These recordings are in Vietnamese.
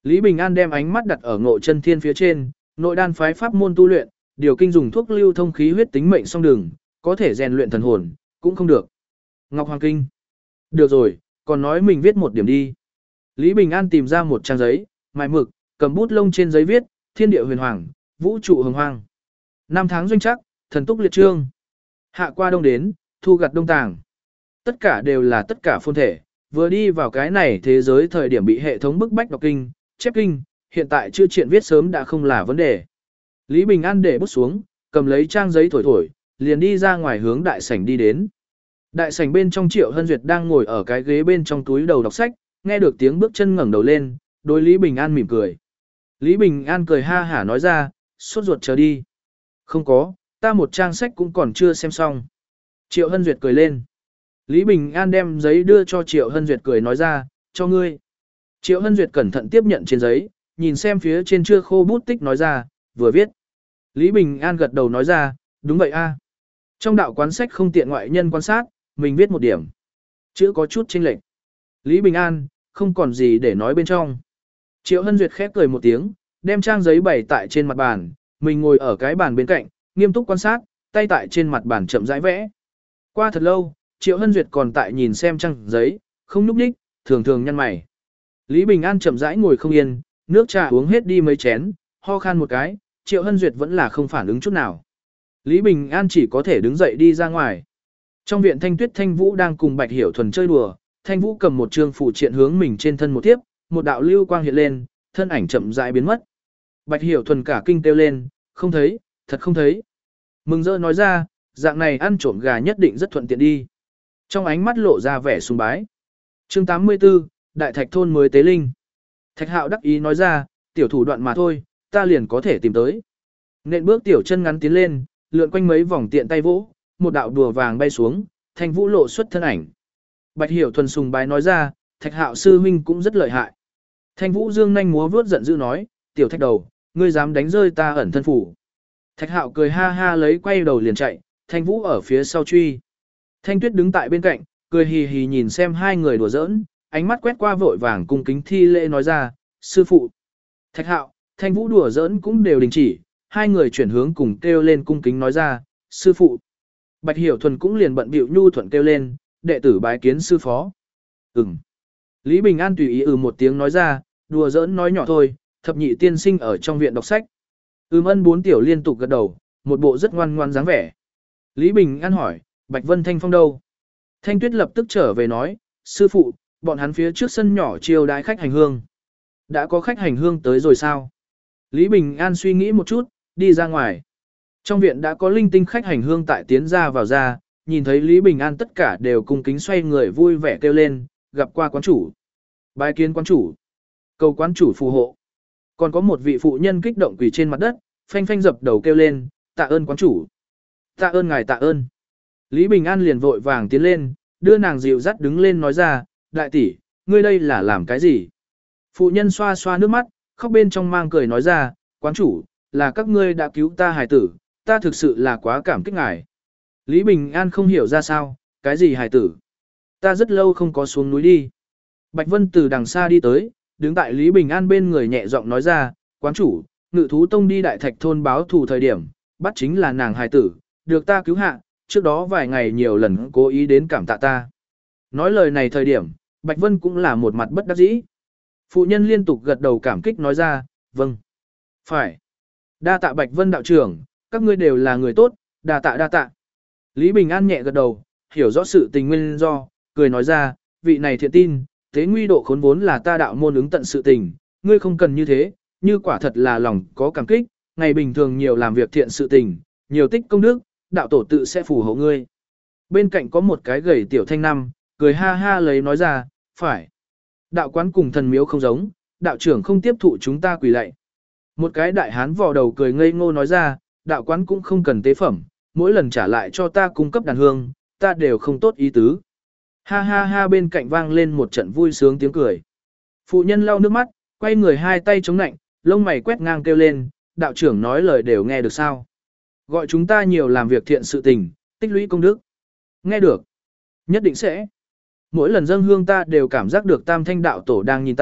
Lý Bình An đem ánh mắt đặt ở Ngộ Chân Thiên phía trên, nội đan phái pháp môn tu luyện, điều kinh dùng thuốc lưu thông khí huyết tính mệnh song đường, có thể rèn luyện thần hồn, cũng không được. Ngọc Hoàng Kinh. Được rồi, còn nói mình viết một điểm đi. Lý Bình An tìm ra một trang giấy, mài mực, cầm bút lông trên giấy viết, thiên địa huyền hoàng, vũ trụ hồng hoang. Năm tháng doanh chắc, thần túc liệt trương. Hạ qua đông đến, thu gặt đông tàng. Tất cả đều là tất cả phôn thể, vừa đi vào cái này thế giới thời điểm bị hệ thống bức bách đọc kinh, chép kinh, hiện tại chưa chuyện viết sớm đã không là vấn đề. Lý Bình An để bút xuống, cầm lấy trang giấy thổi thổi, liền đi ra ngoài hướng đại sảnh đi đến. Đại sảnh bên trong Triệu Hân Duyệt đang ngồi ở cái ghế bên trong túi đầu đọc sách, nghe được tiếng bước chân ngẩng đầu lên, đối Lý Bình An mỉm cười. Lý Bình An cười ha hả nói ra, sốt ruột chờ đi. Không có, ta một trang sách cũng còn chưa xem xong. Triệu Hân Duyệt cười lên. Lý Bình An đem giấy đưa cho Triệu Hân Duyệt cười nói ra, cho ngươi. Triệu Hân Duyệt cẩn thận tiếp nhận trên giấy, nhìn xem phía trên chưa khô bút tích nói ra, vừa viết. Lý Bình An gật đầu nói ra, đúng vậy a. Trong đạo quán sách không tiện ngoại nhân quan sát, mình viết một điểm. Chữ có chút chênh lệch. Lý Bình An, không còn gì để nói bên trong. Triệu Hân Duyệt khép cười một tiếng, đem trang giấy bày tại trên mặt bàn, mình ngồi ở cái bàn bên cạnh, nghiêm túc quan sát, tay tại trên mặt bàn chậm rãi vẽ. Qua thật lâu, Triệu Hân Duyệt còn tại nhìn xem trang giấy, không nhúc nhích, thường thường nhăn mày. Lý Bình An chậm rãi ngồi không yên, nước trà uống hết đi mấy chén, ho khan một cái, Triệu Hân Duyệt vẫn là không phản ứng chút nào. Lý Bình An chỉ có thể đứng dậy đi ra ngoài. Trong viện Thanh Tuyết Thanh Vũ đang cùng Bạch Hiểu Thuần chơi đùa, Thanh Vũ cầm một trương phụ triện hướng mình trên thân một tiếp, một đạo lưu quang hiện lên, thân ảnh chậm rãi biến mất. Bạch Hiểu Thuần cả kinh kêu lên, không thấy, thật không thấy. Mừng rỡ nói ra, dạng này ăn trộm gà nhất định rất thuận tiện đi. Trong ánh mắt lộ ra vẻ sùng bái. Chương 84, Đại Thạch thôn mới tế linh. Thạch Hạo đắc ý nói ra, tiểu thủ đoạn mà thôi, ta liền có thể tìm tới. Nện bước tiểu chân ngắn tiến lên, lượn quanh mấy vòng tiện tay vỗ, một đạo đùa vàng bay xuống, Thanh Vũ lộ xuất thân ảnh. Bạch Hiểu Thuần sùng bái nói ra, Thạch Hạo sư huynh cũng rất lợi hại. Thanh Vũ dương nhanh múa vuốt giận dữ nói, tiểu Thạch đầu, ngươi dám đánh rơi ta ẩn thân phủ. Thạch Hạo cười ha ha lấy quay đầu liền chạy, Thanh Vũ ở phía sau truy. Thanh Tuyết đứng tại bên cạnh, cười hì hì nhìn xem hai người đùa giỡn, ánh mắt quét qua vội vàng cung kính thi lễ nói ra, sư phụ. Thạch Hạo, Thanh Vũ đùa giỡn cũng đều đình chỉ, hai người chuyển hướng cùng kêu lên cung kính nói ra, sư phụ. Bạch Hiểu Thuần cũng liền bận bịu nhu thuận kêu lên, đệ tử bái kiến sư phó. Ừm. Lý Bình An tùy ý một tiếng nói ra, đùa giỡn nói nhỏ thôi, thập nhị tiên sinh ở trong viện đọc sách. Ân bốn tiểu liên tục gật đầu, một bộ rất ngoan ngoan dáng vẻ. Lý Bình An hỏi, Bạch Vân Thanh Phong đâu? Thanh Tuyết lập tức trở về nói, sư phụ, bọn hắn phía trước sân nhỏ chiêu đãi khách hành hương. Đã có khách hành hương tới rồi sao? Lý Bình An suy nghĩ một chút, đi ra ngoài. Trong viện đã có linh tinh khách hành hương tại tiến ra vào ra, nhìn thấy Lý Bình An tất cả đều cung kính xoay người vui vẻ kêu lên, gặp qua quán chủ. Bái kiến quán chủ. Cầu quán chủ phù hộ. Còn có một vị phụ nhân kích động quỳ trên mặt đất, phanh phanh dập đầu kêu lên, tạ ơn quán chủ. Tạ ơn ngài tạ ơn. Lý Bình An liền vội vàng tiến lên, đưa nàng dịu dắt đứng lên nói ra, đại tỷ, ngươi đây là làm cái gì? Phụ nhân xoa xoa nước mắt, khóc bên trong mang cười nói ra, quán chủ, là các ngươi đã cứu ta hài tử, ta thực sự là quá cảm kích ngài. Lý Bình An không hiểu ra sao, cái gì hài tử? Ta rất lâu không có xuống núi đi. Bạch Vân từ đằng xa đi tới, đứng tại Lý Bình An bên người nhẹ giọng nói ra, quán chủ, Ngự thú tông đi Đại Thạch thôn báo thù thời điểm, bắt chính là nàng hài tử, được ta cứu hạ, trước đó vài ngày nhiều lần cố ý đến cảm tạ ta. Nói lời này thời điểm, Bạch Vân cũng là một mặt bất đắc dĩ. Phụ nhân liên tục gật đầu cảm kích nói ra, vâng. Phải. Đa tạ Bạch Vân đạo trưởng, các ngươi đều là người tốt, đa tạ đa tạ. Lý Bình An nhẹ gật đầu, hiểu rõ sự tình nguyên do, cười nói ra, vị này thiện tin, thế nguy độ khốn vốn là ta đạo môn ứng tận sự tình, ngươi không cần như thế, như quả thật là lòng có cảm kích, ngày bình thường nhiều làm việc thiện sự tình, nhiều tích công đức, đạo tổ tự sẽ phù hộ ngươi. Bên cạnh có một cái gầy tiểu thanh năm, cười ha ha lấy nói ra, phải. Đạo quán cùng thần miếu không giống, đạo trưởng không tiếp thụ chúng ta quỳ lạy. Một cái đại hán vò đầu cười ngây ngô nói ra, đạo quán cũng không cần tế phẩm, mỗi lần trả lại cho ta cung cấp đàn hương, ta đều không tốt ý tứ. Ha ha ha bên cạnh vang lên một trận vui sướng tiếng cười. Phụ nhân lau nước mắt, quay người hai tay chống nạnh, lông mày quét ngang kêu lên, đạo trưởng nói lời đều nghe được sao. Gọi chúng ta nhiều làm việc thiện sự tình, tích lũy công đức. Nghe được. Nhất định sẽ. Mỗi lần dâng hương ta đều cảm giác được tam thanh đạo tổ đang nhìn ta,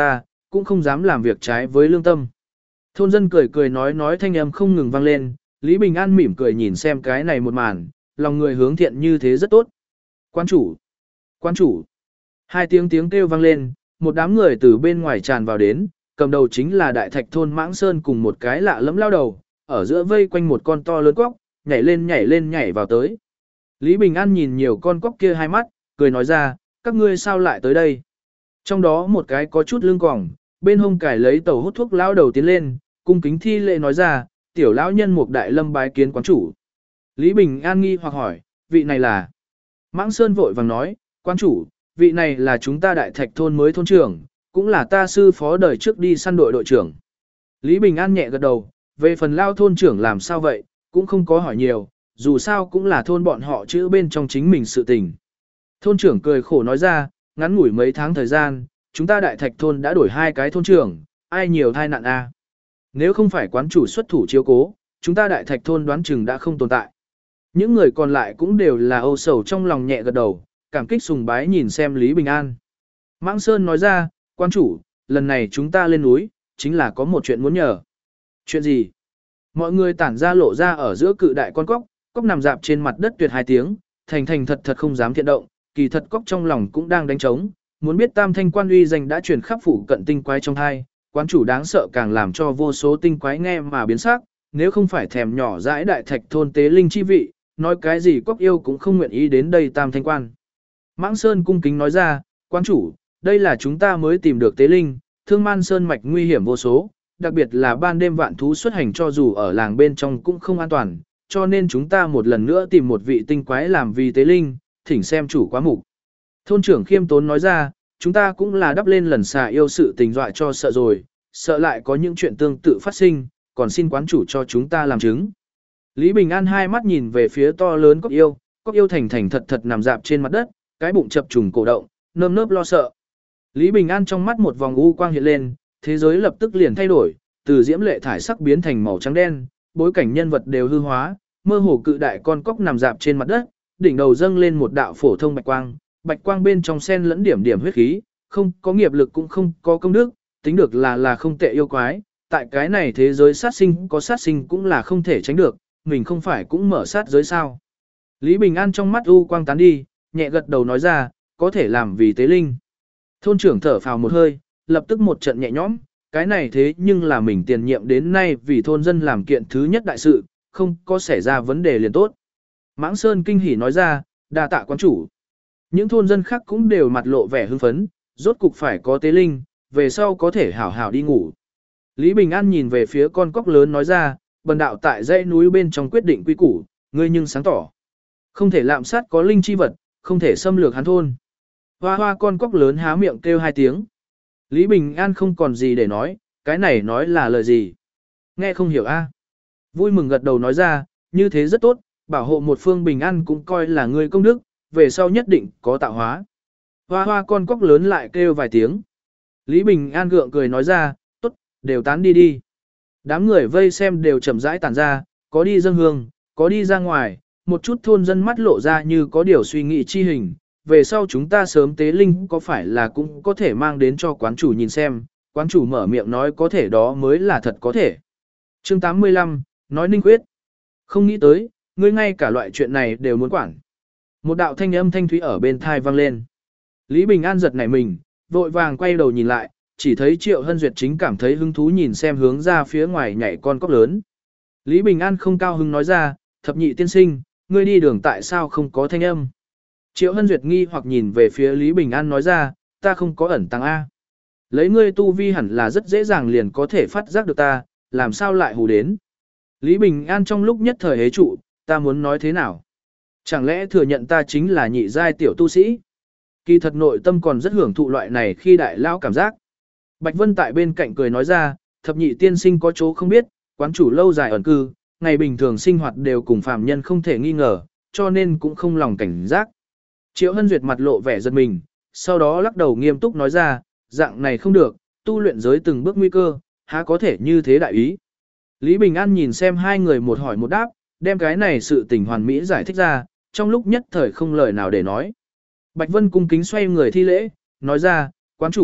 cũng không dám làm việc trái với lương tâm. Thôn dân cười cười nói thanh âm không ngừng vang lên, Lý Bình An mỉm cười nhìn xem cái này một màn, lòng người hướng thiện như thế rất tốt. Quan chủ! Quan chủ! Hai tiếng kêu vang lên, một đám người từ bên ngoài tràn vào đến, cầm đầu chính là đại thạch thôn Mãng Sơn cùng một cái lạ lẫm lao đầu, ở giữa vây quanh một con to lớn cóc, nhảy lên nhảy vào tới. Lý Bình An nhìn nhiều con cóc kia hai mắt, cười nói ra, các ngươi sao lại tới đây? Trong đó một cái có chút lưng còng, bên hông cải lấy tàu hút thuốc lao đầu tiến lên, cung kính thi lễ nói ra, tiểu lão nhân Mục Đại Lâm bái kiến quán chủ. Lý Bình An nghi hoặc hỏi, vị này là? Mãng Sơn vội vàng nói, quán chủ, vị này là chúng ta đại thạch thôn mới thôn trưởng, cũng là ta sư phó đời trước đi săn đội đội trưởng. Lý Bình An nhẹ gật đầu, về phần lao thôn trưởng làm sao vậy, cũng không có hỏi nhiều, dù sao cũng là thôn bọn họ chữ bên trong chính mình sự tình. Thôn trưởng cười khổ nói ra, ngắn ngủi mấy tháng thời gian, chúng ta đại thạch thôn đã đổi 2 cái thôn trưởng, ai nhiều thai nạn a. Nếu không phải quán chủ xuất thủ chiếu cố, chúng ta đại thạch thôn đoán chừng đã không tồn tại. Những người còn lại cũng đều là âu sầu trong lòng nhẹ gật đầu, cảm kích sùng bái nhìn xem Lý Bình An. Mãng Sơn nói ra, quán chủ, lần này chúng ta lên núi, chính là có một chuyện muốn nhờ. Chuyện gì? Mọi người tản ra lộ ra ở giữa cự đại con cóc, cóc nằm dạp trên mặt đất tuyệt 2 tiếng, thành thật không dám thiện động, kỳ thật cóc trong lòng cũng đang đánh trống, muốn biết Tam Thanh Quan uy danh đã truyền khắp phủ cận tinh quái trong hai, quán chủ đáng sợ càng làm cho vô số tinh quái nghe mà biến sắc, nếu không phải thèm nhỏ dãi đại thạch thôn tế linh chi vị, nói cái gì cóc yêu cũng không nguyện ý đến đây Tam Thanh Quan. Mãng Sơn cung kính nói ra, quán chủ, đây là chúng ta mới tìm được tế linh, Thương Man Sơn mạch nguy hiểm vô số, đặc biệt là ban đêm vạn thú xuất hành cho dù ở làng bên trong cũng không an toàn, cho nên chúng ta một lần nữa tìm một vị tinh quái làm vì tế linh, thỉnh xem chủ quá mục. Thôn trưởng khiêm tốn nói ra, chúng ta cũng là đắp lên lần xà yêu sự tình dọa cho sợ rồi, sợ lại có những chuyện tương tự phát sinh, còn xin quán chủ cho chúng ta làm chứng. Lý Bình An hai mắt nhìn về phía to lớn cóc yêu thành thật nằm dạp trên mặt đất, cái bụng chập trùng cổ động, nơm nớp lo sợ. Lý Bình An trong mắt một vòng u quang hiện lên, thế giới lập tức liền thay đổi, từ diễm lệ thải sắc biến thành màu trắng đen, bối cảnh nhân vật đều hư hóa, mơ hồ cự đại con cóc nằm dạp trên mặt đất, đỉnh đầu dâng lên một đạo phổ thông bạch quang bên trong sen lẫn điểm huyết khí, không có nghiệp lực cũng không có công đức, tính được là không tệ yêu quái, tại cái này thế giới sát sinh có sát sinh cũng là không thể tránh được, mình không phải cũng mở sát giới sao. Lý Bình An trong mắt u quang tán đi, nhẹ gật đầu nói ra, có thể làm vì tế linh. Thôn trưởng thở phào một hơi, lập tức một trận nhẹ nhõm, cái này thế nhưng là mình tiền nhiệm đến nay vì thôn dân làm kiện thứ nhất đại sự, không có xảy ra vấn đề liền tốt. Mãng Sơn kinh hỉ nói ra, đa tạ quán chủ. Những thôn dân khác cũng đều mặt lộ vẻ hưng phấn, rốt cục phải có tế linh, về sau có thể hảo hảo đi ngủ. Lý Bình An nhìn về phía con cóc lớn nói ra, bần đạo tại dãy núi bên trong quyết định quy củ, ngươi nhưng sáng tỏ. Không thể lạm sát có linh chi vật, không thể xâm lược hắn thôn. Hoa hoa con cóc lớn há miệng kêu 2 tiếng. Lý Bình An không còn gì để nói, cái này nói là lời gì. Nghe không hiểu a. Vui mừng gật đầu nói ra, như thế rất tốt, bảo hộ một phương bình an cũng coi là ngươi công đức, về sau nhất định có tạo hóa. Hoa hoa con cóc lớn lại kêu vài tiếng. Lý Bình An gượng cười nói ra, tốt, đều tán đi đi. Đám người vây xem đều chậm rãi tản ra, có đi dâng hương, có đi ra ngoài, một chút thôn dân mắt lộ ra như có điều suy nghĩ chi hình. Về sau chúng ta sớm tế linh có phải là cũng có thể mang đến cho quán chủ nhìn xem, quán chủ mở miệng nói có thể đó mới là thật có thể. Chương 85, nói ninh quyết. Không nghĩ tới, ngươi ngay cả loại chuyện này đều muốn quản. Một đạo thanh âm thanh thúy ở bên thai vang lên. Lý Bình An giật nảy mình, vội vàng quay đầu nhìn lại, chỉ thấy Triệu Hân Duyệt chính cảm thấy hứng thú nhìn xem hướng ra phía ngoài nhảy con cóc lớn. Lý Bình An không cao hứng nói ra, thập nhị tiên sinh, ngươi đi đường tại sao không có thanh âm. Triệu Hân Duyệt nghi hoặc nhìn về phía Lý Bình An nói ra, ta không có ẩn tăng A. Lấy ngươi tu vi hẳn là rất dễ dàng liền có thể phát giác được ta, làm sao lại hù đến. Lý Bình An trong lúc nhất thời hế trụ, ta muốn nói thế nào? Chẳng lẽ thừa nhận ta chính là nhị giai tiểu tu sĩ? Kỳ thật nội tâm còn rất hưởng thụ loại này khi đại lão cảm giác. Bạch Vân tại bên cạnh cười nói ra, thập nhị tiên sinh có chỗ không biết, quán chủ lâu dài ẩn cư, ngày bình thường sinh hoạt đều cùng phàm nhân không thể nghi ngờ, cho nên cũng không lòng cảnh giác. Triệu Hân Duyệt mặt lộ vẻ giật mình, sau đó lắc đầu nghiêm túc nói ra, dạng này không được, tu luyện giới từng bước nguy cơ, há có thể như thế đại ý. Lý Bình An nhìn xem hai người một hỏi một đáp, đem cái này sự tình hoàn mỹ giải thích ra, trong lúc nhất thời không lời nào để nói. Bạch Vân cung kính xoay người thi lễ, nói ra, quán chủ,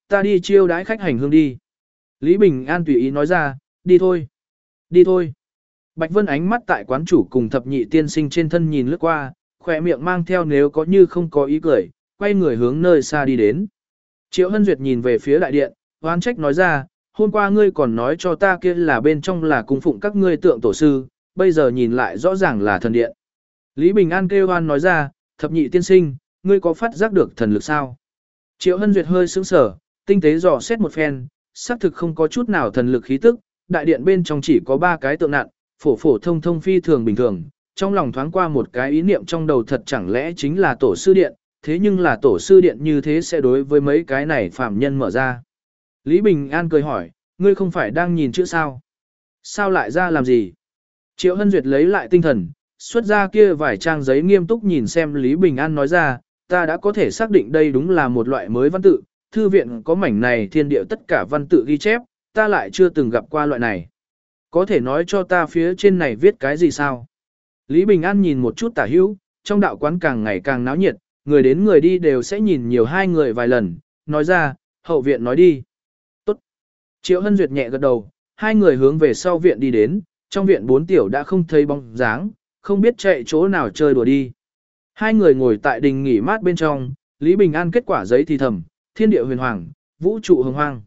ta đi chiêu đãi khách hành hương đi. Lý Bình An tùy ý nói ra, đi thôi. Đi thôi. Bạch Vân ánh mắt tại quán chủ cùng thập nhị tiên sinh trên thân nhìn lướt qua, khỏe miệng mang theo nếu có như không có ý cười, quay người hướng nơi xa đi đến. Triệu Hân Duyệt nhìn về phía đại điện, oán trách nói ra, hôm qua ngươi còn nói cho ta kia là bên trong là cung phụng các ngươi tượng tổ sư, bây giờ nhìn lại rõ ràng là thần điện. Lý Bình An kêu oan nói ra, thập nhị tiên sinh, ngươi có phát giác được thần lực sao? Triệu Hân Duyệt hơi sững sờ, tinh tế dò xét một phen, xác thực không có chút nào thần lực khí tức, đại điện bên trong chỉ có 3 cái tượng nặn, phổ phổ thông thông phi thường bình thường, trong lòng thoáng qua một cái ý niệm trong đầu thật chẳng lẽ chính là tổ sư điện, thế nhưng là tổ sư điện như thế sẽ đối với mấy cái này phạm nhân mở ra. Lý Bình An cười hỏi, ngươi không phải đang nhìn chữ sao? Sao lại ra làm gì? Triệu Hân Duyệt lấy lại tinh thần, xuất ra kia vài trang giấy nghiêm túc nhìn xem Lý Bình An nói ra, ta đã có thể xác định đây đúng là một loại mới văn tự, thư viện có mảnh này thiên địa tất cả văn tự ghi chép, ta lại chưa từng gặp qua loại này. Có thể nói cho ta phía trên này viết cái gì sao? Lý Bình An nhìn một chút tả hữu, trong đạo quán càng ngày càng náo nhiệt, người đến người đi đều sẽ nhìn nhiều hai người vài lần, nói ra, hậu viện nói đi. Tốt. Triệu Hân Duyệt nhẹ gật đầu, hai người hướng về sau viện đi đến, trong viện 4 tiểu đã không thấy bóng dáng, không biết chạy chỗ nào chơi đùa đi. Hai người ngồi tại đình nghỉ mát bên trong, Lý Bình An kết quả giấy thì thầm, thiên địa huyền hoàng, vũ trụ hồng hoang.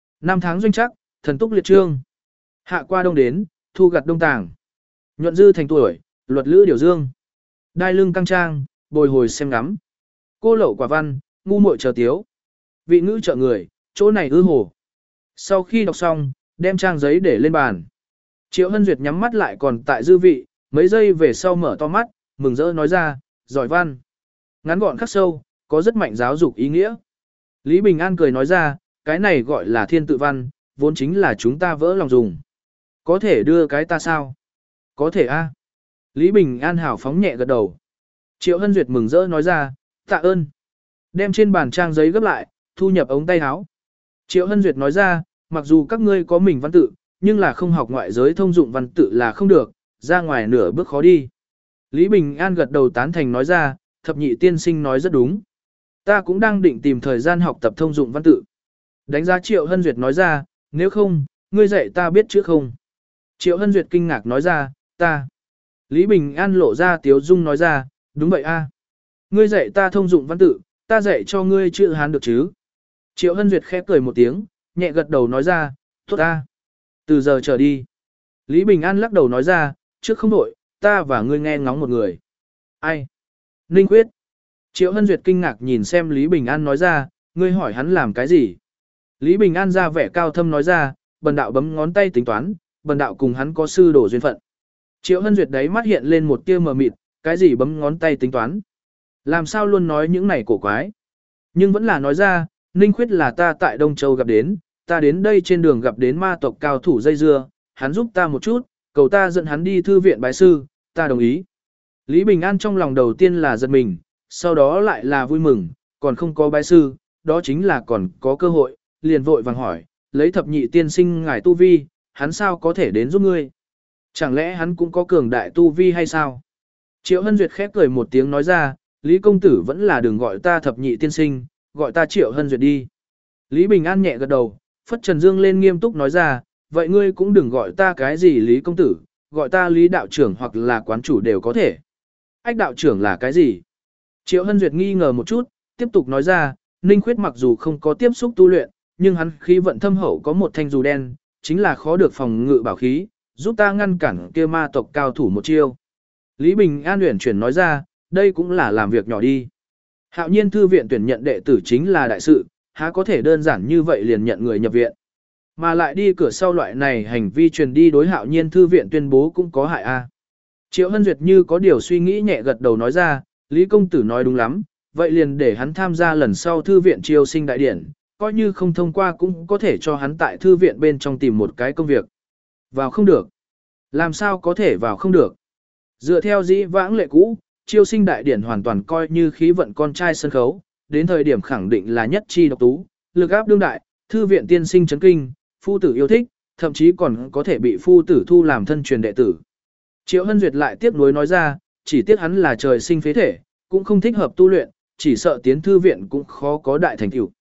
5 tháng doanh chắc, thần túc liệt trương. Hạ qua đông đến, thu gặt đông tàng. Nhuận dư thành tuổi, luật lữ điều dương. Đai lưng căng trang, bồi hồi xem ngắm. Cô lậu quả văn, ngu muội chờ tiếu. Vị ngữ trợ người, chỗ này ư hồ. Sau khi đọc xong, đem trang giấy để lên bàn. Triệu Hân Duyệt nhắm mắt lại còn tại dư vị, mấy giây về sau mở to mắt, mừng rỡ nói ra, giỏi văn. Ngắn gọn khắc sâu, có rất mạnh giáo dục ý nghĩa. Lý Bình An cười nói ra, cái này gọi là thiên tự văn, vốn chính là chúng ta vỡ lòng dùng. Có thể đưa cái ta sao? Có thể a. Lý Bình An hảo phóng nhẹ gật đầu. Triệu Hân Duyệt mừng rỡ nói ra, tạ ơn. Đem trên bàn trang giấy gấp lại, thu nhập ống tay áo. Triệu Hân Duyệt nói ra, mặc dù các ngươi có mình văn tự, nhưng là không học ngoại giới thông dụng văn tự là không được, ra ngoài nửa bước khó đi. Lý Bình An gật đầu tán thành nói ra, thập nhị tiên sinh nói rất đúng. Ta cũng đang định tìm thời gian học tập thông dụng văn tự. Đánh giá Triệu Hân Duyệt nói ra, nếu không, ngươi dạy ta biết chữ không? Triệu Hân Duyệt kinh ngạc nói ra, ta. Lý Bình An lộ ra tiếu dung nói ra, đúng vậy a. Ngươi dạy ta thông dụng văn tự, ta dạy cho ngươi chữ Hán được chứ? Triệu Hân Duyệt khẽ cười một tiếng, nhẹ gật đầu nói ra, tốt ta. Từ giờ trở đi. Lý Bình An lắc đầu nói ra, trước không đổi, ta và ngươi nghe ngóng một người. Ai? Ninh Khuyết. Triệu Hân Duyệt kinh ngạc nhìn xem Lý Bình An nói ra, ngươi hỏi hắn làm cái gì? Lý Bình An ra vẻ cao thâm nói ra, bần đạo bấm ngón tay tính toán, bần đạo cùng hắn có sư đổ duyên phận. Triệu Hân Duyệt đấy mắt hiện lên một tia mờ mịt, cái gì bấm ngón tay tính toán? Làm sao luôn nói những này cổ quái? Nhưng vẫn là nói ra, Ninh Khuyết là ta tại Đông Châu gặp đến, ta đến đây trên đường gặp đến ma tộc cao thủ dây dưa, hắn giúp ta một chút, cầu ta dẫn hắn đi thư viện bái sư, ta đồng ý. Lý Bình An trong lòng đầu tiên là giật mình, sau đó lại là vui mừng, còn không có bái sư, đó chính là còn có cơ hội, liền vội vàng hỏi, lấy thập nhị tiên sinh ngài tu vi, hắn sao có thể đến giúp ngươi? Chẳng lẽ hắn cũng có cường đại tu vi hay sao? Triệu Hân Duyệt khép cười một tiếng nói ra, Lý công tử vẫn là đừng gọi ta thập nhị tiên sinh, gọi ta Triệu Hân Duyệt đi. Lý Bình An nhẹ gật đầu, phất trần dương lên nghiêm túc nói ra, vậy ngươi cũng đừng gọi ta cái gì Lý công tử, gọi ta Lý đạo trưởng hoặc là quán chủ đều có thể. Ách đạo trưởng là cái gì? Triệu Hân Duyệt nghi ngờ một chút, tiếp tục nói ra, Ninh Khuyết mặc dù không có tiếp xúc tu luyện, nhưng hắn khí vận thâm hậu có một thanh dù đen, chính là khó được phòng ngự bảo khí, giúp ta ngăn cản kia ma tộc cao thủ một chiêu. Lý Bình An uyển chuyển nói ra, đây cũng là làm việc nhỏ đi. Hạo Nhiên thư viện tuyển nhận đệ tử chính là đại sự, há có thể đơn giản như vậy liền nhận người nhập viện. Mà lại đi cửa sau loại này hành vi truyền đi đối Hạo Nhiên thư viện tuyên bố cũng có hại a. Triệu Hân Duyệt như có điều suy nghĩ nhẹ gật đầu nói ra, Lý công tử nói đúng lắm, vậy liền để hắn tham gia lần sau thư viện chiêu sinh đại điển, coi như không thông qua cũng có thể cho hắn tại thư viện bên trong tìm một cái công việc. Vào không được. Làm sao có thể vào không được? Dựa theo dĩ vãng lệ cũ, chiêu sinh đại điển hoàn toàn coi như khí vận con trai sân khấu, đến thời điểm khẳng định là nhất chi độc tú, lực áp đương đại, thư viện tiên sinh chấn kinh, phu tử yêu thích, thậm chí còn có thể bị phu tử thu làm thân truyền đệ tử. Triệu Hân Duyệt lại tiếp nối nói ra, chỉ tiếc hắn là trời sinh phế thể, cũng không thích hợp tu luyện, chỉ sợ tiến thư viện cũng khó có đại thành tựu.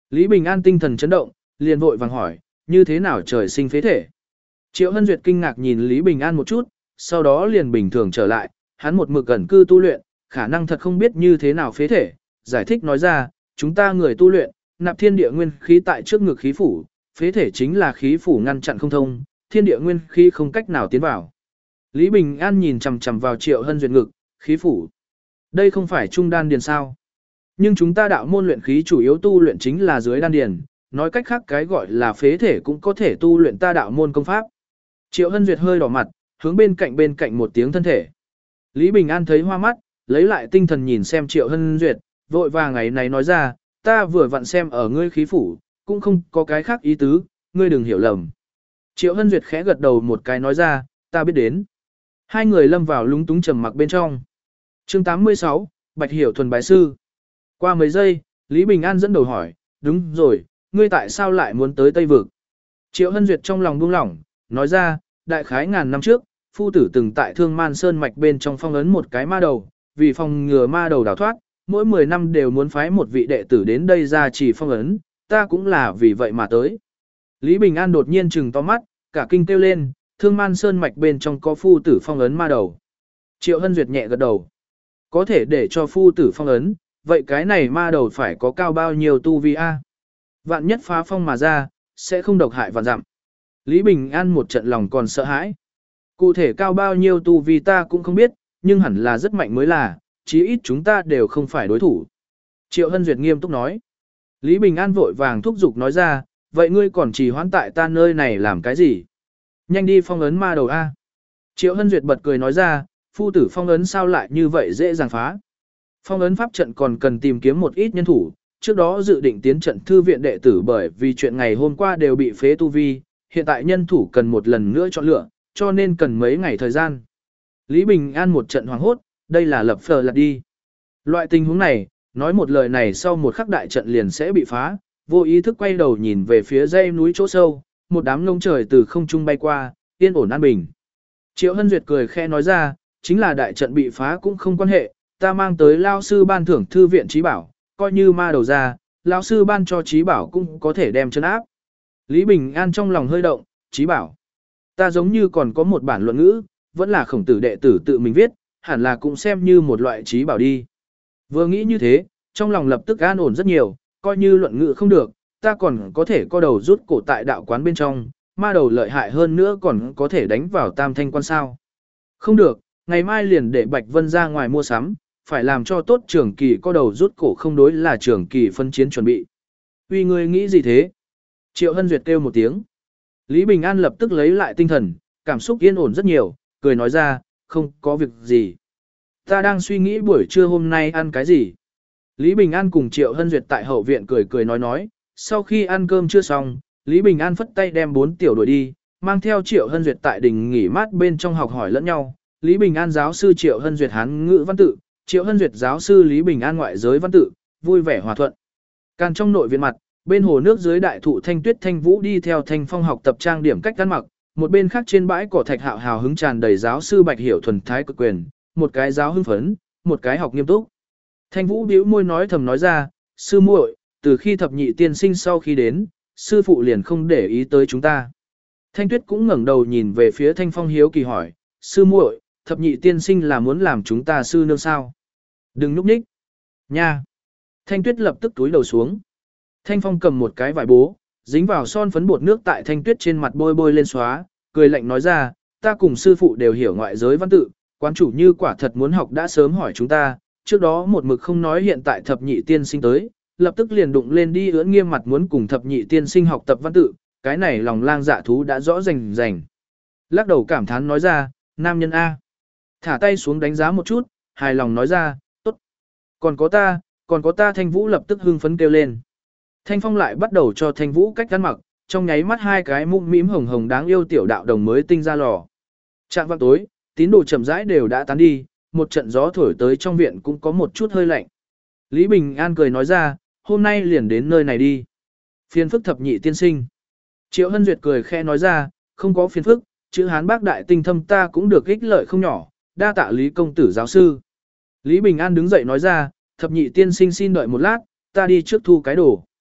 Lý Bình An tinh thần chấn động, liền vội vàng hỏi, như thế nào trời sinh phế thể? Triệu Hân Duyệt kinh ngạc nhìn Lý Bình An một chút, sau đó liền bình thường trở lại, hắn một mực ẩn cư tu luyện, khả năng thật không biết như thế nào phế thể, giải thích nói ra, chúng ta người tu luyện, nạp thiên địa nguyên khí tại trước ngực khí phủ, phế thể chính là khí phủ ngăn chặn không thông, thiên địa nguyên khí không cách nào tiến vào. Lý Bình An nhìn chằm chằm vào Triệu Hân Duyệt ngực, khí phủ. Đây không phải trung đan điền sao? Nhưng chúng ta đạo môn luyện khí chủ yếu tu luyện chính là dưới đan điền, nói cách khác cái gọi là phế thể cũng có thể tu luyện ta đạo môn công pháp. Triệu Hân Duyệt hơi đỏ mặt, hướng bên cạnh một tiếng thân thể. Lý Bình An thấy hoa mắt, lấy lại tinh thần nhìn xem Triệu Hân Duyệt, vội vàng ngày này nói ra, ta vừa vặn xem ở ngươi khí phủ, cũng không có cái khác ý tứ, ngươi đừng hiểu lầm. Triệu Hân Duyệt khẽ gật đầu một cái nói ra, ta biết đến. Hai người lâm vào lúng túng trầm mặc bên trong. Chương 86, Bạch Hiểu thuần bái sư. Qua mấy giây, Lý Bình An dẫn đầu hỏi, đúng rồi, ngươi tại sao lại muốn tới Tây Vực? Triệu Hân Duyệt trong lòng buông lỏng, nói ra, đại khái ngàn năm trước, phu tử từng tại Thương Man Sơn mạch bên trong phong ấn một cái ma đầu, vì phòng ngừa ma đầu đào thoát, mỗi 10 năm đều muốn phái một vị đệ tử đến đây ra chỉ phong ấn, ta cũng là vì vậy mà tới. Lý Bình An đột nhiên trừng to mắt, cả kinh kêu lên, Thương Man Sơn mạch bên trong có phu tử phong ấn ma đầu. Triệu Hân Duyệt nhẹ gật đầu. Có thể để cho phu tử phong ấn, vậy cái này ma đầu phải có cao bao nhiêu tu vi a? Vạn nhất phá phong mà ra, sẽ không độc hại vạn dặm. Lý Bình An một trận lòng còn sợ hãi. Cụ thể cao bao nhiêu tu vi ta cũng không biết, nhưng hẳn là rất mạnh mới là, chí ít chúng ta đều không phải đối thủ. Triệu Hân Duyệt nghiêm túc nói. Lý Bình An vội vàng thúc giục nói ra, vậy ngươi còn trì hoãn tại ta nơi này làm cái gì? Nhanh đi phong ấn ma đầu a. Triệu Hân Duyệt bật cười nói ra, phu tử phong ấn sao lại như vậy dễ dàng phá. Phong ấn pháp trận còn cần tìm kiếm một ít nhân thủ, trước đó dự định tiến trận thư viện đệ tử bởi vì chuyện ngày hôm qua đều bị phế tu vi, hiện tại nhân thủ cần một lần nữa chọn lựa, cho nên cần mấy ngày thời gian. Lý Bình An một trận hoảng hốt, đây là lập phờ lật đi. Loại tình huống này, nói một lời này sau một khắc đại trận liền sẽ bị phá, vô ý thức quay đầu nhìn về phía dãy núi chỗ sâu, một đám lông trời từ không trung bay qua, yên ổn an bình. Triệu Hân Duyệt cười khẽ nói ra, chính là đại trận bị phá cũng không quan hệ, ta mang tới lao sư ban thưởng thư viện trí bảo, coi như ma đầu ra, lao sư ban cho trí bảo cũng có thể đem chân áp. Lý Bình An trong lòng hơi động, trí bảo. Ta giống như còn có một bản luận ngữ, vẫn là khổng tử đệ tử tự mình viết, hẳn là cũng xem như một loại trí bảo đi. Vừa nghĩ như thế, trong lòng lập tức an ổn rất nhiều, coi như luận ngữ không được, ta còn có thể co đầu rút cổ tại đạo quán bên trong, ma đầu lợi hại hơn nữa còn có thể đánh vào tam thanh quan sao. Không được, ngày mai liền để Bạch Vân ra ngoài mua sắm, phải làm cho tốt trường kỳ co đầu rút cổ không đối là trường kỳ phân chiến chuẩn bị. Uy ngươi nghĩ gì thế? Triệu Hân Duyệt kêu một tiếng. Lý Bình An lập tức lấy lại tinh thần, cảm xúc yên ổn rất nhiều, cười nói ra, không có việc gì. Ta đang suy nghĩ buổi trưa hôm nay ăn cái gì. Lý Bình An cùng Triệu Hân Duyệt tại hậu viện cười cười nói, sau khi ăn cơm chưa xong, Lý Bình An phất tay đem 4 tiểu đuổi đi, mang theo Triệu Hân Duyệt tại đình nghỉ mát bên trong học hỏi lẫn nhau. Lý Bình An giáo sư Triệu Hân Duyệt Hán ngữ văn tự, Triệu Hân Duyệt giáo sư Lý Bình An ngoại giới văn tự, vui vẻ hòa thuận. Càng trong nội viện mặt, bên hồ nước dưới đại thụ Thanh Tuyết Thanh Vũ đi theo Thanh Phong học tập trang điểm cách ăn mặc, một bên khác trên bãi cỏ thạch hạo hào hứng tràn đầy giáo sư Bạch Hiểu thuần thái cực quyền, một cái giáo hưng phấn, một cái học nghiêm túc. Thanh Vũ bĩu môi nói thầm nói ra, sư muội, từ khi thập nhị tiên sinh sau khi đến, sư phụ liền không để ý tới chúng ta. Thanh Tuyết cũng ngẩng đầu nhìn về phía Thanh Phong hiếu kỳ hỏi, sư muội, thập nhị tiên sinh là muốn làm chúng ta sư nương sao? Đừng núp nhích. Nha. Thanh Tuyết lập tức túi đầu xuống. Thanh Phong cầm một cái vải bố, dính vào son phấn bột nước tại Thanh Tuyết trên mặt bôi bôi lên xóa, cười lạnh nói ra, ta cùng sư phụ đều hiểu ngoại giới văn tự, quán chủ như quả thật muốn học đã sớm hỏi chúng ta, trước đó một mực không nói hiện tại thập nhị tiên sinh tới, lập tức liền đụng lên đi ưỡn nghiêm mặt muốn cùng thập nhị tiên sinh học tập văn tự, cái này lòng lang dạ thú đã rõ rành rành. Lắc đầu cảm thán nói ra, nam nhân A. Thả tay xuống đánh giá một chút, hài lòng nói ra, tốt. Còn có ta Thanh Vũ lập tức hưng phấn kêu lên. Thanh Phong lại bắt đầu cho Thanh Vũ cách ăn mặc, trong nháy mắt hai cái mũm mĩm hồng hồng đáng yêu tiểu đạo đồng mới tinh ra lò. Trạng vạng tối, tín đồ chậm rãi đều đã tán đi, một trận gió thổi tới trong viện cũng có một chút hơi lạnh. Lý Bình An cười nói ra, hôm nay liền đến nơi này đi. Phiền phức thập nhị tiên sinh. Triệu Hân Duyệt cười khẽ nói ra, không có phiền phức, chữ Hán bác đại tinh thâm ta cũng được ích lợi không nhỏ, đa tạ Lý công tử giáo sư. Lý Bình An đứng dậy nói ra, thập nhị tiên sinh xin đợi một lát, ta đi trước thu cái đồ.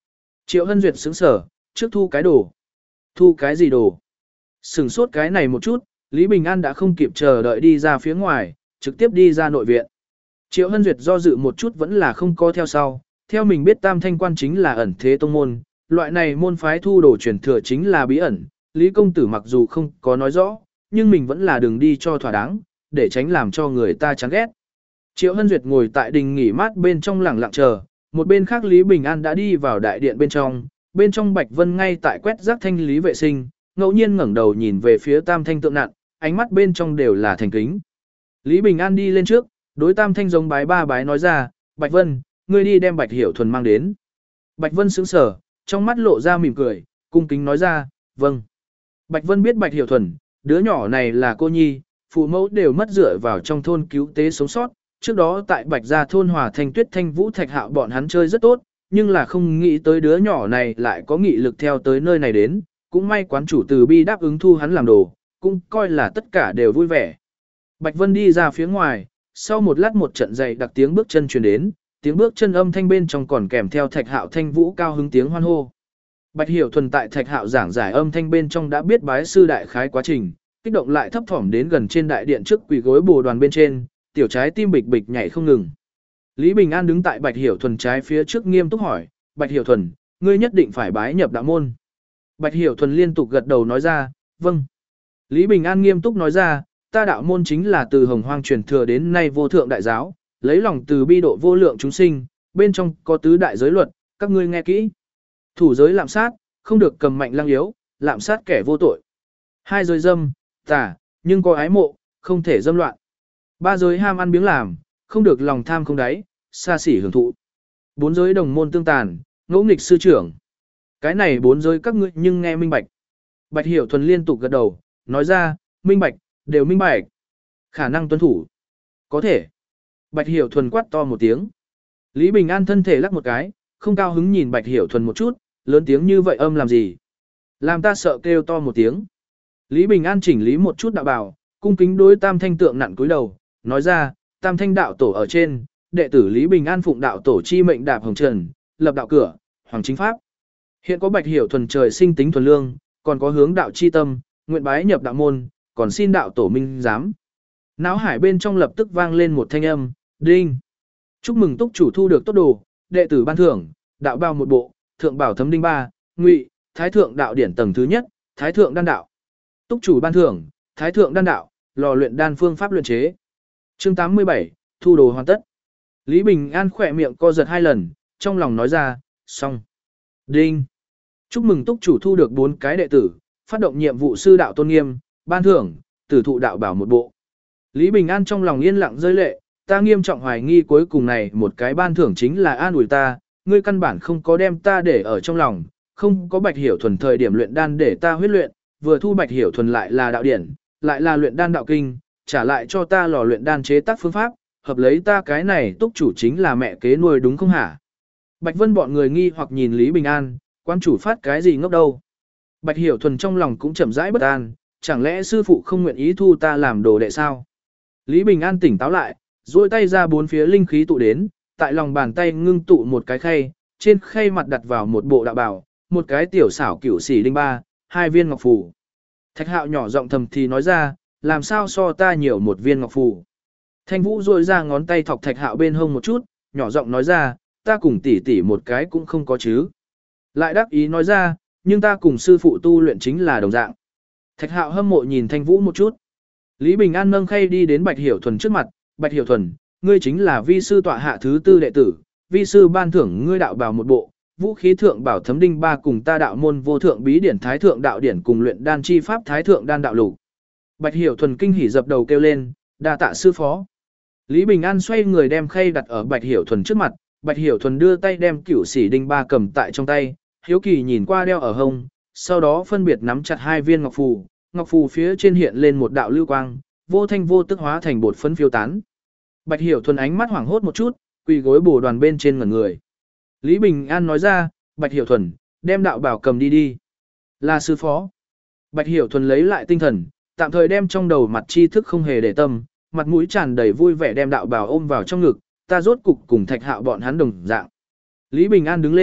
Triệu Hân Duyệt sững sở, trước thu cái đồ. Thu cái gì đồ? Sửng sốt cái này một chút, Lý Bình An đã không kịp chờ đợi đi ra phía ngoài, trực tiếp đi ra nội viện. Triệu Hân Duyệt do dự một chút vẫn là không có theo sau, theo mình biết Tam Thanh Quan chính là ẩn thế tông môn, loại này môn phái thu đồ truyền thừa chính là bí ẩn, Lý công tử mặc dù không có nói rõ, nhưng mình vẫn là đừng đi cho thỏa đáng, để tránh làm cho người ta chán ghét. Triệu Hân Duyệt ngồi tại đình nghỉ mát bên trong lẳng lặng chờ, một bên khác Lý Bình An đã đi vào đại điện bên trong Bạch Vân ngay tại quét rác thanh lý vệ sinh, ngẫu nhiên ngẩng đầu nhìn về phía Tam Thanh tượng nặn, ánh mắt bên trong đều là thành kính. Lý Bình An đi lên trước, đối Tam Thanh giống bái ba bái nói ra, Bạch Vân, ngươi đi đem Bạch Hiểu Thuần mang đến. Bạch Vân sững sờ, trong mắt lộ ra mỉm cười, cung kính nói ra, vâng. Bạch Vân biết Bạch Hiểu Thuần, đứa nhỏ này là cô nhi, phụ mẫu đều mất dựa vào trong thôn cứu tế sống sót. Trước đó tại Bạch Gia thôn Hòa Thanh Tuyết Thanh Vũ Thạch Hạo bọn hắn chơi rất tốt, nhưng là không nghĩ tới đứa nhỏ này lại có nghị lực theo tới nơi này đến, cũng may quán chủ Từ Bi đáp ứng thu hắn làm đồ, cũng coi là tất cả đều vui vẻ. Bạch Vân đi ra phía ngoài, sau một lát một trận dày đặc tiếng bước chân truyền đến, tiếng bước chân âm thanh bên trong còn kèm theo Thạch Hạo Thanh Vũ cao hứng tiếng hoan hô. Bạch Hiểu Thuần tại Thạch Hạo giảng giải âm thanh bên trong đã biết bái sư đại khái quá trình, kích động lại thấp thỏm đến gần trên đại điện trước quỳ gối bồ đoàn bên trên, tiểu trái tim bịch bịch nhảy không ngừng. Lý Bình An đứng tại Bạch Hiểu Thuần trái phía trước nghiêm túc hỏi, Bạch Hiểu Thuần, ngươi nhất định phải bái nhập đạo môn. Bạch Hiểu Thuần liên tục gật đầu nói ra, vâng. Lý Bình An nghiêm túc nói ra, ta đạo môn chính là từ hồng hoang truyền thừa đến nay vô thượng đại giáo, lấy lòng từ bi độ vô lượng chúng sinh, bên trong có tứ đại giới luật, các ngươi nghe kỹ. Thủ giới lạm sát, không được cầm mạnh lăng yếu, lạm sát kẻ vô tội. 2 giới dâm, tà, nhưng có ái mộ, không thể dâm loạn. 3 giới ham ăn biếng làm, không được lòng tham không đáy, xa xỉ hưởng thụ. 4 giới đồng môn tương tàn, ngỗ nghịch sư trưởng. Cái này 4 giới các ngươi nhưng nghe minh bạch. Bạch Hiểu Thuần liên tục gật đầu, nói ra, minh bạch, đều minh bạch. Khả năng tuân thủ. Có thể. Bạch Hiểu Thuần quát to một tiếng. Lý Bình An thân thể lắc một cái, không cao hứng nhìn Bạch Hiểu Thuần một chút, lớn tiếng như vậy âm làm gì? Làm ta sợ kêu to một tiếng. Lý Bình An chỉnh lý một chút đạo bào, cung kính đối Tam Thanh tượng nặn cúi đầu, nói ra, Tam Thanh đạo tổ ở trên, đệ tử Lý Bình An phụng đạo tổ chi mệnh đạp hồng trần, lập đạo cửa, hoàng chính pháp. Hiện có Bạch Hiểu Thuần trời sinh tính thuần lương, còn có hướng đạo chi tâm, nguyện bái nhập đạo môn, còn xin đạo tổ minh giám. Náo hải bên trong lập tức vang lên một thanh âm, đinh. Chúc mừng túc chủ thu được tốt đồ, đệ tử ban thưởng, đạo bào một bộ, thượng bảo thấm đinh 3, ngụy, thái thượng đạo điển tầng thứ nhất, thái thượng đan đạo. Túc chủ ban thưởng, thái thượng đan đạo, lò luyện đan phương pháp luyện chế. Chương 87, thu đồ hoàn tất. Lý Bình An khỏe miệng co giật 2 lần, trong lòng nói ra, xong. Đinh. Chúc mừng túc chủ thu được 4 cái đệ tử, phát động nhiệm vụ sư đạo tôn nghiêm, ban thưởng, tử thụ đạo bảo một bộ. Lý Bình An trong lòng yên lặng rơi lệ, ta nghiêm trọng hoài nghi cuối cùng này một cái ban thưởng chính là an ủi ta, ngươi căn bản không có đem ta để ở trong lòng, không có Bạch Hiểu Thuần thời điểm luyện đan để ta huyết luyện, vừa thu Bạch Hiểu Thuần lại là đạo điển, lại là luyện đan đạo kinh, trả lại cho ta lò luyện đan chế tác phương pháp, hợp lấy ta cái này túc chủ chính là mẹ kế nuôi đúng không hả? Bạch Vân bọn người nghi hoặc nhìn Lý Bình An, quan chủ phát cái gì ngốc đâu? Bạch Hiểu Thuần trong lòng cũng chậm rãi bất an, chẳng lẽ sư phụ không nguyện ý thu ta làm đồ đệ sao? Lý Bình An tỉnh táo lại, duỗi tay ra 4 phía linh khí tụ đến, tại lòng bàn tay ngưng tụ một cái khay, trên khay mặt đặt vào một bộ đạo bảo, một cái tiểu xảo cửu sĩ đinh 3, 2 viên ngọc phù. Thạch Hạo nhỏ giọng thầm thì nói ra, làm sao so ta nhiều một viên ngọc phù. Thanh Vũ duỗi ra ngón tay thọc Thạch Hạo bên hông một chút, nhỏ giọng nói ra, ta cùng tỷ tỷ một cái cũng không có chứ. Lại đáp ý nói ra, nhưng ta cùng sư phụ tu luyện chính là đồng dạng. Thạch Hạo hâm mộ nhìn Thanh Vũ một chút. Lý Bình An nâng khay đi đến Bạch Hiểu Thuần trước mặt, Bạch Hiểu Thuần, ngươi chính là vi sư tọa hạ thứ 4 đệ tử, vi sư ban thưởng ngươi đạo bào một bộ, vũ khí thượng bảo thấm đinh 3 cùng ta đạo môn vô thượng bí điển thái thượng đạo điển cùng luyện đan chi pháp thái thượng đan đạo lục. Bạch Hiểu Thuần kinh hỉ dập đầu kêu lên, đa tạ sư phó. Lý Bình An xoay người đem khay đặt ở Bạch Hiểu Thuần trước mặt, Bạch Hiểu Thuần đưa tay đem cửu sĩ đinh 3 cầm tại trong tay, hiếu kỳ nhìn qua đeo ở hông, sau đó phân biệt nắm chặt 2 viên ngọc phù phía trên hiện lên một đạo lưu quang, vô thanh vô tức hóa thành bột phấn phiêu tán. Bạch Hiểu Thuần ánh mắt hoảng hốt một chút, quỳ gối bồ đoàn bên trên ngẩn người. Lý Bình An nói ra, Bạch Hiểu Thuần, đem đạo bảo cầm đi đi. Là sư phó. Bạch Hiểu Thuần lấy lại tinh thần, tạm thời đem trong đầu mặt tri thức không hề để tâm, mặt mũi tràn đầy vui vẻ đem đạo bảo ôm vào trong ngực, ta rốt cục cùng Thạch Hạo bọn hắn đồng dạng. Lý Bình An đứng lên,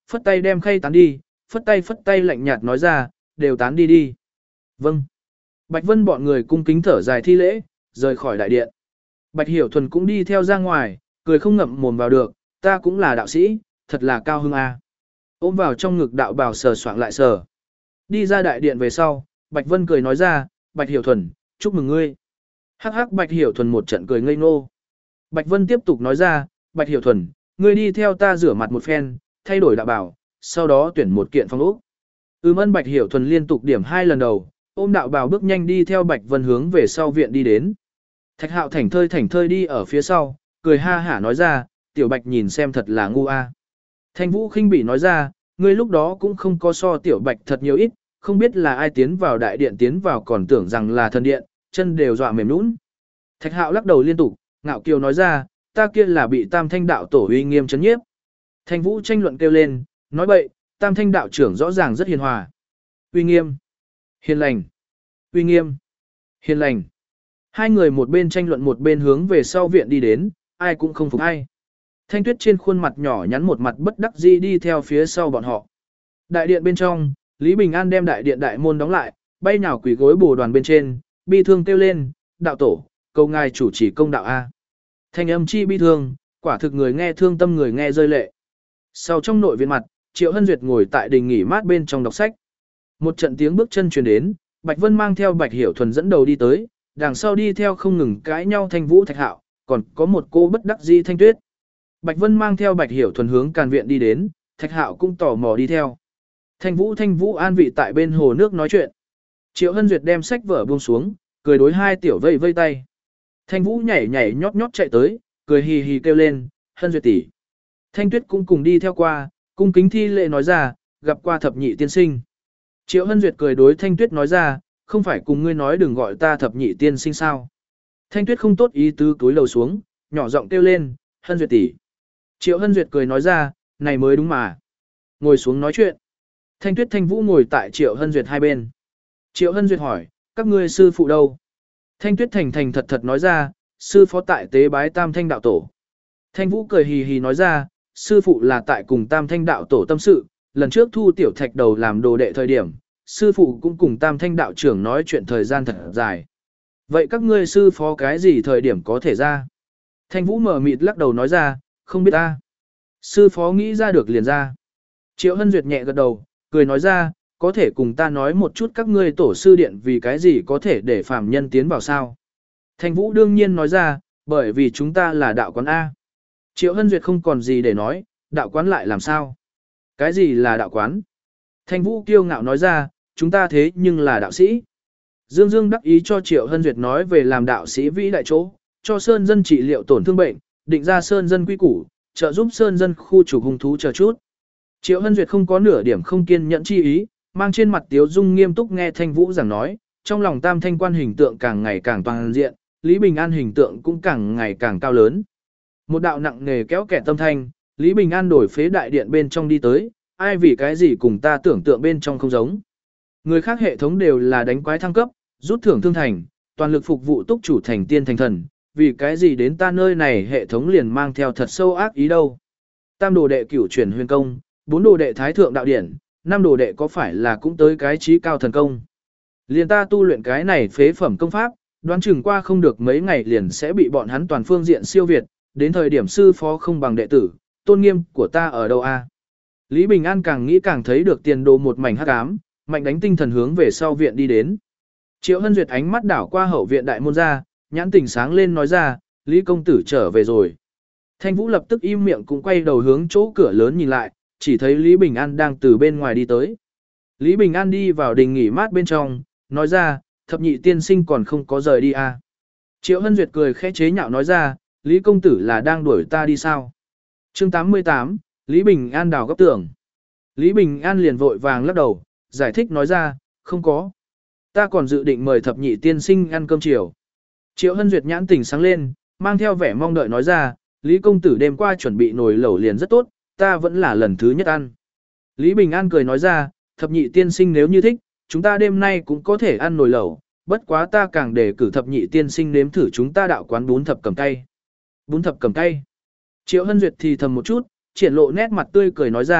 phất tay đem khay tán đi, phất tay lạnh nhạt nói ra, đều tán đi đi. Vâng. Bạch Vân bọn người cung kính thở dài thi lễ, rời khỏi đại điện. Bạch Hiểu Thuần cũng đi theo ra ngoài, cười không ngậm mồm vào được, ta cũng là đạo sĩ, thật là cao hưng a. Ôm vào trong ngực đạo bào sờ soạng lại sờ. Đi ra đại điện về sau, Bạch Vân cười nói ra, Bạch Hiểu Thuần, chúc mừng ngươi. Hắc hắc Bạch Hiểu Thuần một trận cười ngây ngô. Bạch Vân tiếp tục nói ra, Bạch Hiểu Thuần, ngươi đi theo ta rửa mặt một phen, thay đổi đạo bào, sau đó tuyển một kiện phong ốc. Ân Bạch Hiểu Thuần liên tục điểm 2 lần đầu, ôm đạo bào bước nhanh đi theo Bạch Vân hướng về sau viện đi đến. Thạch Hạo thảnh thơi đi ở phía sau, cười ha hả nói ra, tiểu Bạch nhìn xem thật là ngu a. Thanh Vũ khinh bỉ nói ra, ngươi lúc đó cũng không có so tiểu Bạch thật nhiều ít, không biết là ai tiến vào đại điện tiến vào còn tưởng rằng là thần điện, chân đều dọa mềm nhũn. Thạch Hạo lắc đầu liên tục, ngạo kiều nói ra, ta kia là bị Tam Thanh đạo tổ uy nghiêm chấn nhiếp. Thanh Vũ tranh luận kêu lên, nói bậy, Tam Thanh đạo trưởng rõ ràng rất hiền hòa. Uy nghiêm, hiền lành, uy nghiêm, hiền lành. Hai người một bên tranh luận một bên hướng về sau viện đi đến, ai cũng không phục ai. Thanh Tuyết trên khuôn mặt nhỏ nhắn một mặt bất đắc dĩ đi theo phía sau bọn họ. Đại điện bên trong, Lý Bình An đem đại điện đại môn đóng lại, bay nhào quỳ gối bồ đoàn bên trên, bi thương kêu lên, đạo tổ, cầu ngài chủ trì công đạo A. Thanh âm chi bi thương, quả thực người nghe thương tâm người nghe rơi lệ. Sau trong nội viện mặt, Triệu Hân Duyệt ngồi tại đình nghỉ mát bên trong đọc sách. Một trận tiếng bước chân truyền đến, Bạch Vân mang theo Bạch Hiểu Thuần dẫn đầu đi tới, đằng sau đi theo không ngừng cãi nhau Thanh Vũ Thạch Hạo, còn có một cô bất đắc dĩ Thanh Tuyết. Bạch Vân mang theo Bạch Hiểu Thuần hướng Càn viện đi đến, Thạch Hạo cũng tò mò đi theo. Thanh Vũ an vị tại bên hồ nước nói chuyện. Triệu Hân Duyệt đem sách vở buông xuống, cười đối hai tiểu vây vây tay. Thanh Vũ nhảy nhảy nhót nhót chạy tới, cười hì hì kêu lên, Hân Duyệt tỷ. Thanh Tuyết cũng cùng đi theo qua, cung kính thi lễ nói ra, gặp qua thập nhị tiên sinh. Triệu Hân Duyệt cười đối Thanh Tuyết nói ra, không phải cùng ngươi nói đừng gọi ta thập nhị tiên sinh sao. Thanh Tuyết không tốt ý tứ túi lầu xuống, nhỏ giọng kêu lên, Hân Duyệt tỷ. Triệu Hân Duyệt cười nói ra, này mới đúng mà. Ngồi xuống nói chuyện. Thanh Tuyết Thanh Vũ ngồi tại Triệu Hân Duyệt hai bên. Triệu Hân Duyệt hỏi, các ngươi sư phụ đâu? Thanh Tuyết thành thành thật thật nói ra, sư phó tại tế bái Tam Thanh đạo tổ. Thanh Vũ cười hì hì nói ra, sư phụ là tại cùng Tam Thanh đạo tổ tâm sự, lần trước thu tiểu thạch đầu làm đồ đệ thời điểm, sư phụ cũng cùng Tam Thanh đạo trưởng nói chuyện thời gian thật dài. Vậy các ngươi sư phó cái gì thời điểm có thể ra? Thanh Vũ mở mịt lắc đầu nói ra, không biết ta. Sư phó nghĩ ra được liền ra. Triệu Hân Duyệt nhẹ gật đầu, cười nói ra, có thể cùng ta nói một chút các ngươi tổ sư điện vì cái gì có thể để phàm nhân tiến vào sao? Thanh Vũ đương nhiên nói ra, bởi vì chúng ta là đạo quán A. Triệu Hân Duyệt không còn gì để nói, đạo quán lại làm sao? Cái gì là đạo quán? Thanh Vũ kiêu ngạo nói ra, chúng ta thế nhưng là đạo sĩ. Dương Dương đắc ý cho Triệu Hân Duyệt nói về làm đạo sĩ vĩ đại chỗ, cho sơn dân trị liệu tổn thương bệnh, định ra sơn dân quy củ, trợ giúp sơn dân khu trục hung thú chờ chút. Triệu Hân Duyệt không có nửa điểm không kiên nhẫn chi ý, mang trên mặt tiếu dung nghiêm túc nghe Thanh Vũ giảng nói, trong lòng Tam Thanh quan hình tượng càng ngày càng toàn diện, Lý Bình An hình tượng cũng càng ngày càng cao lớn. Một đạo nặng nề kéo kẻ tâm thanh, Lý Bình An đổi phế đại điện bên trong đi tới, ai vì cái gì cùng ta tưởng tượng bên trong không giống. Người khác hệ thống đều là đánh quái thăng cấp, rút thưởng thương thành, toàn lực phục vụ túc chủ thành tiên thành thần, vì cái gì đến ta nơi này hệ thống liền mang theo thật sâu ác ý đâu. Tam đồ đệ cửu chuyển huyền công, 4 đồ đệ thái thượng đạo điển, 5 đồ đệ có phải là cũng tới cái trí cao thần công. Liền ta tu luyện cái này phế phẩm công pháp, đoán chừng qua không được mấy ngày liền sẽ bị bọn hắn toàn phương diện siêu việt, đến thời điểm sư phó không bằng đệ tử, tôn nghiêm của ta ở đâu a? Lý Bình An càng nghĩ càng thấy được tiền đồ một mảnh hắc ám, mạnh đánh tinh thần hướng về sau viện đi đến. Triệu Hân Duyệt ánh mắt đảo qua hậu viện đại môn ra, nhãn tình sáng lên nói ra, Lý công tử trở về rồi. Thanh Vũ lập tức im miệng cũng quay đầu hướng chỗ cửa lớn nhìn lại, chỉ thấy Lý Bình An đang từ bên ngoài đi tới. Lý Bình An đi vào đình nghỉ mát bên trong, nói ra, thập nhị tiên sinh còn không có rời đi à. Triệu Hân Duyệt cười khẽ chế nhạo nói ra, Lý công tử là đang đuổi ta đi sao? Chương 88, Lý Bình An đào góc tường. Lý Bình An liền vội vàng lắc đầu, giải thích nói ra, không có. Ta còn dự định mời thập nhị tiên sinh ăn cơm chiều. Triệu Hân Duyệt nhãn tỉnh sáng lên, mang theo vẻ mong đợi nói ra, Lý công tử đêm qua chuẩn bị nồi lẩu liền rất tốt, ta vẫn là lần thứ nhất ăn. Lý Bình An cười nói ra, thập nhị tiên sinh nếu như thích, chúng ta đêm nay cũng có thể ăn nồi lẩu, bất quá ta càng đề cử thập nhị tiên sinh nếm thử chúng ta đạo quán bún thập cầm cay. Bún thập cầm cay. Triệu Hân Duyệt thì thầm một chút, triển lộ nét mặt tươi cười nói ra,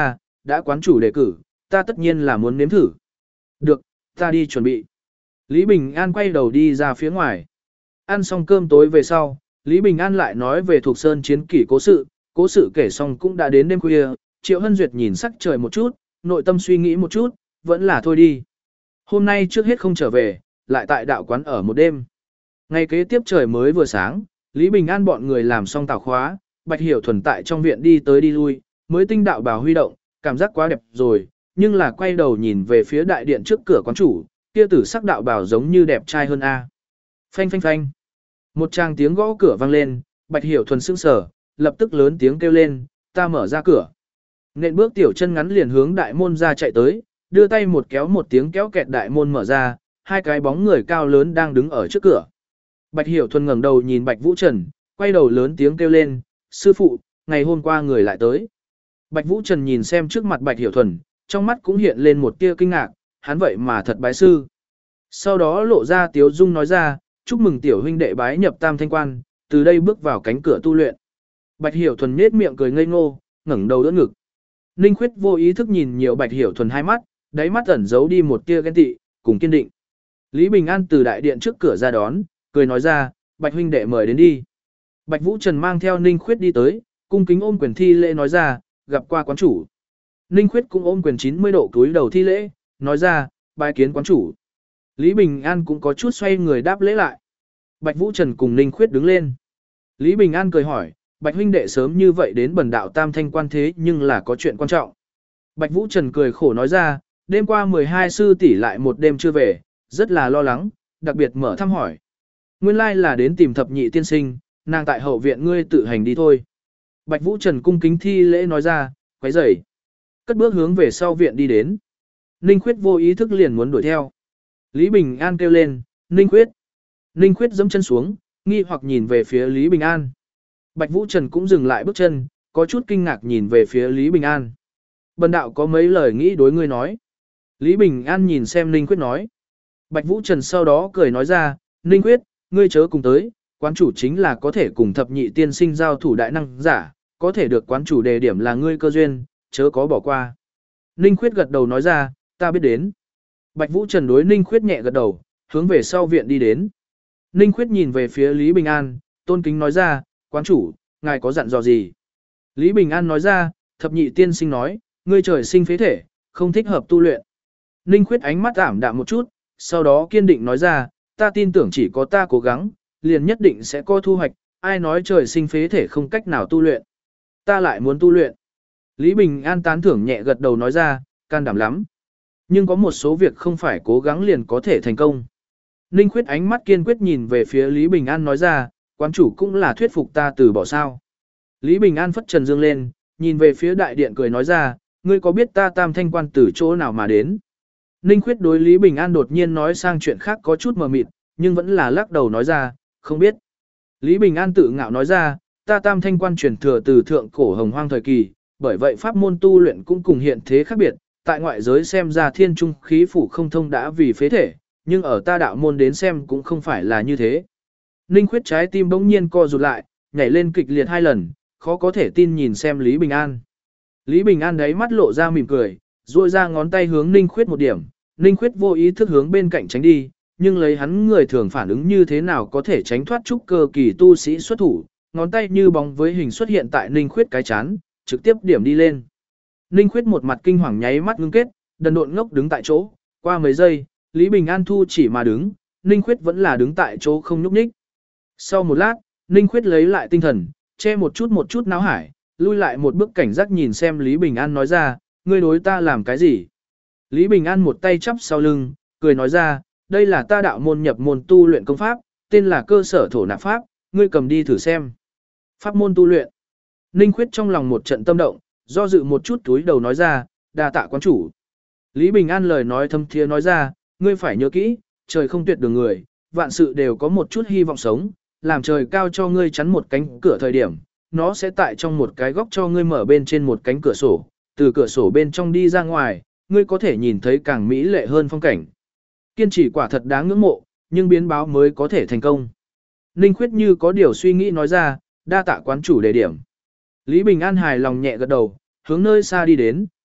đã quán chủ đề cử, ta tất nhiên là muốn nếm thử. Được, ta đi chuẩn bị. Lý Bình An quay đầu đi ra phía ngoài. Ăn xong cơm tối về sau, Lý Bình An lại nói về Thục Sơn chiến kỷ cố sự kể xong cũng đã đến đêm khuya, Triệu Hân Duyệt nhìn sắc trời một chút, nội tâm suy nghĩ một chút, vẫn là thôi đi. Hôm nay trước hết không trở về, lại tại đạo quán ở một đêm. Ngày kế tiếp trời mới vừa sáng, Lý Bình An bọn người làm xong tảo khóa, Bạch Hiểu Thuần tại trong viện đi tới đi lui, mới tinh đạo bào huy động, cảm giác quá đẹp rồi, nhưng là quay đầu nhìn về phía đại điện trước cửa quán chủ, kia tử sắc đạo bào giống như đẹp trai hơn a. Phanh phanh phanh. Một tràng tiếng gõ cửa vang lên, Bạch Hiểu Thuần sững sờ, lập tức lớn tiếng kêu lên, ta mở ra cửa. Nện bước tiểu chân ngắn liền hướng đại môn ra chạy tới, đưa tay một kéo một tiếng kéo kẹt đại môn mở ra, hai cái bóng người cao lớn đang đứng ở trước cửa. Bạch Hiểu Thuần ngẩng đầu nhìn Bạch Vũ Trần, quay đầu lớn tiếng kêu lên, sư phụ, ngày hôm qua người lại tới. Bạch Vũ Trần nhìn xem trước mặt Bạch Hiểu Thuần, trong mắt cũng hiện lên một tia kinh ngạc, hắn vậy mà thật bái sư. Sau đó lộ ra tiếu dung nói ra, chúc mừng tiểu huynh đệ bái nhập Tam Thanh Quan, từ đây bước vào cánh cửa tu luyện. Bạch Hiểu Thuần nhếch miệng cười ngây ngô, ngẩng đầu đỡ ngực. Ninh Khuyết vô ý thức nhìn nhiều Bạch Hiểu Thuần hai mắt, đáy mắt ẩn giấu đi một tia ghen tị, cùng kiên định. Lý Bình An từ đại điện trước cửa ra đón, cười nói ra, Bạch huynh đệ mời đến đi. Bạch Vũ Trần mang theo Ninh Khuyết đi tới, cung kính ôm quyền thi lễ nói ra, gặp qua quán chủ. Ninh Khuyết cũng ôm quyền 90 độ cúi đầu thi lễ, nói ra, bái kiến quán chủ. Lý Bình An cũng có chút xoay người đáp lễ lại. Bạch Vũ Trần cùng Ninh Khuyết đứng lên. Lý Bình An cười hỏi, Bạch huynh đệ sớm như vậy đến bần đạo Tam Thanh Quan thế nhưng là có chuyện quan trọng. Bạch Vũ Trần cười khổ nói ra, đêm qua 12 sư tỷ lại một đêm chưa về, rất là lo lắng, đặc biệt mở thăm hỏi. Nguyên lai là đến tìm thập nhị tiên sinh, nàng tại hậu viện ngươi tự hành đi thôi. Bạch Vũ Trần cung kính thi lễ nói ra, quấy rầy. Cất bước hướng về sau viện đi đến. Ninh Khuyết vô ý thức liền muốn đuổi theo. Lý Bình An kêu lên, Ninh Khuyết. Ninh Khuyết giẫm chân xuống, nghi hoặc nhìn về phía Lý Bình An. Bạch Vũ Trần cũng dừng lại bước chân, có chút kinh ngạc nhìn về phía Lý Bình An. Bần đạo có mấy lời nghĩ đối ngươi nói. Lý Bình An nhìn xem Ninh Khuyết nói. Bạch Vũ Trần sau đó cười nói ra, Ninh Khuyết, ngươi chớ cùng tới, quán chủ chính là có thể cùng thập nhị tiên sinh giao thủ đại năng giả, có thể được quán chủ đề điểm là ngươi cơ duyên, chớ có bỏ qua. Ninh Khuyết gật đầu nói ra, ta biết đến. Bạch Vũ Trần đối Ninh Khuyết nhẹ gật đầu, hướng về sau viện đi đến. Ninh Khuyết nhìn về phía Lý Bình An, tôn kính nói ra, quán chủ, ngài có dặn dò gì? Lý Bình An nói ra, thập nhị tiên sinh nói, ngươi trời sinh phế thể, không thích hợp tu luyện. Ninh Khuyết ánh mắt ảm đạm một chút, sau đó kiên định nói ra, ta tin tưởng chỉ có ta cố gắng, liền nhất định sẽ có thu hoạch, ai nói trời sinh phế thể không cách nào tu luyện. Ta lại muốn tu luyện. Lý Bình An tán thưởng nhẹ gật đầu nói ra, can đảm lắm. Nhưng có một số việc không phải cố gắng liền có thể thành công. Ninh Khuyết ánh mắt kiên quyết nhìn về phía Lý Bình An nói ra, quán chủ cũng là thuyết phục ta từ bỏ sao. Lý Bình An phất trần dương lên, nhìn về phía đại điện cười nói ra, ngươi có biết ta Tam Thanh Quan từ chỗ nào mà đến? Ninh Khuyết đối Lý Bình An đột nhiên nói sang chuyện khác có chút mờ mịt, nhưng vẫn là lắc đầu nói ra, không biết. Lý Bình An tự ngạo nói ra, ta Tam Thanh Quan truyền thừa từ thượng cổ hồng hoang thời kỳ, bởi vậy pháp môn tu luyện cũng cùng hiện thế khác biệt, tại ngoại giới xem ra thiên trung khí phủ không thông đã vì phế thể, nhưng ở ta đạo môn đến xem cũng không phải là như thế. Ninh Khuyết trái tim bỗng nhiên co rụt lại, nhảy lên kịch liệt 2 lần, khó có thể tin nhìn xem Lý Bình An. Lý Bình An đấy mắt lộ ra mỉm cười, duỗi ra ngón tay hướng Ninh Khuyết một điểm, Ninh Khuyết vô ý thức hướng bên cạnh tránh đi, nhưng lấy hắn người thường phản ứng như thế nào có thể tránh thoát trúc cơ kỳ tu sĩ xuất thủ, ngón tay như bóng với hình xuất hiện tại Ninh Khuyết cái chán, trực tiếp điểm đi lên. Ninh Khuyết một mặt kinh hoàng nháy mắt ngưng kết, đần độn ngốc đứng tại chỗ, qua mấy giây, Lý Bình An thu chỉ mà đứng, Ninh Khuyết vẫn là đứng tại chỗ không nhúc nhích. Sau một lát, Ninh Khuyết lấy lại tinh thần, che một chút náo hải, lui lại một bước cảnh giác nhìn xem Lý Bình An nói ra, ngươi đối ta làm cái gì? Lý Bình An một tay chắp sau lưng, cười nói ra, đây là ta đạo môn nhập môn tu luyện công pháp, tên là cơ sở thổ nạp pháp, ngươi cầm đi thử xem. Pháp môn tu luyện. Ninh Khuyết trong lòng một trận tâm động, do dự một chút túi đầu nói ra, đa tạ quán chủ. Lý Bình An lời nói thâm thiế nói ra, ngươi phải nhớ kỹ, trời không tuyệt đường người, vạn sự đều có một chút hy vọng sống, làm trời cao cho ngươi chắn một cánh cửa thời điểm, nó sẽ tại trong một cái góc cho ngươi mở bên trên một cánh cửa sổ, từ cửa sổ bên trong đi ra ngoài, ngươi có thể nhìn thấy càng mỹ lệ hơn phong cảnh. Kiên trì quả thật đáng ngưỡng mộ, nhưng biến báo mới có thể thành công. Ninh Khuyết như có điều suy nghĩ nói ra, đa tạ quán chủ đề điểm. Lý Bình An hài lòng nhẹ gật đầu, hướng nơi xa đi đến,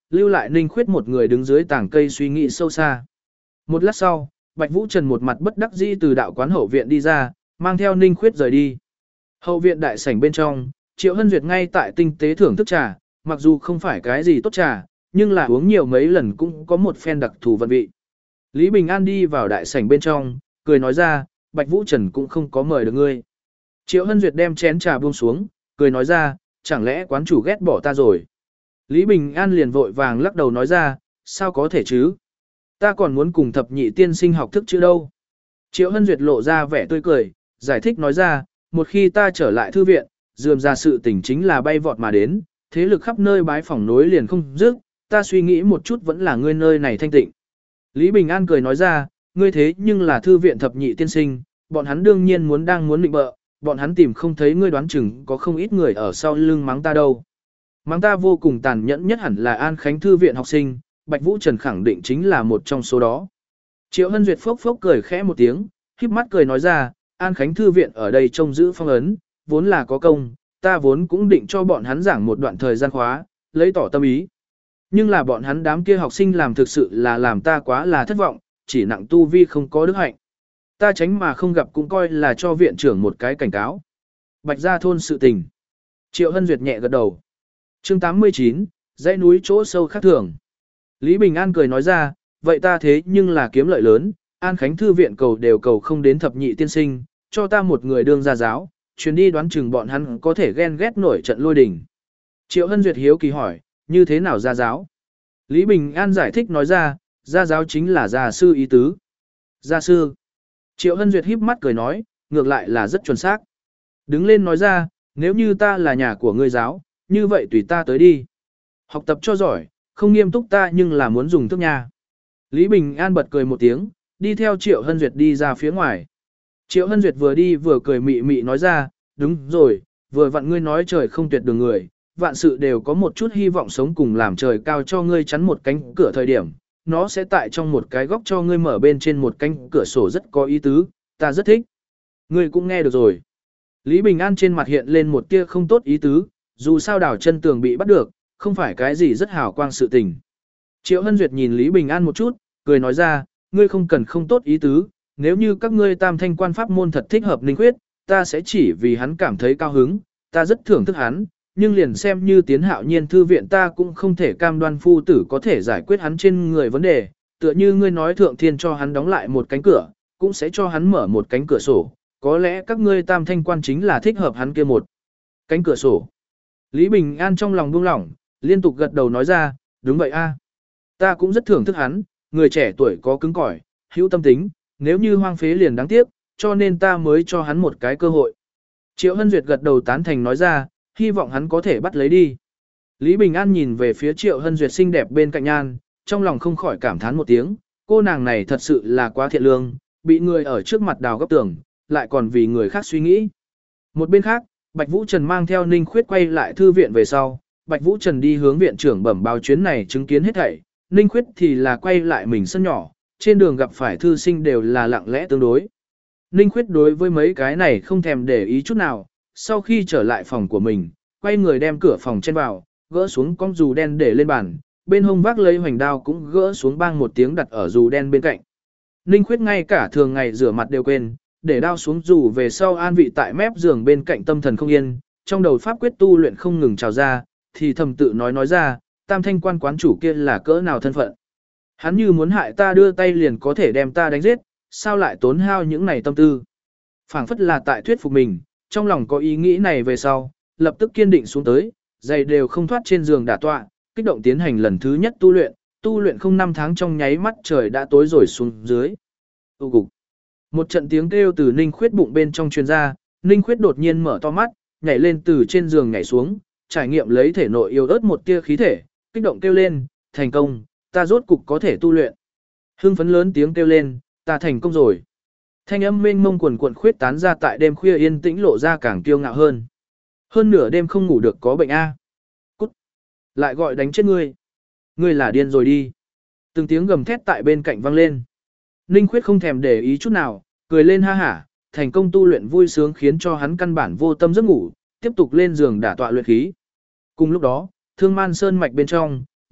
lưu lại Ninh Khuyết một người đứng dưới tảng cây suy nghĩ sâu xa. Một lát sau, Bạch Vũ Trần một mặt bất đắc dĩ từ đạo quán hậu viện đi ra, mang theo Ninh Khuyết rời đi. Hậu viện đại sảnh bên trong, Triệu Hân Duyệt ngay tại tinh tế thưởng thức trà, mặc dù không phải cái gì tốt trà, nhưng là uống nhiều mấy lần cũng có một phen đặc thù vận vị. Lý Bình An đi vào đại sảnh bên trong, cười nói ra, Bạch Vũ Trần cũng không có mời được ngươi. Triệu Hân Duyệt đem chén trà buông xuống, cười nói ra, chẳng lẽ quán chủ ghét bỏ ta rồi. Lý Bình An liền vội vàng lắc đầu nói ra, sao có thể chứ? Ta còn muốn cùng thập nhị tiên sinh học thức chữ đâu. Triệu Hân Duyệt lộ ra vẻ tươi cười, giải thích nói ra, một khi ta trở lại thư viện, dườm ra sự tình chính là bay vọt mà đến, thế lực khắp nơi bái phỏng nối liền không dứt, ta suy nghĩ một chút vẫn là ngươi nơi này thanh tịnh. Lý Bình An cười nói ra, ngươi thế nhưng là thư viện thập nhị tiên sinh, bọn hắn đương nhiên muốn định bợ, bọn hắn tìm không thấy ngươi đoán chừng có không ít người ở sau lưng mắng ta đâu. Mắng ta vô cùng tàn nhẫn nhất hẳn là An Khánh thư viện học sinh, Bạch Vũ Trần khẳng định chính là một trong số đó. Triệu Hân Duyệt phốc phốc cười khẽ một tiếng, híp mắt cười nói ra, An Khánh thư viện ở đây trông giữ phong ấn, vốn là có công, ta vốn cũng định cho bọn hắn giảng một đoạn thời gian khóa, lấy tỏ tâm ý. Nhưng là bọn hắn đám kia học sinh làm thực sự là làm ta quá là thất vọng, chỉ nặng tu vi không có đức hạnh. Ta tránh mà không gặp cũng coi là cho viện trưởng một cái cảnh cáo. Bạch Gia thôn sự tình. Triệu Hân Duyệt nhẹ gật đầu. Chương 89, dãy núi chỗ sâu khác thường. Lý Bình An cười nói ra, vậy ta thế nhưng là kiếm lợi lớn, An Khánh thư viện cầu đều cầu không đến thập nhị tiên sinh, cho ta một người đương gia giáo, chuyến đi đoán chừng bọn hắn có thể ghen ghét nổi trận lôi đình. Triệu Hân Duyệt hiếu kỳ hỏi, như thế nào gia giáo? Lý Bình An giải thích nói ra, gia giáo chính là gia sư ý tứ. Gia sư. Triệu Hân Duyệt híp mắt cười nói, ngược lại là rất chuẩn xác. Đứng lên nói ra, nếu như ta là nhà của ngươi giáo, như vậy tùy ta tới đi. Học tập cho giỏi, không nghiêm túc ta nhưng là muốn dùng thức nha. Lý Bình An bật cười một tiếng, đi theo Triệu Hân Duyệt đi ra phía ngoài. Triệu Hân Duyệt vừa đi vừa cười mị mị nói ra, đúng rồi, vừa vặn ngươi nói trời không tuyệt đường người, vạn sự đều có một chút hy vọng sống cùng làm trời cao cho ngươi chắn một cánh cửa thời điểm, nó sẽ tại trong một cái góc cho ngươi mở bên trên một cánh cửa sổ rất có ý tứ, ta rất thích. Ngươi cũng nghe được rồi. Lý Bình An trên mặt hiện lên một tia không tốt ý tứ, dù sao đảo chân tường bị bắt được, không phải cái gì rất hào quang sự tình. Triệu Hân Duyệt nhìn Lý Bình An một chút, cười nói ra, ngươi không cần không tốt ý tứ, nếu như các ngươi tam thanh quan pháp môn thật thích hợp Ninh Khuyết, ta sẽ chỉ vì hắn cảm thấy cao hứng, ta rất thưởng thức hắn, nhưng liền xem như tiến hạo nhiên thư viện ta cũng không thể cam đoan phu tử có thể giải quyết hắn trên người vấn đề, tựa như ngươi nói thượng thiên cho hắn đóng lại một cánh cửa, cũng sẽ cho hắn mở một cánh cửa sổ, có lẽ các ngươi tam thanh quan chính là thích hợp hắn kia một cánh cửa sổ. Lý Bình An trong lòng buông lỏng, liên tục gật đầu nói ra, đúng vậy a, ta cũng rất thưởng thức hắn, người trẻ tuổi có cứng cỏi, hữu tâm tính, nếu như hoang phế liền đáng tiếc, cho nên ta mới cho hắn một cái cơ hội. Triệu Hân Duyệt gật đầu tán thành nói ra, hy vọng hắn có thể bắt lấy đi. Lý Bình An nhìn về phía Triệu Hân Duyệt xinh đẹp bên cạnh Nhan, trong lòng không khỏi cảm thán một tiếng, cô nàng này thật sự là quá thiện lương, bị người ở trước mặt đào góc tường, lại còn vì người khác suy nghĩ. Một bên khác, Bạch Vũ Trần mang theo Ninh Khuyết quay lại thư viện về sau, Bạch Vũ Trần đi hướng viện trưởng bẩm báo chuyến này chứng kiến hết thảy, Ninh Khuyết thì là quay lại mình sân nhỏ, trên đường gặp phải thư sinh đều là lặng lẽ tương đối. Ninh Khuyết đối với mấy cái này không thèm để ý chút nào, sau khi trở lại phòng của mình, quay người đem cửa phòng chen vào, gỡ xuống con dù đen để lên bàn, bên hông vác lấy hoành đao cũng gỡ xuống bang một tiếng đặt ở dù đen bên cạnh. Ninh Khuyết ngay cả thường ngày rửa mặt đều quên, để đao xuống dù về sau an vị tại mép giường bên cạnh tâm thần không yên, trong đầu pháp quyết tu luyện không ngừng trào ra, thì thầm tự nói ra, tam thanh quan quán chủ kia là cỡ nào thân phận. Hắn như muốn hại ta đưa tay liền có thể đem ta đánh giết, sao lại tốn hao những này tâm tư. Phảng phất là tại thuyết phục mình, trong lòng có ý nghĩ này về sau, lập tức kiên định xuống tới, giày đều không thoát trên giường đả tọa, kích động tiến hành lần thứ nhất tu luyện không 5 tháng trong nháy mắt trời đã tối rồi xuống dưới. Tu cục. Một trận tiếng kêu từ Ninh Khuyết bụng bên trong truyền ra, Ninh Khuyết đột nhiên mở to mắt, nhảy lên từ trên giường nhảy xuống, trải nghiệm lấy thể nội yêu ớt một tia khí thể, kích động kêu lên, thành công, ta rốt cục có thể tu luyện. Hưng phấn lớn tiếng kêu lên, ta thành công rồi. Thanh âm mênh mông quần quần khuyết tán ra tại đêm khuya yên tĩnh lộ ra càng kiêu ngạo hơn. Hơn nửa đêm không ngủ được có bệnh a. Cút. Lại gọi đánh chết ngươi. Ngươi là điên rồi đi. Từng tiếng gầm thét tại bên cạnh vang lên. Ninh Khuyết không thèm để ý chút nào, cười lên ha hả, thành công tu luyện vui sướng khiến cho hắn căn bản vô tâm giấc ngủ, tiếp tục lên giường đả tọa luyện khí. Cùng lúc đó, Thương Man Sơn mạch bên trong,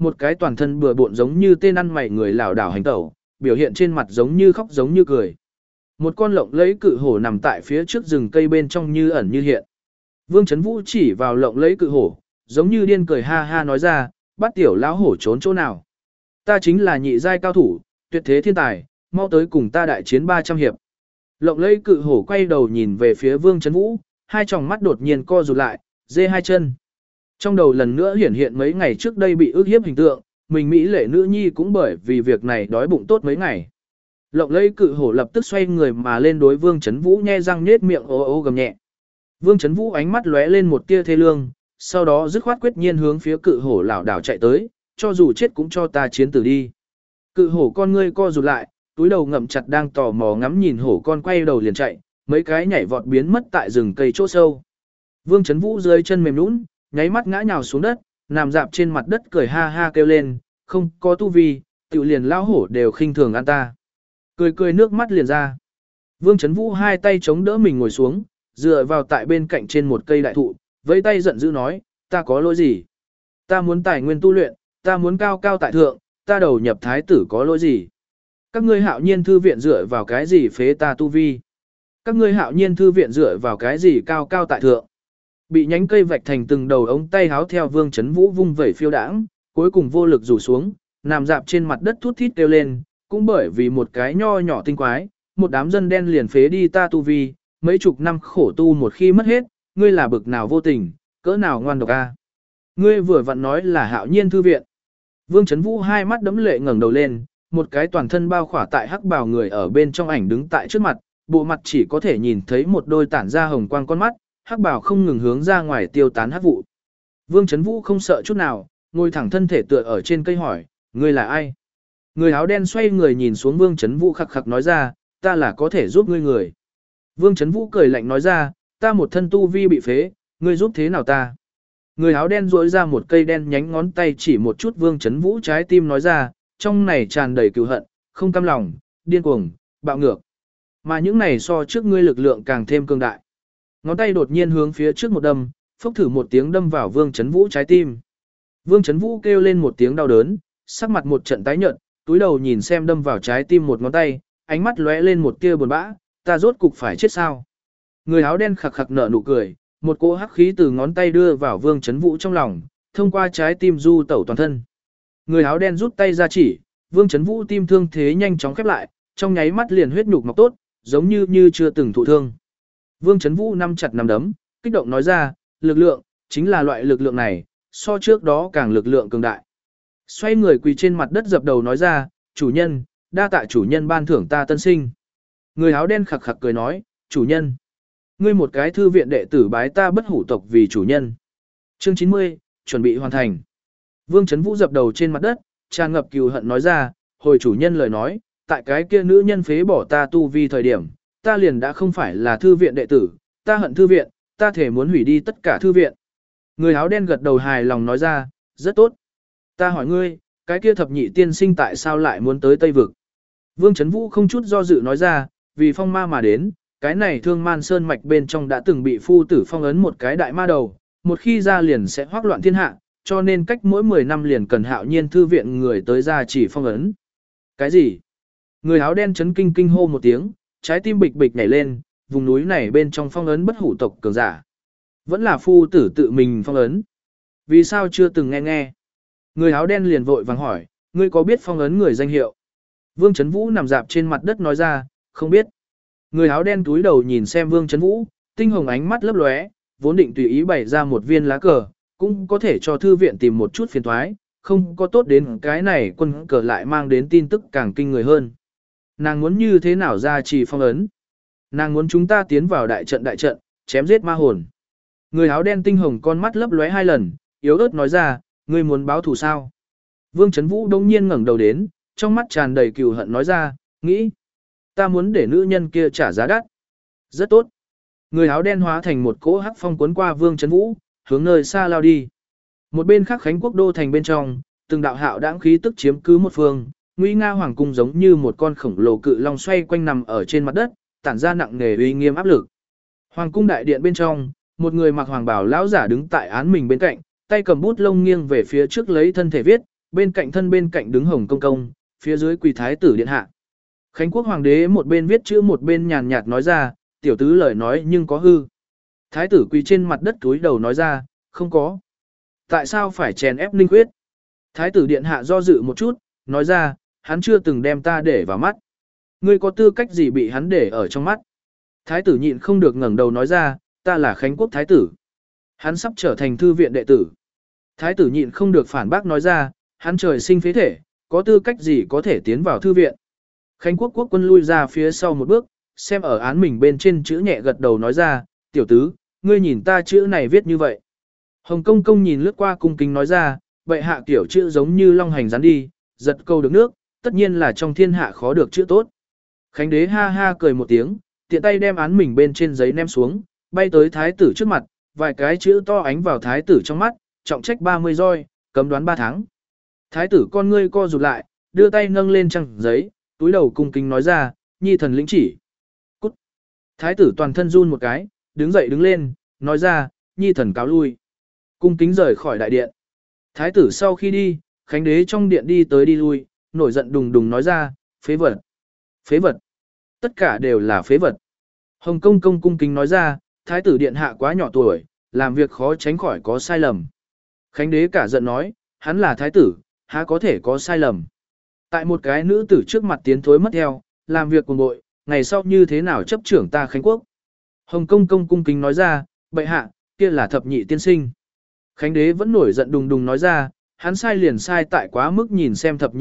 một cái toàn thân bừa bộn giống như tên ăn mày người lảo đảo hành tẩu, biểu hiện trên mặt giống như khóc giống như cười. Một con lộng lẫy cự hổ nằm tại phía trước rừng cây bên trong như ẩn như hiện. Vương Chấn Vũ chỉ vào lộng lẫy cự hổ, giống như điên cười ha ha nói ra, bắt tiểu lão hổ trốn chỗ nào. Ta chính là nhị giai cao thủ, tuyệt thế thiên tài, mau tới cùng ta đại chiến 300 hiệp. Lộng lẫy cự hổ quay đầu nhìn về phía Vương Chấn Vũ, hai tròng mắt đột nhiên co rụt lại, dê hai chân. Trong đầu lần nữa hiển hiện mấy ngày trước đây bị ức hiếp hình tượng, mình mỹ lệ nữ nhi cũng bởi vì việc này đói bụng tốt mấy ngày. Lộng lẫy cự hổ lập tức xoay người mà lên đối Vương Chấn Vũ nhe răng nhếch miệng ô ô gầm nhẹ. Vương Chấn Vũ ánh mắt lóe lên một tia thê lương, sau đó dứt khoát quyết nhiên hướng phía cự hổ lảo đảo chạy tới, cho dù chết cũng cho ta chiến tử đi. Cự hổ con ngươi co rụt lại, túi đầu ngậm chặt đang tò mò ngắm nhìn hổ con quay đầu liền chạy, mấy cái nhảy vọt biến mất tại rừng cây chỗ sâu. Vương Chấn Vũ dưới chân mềm nhũn, nháy mắt ngã nhào xuống đất, nằm dạp trên mặt đất cười ha ha kêu lên, không có tu vi, tiểu liền lao hổ đều khinh thường ăn ta. Cười cười nước mắt liền ra. Vương Chấn Vũ hai tay chống đỡ mình ngồi xuống, dựa vào tại bên cạnh trên một cây đại thụ, vẫy tay giận dữ nói, ta có lỗi gì? Ta muốn tài nguyên tu luyện, ta muốn cao cao tại thượng, ta đầu nhập thái tử có lỗi gì? Các ngươi Hạo Nhiên thư viện dựa vào cái gì phế ta tu vi? Các ngươi Hạo Nhiên thư viện dựa vào cái gì cao cao tại thượng? Bị nhánh cây vạch thành từng đầu ống tay háo theo Vương Chấn Vũ vung vẩy phiêu đãng, cuối cùng vô lực rủ xuống, nằm dạp trên mặt đất thút thít kêu lên, cũng bởi vì một cái nho nhỏ tinh quái, một đám dân đen liền phế đi ta tu vi, mấy chục năm khổ tu một khi mất hết, ngươi là bực nào vô tình, cỡ nào ngoan độc a. Ngươi vừa vặn nói là Hạo Nhiên thư viện. Vương Chấn Vũ hai mắt đẫm lệ ngẩng đầu lên, một cái toàn thân bao khỏa tại hắc bào người ở bên trong ảnh đứng tại trước mặt, bộ mặt chỉ có thể nhìn thấy một đôi tản ra hồng quang con mắt, hắc bào không ngừng hướng ra ngoài tiêu tán hắc vụ. Vương Chấn Vũ không sợ chút nào, ngồi thẳng thân thể tựa ở trên cây hỏi, ngươi là ai? Người áo đen xoay người nhìn xuống Vương Chấn Vũ khặc khặc nói ra, ta là có thể giúp ngươi người. Vương Chấn Vũ cười lạnh nói ra, ta một thân tu vi bị phế, ngươi giúp thế nào ta? Người áo đen duỗi ra một cây đen nhánh ngón tay chỉ một chút Vương Chấn Vũ trái tim nói ra, trong này tràn đầy cừu hận, không cam lòng, điên cuồng, bạo ngược. Mà những này so trước ngươi lực lượng càng thêm cường đại. Ngón tay đột nhiên hướng phía trước một đâm, phốc thử một tiếng đâm vào Vương Chấn Vũ trái tim. Vương Chấn Vũ kêu lên một tiếng đau đớn, sắc mặt một trận tái nhợt, túi đầu nhìn xem đâm vào trái tim một ngón tay, ánh mắt lóe lên một tia buồn bã, ta rốt cục phải chết sao? Người áo đen khặc khặc nở nụ cười, một cỗ hắc khí từ ngón tay đưa vào Vương Chấn Vũ trong lòng, thông qua trái tim du tẩu toàn thân. Người áo đen rút tay ra chỉ, Vương Chấn Vũ tim thương thế nhanh chóng khép lại, trong nháy mắt liền huyết nhục mọc tốt, giống như chưa từng thụ thương. Vương Chấn Vũ nắm chặt nắm đấm, kích động nói ra, lực lượng, chính là loại lực lượng này, so trước đó càng lực lượng cường đại. Xoay người quỳ trên mặt đất dập đầu nói ra, chủ nhân, đa tạ chủ nhân ban thưởng ta tân sinh. Người áo đen khặc khặc cười nói, chủ nhân, ngươi một cái thư viện đệ tử bái ta bất hủ tộc vì chủ nhân. Chương 90, chuẩn bị hoàn thành. Vương Chấn Vũ dập đầu trên mặt đất, tràn ngập cừu hận nói ra, hồi chủ nhân lời nói, tại cái kia nữ nhân phế bỏ ta tu vi thời điểm, ta liền đã không phải là thư viện đệ tử, ta hận thư viện, ta thể muốn hủy đi tất cả thư viện. Người áo đen gật đầu hài lòng nói ra, rất tốt. Ta hỏi ngươi, cái kia thập nhị tiên sinh tại sao lại muốn tới Tây Vực? Vương Chấn Vũ không chút do dự nói ra, vì phong ma mà đến, cái này Thương Man Sơn mạch bên trong đã từng bị phu tử phong ấn một cái đại ma đầu, một khi ra liền sẽ hoắc loạn thiên hạ, cho nên cách mỗi 10 năm liền cần Hạo Nhiên thư viện người tới ra chỉ phong ấn. Cái gì? Người áo đen chấn kinh kinh hô một tiếng, trái tim bịch bịch nhảy lên, vùng núi này bên trong phong ấn bất hủ tộc cường giả. Vẫn là phu tử tự mình phong ấn. Vì sao chưa từng nghe nghe? Người áo đen liền vội vàng hỏi, ngươi có biết phong ấn người danh hiệu? Vương Chấn Vũ nằm dạp trên mặt đất nói ra, không biết. Người áo đen túi đầu nhìn xem Vương Chấn Vũ, tinh hồng ánh mắt lấp lóe, vốn định tùy ý bày ra một viên lá cờ, cũng có thể cho thư viện tìm một chút phiền toái, không có tốt đến cái này quân cờ lại mang đến tin tức càng kinh người hơn. Nàng muốn như thế nào ra trì phong ấn? Nàng muốn chúng ta tiến vào đại trận, chém giết ma hồn. Người áo đen tinh hồng con mắt lấp lóe hai lần, yếu ớt nói ra, ngươi muốn báo thù sao? Vương Chấn Vũ đông nhiên ngẩng đầu đến, trong mắt tràn đầy cừu hận nói ra, nghĩ. Ta muốn để nữ nhân kia trả giá đắt. Rất tốt. Người áo đen hóa thành một cỗ hắc phong cuốn qua Vương Chấn Vũ, hướng nơi xa lao đi. Một bên khác Khánh Quốc đô thành bên trong, từng đạo hạo đãng khí tức chiếm cứ một phương, nguy nga hoàng cung giống như một con khổng lồ cự long xoay quanh nằm ở trên mặt đất, tản ra nặng nề uy nghiêm áp lực. Hoàng cung đại điện bên trong, một người mặc hoàng bào lão giả đứng tại án mình bên cạnh, tay cầm bút lông nghiêng về phía trước lấy thân thể viết, bên cạnh đứng Hồng Công Công, phía dưới quỳ thái tử điện hạ. Khánh quốc hoàng đế một bên viết chữ một bên nhàn nhạt nói ra, tiểu tứ lời nói nhưng có hư. Thái tử quỳ trên mặt đất túi đầu nói ra, không có. Tại sao phải chèn ép Ninh Khuyết? Thái tử điện hạ do dự một chút, nói ra, hắn chưa từng đem ta để vào mắt. Ngươi có tư cách gì bị hắn để ở trong mắt? Thái tử nhịn không được ngẩng đầu nói ra, ta là Khánh quốc thái tử. Hắn sắp trở thành thư viện đệ tử. Thái tử nhịn không được phản bác nói ra, hắn trời sinh phế thể, có tư cách gì có thể tiến vào thư viện. Khánh quốc quốc quân lui ra phía sau một bước, xem ở án mình bên trên chữ nhẹ gật đầu nói ra, tiểu tứ, ngươi nhìn ta chữ này viết như vậy. Hồng Công Công nhìn lướt qua cung kính nói ra, bệ hạ kiểu chữ giống như long hành rắn đi, giật câu được nước, tất nhiên là trong thiên hạ khó được chữ tốt. Khánh đế ha ha cười một tiếng, tiện tay đem án mình bên trên giấy ném xuống, bay tới thái tử trước mặt, vài cái chữ to ánh vào thái tử trong mắt, trọng trách 30 roi, cấm đoán 3 tháng. Thái tử con ngươi co rụt lại, đưa tay nâng lên trang giấy, túi đầu cung kính nói ra, nhi thần lĩnh chỉ. Cút. Thái tử toàn thân run một cái, đứng dậy đứng lên, nói ra, nhi thần cáo lui. Cung kính rời khỏi đại điện. Thái tử sau khi đi, Khánh đế trong điện đi tới đi lui, nổi giận đùng đùng nói ra, phế vật. Phế vật. Tất cả đều là phế vật. Hồng Công Công cung kính nói ra, thái tử điện hạ quá nhỏ tuổi, làm việc khó tránh khỏi có sai lầm. Khánh đế cả giận nói, hắn là thái tử, há có thể có sai lầm. Tại một cái nữ tử trước mặt tiến thối mất theo, làm việc cùng bội, ngày sau như thế nào chấp trưởng ta Khánh quốc. Hồng Công Công cung kính nói ra, bệ hạ, kia là thập nhị tiên sinh. Khánh đế vẫn nổi giận đùng đùng nói ra, hắn sai liền sai tại quá mức nhìn xem thập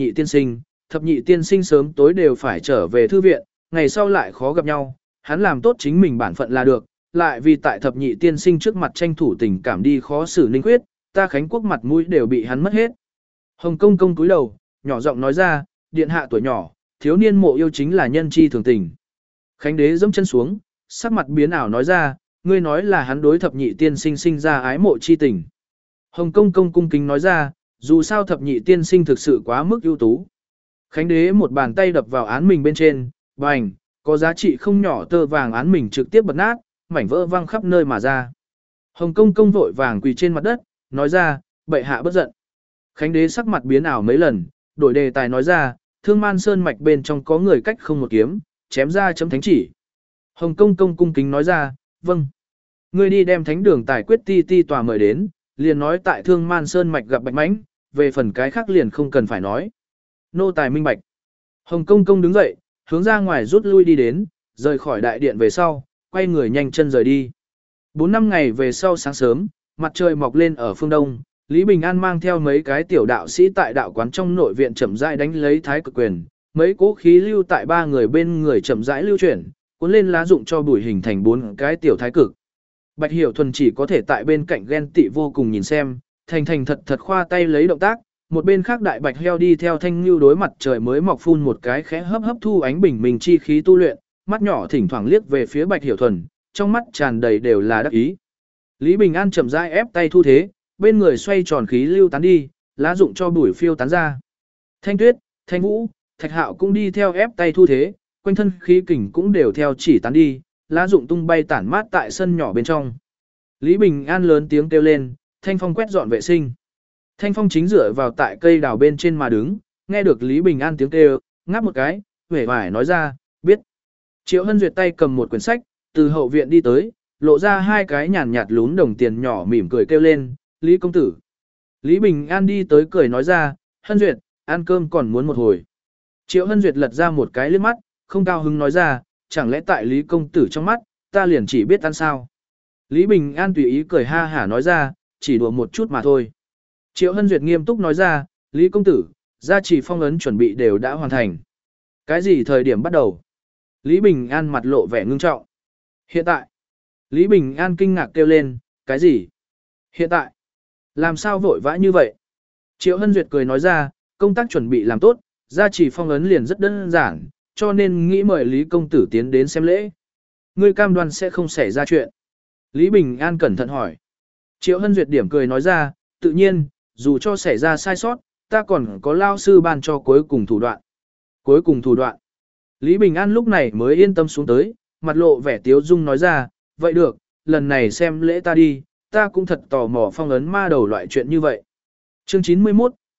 nhị tiên sinh sớm tối đều phải trở về thư viện, ngày sau lại khó gặp nhau, hắn làm tốt chính mình bản phận là được, lại vì tại thập nhị tiên sinh trước mặt tranh thủ tình cảm đi khó xử Ninh Khuyết, ta Khánh quốc mặt mũi đều bị hắn mất hết. Hồng Công Công cúi đầu, nhỏ giọng nói ra, điện hạ tuổi nhỏ, thiếu niên mộ yêu chính là nhân chi thường tình. Khánh đế giẫm chân xuống, sắc mặt biến ảo nói ra, ngươi nói là hắn đối thập nhị tiên sinh sinh ra ái mộ chi tình. Hồng Công Công cung kính nói ra, dù sao thập nhị tiên sinh thực sự quá mức ưu tú. Khánh đế một bàn tay đập vào án mình bên trên, bành, có giá trị không nhỏ tơ vàng án mình trực tiếp bật nát, mảnh vỡ văng khắp nơi mà ra. Hồng Công Công vội vàng quỳ trên mặt đất, nói ra, bệ hạ bất giận. Khánh đế sắc mặt biến ảo mấy lần, đổi đề tài nói ra, Thương Man Sơn mạch bên trong có người cách không một kiếm, chém ra chấm thánh chỉ. Hồng Công Công cung kính nói ra, vâng. Ngươi đi đem thánh đường tài quyết ti tòa mời đến, liền nói tại Thương Man Sơn mạch gặp Bạch Mãnh, về phần cái khác liền không cần phải nói. Nô tài minh bạch. Hồng Công Công đứng dậy, hướng ra ngoài rút lui đi đến, rời khỏi đại điện về sau, quay người nhanh chân rời đi. 4-5 ngày về sau sáng sớm, mặt trời mọc lên ở phương đông, Lý Bình An mang theo mấy cái tiểu đạo sĩ tại đạo quán trong nội viện chậm rãi đánh lấy thái cực quyền, mấy cỗ khí lưu tại ba người bên người chậm rãi lưu chuyển, cuốn lên lá dụng cho bùi hình thành 4 cái tiểu thái cực. Bạch Hiểu Thuần chỉ có thể tại bên cạnh ghen tị vô cùng nhìn xem, thành thật khoa tay lấy động tác, một bên khác đại bạch heo đi theo thanh lưu đối mặt trời mới mọc phun một cái khẽ hấp thu ánh bình minh chi khí tu luyện, mắt nhỏ thỉnh thoảng liếc về phía Bạch Hiểu Thuần, trong mắt tràn đầy đều là đắc ý. Lý Bình An chậm rãi ép tay thu thế, bên người xoay tròn khí lưu tán đi, lá dụng cho bùi phiêu tán ra. Thanh Tuyết, Thanh Vũ, Thạch Hạo cũng đi theo ép tay thu thế, quanh thân khí kình cũng đều theo chỉ tán đi, lá dụng tung bay tản mát tại sân nhỏ bên trong. Lý Bình An lớn tiếng kêu lên, Thanh Phong quét dọn vệ sinh. Thanh Phong chính dựa vào tại cây đào bên trên mà đứng, nghe được Lý Bình An tiếng kêu, ngáp một cái, vẻ vải nói ra, biết. Triệu Hân Duyệt tay cầm một quyển sách, từ hậu viện đi tới, lộ ra hai cái nhàn nhạt lún đồng tiền nhỏ mỉm cười kêu lên, Lý công tử. Lý Bình An đi tới cười nói ra, Hân Duyệt, ăn cơm còn muốn một hồi. Triệu Hân Duyệt lật ra một cái liếc mắt, không cao hứng nói ra, chẳng lẽ tại Lý công tử trong mắt, ta liền chỉ biết ăn sao. Lý Bình An tùy ý cười ha hả nói ra, chỉ đùa một chút mà thôi. Triệu Hân Duyệt nghiêm túc nói ra, Lý công tử, gia trì phong ấn chuẩn bị đều đã hoàn thành. Cái gì thời điểm bắt đầu? Lý Bình An mặt lộ vẻ ngưng trọng. Hiện tại. Lý Bình An kinh ngạc kêu lên, cái gì? Hiện tại. Làm sao vội vã như vậy? Triệu Hân Duyệt cười nói ra, công tác chuẩn bị làm tốt, gia trì phong ấn liền rất đơn giản, cho nên nghĩ mời Lý công tử tiến đến xem lễ. Ngươi cam đoan sẽ không xảy ra chuyện. Lý Bình An cẩn thận hỏi. Triệu Hân Duyệt điểm cười nói ra, tự nhiên, dù cho xảy ra sai sót, ta còn có lao sư ban cho cuối cùng thủ đoạn. Cuối cùng thủ đoạn. Lý Bình An lúc này mới yên tâm xuống tới, mặt lộ vẻ tiếu dung nói ra, vậy được, lần này xem lễ ta đi, ta cũng thật tò mò phong ấn ma đầu loại chuyện như vậy. Chương 91,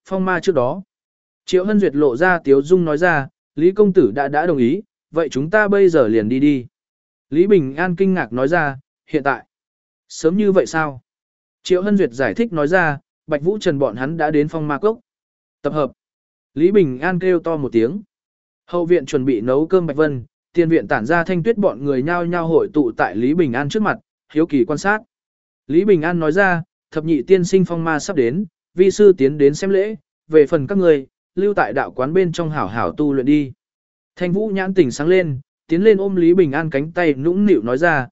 phong ma trước đó. Triệu Hân Duyệt lộ ra tiếu dung nói ra, Lý công tử đã đồng ý, vậy chúng ta bây giờ liền đi đi. Lý Bình An kinh ngạc nói ra, hiện tại. Sớm như vậy sao? Triệu Hân Duyệt giải thích nói ra, Bạch Vũ Trần bọn hắn đã đến phong ma cốc. Tập hợp. Lý Bình An kêu to một tiếng. Hậu viện chuẩn bị nấu cơm Bạch Vân, tiền viện tản ra Thanh Tuyết bọn người nhao nhao hội tụ tại Lý Bình An trước mặt, hiếu kỳ quan sát. Lý Bình An nói ra, thập nhị tiên sinh phong ma sắp đến, vi sư tiến đến xem lễ, về phần các người, lưu tại đạo quán bên trong hảo hảo tu luyện đi. Thanh Vũ nhãn tỉnh sáng lên, tiến lên ôm Lý Bình An cánh tay nũng nịu nói ra,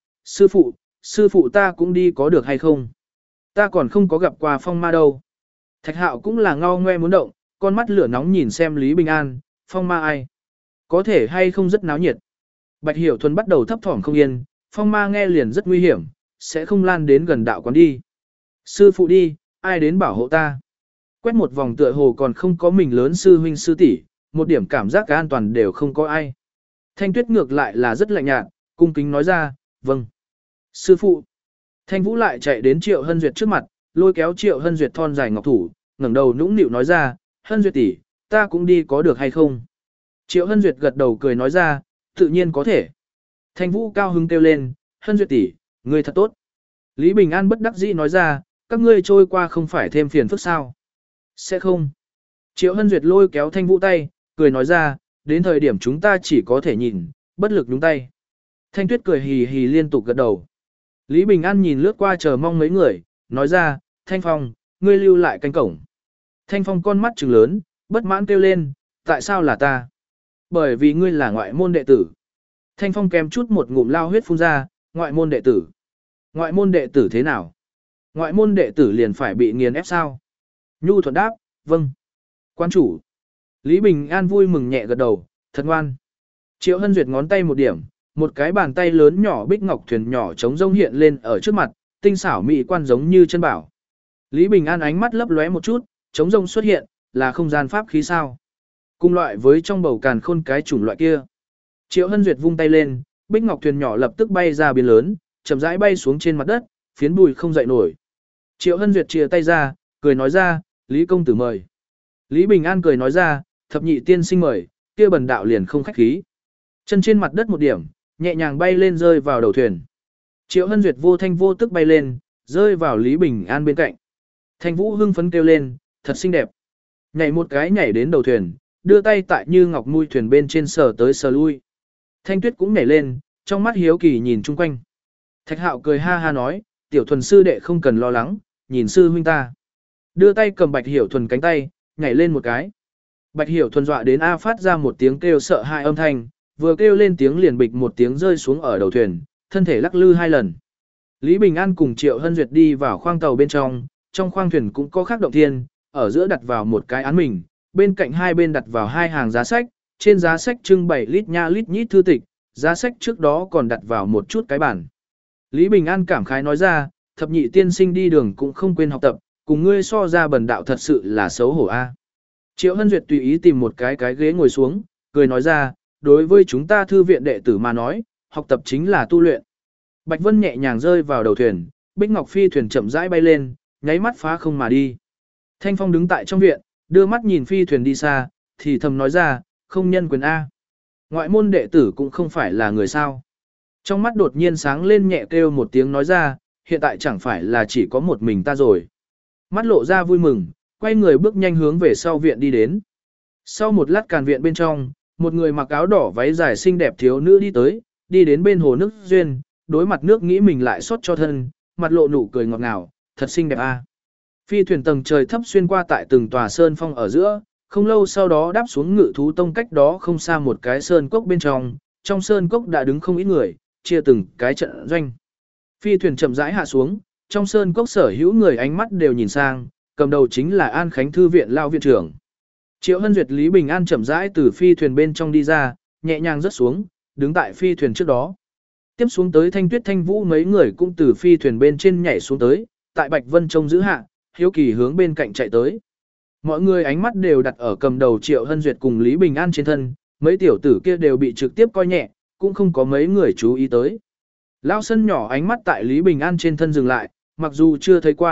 sư phụ ta cũng đi có được hay không? Ta còn không có gặp qua phong ma đâu. Thạch Hạo cũng là ngao ngoe muốn động, con mắt lửa nóng nhìn xem Lý Bình An, phong ma ai? Có thể hay không rất náo nhiệt. Bạch Hiểu Thuần bắt đầu thấp thỏm không yên, phong ma nghe liền rất nguy hiểm, sẽ không lan đến gần đạo quán đi. Sư phụ đi, ai đến bảo hộ ta? Quét một vòng tựa hồ còn không có mình lớn sư huynh sư tỷ, một điểm cảm giác an toàn đều không có ai. Thanh Tuyết ngược lại là rất lạnh nhạt, cung kính nói ra, vâng. Sư phụ. Thanh Vũ lại chạy đến Triệu Hân Duyệt trước mặt, lôi kéo Triệu Hân Duyệt thon dài ngọc thủ, ngẩng đầu nũng nịu nói ra, Hân Duyệt tỷ, ta cũng đi có được hay không? Triệu Hân Duyệt gật đầu cười nói ra, tự nhiên có thể. Thanh Vũ cao hứng kêu lên, Hân Duyệt tỷ, ngươi thật tốt. Lý Bình An bất đắc dĩ nói ra, các ngươi trôi qua không phải thêm phiền phức sao? Sẽ không. Triệu Hân Duyệt lôi kéo Thanh Vũ tay, cười nói ra, đến thời điểm chúng ta chỉ có thể nhìn, bất lực nhúng tay. Thanh Tuyết cười hì hì liên tục gật đầu. Lý Bình An nhìn lướt qua chờ mong mấy người, nói ra, Thanh Phong, ngươi lưu lại canh cổng. Thanh Phong con mắt trừng lớn, bất mãn kêu lên, tại sao là ta? Bởi vì ngươi là ngoại môn đệ tử. Thanh Phong kèm chút một ngụm lao huyết phun ra, ngoại môn đệ tử. Ngoại môn đệ tử thế nào? Ngoại môn đệ tử liền phải bị nghiền ép sao? Nhu thuận đáp, vâng. Quan chủ. Lý Bình An vui mừng nhẹ gật đầu, thật ngoan. Triệu Hân Duyệt ngón tay một điểm, một cái bàn tay lớn nhỏ bích ngọc thuyền nhỏ trống rông hiện lên ở trước mặt, tinh xảo mỹ quan giống như chân bảo. Lý Bình An ánh mắt lấp lóe một chút, trống rông xuất hiện, là không gian pháp khí sao? Cùng loại với trong bầu càn khôn cái chủng loại kia. Triệu Hân Duyệt vung tay lên, bích ngọc thuyền nhỏ lập tức bay ra biển lớn, chậm rãi bay xuống trên mặt đất, phiến bùi không dậy nổi. Triệu Hân Duyệt chìa tay ra, cười nói ra, Lý công tử mời. Lý Bình An cười nói ra, thập nhị tiên sinh mời, kia bần đạo liền không khách khí. Chân trên mặt đất một điểm, nhẹ nhàng bay lên rơi vào đầu thuyền. Triệu Hân Duyệt vô thanh vô tức bay lên, rơi vào Lý Bình An bên cạnh. Thanh Vũ hưng phấn kêu lên, thật xinh đẹp. Nhảy một cái nhảy đến đầu thuyền, đưa tay tại như ngọc mui thuyền bên trên sờ tới sờ lui. Thanh Tuyết cũng nhảy lên, trong mắt hiếu kỳ nhìn chung quanh. Thạch Hạo cười ha ha nói, tiểu thuần sư đệ không cần lo lắng, nhìn sư huynh ta. Đưa tay cầm Bạch Hiểu Thuần cánh tay, nhảy lên một cái. Bạch Hiểu Thuần dọa đến A phát ra một tiếng kêu sợ hãi âm thanh, vừa kêu lên tiếng liền bịch một tiếng rơi xuống ở đầu thuyền, thân thể lắc lư 2 lần. Lý Bình An cùng Triệu Hân Duyệt đi vào khoang tàu bên trong khoang thuyền cũng có khắc động thiên, ở giữa đặt vào một cái án mình, bên cạnh hai bên đặt vào 2 hàng giá sách, trên giá sách trưng bày lít nha lít nhít thư tịch, giá sách trước đó còn đặt vào một chút cái bản. Lý Bình An cảm khái nói ra, thập nhị tiên sinh đi đường cũng không quên học tập, cùng ngươi so ra bần đạo thật sự là xấu hổ a. Triệu Hân Duyệt tùy ý tìm một cái ghế ngồi xuống, cười nói ra, đối với chúng ta thư viện đệ tử mà nói, học tập chính là tu luyện. Bạch Vân nhẹ nhàng rơi vào đầu thuyền, Bích Ngọc Phi thuyền chậm rãi bay lên, nháy mắt phá không mà đi. Thanh Phong đứng tại trong viện, đưa mắt nhìn phi thuyền đi xa, thì thầm nói ra, không nhân quyền A. Ngoại môn đệ tử cũng không phải là người sao. Trong mắt đột nhiên sáng lên nhẹ kêu một tiếng nói ra, hiện tại chẳng phải là chỉ có một mình ta rồi. Mắt lộ ra vui mừng, quay người bước nhanh hướng về sau viện đi đến. Sau một lát càn viện bên trong, một người mặc áo đỏ váy dài xinh đẹp thiếu nữ đi tới, đi đến bên hồ nước duyên, đối mặt nước nghĩ mình lại xót cho thân, mặt lộ nụ cười ngọt ngào, thật xinh đẹp a. Phi thuyền tầng trời thấp xuyên qua tại từng tòa sơn phong ở giữa, không lâu sau đó đáp xuống Ngự Thú Tông cách đó không xa một cái sơn cốc bên trong sơn cốc đã đứng không ít người, chia từng cái trận doanh. Phi thuyền chậm rãi hạ xuống, trong sơn cốc sở hữu người ánh mắt đều nhìn sang, cầm đầu chính là An Khánh Thư viện lao viện trưởng. Triệu Hân Duyệt Lý Bình An chậm rãi từ phi thuyền bên trong đi ra, nhẹ nhàng rớt xuống, đứng tại phi thuyền trước đó. Tiếp xuống tới Thanh Tuyết Thanh Vũ mấy người cũng từ phi thuyền bên trên nhảy xuống tới, tại Bạch Vân trông giữ hạ, hiếu kỳ hướng bên cạnh chạy tới. Mọi người ánh mắt đều đặt ở cầm đầu Triệu Hân Duyệt cùng Lý Bình An trên thân, mấy tiểu tử kia đều bị trực tiếp coi nhẹ, cũng không có mấy người chú ý tới. Lão sân nhỏ ánh mắt tại Lý Bình An trên thân dừng lại, mặc dù chưa thấy qua,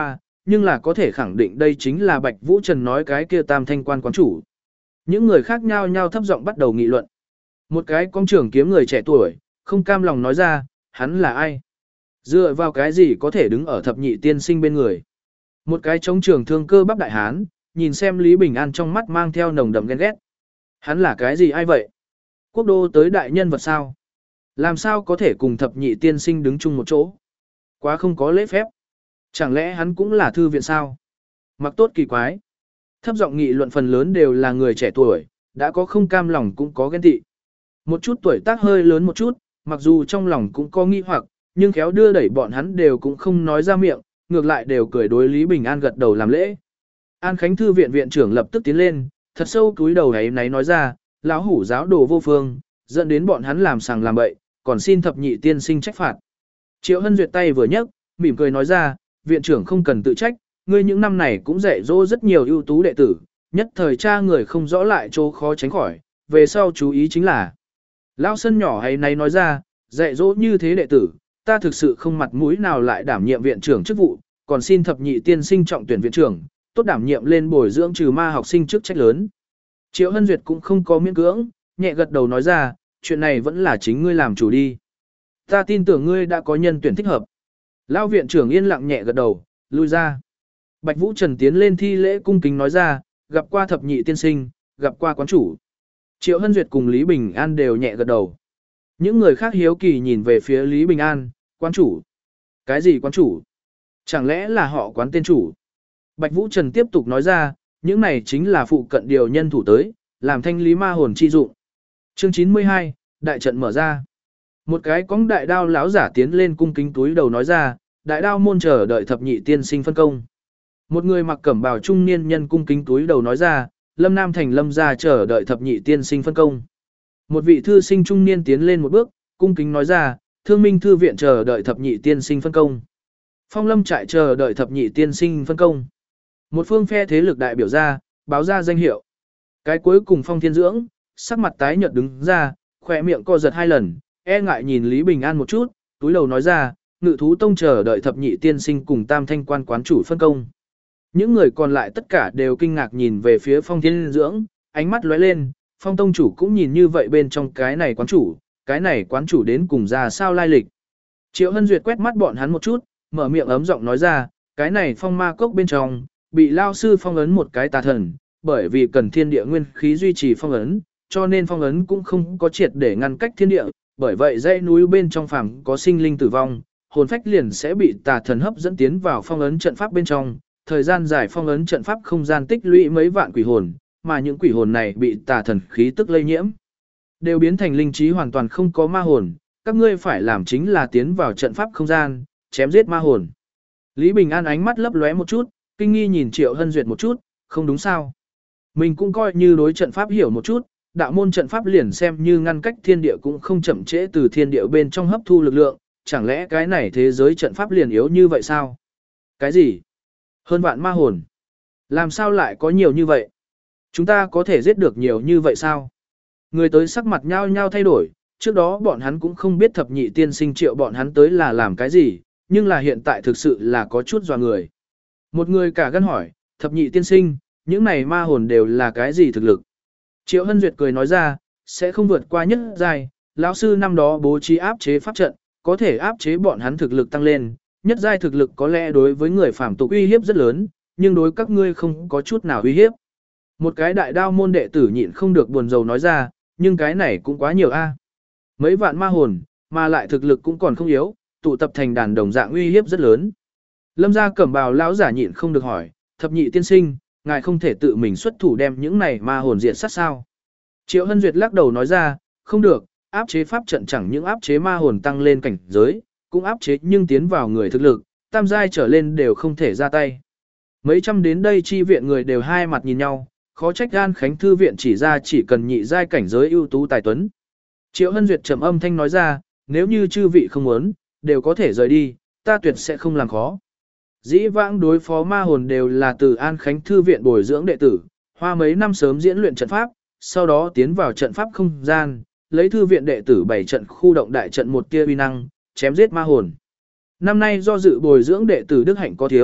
nhưng là có thể khẳng định đây chính là Bạch Vũ Trần nói cái kia Tam Thanh quan quán chủ. Những người khác nhao nhao thấp giọng bắt đầu nghị luận. Một cái con trưởng kiếm người trẻ tuổi, không cam lòng nói ra, hắn là ai? Dựa vào cái gì có thể đứng ở thập nhị tiên sinh bên người? Một cái chống trường thương cơ bắp đại hán, nhìn xem Lý Bình An trong mắt mang theo nồng đậm ghen ghét. Hắn là cái gì ai vậy? Quốc đô tới đại nhân vật sao? Làm sao có thể cùng thập nhị tiên sinh đứng chung một chỗ? Quá không có lễ phép. Chẳng lẽ hắn cũng là thư viện sao? Mặc tốt kỳ quái. Thấp giọng nghị luận phần lớn đều là người trẻ tuổi, đã có không cam lòng cũng có ghen tị. Một chút tuổi tác hơi lớn một chút, mặc dù trong lòng cũng có nghi hoặc, nhưng khéo đưa đẩy bọn hắn đều cũng không nói ra miệng, ngược lại đều cười đối Lý Bình An gật đầu làm lễ. An Khánh Thư viện viện trưởng lập tức tiến lên, thật sâu cúi đầu ấy náy nói ra, lão hủ giáo đồ vô phương, dẫn đến bọn hắn làm sàng làm bậy, còn xin thập nhị tiên sinh trách phạt. Triệu Hân Duyệt tay vừa nhấc, mỉm cười nói ra, viện trưởng không cần tự trách, ngươi những năm này cũng dạy dỗ rất nhiều ưu tú đệ tử, nhất thời cha người không rõ lại chỗ khó tránh khỏi, về sau chú ý chính là. Lão sân nhỏ ấy náy nói ra, dạy dỗ như thế đệ tử, ta thực sự không mặt mũi nào lại đảm nhiệm viện trưởng chức vụ, còn xin thập nhị tiên sinh trọng tuyển viện trưởng, tốt đảm nhiệm lên bồi dưỡng trừ ma học sinh chức trách lớn. Triệu Hân Duyệt cũng không có miễn cưỡng, nhẹ gật đầu nói ra, chuyện này vẫn là chính ngươi làm chủ đi. Ta tin tưởng ngươi đã có nhân tuyển thích hợp. Lão viện trưởng yên lặng nhẹ gật đầu, lui ra. Bạch Vũ Trần tiến lên thi lễ cung kính nói ra, gặp qua thập nhị tiên sinh, gặp qua quán chủ. Triệu Hân Duyệt cùng Lý Bình An đều nhẹ gật đầu. Những người khác hiếu kỳ nhìn về phía Lý Bình An, quán chủ. Cái gì quán chủ? Chẳng lẽ là họ quán tên chủ? Bạch Vũ Trần tiếp tục nói ra, những này chính là phụ cận điều nhân thủ tới, làm thanh lý ma hồn chi dụng. Chương 92, đại trận mở ra. Một cái cóng đại đao lão giả tiến lên cung kính túi đầu nói ra, đại đao môn chờ đợi thập nhị tiên sinh phân công. Một người mặc cẩm bào trung niên nhân cung kính túi đầu nói ra, Lâm Nam Thành Lâm gia chờ đợi thập nhị tiên sinh phân công. Một vị thư sinh trung niên tiến lên một bước, cung kính nói ra, Thương Minh thư viện chờ đợi thập nhị tiên sinh phân công. Phong Lâm trại chờ đợi thập nhị tiên sinh phân công. Một phương phe thế lực đại biểu ra, báo ra danh hiệu. Cái cuối cùng Phong Thiên Dưỡng, sắc mặt tái nhợt đứng ra, khỏe miệng co giật 2 lần, e ngại nhìn Lý Bình An một chút, túi đầu nói ra, Ngự thú tông chờ đợi thập nhị tiên sinh cùng Tam Thanh quan quán chủ phân công. Những người còn lại tất cả đều kinh ngạc nhìn về phía Phong Thiên Dưỡng, ánh mắt lóe lên, Phong tông chủ cũng nhìn như vậy bên trong cái này quán chủ đến cùng ra sao lai lịch. Triệu Hân Duyệt quét mắt bọn hắn một chút, mở miệng ấm giọng nói ra, cái này phong ma cốc bên trong, bị lao sư phong ấn một cái tà thần, bởi vì cần thiên địa nguyên khí duy trì phong ấn, cho nên phong ấn cũng không có triệt để ngăn cách thiên địa, bởi vậy dãy núi bên trong phàm có sinh linh tử vong, hồn phách liền sẽ bị tà thần hấp dẫn tiến vào phong ấn trận pháp bên trong, thời gian dài phong ấn trận pháp không gian tích lũy mấy vạn quỷ hồn, mà những quỷ hồn này bị tà thần khí tức lây nhiễm, đều biến thành linh trí hoàn toàn không có ma hồn, các ngươi phải làm chính là tiến vào trận pháp không gian, chém giết ma hồn. Lý Bình An ánh mắt lấp lóe một chút, kinh nghi nhìn Triệu Hân Duyệt một chút, không đúng sao? Mình cũng coi như đối trận pháp hiểu một chút, đạo môn trận pháp liền xem như ngăn cách thiên địa cũng không chậm trễ từ thiên địa bên trong hấp thu lực lượng, chẳng lẽ cái này thế giới trận pháp liền yếu như vậy sao? Cái gì? Hơn vạn ma hồn? Làm sao lại có nhiều như vậy? Chúng ta có thể giết được nhiều như vậy sao? Người tới sắc mặt nhao nhao thay đổi, trước đó bọn hắn cũng không biết thập nhị tiên sinh triệu bọn hắn tới là làm cái gì, nhưng là hiện tại thực sự là có chút dọa người. Một người cả gan hỏi, thập nhị tiên sinh, những này ma hồn đều là cái gì thực lực? Triệu Hân Duyệt cười nói ra, sẽ không vượt qua nhất giai, lão sư năm đó bố trí áp chế pháp trận, có thể áp chế bọn hắn thực lực tăng lên, nhất giai thực lực có lẽ đối với người phàm tục uy hiếp rất lớn, nhưng đối các ngươi không có chút nào uy hiếp. Một cái đại đao môn đệ tử nhịn không được buồn rầu nói ra, nhưng cái này cũng quá nhiều a. Mấy vạn ma hồn, mà lại thực lực cũng còn không yếu, tụ tập thành đàn đồng dạng uy hiếp rất lớn. Lâm gia cẩm bào lão giả nhịn không được hỏi, thập nhị tiên sinh, ngài không thể tự mình xuất thủ đem những này ma hồn diệt sát sao? Triệu Hân Duyệt lắc đầu nói ra, không được, áp chế pháp trận chẳng những áp chế ma hồn tăng lên cảnh giới, cũng áp chế nhưng tiến vào người thực lực, tam giai trở lên đều không thể ra tay. Mấy trăm đến đây chi viện người đều hai mặt nhìn nhau, khó trách An Khánh thư viện chỉ ra chỉ cần nhị giai cảnh giới ưu tú tài tuấn. Triệu Hân Duyệt trầm âm thanh nói ra, nếu như chư vị không muốn, đều có thể rời đi, ta tuyệt sẽ không làm khó. Dĩ vãng đối phó ma hồn đều là từ An Khánh thư viện bồi dưỡng đệ tử, hoa mấy năm sớm diễn luyện trận pháp, sau đó tiến vào trận pháp không gian, lấy thư viện đệ tử 7 trận khu động đại trận một tia uy năng, chém giết ma hồn. Năm nay do dự bồi dưỡng đệ tử đức hạnh có thiếu,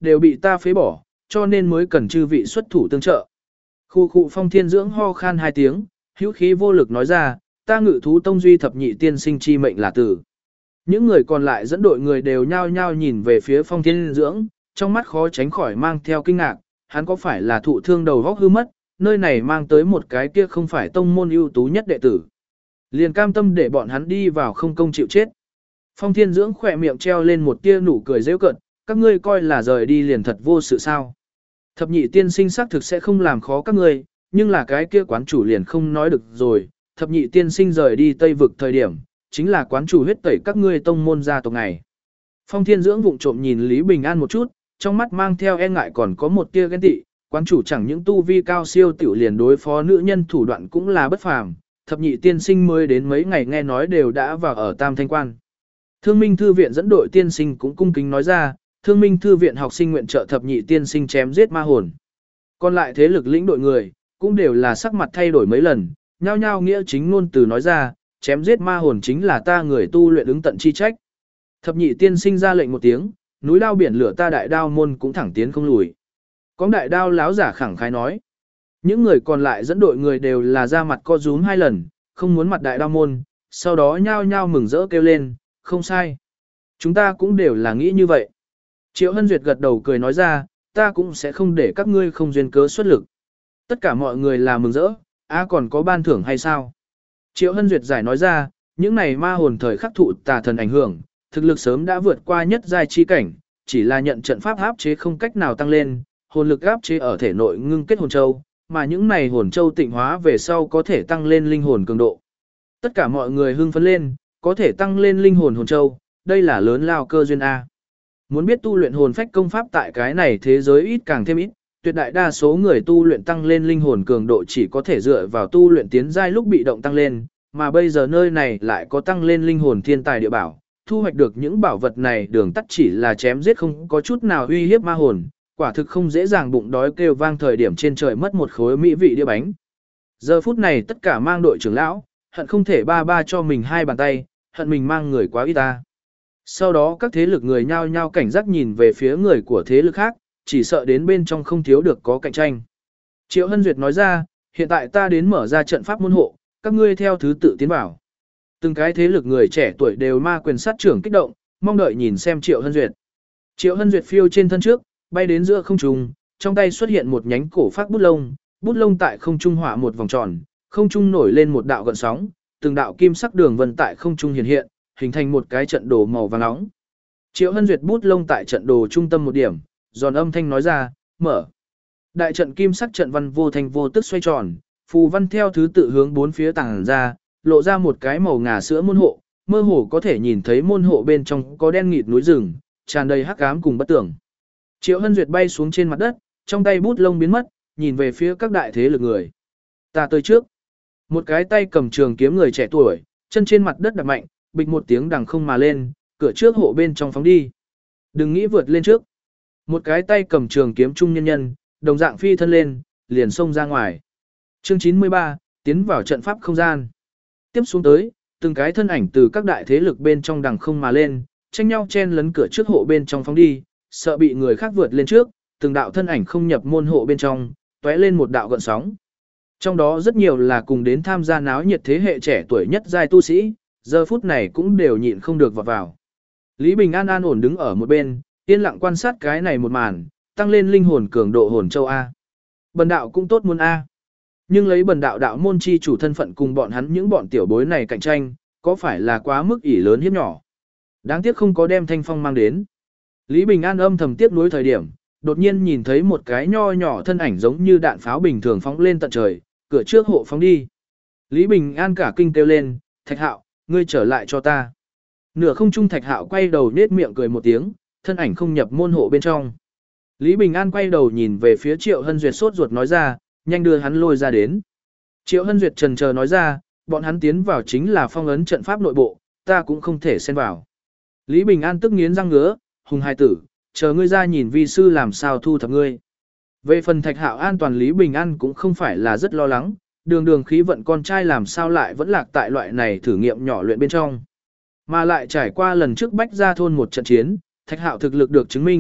đều bị ta phế bỏ, cho nên mới cần chư vị xuất thủ tương trợ. Khu khu Phong Thiên Dưỡng ho khan 2 tiếng, hữu khí vô lực nói ra, ta Ngự Thú Tông duy thập nhị tiên sinh chi mệnh là tử. Những người còn lại dẫn đội người đều nhao nhao nhìn về phía Phong Thiên Dưỡng, trong mắt khó tránh khỏi mang theo kinh ngạc, hắn có phải là thụ thương đầu óc hư mất, nơi này mang tới một cái kia không phải tông môn ưu tú nhất đệ tử. Liền cam tâm để bọn hắn đi vào không công chịu chết. Phong Thiên Dưỡng khỏe miệng treo lên một tia nụ cười giễu cợt, các ngươi coi là rời đi liền thật vô sự sao. Thập nhị tiên sinh xác thực sẽ không làm khó các ngươi, nhưng là cái kia quán chủ liền không nói được rồi, thập nhị tiên sinh rời đi Tây vực thời điểm, chính là quán chủ huyết tẩy các ngươi tông môn gia tộc này. Phong Thiên Dưỡng vụng trộm nhìn Lý Bình An một chút, trong mắt mang theo e ngại còn có một tia ghen tị, quán chủ chẳng những tu vi cao siêu tiểu liền đối phó nữ nhân thủ đoạn cũng là bất phàm, thập nhị tiên sinh mới đến mấy ngày nghe nói đều đã vào ở Tam Thanh Quan. Thương Minh Thư viện dẫn đội tiên sinh cũng cung kính nói ra, Thương Minh Thư viện học sinh nguyện trợ thập nhị tiên sinh chém giết ma hồn. Còn lại thế lực lĩnh đội người, cũng đều là sắc mặt thay đổi mấy lần, nhao nhao nghĩa chính ngôn từ nói ra, chém giết ma hồn chính là ta người tu luyện ứng tận chi trách. Thập nhị tiên sinh ra lệnh một tiếng, núi đao biển lửa ta đại đao môn cũng thẳng tiến không lùi. Có đại đao láo giả khẳng khái nói. Những người còn lại dẫn đội người đều là ra mặt co rúm 2 lần, không muốn mặt đại đao môn, sau đó nhao nhao mừng rỡ kêu lên, không sai. Chúng ta cũng đều là nghĩ như vậy. Triệu Hân Duyệt gật đầu cười nói ra, ta cũng sẽ không để các ngươi không duyên cớ xuất lực. Tất cả mọi người là mừng rỡ, còn có ban thưởng hay sao? Triệu Hân Duyệt giải nói ra, những này ma hồn thời khắc thụ tà thần ảnh hưởng, thực lực sớm đã vượt qua nhất giai chi cảnh, chỉ là nhận trận pháp áp chế không cách nào tăng lên, hồn lực áp chế ở thể nội ngưng kết hồn châu, mà những này hồn châu tịnh hóa về sau có thể tăng lên linh hồn cường độ. Tất cả mọi người hưng phấn lên, có thể tăng lên linh hồn hồn châu, đây là lớn lao cơ duyên A. Muốn biết tu luyện hồn phách công pháp tại cái này thế giới ít càng thêm ít, tuyệt đại đa số người tu luyện tăng lên linh hồn cường độ chỉ có thể dựa vào tu luyện tiến giai lúc bị động tăng lên, mà bây giờ nơi này lại có tăng lên linh hồn thiên tài địa bảo, thu hoạch được những bảo vật này đường tắt chỉ là chém giết không có chút nào uy hiếp ma hồn, quả thực không dễ dàng bụng đói kêu vang thời điểm trên trời mất một khối mỹ vị đĩa bánh. Giờ phút này tất cả mang đội trưởng lão, hận không thể ba cho mình 2 bàn tay, hận mình mang người quá ít ta. Sau đó các thế lực người nhao nhao cảnh giác nhìn về phía người của thế lực khác, chỉ sợ đến bên trong không thiếu được có cạnh tranh. Triệu Hân Duyệt nói ra, hiện tại ta đến mở ra trận pháp môn hộ, các ngươi theo thứ tự tiến vào. Từng cái thế lực người trẻ tuổi đều ma quyền sát trưởng kích động, mong đợi nhìn xem Triệu Hân Duyệt. Triệu Hân Duyệt phiêu trên thân trước, bay đến giữa không trung, trong tay xuất hiện một nhánh cổ phác bút lông tại không trung họa một vòng tròn, không trung nổi lên một đạo gợn sóng, từng đạo kim sắc đường vân tại không trung hiện hiện, hình thành một cái trận đồ màu vàng nóng. Triệu Hân Duyệt bút lông tại trận đồ trung tâm một điểm, giòn âm thanh nói ra, mở. Đại trận kim sắc trận văn vô thành vô tức xoay tròn, phù văn theo thứ tự hướng 4 phía tàng ra, lộ ra một cái màu ngà sữa môn hộ, mơ hồ có thể nhìn thấy môn hộ bên trong có đen nghịt núi rừng, tràn đầy hắc ám cùng bất tưởng. Triệu Hân Duyệt bay xuống trên mặt đất, trong tay bút lông biến mất, nhìn về phía các đại thế lực người. Ta tới trước. Một cái tay cầm trường kiếm người trẻ tuổi, chân trên mặt đất đạp mạnh, bịch một tiếng đằng không mà lên, cửa trước hộ bên trong phóng đi. Đừng nghĩ vượt lên trước. Một cái tay cầm trường kiếm trung nhân nhân, đồng dạng phi thân lên, liền xông ra ngoài. Chương 93, tiến vào trận pháp không gian. Tiếp xuống tới, từng cái thân ảnh từ các đại thế lực bên trong đằng không mà lên, tranh nhau chen lấn cửa trước hộ bên trong phóng đi, sợ bị người khác vượt lên trước, từng đạo thân ảnh không nhập môn hộ bên trong, tóe lên một đạo gợn sóng. Trong đó rất nhiều là cùng đến tham gia náo nhiệt thế hệ trẻ tuổi nhất giai tu sĩ, giờ phút này cũng đều nhịn không được vào vào. Lý Bình An an ổn đứng ở một bên, yên lặng quan sát cái này một màn, tăng lên linh hồn cường độ hồn châu A. Bần đạo cũng tốt muốn A. Nhưng lấy bần đạo đạo môn chi chủ thân phận cùng bọn hắn những bọn tiểu bối này cạnh tranh, có phải là quá mức ỷ lớn hiếp nhỏ. Đáng tiếc không có đem thanh phong mang đến. Lý Bình An âm thầm tiếc nuối thời điểm, đột nhiên nhìn thấy một cái nho nhỏ thân ảnh giống như đạn pháo bình thường phóng lên tận trời, cửa trước hộ phóng đi. Lý Bình An cả kinh kêu lên, Thạch Hạo, ngươi trở lại cho ta. Nửa không trung Thạch Hạo quay đầu nết miệng cười một tiếng, thân ảnh không nhập môn hộ bên trong. Lý Bình An quay đầu nhìn về phía Triệu Hân Duyệt sốt ruột nói ra, nhanh đưa hắn lôi ra đến. Triệu Hân Duyệt trần chờ nói ra, bọn hắn tiến vào chính là phong ấn trận pháp nội bộ, ta cũng không thể xen vào. Lý Bình An tức nghiến răng ngứa, hùng hai tử, chờ ngươi ra nhìn vi sư làm sao thu thập ngươi. Về phần Thạch Hạo an toàn Lý Bình An cũng không phải là rất lo lắng, đường khí vận con trai làm sao lại vẫn lạc tại loại này thử nghiệm nhỏ luyện bên trong. Mà lại trải qua lần trước bách ra thôn một trận chiến, Thạch Hạo thực lực được chứng minh,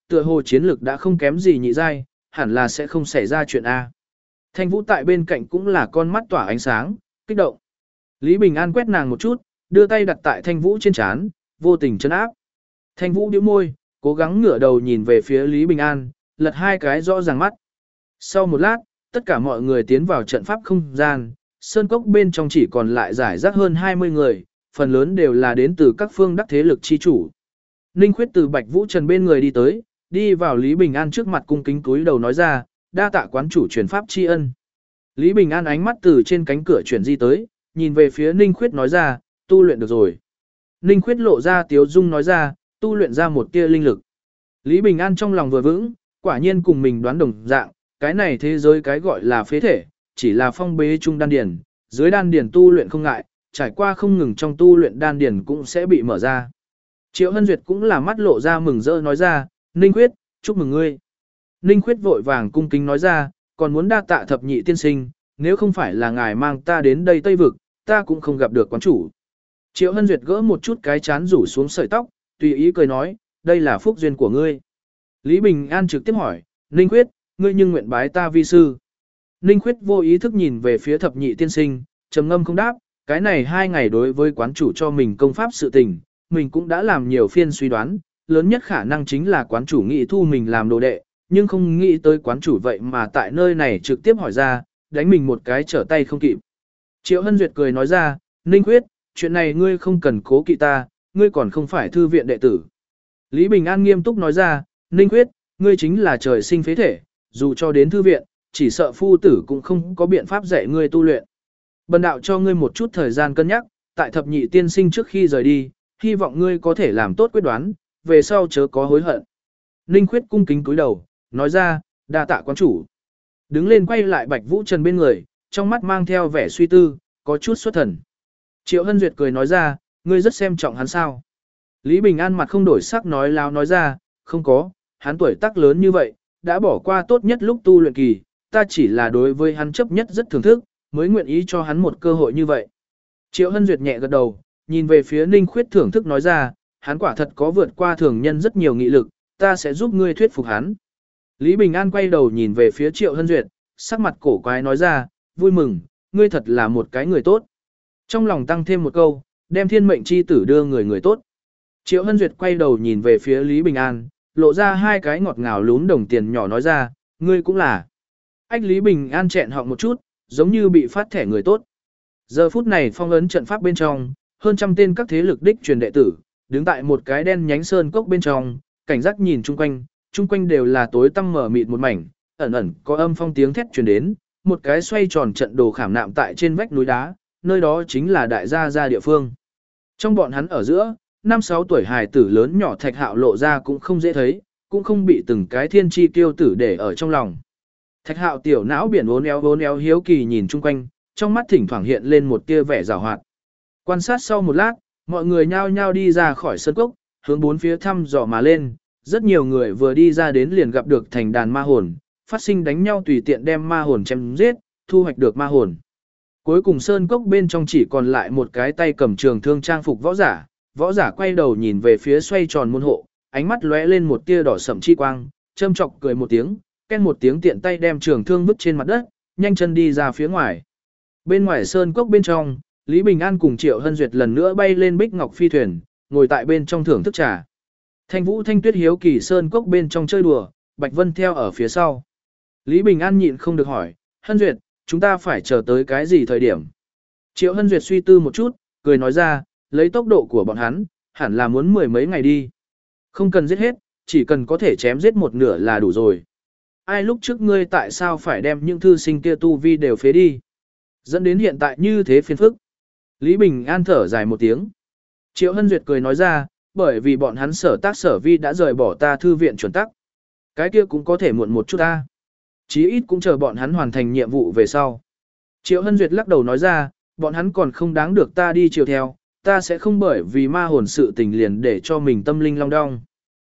tựa hồ chiến lực đã không kém gì nhị giai, hẳn là sẽ không xảy ra chuyện A. Thanh Vũ tại bên cạnh cũng là con mắt tỏa ánh sáng, kích động. Lý Bình An quét nàng một chút, đưa tay đặt tại Thanh Vũ trên trán, vô tình trấn áp. Thanh Vũ nhíu môi, cố gắng ngửa đầu nhìn về phía Lý Bình An, lật hai cái rõ ràng mắt. Sau một lát, tất cả mọi người tiến vào trận pháp không gian, sơn cốc bên trong chỉ còn lại giải rác hơn 20 người, phần lớn đều là đến từ các phương đắc thế lực chi chủ. Ninh Khuyết từ Bạch Vũ Trần bên người đi tới, đi vào Lý Bình An trước mặt cung kính cúi đầu nói ra, đa tạ quán chủ truyền pháp tri ân. Lý Bình An ánh mắt từ trên cánh cửa chuyển di tới, nhìn về phía Ninh Khuyết nói ra, tu luyện được rồi. Ninh Khuyết lộ ra tiếu dung nói ra, tu luyện ra một tia linh lực. Lý Bình An trong lòng vừa vững, quả nhiên cùng mình đoán đồng dạng, cái này thế giới cái gọi là phế thể, chỉ là phong bế trung đan điển, dưới đan điển tu luyện không ngại, trải qua không ngừng trong tu luyện đan điển cũng sẽ bị mở ra. Triệu Hân Duyệt cũng là mắt lộ ra mừng rỡ nói ra, Ninh Khuyết, chúc mừng ngươi. Ninh Khuyết vội vàng cung kính nói ra, còn muốn đa tạ thập nhị tiên sinh, nếu không phải là ngài mang ta đến đây Tây Vực, ta cũng không gặp được quán chủ. Triệu Hân Duyệt gỡ một chút cái chán rủ xuống sợi tóc, tùy ý cười nói, đây là phúc duyên của ngươi. Lý Bình An trực tiếp hỏi, Ninh Khuyết, ngươi nhưng nguyện bái ta vi sư. Ninh Khuyết vô ý thức nhìn về phía thập nhị tiên sinh, trầm ngâm không đáp, cái này 2 ngày đối với quán chủ cho mình công pháp sự tình, mình cũng đã làm nhiều phiên suy đoán, lớn nhất khả năng chính là quán chủ nghĩ thu mình làm đồ đệ, nhưng không nghĩ tới quán chủ vậy mà tại nơi này trực tiếp hỏi ra, đánh mình một cái trở tay không kịp. Triệu Hân Duyệt cười nói ra, Ninh Khuyết, chuyện này ngươi không cần cố kỵ ta, ngươi còn không phải thư viện đệ tử. Lý Bình An nghiêm túc nói ra, Ninh Khuyết, ngươi chính là trời sinh phế thể, dù cho đến thư viện, chỉ sợ phu tử cũng không có biện pháp dạy ngươi tu luyện. Bần đạo cho ngươi một chút thời gian cân nhắc, tại thập nhị tiên sinh trước khi rời đi, hy vọng ngươi có thể làm tốt quyết đoán, về sau chớ có hối hận. Ninh Khuyết cung kính cúi đầu, nói ra, đa tạ quán chủ. Đứng lên quay lại Bạch Vũ Trần bên người, trong mắt mang theo vẻ suy tư, có chút xuất thần. Triệu Hân Duyệt cười nói ra, ngươi rất xem trọng hắn sao. Lý Bình An mặt không đổi sắc nói láo nói ra, không có, hắn tuổi tác lớn như vậy, đã bỏ qua tốt nhất lúc tu luyện kỳ, ta chỉ là đối với hắn chấp nhất rất thưởng thức, mới nguyện ý cho hắn một cơ hội như vậy. Triệu Hân Duyệt nhẹ gật đầu, nhìn về phía Ninh Khuyết thưởng thức nói ra, hắn quả thật có vượt qua thường nhân rất nhiều nghị lực, ta sẽ giúp ngươi thuyết phục hắn. Lý Bình An quay đầu nhìn về phía Triệu Hân Duyệt, sắc mặt cổ quái nói ra, vui mừng, ngươi thật là một cái người tốt. Trong lòng tăng thêm một câu, đem thiên mệnh chi tử đưa người tốt. Triệu Hân Duyệt quay đầu nhìn về phía Lý Bình An, lộ ra 2 cái ngọt ngào lún đồng tiền nhỏ nói ra, ngươi cũng là. Ách Lý Bình An chẹn họng một chút, giống như bị phát thẻ người tốt. Giờ phút này phong ấn trận pháp bên trong, hơn trăm tên các thế lực đích truyền đệ tử, đứng tại một cái đen nhánh sơn cốc bên trong, cảnh giác nhìn chung quanh đều là tối tăm mở mịt một mảnh, ẩn ẩn có âm phong tiếng thét truyền đến, một cái xoay tròn trận đồ khảm nạm tại trên vách núi đá, nơi đó chính là đại gia địa phương. Trong bọn hắn ở giữa, 5-6 tuổi hài tử lớn nhỏ Thạch Hạo lộ ra cũng không dễ thấy, cũng không bị từng cái thiên chi tiêu tử để ở trong lòng. Thạch Hạo tiểu não biển vốn éo hiếu kỳ nhìn chung quanh, trong mắt thỉnh thoảng hiện lên một tia vẻ giảo hoạt. Quan sát sau một lát, mọi người nhao nhao đi ra khỏi sân cốc, hướng bốn phía thăm dò mà lên, rất nhiều người vừa đi ra đến liền gặp được thành đàn ma hồn, phát sinh đánh nhau tùy tiện đem ma hồn chém giết, thu hoạch được ma hồn. Cuối cùng sơn cốc bên trong chỉ còn lại một cái tay cầm trường thương trang phục võ giả quay đầu nhìn về phía xoay tròn môn hộ, ánh mắt lóe lên một tia đỏ sẫm chi quang, châm chọc cười một tiếng, ken một tiếng tiện tay đem trường thương vứt trên mặt đất, nhanh chân đi ra phía ngoài. Bên ngoài sơn cốc bên trong, Lý Bình An cùng Triệu Hân Duyệt lần nữa bay lên bích ngọc phi thuyền, ngồi tại bên trong thưởng thức trà. Thanh Vũ Thanh Tuyết hiếu kỳ sơn cốc bên trong chơi đùa, Bạch Vân theo ở phía sau. Lý Bình An nhịn không được hỏi, Hân Duyệt, chúng ta phải chờ tới cái gì thời điểm? Triệu Hân Duyệt suy tư một chút, cười nói ra, lấy tốc độ của bọn hắn, hẳn là muốn 10 mấy ngày đi. Không cần giết hết, chỉ cần có thể chém giết một nửa là đủ rồi. Ai lúc trước ngươi tại sao phải đem những thư sinh kia tu vi đều phế đi? Dẫn đến hiện tại như thế phiền phức. Lý Bình An thở dài một tiếng. Triệu Hân Duyệt cười nói ra, bởi vì bọn hắn sở tác sở vi đã rời bỏ ta thư viện chuẩn tắc. Cái kia cũng có thể muộn một chút ta. Chí ít cũng chờ bọn hắn hoàn thành nhiệm vụ về sau. Triệu Hân Duyệt lắc đầu nói ra, bọn hắn còn không đáng được ta đi chiều theo, ta sẽ không bởi vì ma hồn sự tình liền để cho mình tâm linh long đong.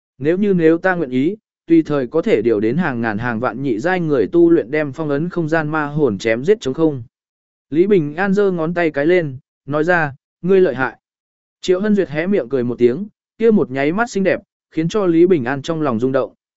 Nếu ta nguyện ý, tùy thời có thể điều đến hàng ngàn hàng vạn nhị giai người tu luyện đem phong ấn không gian ma hồn chém giết chống không. Lý Bình An giơ ngón tay cái lên, nói ra, ngươi lợi hại. Triệu Hân Duyệt hé miệng cười một tiếng, kia một nháy mắt xinh đẹp, khiến cho Lý Bình An trong lòng rung động.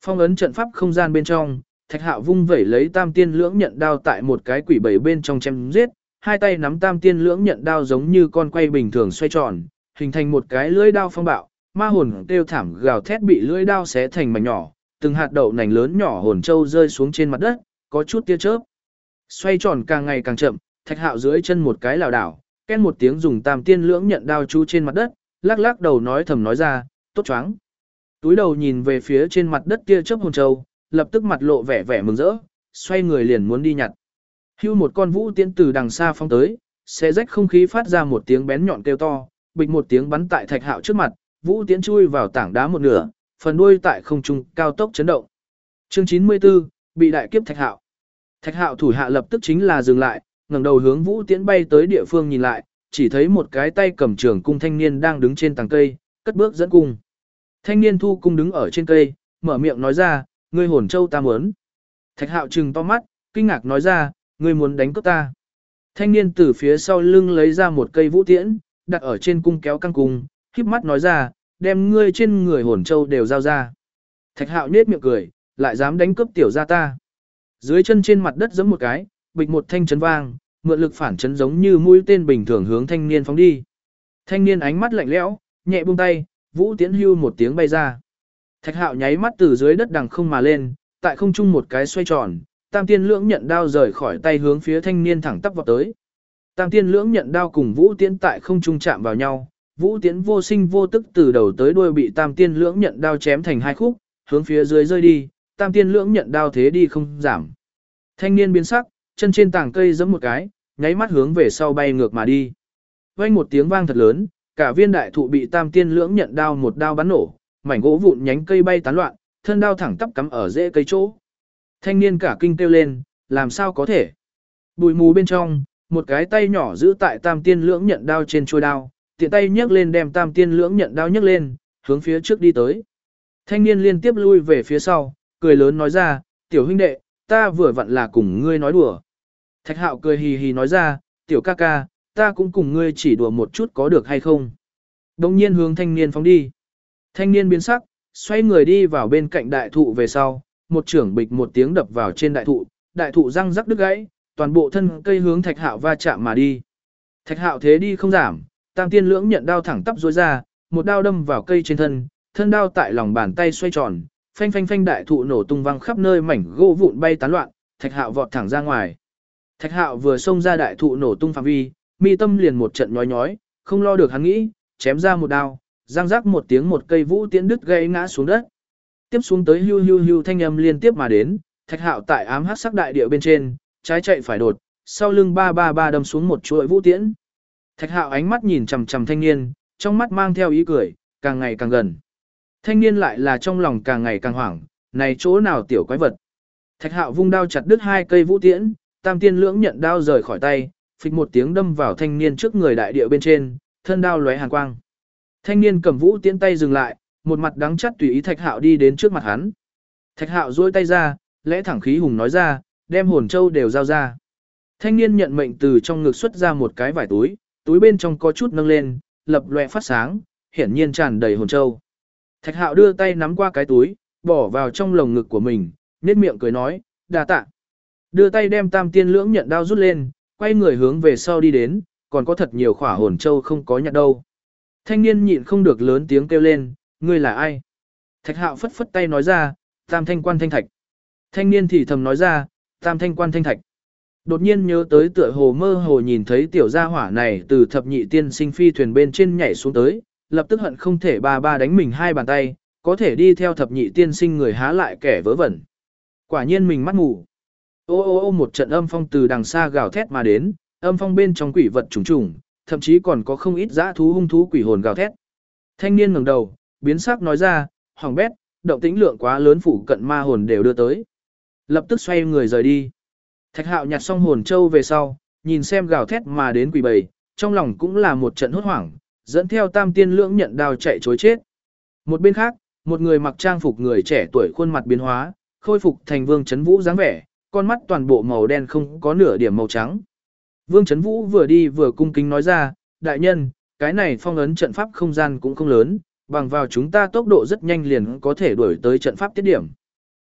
Phong ấn trận pháp không gian bên trong, Thạch Hạo vung vẩy lấy Tam Tiên Lưỡng Nhận Đao tại một cái quỷ bầy bên trong chém giết, hai tay nắm Tam Tiên Lưỡng Nhận Đao giống như con quay bình thường xoay tròn, hình thành một cái lưỡi đao phong bạo, ma hồn kêu thảm gào thét bị lưỡi đao xé thành mảnh nhỏ, từng hạt đậu nành lớn nhỏ hồn châu rơi xuống trên mặt đất, có chút tia chớp. Xoay tròn càng ngày càng chậm, Thạch Hạo dưới chân một cái lảo đảo, ken một tiếng dùng Tam Tiên Lưỡng Nhận Đao chú trên mặt đất, lắc lắc đầu nói thầm nói ra, tốt choáng. Túi đầu nhìn về phía trên mặt đất tia chớp hồn châu, lập tức mặt lộ vẻ vẻ mừng rỡ, xoay người liền muốn đi nhặt. Hưu một con vũ tiễn từ đằng xa phóng tới, xé rách không khí phát ra một tiếng bén nhọn kêu to, bịch một tiếng bắn tại Thạch Hạo trước mặt, vũ tiễn chui vào tảng đá một nửa, phần đuôi tại không trung cao tốc chấn động. Chương 94, bị đại kiếp Thạch Hạo. Thạch Hạo thủ hạ lập tức chính là dừng lại, ngẩng đầu hướng vũ tiễn bay tới địa phương nhìn lại, chỉ thấy một cái tay cầm trường cung thanh niên đang đứng trên tàng cây, cất bước dẫn cung. Thanh niên thu cung đứng ở trên cây, mở miệng nói ra, ngươi hồn châu ta muốn. Thạch Hạo trừng to mắt, kinh ngạc nói ra, ngươi muốn đánh cướp ta. Thanh niên từ phía sau lưng lấy ra một cây vũ tiễn, đặt ở trên cung kéo căng cung, híp mắt nói ra, đem ngươi trên người hồn châu đều giao ra. Thạch Hạo nhếch miệng cười, lại dám đánh cướp tiểu gia ta. Dưới chân trên mặt đất giẫm một cái, bịch một thanh chấn vang, mượn lực phản chấn giống như mũi tên bình thường hướng thanh niên phóng đi. Thanh niên ánh mắt lạnh lẽo, nhẹ buông tay, vũ tiễn hưu một tiếng bay ra. Thạch Hạo nháy mắt từ dưới đất đằng không mà lên, tại không trung một cái xoay tròn, Tam Tiên Lưỡng Nhận Đao rời khỏi tay hướng phía thanh niên thẳng tắp vọt tới. Tam Tiên Lưỡng Nhận Đao cùng vũ tiễn tại không trung chạm vào nhau, vũ tiễn vô sinh vô tức từ đầu tới đuôi bị Tam Tiên Lưỡng Nhận Đao chém thành hai khúc, hướng phía dưới rơi đi, Tam Tiên Lưỡng Nhận Đao thế đi không giảm. Thanh niên biến sắc, chân trên tảng cây giẫm một cái, nháy mắt hướng về sau bay ngược mà đi. Vang một tiếng vang thật lớn, cả viên đại thụ bị Tam Tiên Lưỡng Nhận Đao một đao bắn nổ, mảnh gỗ vụn nhánh cây bay tán loạn, thân đao thẳng tắp cắm ở rễ cây chỗ. Thanh niên cả kinh kêu lên, làm sao có thể? Bụi mù bên trong, một cái tay nhỏ giữ tại Tam Tiên Lưỡng Nhận Đao trên chuôi đao, tiện tay nhấc lên đem Tam Tiên Lưỡng Nhận Đao nhấc lên, hướng phía trước đi tới. Thanh niên liên tiếp lui về phía sau, cười lớn nói ra, tiểu huynh đệ, ta vừa vặn là cùng ngươi nói đùa. Thạch Hạo cười hì hì nói ra, tiểu ca ca, ta cũng cùng ngươi chỉ đùa một chút có được hay không? Đồng nhiên hướng thanh niên phóng đi. Thanh niên biến sắc, xoay người đi vào bên cạnh đại thụ về sau, một trưởng bịch một tiếng đập vào trên đại thụ răng rắc đứt gãy, toàn bộ thân cây hướng Thạch Hạo va chạm mà đi. Thạch Hạo thế đi không giảm, Tam Tiên Lưỡng Nhận Đao thẳng tắp duỗi ra, một đao đâm vào cây trên thân đao tại lòng bàn tay xoay tròn, phanh phanh phanh đại thụ nổ tung văng khắp nơi mảnh gỗ vụn bay tán loạn, Thạch Hạo vọt thẳng ra ngoài. Thạch Hạo vừa xông ra đại thụ nổ tung phạm vi, mi tâm liền một trận nhói nhói, không lo được hắn nghĩ, chém ra một đao, răng rắc một tiếng một cây vũ tiễn đứt gãy ngã xuống đất. Tiếp xuống tới hưu hưu hưu thanh âm liên tiếp mà đến, Thạch Hạo tại ám hắc sắc đại địa bên trên, trái chạy phải đột, sau lưng ba ba ba đâm xuống một chuỗi vũ tiễn. Thạch Hạo ánh mắt nhìn chằm chằm thanh niên, trong mắt mang theo ý cười, càng ngày càng gần. Thanh niên lại là trong lòng càng ngày càng hoảng, này chỗ nào tiểu quái vật. Thạch Hạo vung đao chặt đứt hai cây vũ tiễn, Tam Tiên Lưỡng Nhận Đao rời khỏi tay, phịch một tiếng đâm vào thanh niên trước người đại địa bên trên, thân đao lóe hàn quang. Thanh niên cầm vũ tiễn tay dừng lại, một mặt đắng chắt tùy ý Thạch Hạo đi đến trước mặt hắn. Thạch Hạo duỗi tay ra, lẽ thẳng khí hùng nói ra, đem hồn châu đều giao ra. Thanh niên nhận mệnh từ trong ngực xuất ra một cái vải túi, túi bên trong có chút nâng lên, lập loè phát sáng, hiển nhiên tràn đầy hồn châu. Thạch Hạo đưa tay nắm qua cái túi, bỏ vào trong lồng ngực của mình, nhếch miệng cười nói, đa tạ. Đưa tay đem Tam Tiên Lưỡng Nhận Đao rút lên, quay người hướng về sau đi đến, còn có thật nhiều khỏa hồn châu không có nhặt đâu. Thanh niên nhịn không được lớn tiếng kêu lên, ngươi là ai? Thạch Hạo phất phất tay nói ra, Tam Thanh Quan Thanh Thạch. Thanh niên thì thầm nói ra, Tam Thanh Quan Thanh Thạch. Đột nhiên nhớ tới tựa hồ mơ hồ nhìn thấy tiểu gia hỏa này từ thập nhị tiên sinh phi thuyền bên trên nhảy xuống tới, lập tức hận không thể ba ba đánh mình hai bàn tay, có thể đi theo thập nhị tiên sinh người há lại kẻ vớ vẩn. Quả nhiên mình mắt mù. Ô ô ô một trận âm phong từ đằng xa gào thét mà đến, âm phong bên trong quỷ vật trùng trùng, thậm chí còn có không ít dã thú hung thú quỷ hồn gào thét. Thanh niên ngẩng đầu, biến sắc nói ra, hỏng bét, động tĩnh lượng quá lớn phủ cận ma hồn đều đưa tới. Lập tức xoay người rời đi. Thạch Hạo nhặt xong hồn châu về sau, nhìn xem gào thét mà đến quỷ bầy, trong lòng cũng là một trận hốt hoảng, dẫn theo Tam Tiên Lưỡng Nhận Đao chạy trối chết. Một bên khác, một người mặc trang phục người trẻ tuổi khuôn mặt biến hóa, khôi phục thành Vương Chấn Vũ dáng vẻ, con mắt toàn bộ màu đen không có nửa điểm màu trắng. Vương Chấn Vũ vừa đi vừa cung kính nói ra, đại nhân, cái này phong ấn trận pháp không gian cũng không lớn, bằng vào chúng ta tốc độ rất nhanh liền có thể đuổi tới trận pháp tiết điểm.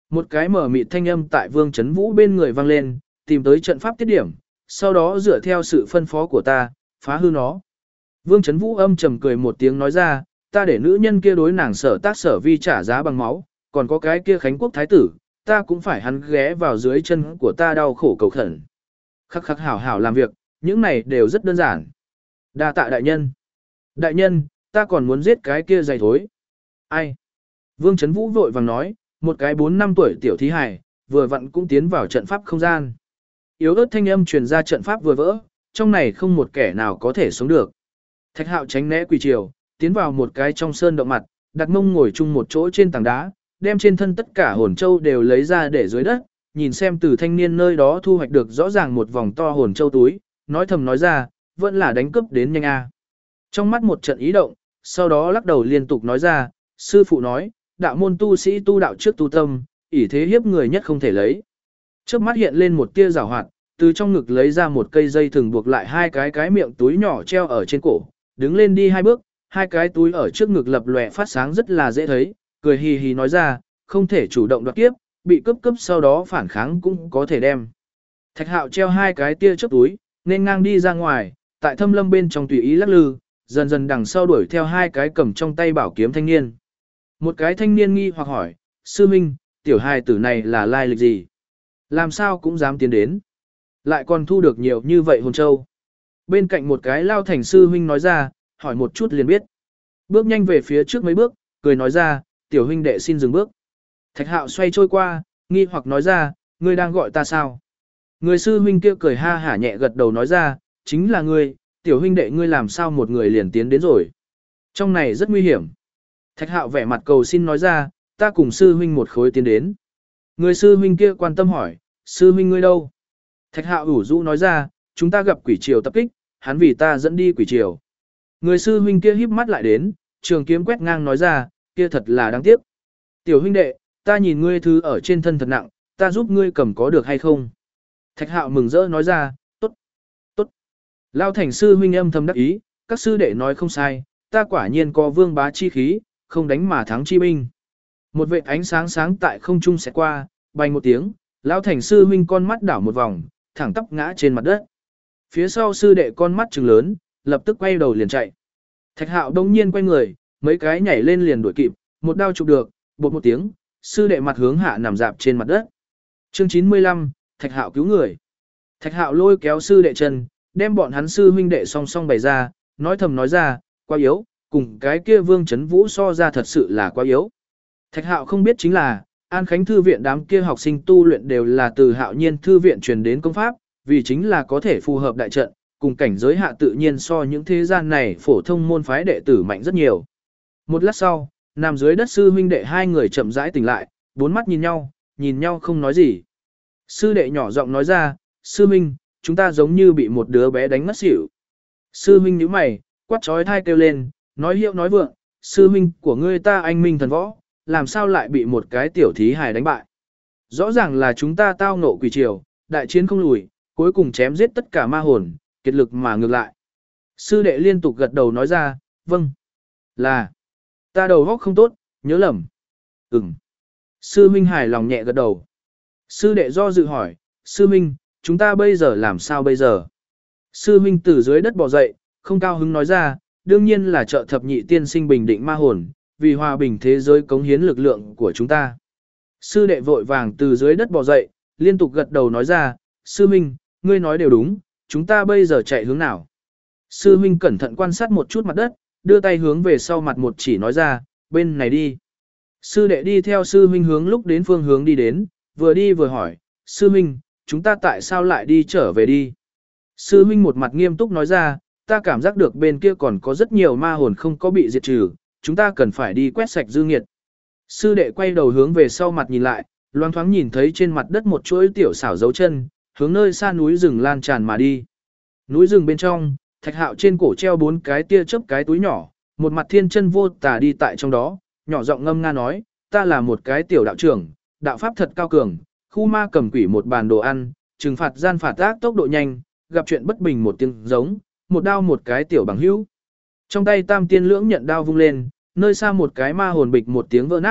Một cái mở mịt thanh âm tại Vương Chấn Vũ bên người vang lên, tìm tới trận pháp tiết điểm, sau đó dựa theo sự phân phó của ta, phá hư nó. Vương Chấn Vũ âm trầm cười một tiếng nói ra, ta để nữ nhân kia đối nàng sở tác sở vi trả giá bằng máu, còn có cái kia Khánh Quốc thái tử, ta cũng phải hắn ghé vào dưới chân của ta đau khổ cầu khẩn. Khắc khắc hảo hảo làm việc, những này đều rất đơn giản. Đa tạ đại nhân. Đại nhân, ta còn muốn giết cái kia dày thối. Ai? Vương Chấn Vũ vội vàng nói, một cái 4-5 tuổi tiểu thí hài, vừa vặn cũng tiến vào trận pháp không gian. Yếu ớt thanh âm truyền ra trận pháp vừa vỡ, trong này không một kẻ nào có thể sống được. Thạch Hạo tránh né quỷ triều, tiến vào một cái trong sơn động mặt, đặt mông ngồi chung một chỗ trên tảng đá, đem trên thân tất cả hồn châu đều lấy ra để dưới đất, nhìn xem từ thanh niên nơi đó thu hoạch được rõ ràng một vòng to hồn châu túi, nói thầm nói ra, vẫn là đánh cướp đến nhanh a. Trong mắt một trận ý động, sau đó lắc đầu liên tục nói ra, sư phụ nói, đạo môn tu sĩ tu đạo trước tu tâm, ỷ thế hiếp người nhất không thể lấy. Trước mắt hiện lên một tia giảo hoạt, từ trong ngực lấy ra một cây dây thừng buộc lại hai cái miệng túi nhỏ treo ở trên cổ, đứng lên đi 2 bước, hai cái túi ở trước ngực lập lòe phát sáng rất là dễ thấy, cười hì hì nói ra, không thể chủ động đoạt kiếp, bị cướp sau đó phản kháng cũng có thể đem. Thạch Hạo treo hai cái tia chớp túi, nên ngang đi ra ngoài, tại thâm lâm bên trong tùy ý lắc lư, dần dần đằng sau đuổi theo hai cái cầm trong tay bảo kiếm thanh niên. Một cái thanh niên nghi hoặc hỏi, sư minh, tiểu hài tử này là lai lịch gì? Làm sao cũng dám tiến đến? Lại còn thu được nhiều như vậy hồn châu. Bên cạnh một cái lao thành sư huynh nói ra, hỏi một chút liền biết. Bước nhanh về phía trước mấy bước, cười nói ra, tiểu huynh đệ xin dừng bước. Thạch Hạo xoay trôi qua, nghi hoặc nói ra, ngươi đang gọi ta sao? Người sư huynh kia cười ha hả nhẹ gật đầu nói ra, chính là ngươi, tiểu huynh đệ ngươi làm sao một người liền tiến đến rồi. Trong này rất nguy hiểm. Thạch Hạo vẻ mặt cầu xin nói ra, ta cùng sư huynh một khối tiến đến. Người sư huynh kia quan tâm hỏi, sư huynh ngươi đâu? Thạch Hạo ủ rũ nói ra, chúng ta gặp quỷ triều tập kích, hắn vì ta dẫn đi quỷ triều. Người sư huynh kia híp mắt lại đến, trường kiếm quét ngang nói ra, kia thật là đáng tiếc. Tiểu huynh đệ, ta nhìn ngươi thứ ở trên thân thật nặng, ta giúp ngươi cầm có được hay không? Thạch Hạo mừng rỡ nói ra, tốt, tốt. Lao thành sư huynh âm thầm đắc ý, các sư đệ nói không sai, ta quả nhiên có vương bá chi khí, không đánh mà thắng chi binh. Một vệt ánh sáng sáng tại không trung sẽ qua, bay một tiếng, Lão thành sư huynh con mắt đảo một vòng, thẳng tắp ngã trên mặt đất. Phía sau sư đệ con mắt trừng lớn, lập tức quay đầu liền chạy. Thạch Hạo đông nhiên quay người, mấy cái nhảy lên liền đuổi kịp, một đao chụp được, bột một tiếng, sư đệ mặt hướng hạ nằm dạp trên mặt đất. Chương 95, Thạch Hạo cứu người. Thạch Hạo lôi kéo sư đệ chân, đem bọn hắn sư huynh đệ song song bày ra, nói thầm nói ra, quá yếu, cùng cái kia Vương Chấn Vũ so ra thật sự là quá yếu. Thạch Hạo không biết chính là, An Khánh thư viện đám kia học sinh tu luyện đều là từ Hạo Nhiên thư viện truyền đến công pháp, vì chính là có thể phù hợp đại trận, cùng cảnh giới hạ tự nhiên so những thế gian này phổ thông môn phái đệ tử mạnh rất nhiều. Một lát sau, nằm dưới đất sư huynh đệ hai người chậm rãi tỉnh lại, bốn mắt nhìn nhau không nói gì. Sư đệ nhỏ giọng nói ra, sư huynh, chúng ta giống như bị một đứa bé đánh ngất xỉu. Sư huynh nhíu mày, quát chói tai kêu lên, nói hiệu nói vượng, sư huynh của ngươi ta anh minh thần võ, làm sao lại bị một cái tiểu thí hài đánh bại. Rõ ràng là chúng ta tao ngộ quỷ triều, đại chiến không lùi, cuối cùng chém giết tất cả ma hồn, kiệt lực mà ngược lại. Sư đệ liên tục gật đầu nói ra, vâng, là, ta đầu óc không tốt, nhớ lầm. Sư huynh hài lòng nhẹ gật đầu. Sư đệ do dự hỏi, sư huynh, chúng ta bây giờ làm sao bây giờ? Sư huynh từ dưới đất bò dậy, không cao hứng nói ra, đương nhiên là trợ thập nhị tiên sinh bình định ma hồn, vì hòa bình thế giới cống hiến lực lượng của chúng ta. Sư đệ vội vàng từ dưới đất bò dậy, liên tục gật đầu nói ra, sư huynh, ngươi nói đều đúng, chúng ta bây giờ chạy hướng nào? Sư huynh cẩn thận quan sát một chút mặt đất, đưa tay hướng về sau mặt một chỉ nói ra, bên này đi. Sư đệ đi theo sư huynh hướng lúc đến phương hướng đi đến, vừa đi vừa hỏi, sư huynh, chúng ta tại sao lại đi trở về đi? Sư huynh một mặt nghiêm túc nói ra, ta cảm giác được bên kia còn có rất nhiều ma hồn không có bị diệt trừ, chúng ta cần phải đi quét sạch dư nghiệt. Sư đệ quay đầu hướng về sau mặt nhìn lại, loang thoáng nhìn thấy trên mặt đất một chuỗi tiểu xảo dấu chân, hướng nơi xa núi rừng lan tràn mà đi. Núi rừng bên trong, Thạch Hạo trên cổ treo 4 cái tia chớp cái túi nhỏ, một mặt thiên chân vô tà đi tại trong đó, nhỏ giọng ngâm nga nói, ta là một cái tiểu đạo trưởng, đạo pháp thật cao cường, khu ma cầm quỷ một bàn đồ ăn, trừng phạt gian phạt ác tốc độ nhanh, gặp chuyện bất bình một tiếng giống, một đao một cái tiểu bằng hữu. Trong tay Tam Tiên Lưỡng nhận đao vung lên, nơi xa một cái ma hồn bịch một tiếng vỡ nát,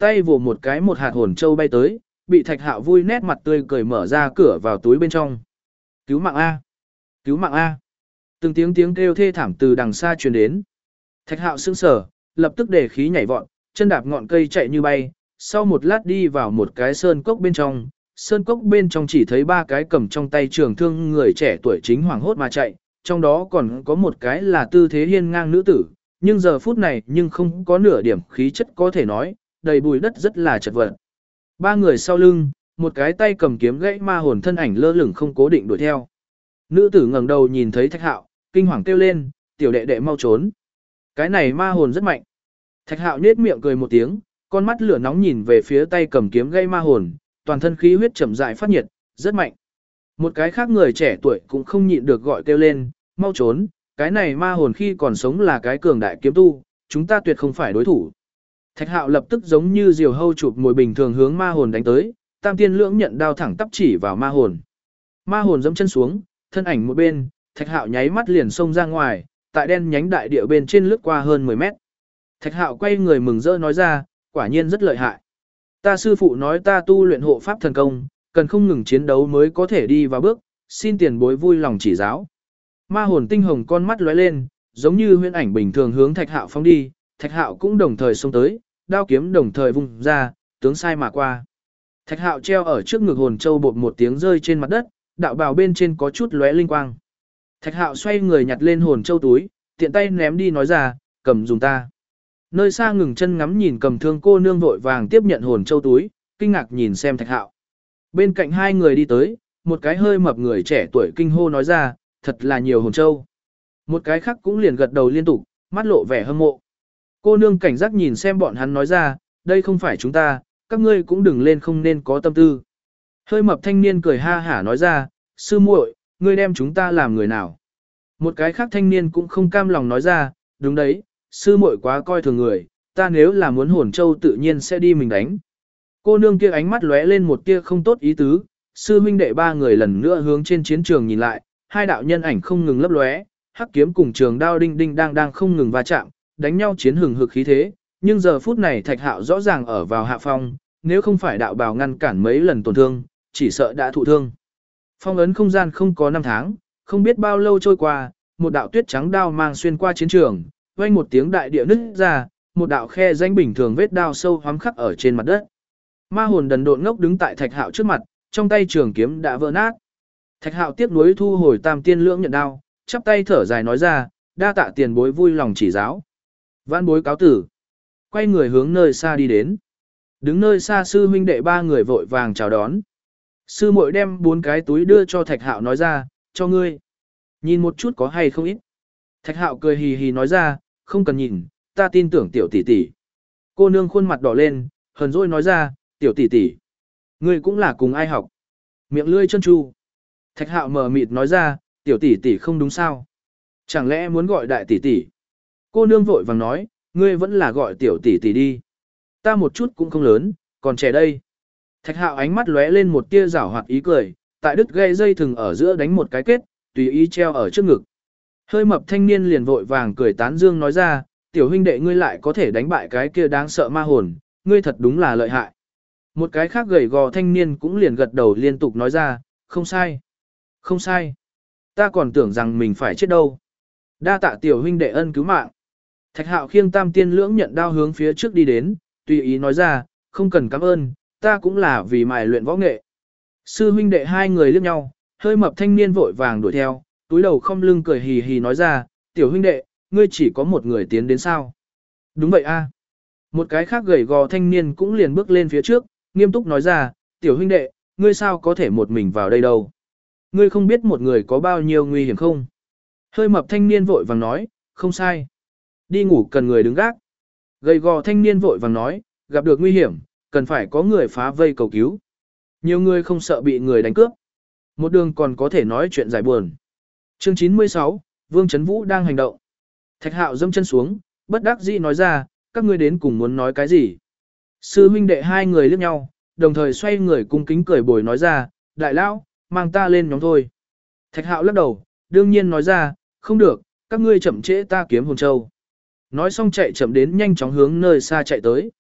tay vồ một cái một hạt hồn châu bay tới, bị Thạch Hạo vui nét mặt tươi cười mở ra cửa vào túi bên trong. Cứu mạng A! Cứu mạng A! Từng tiếng kêu thê thảm từ đằng xa truyền đến. Thạch Hạo sững sờ, lập tức để khí nhảy vọt, chân đạp ngọn cây chạy như bay, sau một lát đi vào một cái sơn cốc bên trong. Sơn cốc bên trong chỉ thấy 3 cái cầm trong tay trường thương người trẻ tuổi chính hoảng hốt mà chạy, trong đó còn có một cái là tư thế hiên ngang nữ tử, nhưng giờ phút này nhưng không có nửa điểm khí chất có thể nói, đầy bùi đất rất là chật vật. 3 người sau lưng, một cái tay cầm kiếm gãy ma hồn thân ảnh lơ lửng không cố định đuổi theo. Nữ tử ngẩng đầu nhìn thấy Thạch Hạo, kinh hoàng kêu lên, "Tiểu đệ đệ mau trốn." Cái này ma hồn rất mạnh. Thạch Hạo nhếch miệng cười một tiếng, con mắt lửa nóng nhìn về phía tay cầm kiếm gãy ma hồn, toàn thân khí huyết chậm rãi phát nhiệt, rất mạnh. Một cái khác người trẻ tuổi cũng không nhịn được gọi kêu lên, "Mau trốn, cái này ma hồn khi còn sống là cái cường đại kiếm tu, chúng ta tuyệt không phải đối thủ." Thạch Hạo lập tức giống như diều hâu chụp mồi bình thường hướng ma hồn đánh tới, Tam Tiên Lưỡng Nhận đao thẳng tắp chỉ vào ma hồn. Ma hồn giẫm chân xuống, thân ảnh một bên, Thạch Hạo nháy mắt liền xông ra ngoài, tại đen nhánh đại địa bên trên lướt qua hơn 10 mét. Thạch Hạo quay người mừng rỡ nói ra, quả nhiên rất lợi hại. Ta sư phụ nói ta tu luyện hộ pháp thần công, cần không ngừng chiến đấu mới có thể đi vào bước, xin tiền bối vui lòng chỉ giáo. Ma hồn tinh hồng con mắt lóe lên, giống như huyễn ảnh bình thường hướng Thạch Hạo phóng đi, Thạch Hạo cũng đồng thời xông tới, đao kiếm đồng thời vung ra, tướng sai mà qua. Thạch Hạo treo ở trước ngực hồn châu bột một tiếng rơi trên mặt đất, đạo bào bên trên có chút lóe linh quang. Thạch Hạo xoay người nhặt lên hồn châu túi, tiện tay ném đi nói ra, cầm dùng ta. Nơi xa ngừng chân ngắm nhìn cầm thương cô nương vội vàng tiếp nhận hồn châu túi, kinh ngạc nhìn xem Thạch Hạo. Bên cạnh hai người đi tới, một cái hơi mập người trẻ tuổi kinh hô nói ra, thật là nhiều hồn châu. Một cái khác cũng liền gật đầu liên tục, mắt lộ vẻ hâm mộ. Cô nương cảnh giác nhìn xem bọn hắn nói ra, đây không phải chúng ta, các ngươi cũng đừng lên không nên có tâm tư. Hơi mập thanh niên cười ha hả nói ra, sư muội, ngươi đem chúng ta làm người nào? Một cái khác thanh niên cũng không cam lòng nói ra, đúng đấy, sư muội quá coi thường người, ta nếu là muốn hồn châu tự nhiên sẽ đi mình đánh. Cô nương kia ánh mắt lóe lên một tia không tốt ý tứ, sư huynh đệ 3 người lần nữa hướng trên chiến trường nhìn lại, hai đạo nhân ảnh không ngừng lấp lóe, hắc kiếm cùng trường đao đinh đinh đang không ngừng va chạm, đánh nhau chiến hừng hực khí thế, nhưng giờ phút này Thạch Hạo rõ ràng ở vào hạ phong, nếu không phải đạo bào ngăn cản mấy lần tổn thương, chỉ sợ đã thụ thương. Phong ấn không gian không có 5 tháng, không biết bao lâu trôi qua, một đạo tuyết trắng đao mang xuyên qua chiến trường, vang một tiếng đại địa nứt ra, một đạo khe rãnh bình thường vết đao sâu hoắm khắc ở trên mặt đất. Ma hồn đần độn ngốc đứng tại Thạch Hạo trước mặt, trong tay trường kiếm đã vỡ nát. Thạch Hạo tiếc nuối thu hồi Tam Tiên Lưỡng Nhận đao, chắp tay thở dài nói ra, đa tạ tiền bối vui lòng chỉ giáo. Vãn bối cáo tử. Quay người hướng nơi xa đi đến. Đứng nơi xa sư huynh đệ 3 người vội vàng chào đón. Sư muội đem 4 cái túi đưa cho Thạch Hạo nói ra, cho ngươi. Nhìn một chút có hay không ít. Thạch Hạo cười hì hì nói ra, không cần nhìn, ta tin tưởng tiểu tỷ tỷ. Cô nương khuôn mặt đỏ lên, hờn dỗi nói ra, tiểu tỷ tỷ. Ngươi cũng là cùng ai học. Miệng lưỡi chân chu. Thạch Hạo mờ mịt nói ra, tiểu tỷ tỷ không đúng sao. Chẳng lẽ muốn gọi đại tỷ tỷ. Cô nương vội vàng nói, ngươi vẫn là gọi tiểu tỷ tỷ đi. Ta một chút cũng không lớn, còn trẻ đây. Thạch Hạo ánh mắt lóe lên một tia giảo hoạt ý cười, tại đứt gây dây thừng ở giữa đánh một cái kết, tùy ý treo ở trước ngực. Hơi mập thanh niên liền vội vàng cười tán dương nói ra, tiểu huynh đệ ngươi lại có thể đánh bại cái kia đáng sợ ma hồn, ngươi thật đúng là lợi hại. Một cái khác gầy gò thanh niên cũng liền gật đầu liên tục nói ra, không sai, không sai. Ta còn tưởng rằng mình phải chết đâu. Đa tạ tiểu huynh đệ ân cứu mạng. Thạch Hạo khiêng Tam Tiên Lưỡng Nhận đao hướng phía trước đi đến, tùy ý nói ra, không cần cảm ơn, ta cũng là vì mài luyện võ nghệ. Sư huynh đệ 2 người liếc nhau, hơi mập thanh niên vội vàng đuổi theo, túi đầu không lưng cười hì hì nói ra, tiểu huynh đệ, ngươi chỉ có một người tiến đến sao? Đúng vậy a. Một cái khác gầy gò thanh niên cũng liền bước lên phía trước, nghiêm túc nói ra, tiểu huynh đệ, ngươi sao có thể một mình vào đây đâu? Ngươi không biết một người có bao nhiêu nguy hiểm không? Hơi mập thanh niên vội vàng nói, không sai. Đi ngủ cần người đứng gác. Gầy gò thanh niên vội vàng nói, gặp được nguy hiểm, cần phải có người phá vây cầu cứu. Nhiều người không sợ bị người đánh cướp. Một đường còn có thể nói chuyện giải buồn. Chương 96, Vương Trấn Vũ đang hành động. Thạch Hạo dâm chân xuống, bất đắc dĩ nói ra, các ngươi đến cùng muốn nói cái gì? Sư huynh đệ 2 người liếc nhau, đồng thời xoay người cung kính cười bồi nói ra, đại lão, mang ta lên nhóm thôi. Thạch Hạo lắc đầu, đương nhiên nói ra, không được, các ngươi chậm trễ ta kiếm hồn châu. Nói xong chạy chậm đến nhanh chóng hướng nơi xa chạy tới.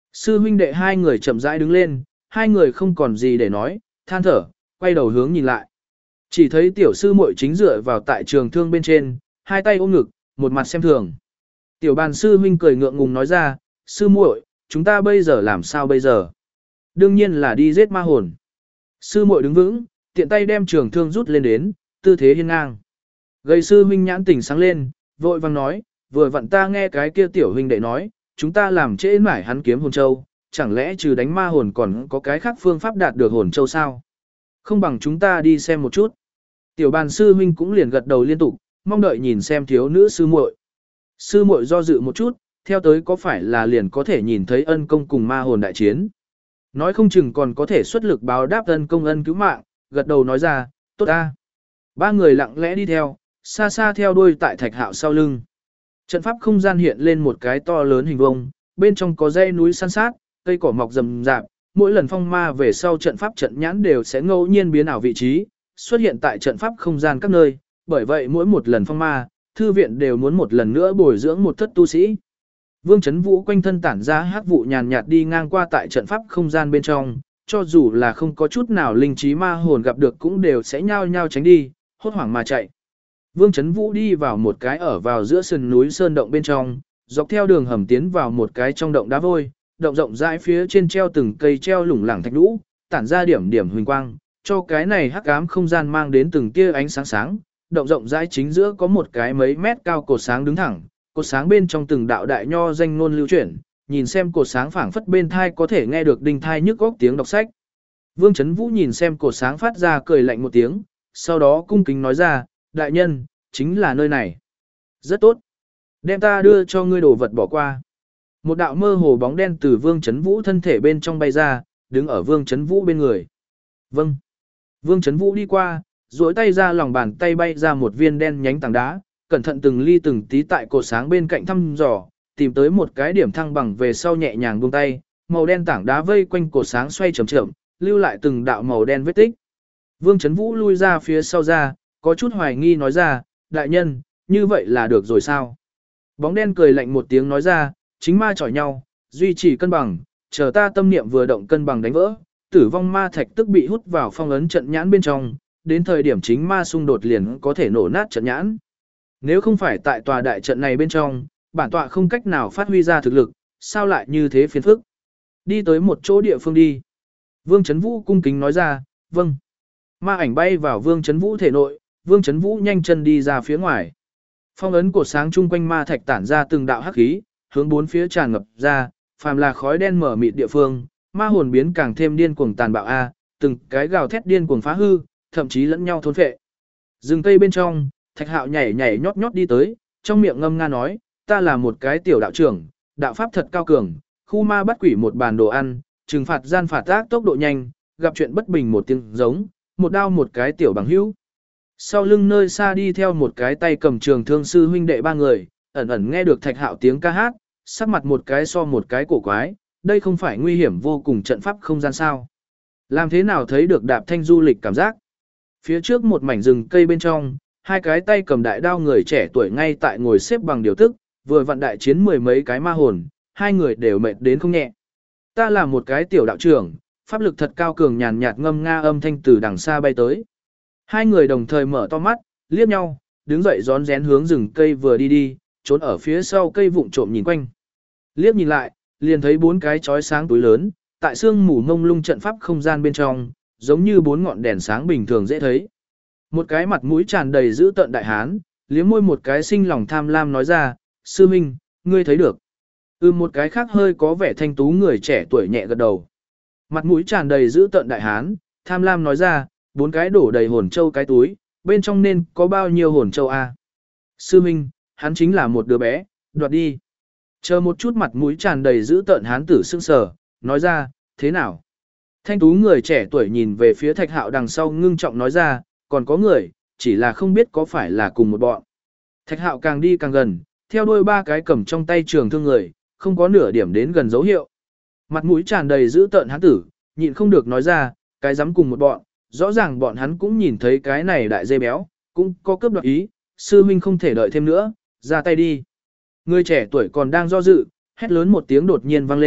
Sư huynh đệ hai người chậm rãi đứng lên, hai người không còn gì để nói, than thở, quay đầu hướng nhìn lại. Chỉ thấy tiểu sư muội chính dựa vào tại trường thương bên trên, hai tay ôm ngực, một mặt xem thường. Tiểu bàn sư huynh cười ngượng ngùng nói ra, sư muội, chúng ta bây giờ làm sao bây giờ? Đương nhiên là đi giết ma hồn. Sư muội đứng vững, tiện tay đem trường thương rút lên đến, tư thế hiên ngang. Gầy sư huynh nhãn tỉnh sáng lên, vội vàng nói, vừa vặn ta nghe cái kia tiểu huynh đệ nói, chúng ta làm trễ mải hắn kiếm hồn châu, chẳng lẽ trừ đánh ma hồn còn có cái khác phương pháp đạt được hồn châu sao? Không bằng chúng ta đi xem một chút. Tiểu bàn sư huynh cũng liền gật đầu liên tục, mong đợi nhìn xem thiếu nữ sư muội. Sư muội do dự một chút, theo tới có phải là liền có thể nhìn thấy ân công cùng ma hồn đại chiến. Nói không chừng còn có thể xuất lực báo đáp ân công ân cứu mạng, gật đầu nói ra, tốt ta. Ba người lặng lẽ đi theo, xa xa theo đuôi tại Thạch Hạo sau lưng. Trận pháp không gian hiện lên một cái to lớn hình vuông, bên trong có dãy núi san sát, cây cỏ mọc rậm rạp, mỗi lần phong ma về sau trận pháp trận nhãn đều sẽ ngẫu nhiên biến ảo vị trí, xuất hiện tại trận pháp không gian các nơi, bởi vậy mỗi một lần phong ma, thư viện đều muốn một lần nữa bồi dưỡng một thất tu sĩ. Vương Chấn Vũ quanh thân tản ra hắc vụ nhàn nhạt đi ngang qua tại trận pháp không gian bên trong, cho dù là không có chút nào linh trí ma hồn gặp được cũng đều sẽ nhao nhao tránh đi, hốt hoảng mà chạy. Vương Chấn Vũ đi vào một cái ở vào giữa sườn núi sơn động bên trong, dọc theo đường hầm tiến vào một cái trong động đá vôi, động rộng rãi phía trên treo từng cây treo lủng lẳng thạch nhũ, tản ra điểm điểm huỳnh quang, cho cái này hắc ám không gian mang đến từng tia ánh sáng sáng. Động rộng rãi chính giữa có một cái mấy mét cao cột sáng đứng thẳng, cột sáng bên trong từng đạo đại nho danh ngôn lưu chuyển, nhìn xem cột sáng phảng phất bên thai có thể nghe được đinh thai nhức góc tiếng đọc sách. Vương Chấn Vũ nhìn xem cột sáng phát ra cười lạnh một tiếng, sau đó cung kính nói ra, đại nhân, chính là nơi này. Rất tốt. Đem ta đưa cho ngươi đồ vật bỏ qua. Một đạo mơ hồ bóng đen từ Vương Chấn Vũ thân thể bên trong bay ra, đứng ở Vương Chấn Vũ bên người. Vâng. Vương Chấn Vũ đi qua, duỗi tay ra lòng bàn tay bay ra một viên đen nhánh tảng đá, cẩn thận từng ly từng tí tại cột sáng bên cạnh thăm dò, tìm tới một cái điểm thăng bằng về sau nhẹ nhàng buông tay, màu đen tảng đá vây quanh cột sáng xoay chậm chậm, lưu lại từng đạo màu đen vết tích. Vương Chấn Vũ lui ra phía sau ra, có chút hoài nghi nói ra, đại nhân, như vậy là được rồi sao? Bóng đen cười lạnh một tiếng nói ra, chính ma chọi nhau, duy trì cân bằng, chờ ta tâm niệm vừa động cân bằng đánh vỡ, tử vong ma thạch tức bị hút vào phong ấn trận nhãn bên trong, đến thời điểm chính ma xung đột liền có thể nổ nát trận nhãn. Nếu không phải tại tòa đại trận này bên trong, bản tọa không cách nào phát huy ra thực lực, sao lại như thế phiền phức? Đi tới một chỗ địa phương đi. Vương Chấn Vũ cung kính nói ra, vâng. Ma ảnh bay vào Vương Chấn Vũ thể nội, Vương Chấn Vũ nhanh chân đi ra phía ngoài. Phong ấn cột sáng chung quanh ma thạch tản ra từng đạo hắc khí, hướng bốn phía tràn ngập ra, phàm là khói đen mở mịt địa phương, ma hồn biến càng thêm điên cuồng tàn bạo a, từng cái gào thét điên cuồng phá hư, thậm chí lẫn nhau thôn phệ. Rừng cây bên trong, Thạch Hạo nhảy nhảy nhót nhót đi tới, trong miệng ngâm nga nói, ta là một cái tiểu đạo trưởng, đạo pháp thật cao cường, khu ma bắt quỷ một bàn đồ ăn, trừng phạt gian phạt ác tốc độ nhanh, gặp chuyện bất bình một tiếng giống, một đao một cái tiểu bằng hữu. Sau lưng nơi xa đi theo một cái tay cầm trường thương sư huynh đệ ba người, ẩn ẩn nghe được Thạch Hạo tiếng ca hát, sắc mặt một cái so một cái cổ quái, đây không phải nguy hiểm vô cùng trận pháp không gian sao? Làm thế nào thấy được đạp thanh du lịch cảm giác? Phía trước một mảnh rừng cây bên trong, hai cái tay cầm đại đao người trẻ tuổi ngay tại ngồi xếp bằng điều tức, vừa vặn đại chiến mười mấy cái ma hồn, hai người đều mệt đến không nhẹ. Ta là một cái tiểu đạo trưởng, pháp lực thật cao cường nhàn nhạt ngâm nga âm thanh từ đằng xa bay tới. Hai người đồng thời mở to mắt, liếc nhau, đứng dậy rón rén hướng rừng cây vừa đi đi, trốn ở phía sau cây vụng trộm nhìn quanh. Liếc nhìn lại, liền thấy bốn cái chói sáng túi lớn, tại sương mù ngông lung trận pháp không gian bên trong, giống như bốn ngọn đèn sáng bình thường dễ thấy. Một cái mặt mũi tràn đầy dữ tợn đại hán, liếm môi một cái sinh lòng tham lam nói ra, sư minh, ngươi thấy được. Một cái khác hơi có vẻ thanh tú người trẻ tuổi nhẹ gật đầu. Mặt mũi tràn đầy dữ tợn đại hán, tham lam nói ra, bốn cái đổ đầy hồn châu cái túi, bên trong nên có bao nhiêu hồn châu a? Sư minh, hắn chính là một đứa bé, đoạt đi. Chờ một chút mặt mũi tràn đầy dữ tợn hán tử sững sờ, nói ra, thế nào? Thanh tú người trẻ tuổi nhìn về phía Thạch Hạo đằng sau ngưng trọng nói ra, còn có người, chỉ là không biết có phải là cùng một bọn. Thạch Hạo càng đi càng gần, theo đuôi ba cái cầm trong tay trường thương người, không có nửa điểm đến gần dấu hiệu. Mặt mũi tràn đầy dữ tợn hán tử, nhịn không được nói ra, cái dám cùng một bọn, rõ ràng bọn hắn cũng nhìn thấy cái này đại dê béo, cũng có cướp đoạt ý, sư huynh không thể đợi thêm nữa, ra tay đi. Người trẻ tuổi còn đang do dự, hét lớn một tiếng đột nhiên vang lên,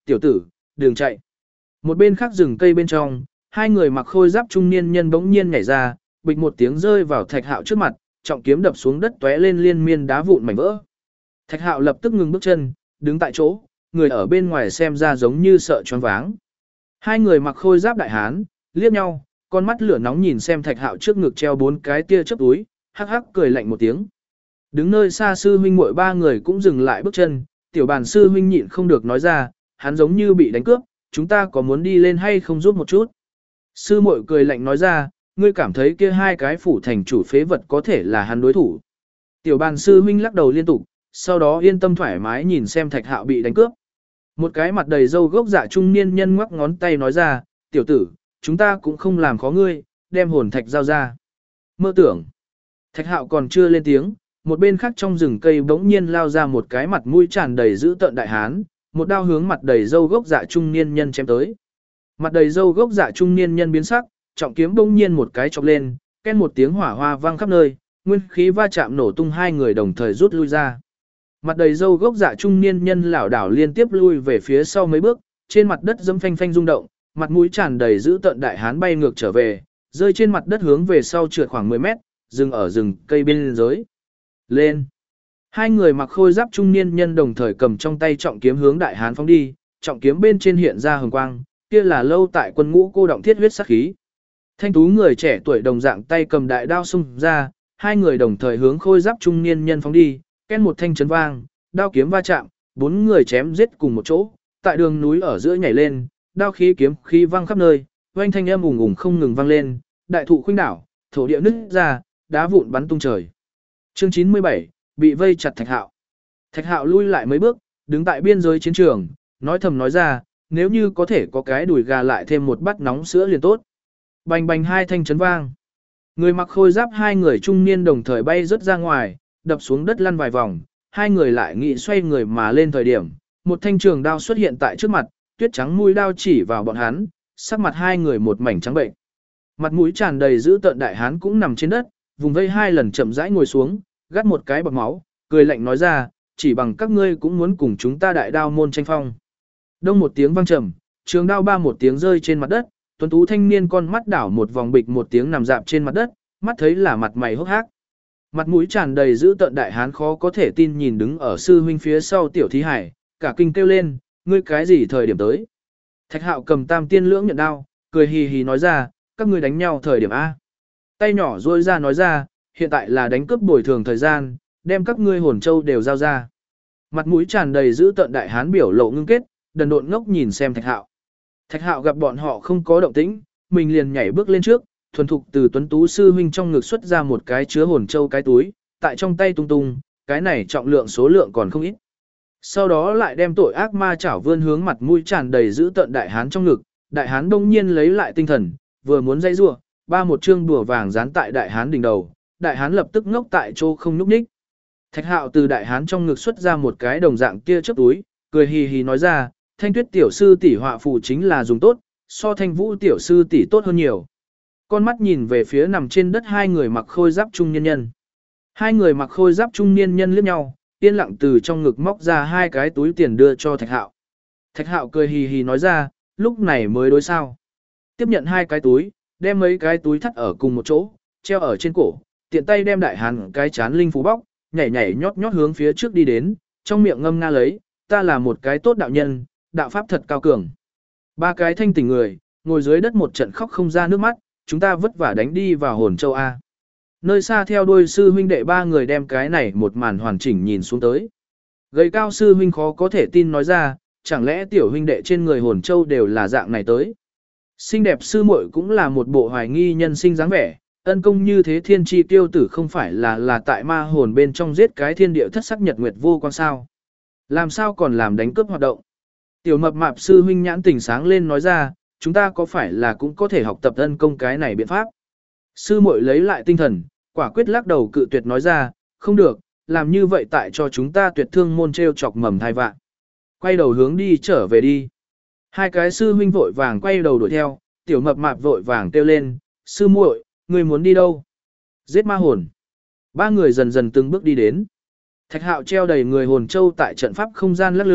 tiểu tử, đừng chạy. Một bên khác rừng cây bên trong, hai người mặc khôi giáp trung niên nhân bỗng nhiên nhảy ra, bịch một tiếng rơi vào Thạch Hạo trước mặt, trọng kiếm đập xuống đất tóe lên liên miên đá vụn mảnh vỡ. Thạch Hạo lập tức ngừng bước chân, đứng tại chỗ, người ở bên ngoài xem ra giống như sợ choáng váng. Hai người mặc khôi giáp đại hán, liếc nhau, con mắt lửa nóng nhìn xem Thạch Hạo trước ngực treo 4 cái tia chớp túi, hắc hắc cười lạnh một tiếng. Đứng nơi xa sư huynh muội ba người cũng dừng lại bước chân, tiểu bàn sư huynh nhịn không được nói ra, hắn giống như bị đánh cướp, chúng ta có muốn đi lên hay không giúp một chút. Sư muội cười lạnh nói ra, ngươi cảm thấy kia hai cái phủ thành chủ phế vật có thể là hắn đối thủ. Tiểu bàn sư huynh lắc đầu liên tục, sau đó yên tâm thoải mái nhìn xem Thạch Hạo bị đánh cướp. Một cái mặt đầy râu gốc dạ trung niên nhân ngoắc ngón tay nói ra, tiểu tử, chúng ta cũng không làm khó ngươi, đem hồn thạch giao ra. Mơ tưởng. Thạch Hạo còn chưa lên tiếng, một bên khác trong rừng cây bỗng nhiên lao ra một cái mặt mũi tràn đầy dữ tợn đại hán, một đao hướng mặt đầy râu gốc dạ trung niên nhân chém tới. Mặt đầy râu gốc dạ trung niên nhân biến sắc, trọng kiếm bỗng nhiên một cái chọc lên, ken một tiếng hỏa hoa vang khắp nơi, nguyên khí va chạm nổ tung, hai người đồng thời rút lui ra. Mặt đầy râu gốc dạ trung niên nhân lảo đảo liên tiếp lui về phía sau mấy bước, trên mặt đất dẫm phanh phanh rung động, mặt mũi tràn đầy dữ tợn đại hán bay ngược trở về, rơi trên mặt đất hướng về sau trượt khoảng 10 mét, dừng ở rừng cây bên dưới. Lên! Hai người mặc khôi giáp trung niên nhân đồng thời cầm trong tay trọng kiếm hướng đại hán phóng đi, trọng kiếm bên trên hiện ra hừng quang, kia là lâu tại quân ngũ cô động thiết huyết sát khí. Thanh tú người trẻ tuổi đồng dạng tay cầm đại đao xung ra, hai người đồng thời hướng khôi giáp trung niên nhân phóng đi, ken một thanh chấn vang, đao kiếm va chạm, bốn người chém giết cùng một chỗ, tại đường núi ở giữa nhảy lên, đao khí kiếm khí vang khắp nơi, oanh thanh âm ùng ùng không ngừng vang lên, đại thụ khuynh đảo, thổ địa nứt ra, đá vụn bắn tung trời. Chương 97, bị vây chặt Thạch Hạo. Thạch Hạo lui lại mấy bước, đứng tại biên giới chiến trường, nói thầm nói ra, nếu như có thể có cái đùi gà lại thêm một bát nóng sữa liền tốt. Bành bành hai thanh chấn vang. Người mặc khôi giáp hai người trung niên đồng thời bay rớt ra ngoài, đập xuống đất lăn vài vòng, hai người lại nghĩ xoay người mà lên thời điểm, một thanh trường đao xuất hiện tại trước mặt, tuyết trắng mũi đao chỉ vào bọn hắn, sắc mặt hai người một mảnh trắng bệnh. Mặt mũi tràn đầy dữ tợn đại hán cũng nằm trên đất, vùng vây hai lần chậm rãi ngồi xuống, gắt một cái bọt máu, cười lạnh nói ra, chỉ bằng các ngươi cũng muốn cùng chúng ta đại đao môn tranh phong. Đông một tiếng vang trầm, trường đao ba một tiếng rơi trên mặt đất, tuấn tú thanh niên con mắt đảo một vòng bịch một tiếng nằm dạp trên mặt đất, mắt thấy là mặt mày hốc hác. Mặt mũi tràn đầy dữ tợn đại hán khó có thể tin nhìn đứng ở sư huynh phía sau tiểu thí hải, cả kinh kêu lên, ngươi cái gì thời điểm tới? Thạch Hạo cầm tam tiên lưỡng nhận đao, cười hì hì nói ra, các ngươi đánh nhau thời điểm A. Tay nhỏ duỗi ra nói ra, hiện tại là đánh cướp bồi thường thời gian, đem các ngươi hồn châu đều giao ra. Mặt mũi tràn đầy dữ tợn đại hán biểu lộ ngưng kết, đần độn ngốc nhìn xem Thạch Hạo. Thạch Hạo gặp bọn họ không có động tĩnh, mình liền nhảy bước lên trước, thuần thục từ tuấn tú sư huynh trong ngực xuất ra một cái chứa hồn châu cái túi, tại trong tay tung tung, cái này trọng lượng số lượng còn không ít. Sau đó lại đem tội ác ma chảo vươn hướng mặt mũi tràn đầy dữ tợn đại hán trong ngực, đại hán đông nhiên lấy lại tinh thần, vừa muốn dây rủa, ba một chương đùa vàng dán tại đại hán đỉnh đầu, đại hán lập tức ngốc tại chỗ không nhúc nhích. Thạch Hạo từ đại hán trong ngực xuất ra một cái đồng dạng kia chớp túi, cười hì hì nói ra, Thanh Tuyết tiểu sư tỷ họa phù chính là dùng tốt, so Thanh Vũ tiểu sư tỷ tốt hơn nhiều. Con mắt nhìn về phía nằm trên đất hai người mặc khôi giáp trung niên nhân. Hai người mặc khôi giáp trung niên nhân liếc nhau, yên lặng từ trong ngực móc ra hai cái túi tiền đưa cho Thạch Hạo. Thạch Hạo cười hì hì nói ra, lúc này mới đối sao. Tiếp nhận hai cái túi, đem mấy cái túi thắt ở cùng một chỗ, treo ở trên cổ, tiện tay đem đại hán cái chán linh phú bóc, nhảy nhảy nhót nhót hướng phía trước đi đến, trong miệng ngâm nga lấy, ta là một cái tốt đạo nhân, đạo pháp thật cao cường. Ba cái thanh tỉnh người, ngồi dưới đất một trận khóc không ra nước mắt, chúng ta vất vả đánh đi vào hồn châu A. Nơi xa theo đuôi sư huynh đệ ba người đem cái này một màn hoàn chỉnh nhìn xuống tới. Gầy cao sư huynh khó có thể tin nói ra, chẳng lẽ tiểu huynh đệ trên người hồn châu đều là dạng này tới. Xinh đẹp sư muội cũng là một bộ hoài nghi nhân sinh dáng vẻ, ân công như thế thiên tri tiêu tử không phải là tại ma hồn bên trong giết cái thiên địa thất sắc nhật nguyệt vô quan sao. Làm sao còn làm đánh cướp hoạt động. Tiểu mập mạp sư huynh nhãn tỉnh sáng lên nói ra, chúng ta có phải là cũng có thể học tập ân công cái này biện pháp. Sư muội lấy lại tinh thần, quả quyết lắc đầu cự tuyệt nói ra, không được, làm như vậy tại cho chúng ta tuyệt thương môn treo chọc mầm thai vạn. Quay đầu hướng đi trở về đi. Hai cái sư huynh vội vàng quay đầu đuổi theo, tiểu mập mạp vội vàng kêu lên, sư muội, người muốn đi đâu? Giết ma hồn. Ba người dần dần từng bước đi đến. Thạch Hạo treo đầy người hồn châu tại trận pháp không gian lắc lư,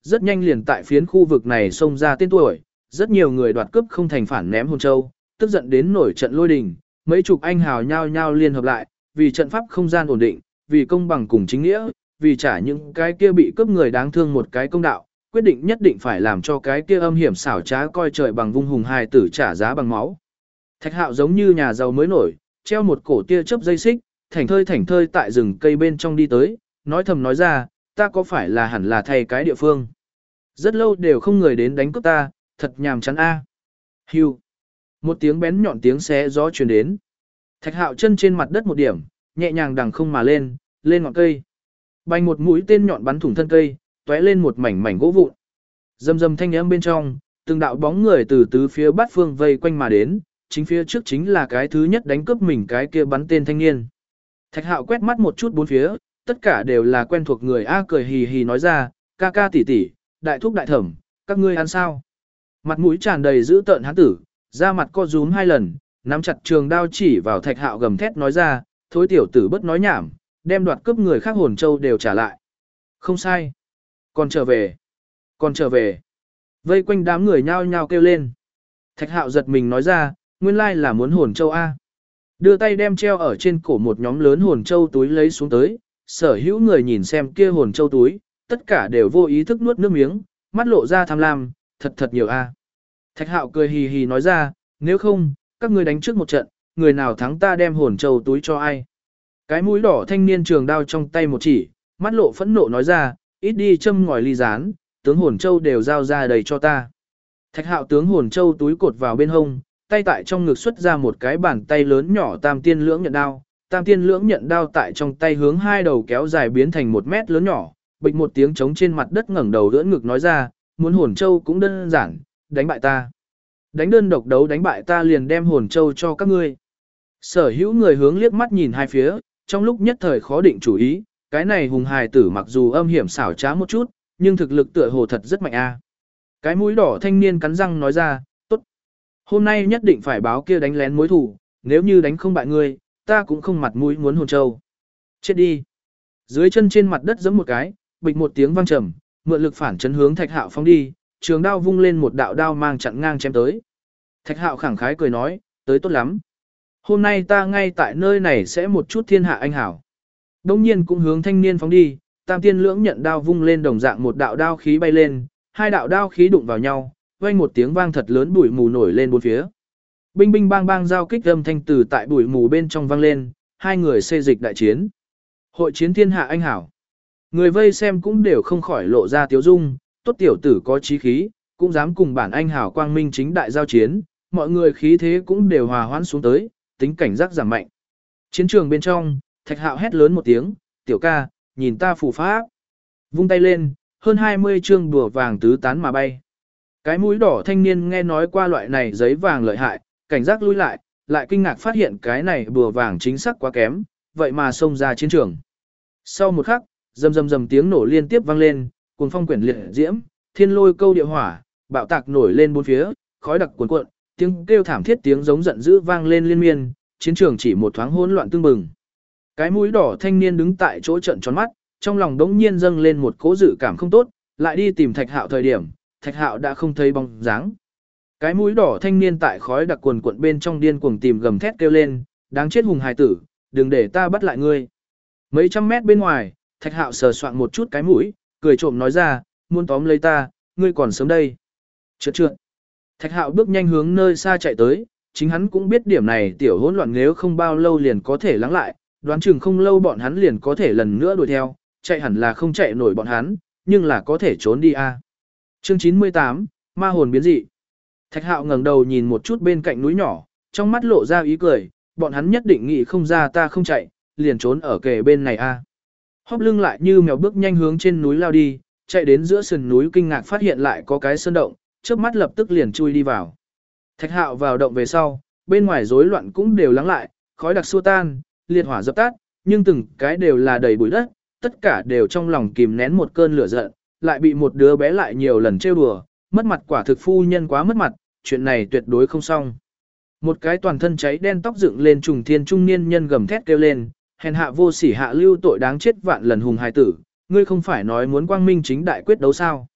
rất nhanh liền tại phiến khu vực này xông ra tên tuổi, rất nhiều người đoạt cướp không thành phản ném hồn châu, tức giận đến nổi trận lôi đình, mấy chục anh hào nhao nhao liên hợp lại, vì trận pháp không gian ổn định, vì công bằng cùng chính nghĩa, vì trả những cái kia bị cướp người đáng thương một cái công đạo, quyết định nhất định phải làm cho cái kia âm hiểm xảo trá coi trời bằng vung hùng hài tử trả giá bằng máu. Thạch Hạo giống như nhà giàu mới nổi, treo một cổ tia chớp dây xích, thảnh thơi tại rừng cây bên trong đi tới, nói thầm nói ra, ta có phải là hẳn là thay cái địa phương. Rất lâu đều không người đến đánh cướp ta, thật nhàm chán a. Hưu. Một tiếng bén nhọn tiếng xé gió truyền đến. Thạch Hạo chân trên mặt đất một điểm, nhẹ nhàng đằng không mà lên, lên ngọn cây. Bành một mũi tên nhọn bắn thủng thân cây, tóe lên một mảnh mảnh gỗ vụn. Rầm rầm thanh âm bên trong, từng đạo bóng người từ tứ phía bát phương vây quanh mà đến, chính phía trước chính là cái thứ nhất đánh cướp mình cái kia bắn tên thanh niên. Thạch Hạo quét mắt một chút bốn phía, tất cả đều là quen thuộc người a, cười hì hì nói ra, ca ca tỷ tỷ, đại thúc đại thẩm, các ngươi ăn sao? Mặt mũi tràn đầy dữ tợn hán tử, da mặt co rúm 2 lần, nắm chặt trường đao chỉ vào Thạch Hạo gầm thét nói ra, thối tiểu tử bất nói nhảm, đem đoạt cướp người khác hồn châu đều trả lại. Không sai. Còn trở về. Còn trở về. Vây quanh đám người nhao nhao kêu lên. Thạch Hạo giật mình nói ra, nguyên lai là muốn hồn châu A. Đưa tay đem treo ở trên cổ một nhóm lớn hồn châu túi lấy xuống tới, sở hữu người nhìn xem kia hồn châu túi, tất cả đều vô ý thức nuốt nước miếng, mắt lộ ra tham lam, thật thật nhiều A. Thạch Hạo cười hì hì nói ra, nếu không, các ngươi đánh trước một trận, người nào thắng ta đem hồn châu túi cho ai. Cái mũi đỏ thanh niên trường đao trong tay một chỉ, mắt lộ phẫn nộ nói ra, ít đi châm ngòi ly rán, tướng hồn châu đều giao ra đầy cho ta. Thạch Hạo tướng hồn châu túi cột vào bên hông, tay tại trong ngực xuất ra một cái bàn tay lớn nhỏ tam tiên lưỡng nhận đao. Tam tiên lưỡng nhận đao tại trong tay hướng hai đầu kéo dài biến thành 1 mét lớn nhỏ, bịch một tiếng trống trên mặt đất ngẩng đầu đỡ ngực nói ra, muốn hồn châu cũng đơn giản, đánh bại ta. Đánh đơn độc đấu đánh bại ta liền đem hồn châu cho các ngươi. Sở hữu người hướng liếc mắt nhìn hai phía, trong lúc nhất thời khó định chủ ý, cái này hùng hài tử mặc dù âm hiểm xảo trá một chút, nhưng thực lực tựa hồ thật rất mạnh a. Cái mũi đỏ thanh niên cắn răng nói ra, tốt. Hôm nay nhất định phải báo kia đánh lén mối thù, nếu như đánh không bại ngươi, ta cũng không mặt mũi muốn hồn châu. Chết đi. Dưới chân trên mặt đất giẫm một cái, bịch một tiếng vang trầm, mượn lực phản chấn hướng Thạch Hạo phóng đi, trường đao vung lên một đạo đao mang chặn ngang chém tới. Thạch Hạo khẳng khái cười nói, tới tốt lắm. Hôm nay ta ngay tại nơi này sẽ một chút thiên hạ anh hảo. Đông nhiên cũng hướng thanh niên phóng đi, tam tiên lưỡng nhận đao vung lên đồng dạng một đạo đao khí bay lên, hai đạo đao khí đụng vào nhau, vang một tiếng vang thật lớn bụi mù nổi lên bốn phía. Binh binh bang bang giao kích âm thanh từ tại bụi mù bên trong vang lên, hai người xê dịch đại chiến. Hội chiến thiên hạ anh hảo. Người vây xem cũng đều không khỏi lộ ra tiếu dung, tốt tiểu tử có chí khí, cũng dám cùng bản anh hảo quang minh chính đại giao chiến, mọi người khí thế cũng đều hòa hoãn xuống tới, tính cảnh giác giảm mạnh. Chiến trường bên trong, Thạch Hạo hét lớn một tiếng, tiểu ca, nhìn ta phù pháp. Vung tay lên, hơn 20 chương đùa vàng tứ tán mà bay. Cái mũi đỏ thanh niên nghe nói qua loại này giấy vàng lợi hại, cảnh giác lui lại, lại kinh ngạc phát hiện cái này đùa vàng chính xác quá kém, vậy mà xông ra chiến trường. Sau một khắc, rầm rầm rầm tiếng nổ liên tiếp vang lên, cuồng phong quyển liệt diễm, thiên lôi câu địa hỏa, bạo tạc nổi lên bốn phía, khói đặc cuồn cuộn, tiếng kêu thảm thiết tiếng giống giận dữ vang lên liên miên, chiến trường chỉ một thoáng hỗn loạn tương bừng. Cái mũi đỏ thanh niên đứng tại chỗ trợn tròn mắt, trong lòng đống nhiên dâng lên một cỗ dự cảm không tốt, lại đi tìm Thạch Hạo thời điểm, Thạch Hạo đã không thấy bóng dáng. Cái mũi đỏ thanh niên tại khói đặc cuồn cuộn bên trong điên cuồng tìm gầm thét kêu lên, đáng chết hùng hài tử, đừng để ta bắt lại ngươi. Mấy trăm mét bên ngoài, Thạch Hạo sờ soạn một chút cái mũi, cười trộm nói ra, muốn tóm lấy ta, ngươi còn sớm đây. Trượt trượt. Thạch Hạo bước nhanh hướng nơi xa chạy tới, chính hắn cũng biết điểm này tiểu hỗn loạn nếu không bao lâu liền có thể lắng lại, đoán chừng không lâu bọn hắn liền có thể lần nữa đuổi theo, chạy hẳn là không chạy nổi bọn hắn, nhưng là có thể trốn đi a. Chương 98, ma hồn biến dị. Thạch Hạo ngẩng đầu nhìn một chút bên cạnh núi nhỏ, trong mắt lộ ra ý cười, bọn hắn nhất định nghĩ không ra ta không chạy, liền trốn ở kề bên này a. Hóp lưng lại như mèo bước nhanh hướng trên núi lao đi, chạy đến giữa sườn núi kinh ngạc phát hiện lại có cái sơn động, chớp mắt lập tức liền chui đi vào. Thạch Hạo vào động về sau, bên ngoài rối loạn cũng đều lắng lại, khói đặc xua tan, liệt hỏa dập tắt, nhưng từng cái đều là đầy bụi đất, tất cả đều trong lòng kìm nén một cơn lửa giận, lại bị một đứa bé lại nhiều lần trêu đùa, mất mặt quả thực phu nhân quá mất mặt, chuyện này tuyệt đối không xong. Một cái toàn thân cháy đen tóc dựng lên trùng thiên trung niên nhân gầm thét kêu lên, hèn hạ vô sỉ hạ lưu tội đáng chết vạn lần hùng hài tử, ngươi không phải nói muốn quang minh chính đại quyết đấu sao?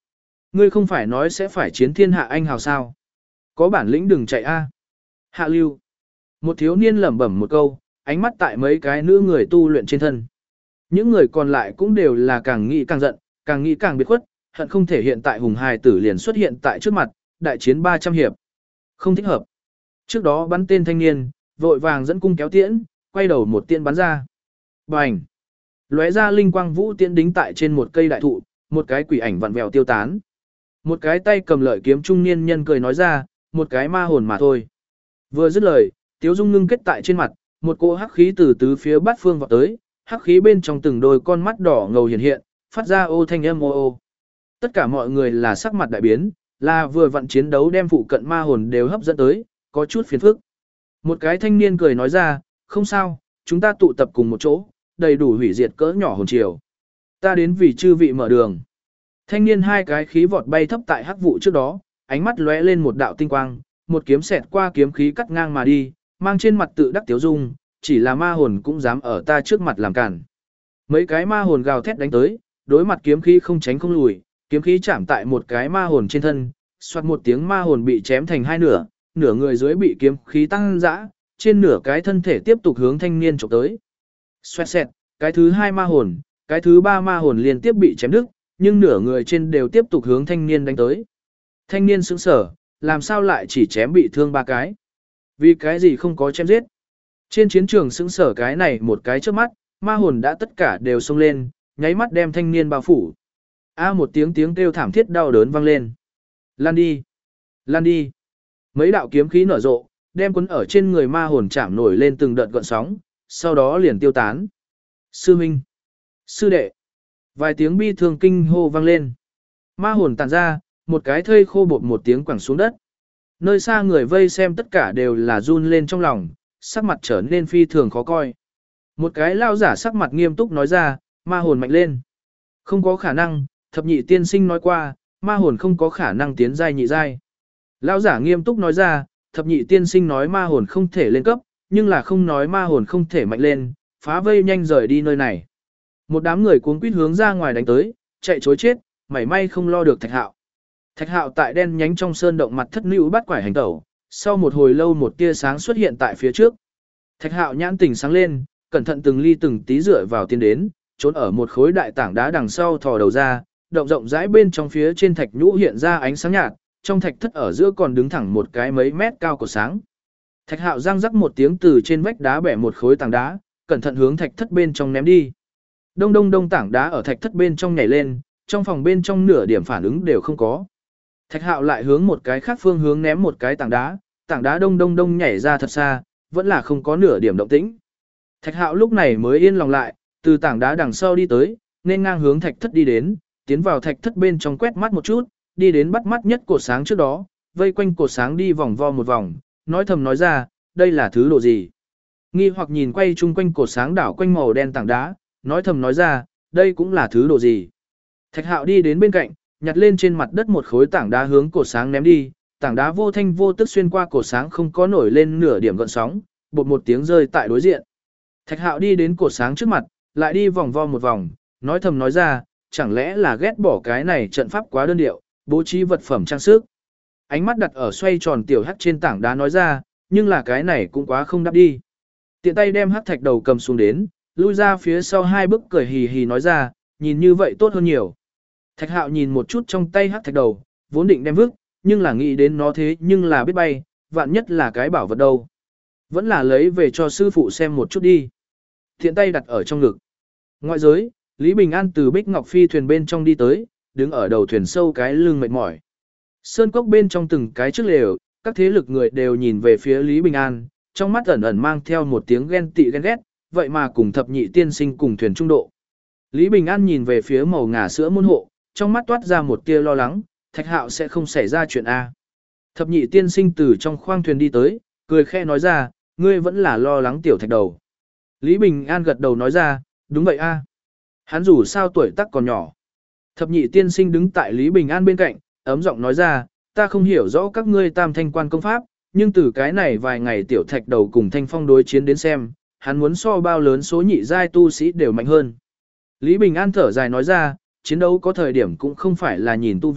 Ngươi không phải nói sẽ phải chiến thiên hạ anh hào sao? Có bản lĩnh đừng chạy a. Hạ lưu. Một thiếu niên lẩm bẩm một câu, ánh mắt tại mấy cái nữ người tu luyện trên thân. Những người còn lại cũng đều là càng nghĩ càng giận, càng nghĩ càng biệt khuất, hận không thể hiện tại hùng hài tử liền xuất hiện tại trước mặt, đại chiến 300 hiệp. Không thích hợp. Trước đó bắn tên thanh niên, vội vàng dẫn cung kéo tiễn, quay đầu một tiễn bắn ra. Bành! Lóe ra linh quang vũ tiễn đính tại trên một cây đại thụ, một cái quỷ ảnh vặn vẹo tiêu tán. Một cái tay cầm lợi kiếm trung niên nhân cười nói ra, một cái ma hồn mà thôi. Vừa dứt lời, Tiếu Dung ngưng kết tại trên mặt, một cỗ hắc khí từ tứ phía bát phương vọt tới, hắc khí bên trong từng đôi con mắt đỏ ngầu hiện hiện, phát ra ô thanh âm ô ô. Tất cả mọi người là sắc mặt đại biến, là vừa vặn chiến đấu đem phụ cận ma hồn đều hấp dẫn tới, có chút phiền phức. Một cái thanh niên cười nói ra, không sao, chúng ta tụ tập cùng một chỗ, đầy đủ hủy diệt cỡ nhỏ hồn triều. Ta đến vì chư vị mở đường. Thanh niên hai cái khí vọt bay thấp tại hắc vụ trước đó, ánh mắt lóe lên một đạo tinh quang, một kiếm xẹt qua kiếm khí cắt ngang mà đi, mang trên mặt tự đắc tiếu dung, chỉ là ma hồn cũng dám ở ta trước mặt làm cản. Mấy cái ma hồn gào thét đánh tới, đối mặt kiếm khí không tránh không lùi, kiếm khí chạm tại một cái ma hồn trên thân, xoạt một tiếng ma hồn bị chém thành hai nửa, nửa người dưới bị kiếm khí tăng dã, trên nửa cái thân thể tiếp tục hướng thanh niên chụp tới. Xoẹt xẹt, cái thứ hai ma hồn, cái thứ ba ma hồn liên tiếp bị chém đứt, nhưng nửa người trên đều tiếp tục hướng thanh niên đánh tới. Thanh niên sững sờ, làm sao lại chỉ chém bị thương ba cái? Vì cái gì không có chém giết? Trên chiến trường sững sờ cái này một cái trước mắt, ma hồn đã tất cả đều xông lên, nháy mắt đem thanh niên bao phủ. Một tiếng tiếng kêu thảm thiết đau đớn vang lên. Lan đi! Lan đi! Mấy đạo kiếm khí nở rộ, đem cuốn ở trên người ma hồn chạm nổi lên từng đợt gợn sóng, sau đó liền tiêu tán. Sư minh! Sư đệ! Vài tiếng bi thương kinh hô vang lên. Ma hồn tàn ra, một cái thây khô bột một tiếng quẳng xuống đất. Nơi xa người vây xem tất cả đều là run lên trong lòng, sắc mặt trở nên phi thường khó coi. Một cái lao giả sắc mặt nghiêm túc nói ra, ma hồn mạnh lên. Không có khả năng, thập nhị tiên sinh nói qua, ma hồn không có khả năng tiến giai nhị giai. Lao giả nghiêm túc nói ra, thập nhị tiên sinh nói ma hồn không thể lên cấp, nhưng là không nói ma hồn không thể mạnh lên, phá vây nhanh rời đi nơi này. Một đám người cuống quýt hướng ra ngoài đánh tới, chạy chối chết, mảy may không lo được Thạch Hạo. Thạch Hạo tại đen nhánh trong sơn động mặt thất lưu bắt quải hành tẩu, sau một hồi lâu một tia sáng xuất hiện tại phía trước. Thạch Hạo nhãn tỉnh sáng lên, cẩn thận từng ly từng tí dựa vào tiến đến, trốn ở một khối đại tảng đá đằng sau thò đầu ra, động rộng rãi bên trong phía trên thạch nhũ hiện ra ánh sáng nhạt, trong thạch thất ở giữa còn đứng thẳng một cái mấy mét cao của sáng. Thạch Hạo răng rắc một tiếng từ trên vách đá bẻ một khối tảng đá, cẩn thận hướng thạch thất bên trong ném đi. Đông đông đông tảng đá ở thạch thất bên trong nhảy lên, trong phòng bên trong nửa điểm phản ứng đều không có. Thạch Hạo lại hướng một cái khác phương hướng ném một cái tảng đá đông đông đông nhảy ra thật xa, vẫn là không có nửa điểm động tĩnh. Thạch Hạo lúc này mới yên lòng lại, từ tảng đá đằng sau đi tới, nên ngang hướng thạch thất đi đến, tiến vào thạch thất bên trong quét mắt một chút, đi đến bắt mắt nhất cột sáng trước đó, vây quanh cột sáng đi vòng vo một vòng, nói thầm nói ra, đây là thứ đồ gì? Nghi hoặc nhìn quay chung quanh cột sáng đảo quanh màu đen tảng đá, nói thầm nói ra, đây cũng là thứ đồ gì? Thạch Hạo đi đến bên cạnh, nhặt lên trên mặt đất một khối tảng đá hướng cột sáng ném đi, tảng đá vô thanh vô tức xuyên qua cột sáng không có nổi lên nửa điểm gợn sóng, bột một tiếng rơi tại đối diện. Thạch Hạo đi đến cột sáng trước mặt, lại đi vòng vo một vòng, nói thầm nói ra, chẳng lẽ là ghét bỏ cái này trận pháp quá đơn điệu, bố trí vật phẩm trang sức. Ánh mắt đặt ở xoay tròn tiểu hắc trên tảng đá nói ra, nhưng là cái này cũng quá không đắp đi. Tiện tay đem hắc thạch đầu cầm xuống đến, lui ra phía sau hai bước cười hì hì nói ra, nhìn như vậy tốt hơn nhiều. Thạch Hạo nhìn một chút trong tay hắc thạch đầu, vốn định đem vứt, nhưng là nghĩ đến nó thế nhưng là biết bay, vạn nhất là cái bảo vật đâu. Vẫn là lấy về cho sư phụ xem một chút đi. Thiện tay đặt ở trong ngực. Ngoại giới, Lý Bình An từ Bích Ngọc Phi thuyền bên trong đi tới, đứng ở đầu thuyền sâu cái lưng mệt mỏi. Sơn cốc bên trong từng cái trước lều, các thế lực người đều nhìn về phía Lý Bình An, trong mắt ẩn ẩn mang theo một tiếng ghen tị ghen ghét, vậy mà cùng thập nhị tiên sinh cùng thuyền trung độ. Lý Bình An nhìn về phía màu ngà sữa môn hộ, trong mắt toát ra một tia lo lắng, Thạch Hạo sẽ không xảy ra chuyện A. Thập nhị tiên sinh từ trong khoang thuyền đi tới, cười khẽ nói ra, ngươi vẫn là lo lắng tiểu Thạch đầu. Lý Bình An gật đầu nói ra, đúng vậy A. Hắn dù sao tuổi tác còn nhỏ. Thập nhị tiên sinh đứng tại Lý Bình An bên cạnh, ấm giọng nói ra, ta không hiểu rõ các ngươi tam thanh quan công pháp, nhưng từ cái này vài ngày tiểu Thạch đầu cùng thanh phong đối chiến đến xem, hắn muốn so bao lớn số nhị giai tu sĩ đều mạnh hơn. Lý Bình An thở dài nói ra, chiến đấu có thời điểm cũng không phải là nhìn tu vi,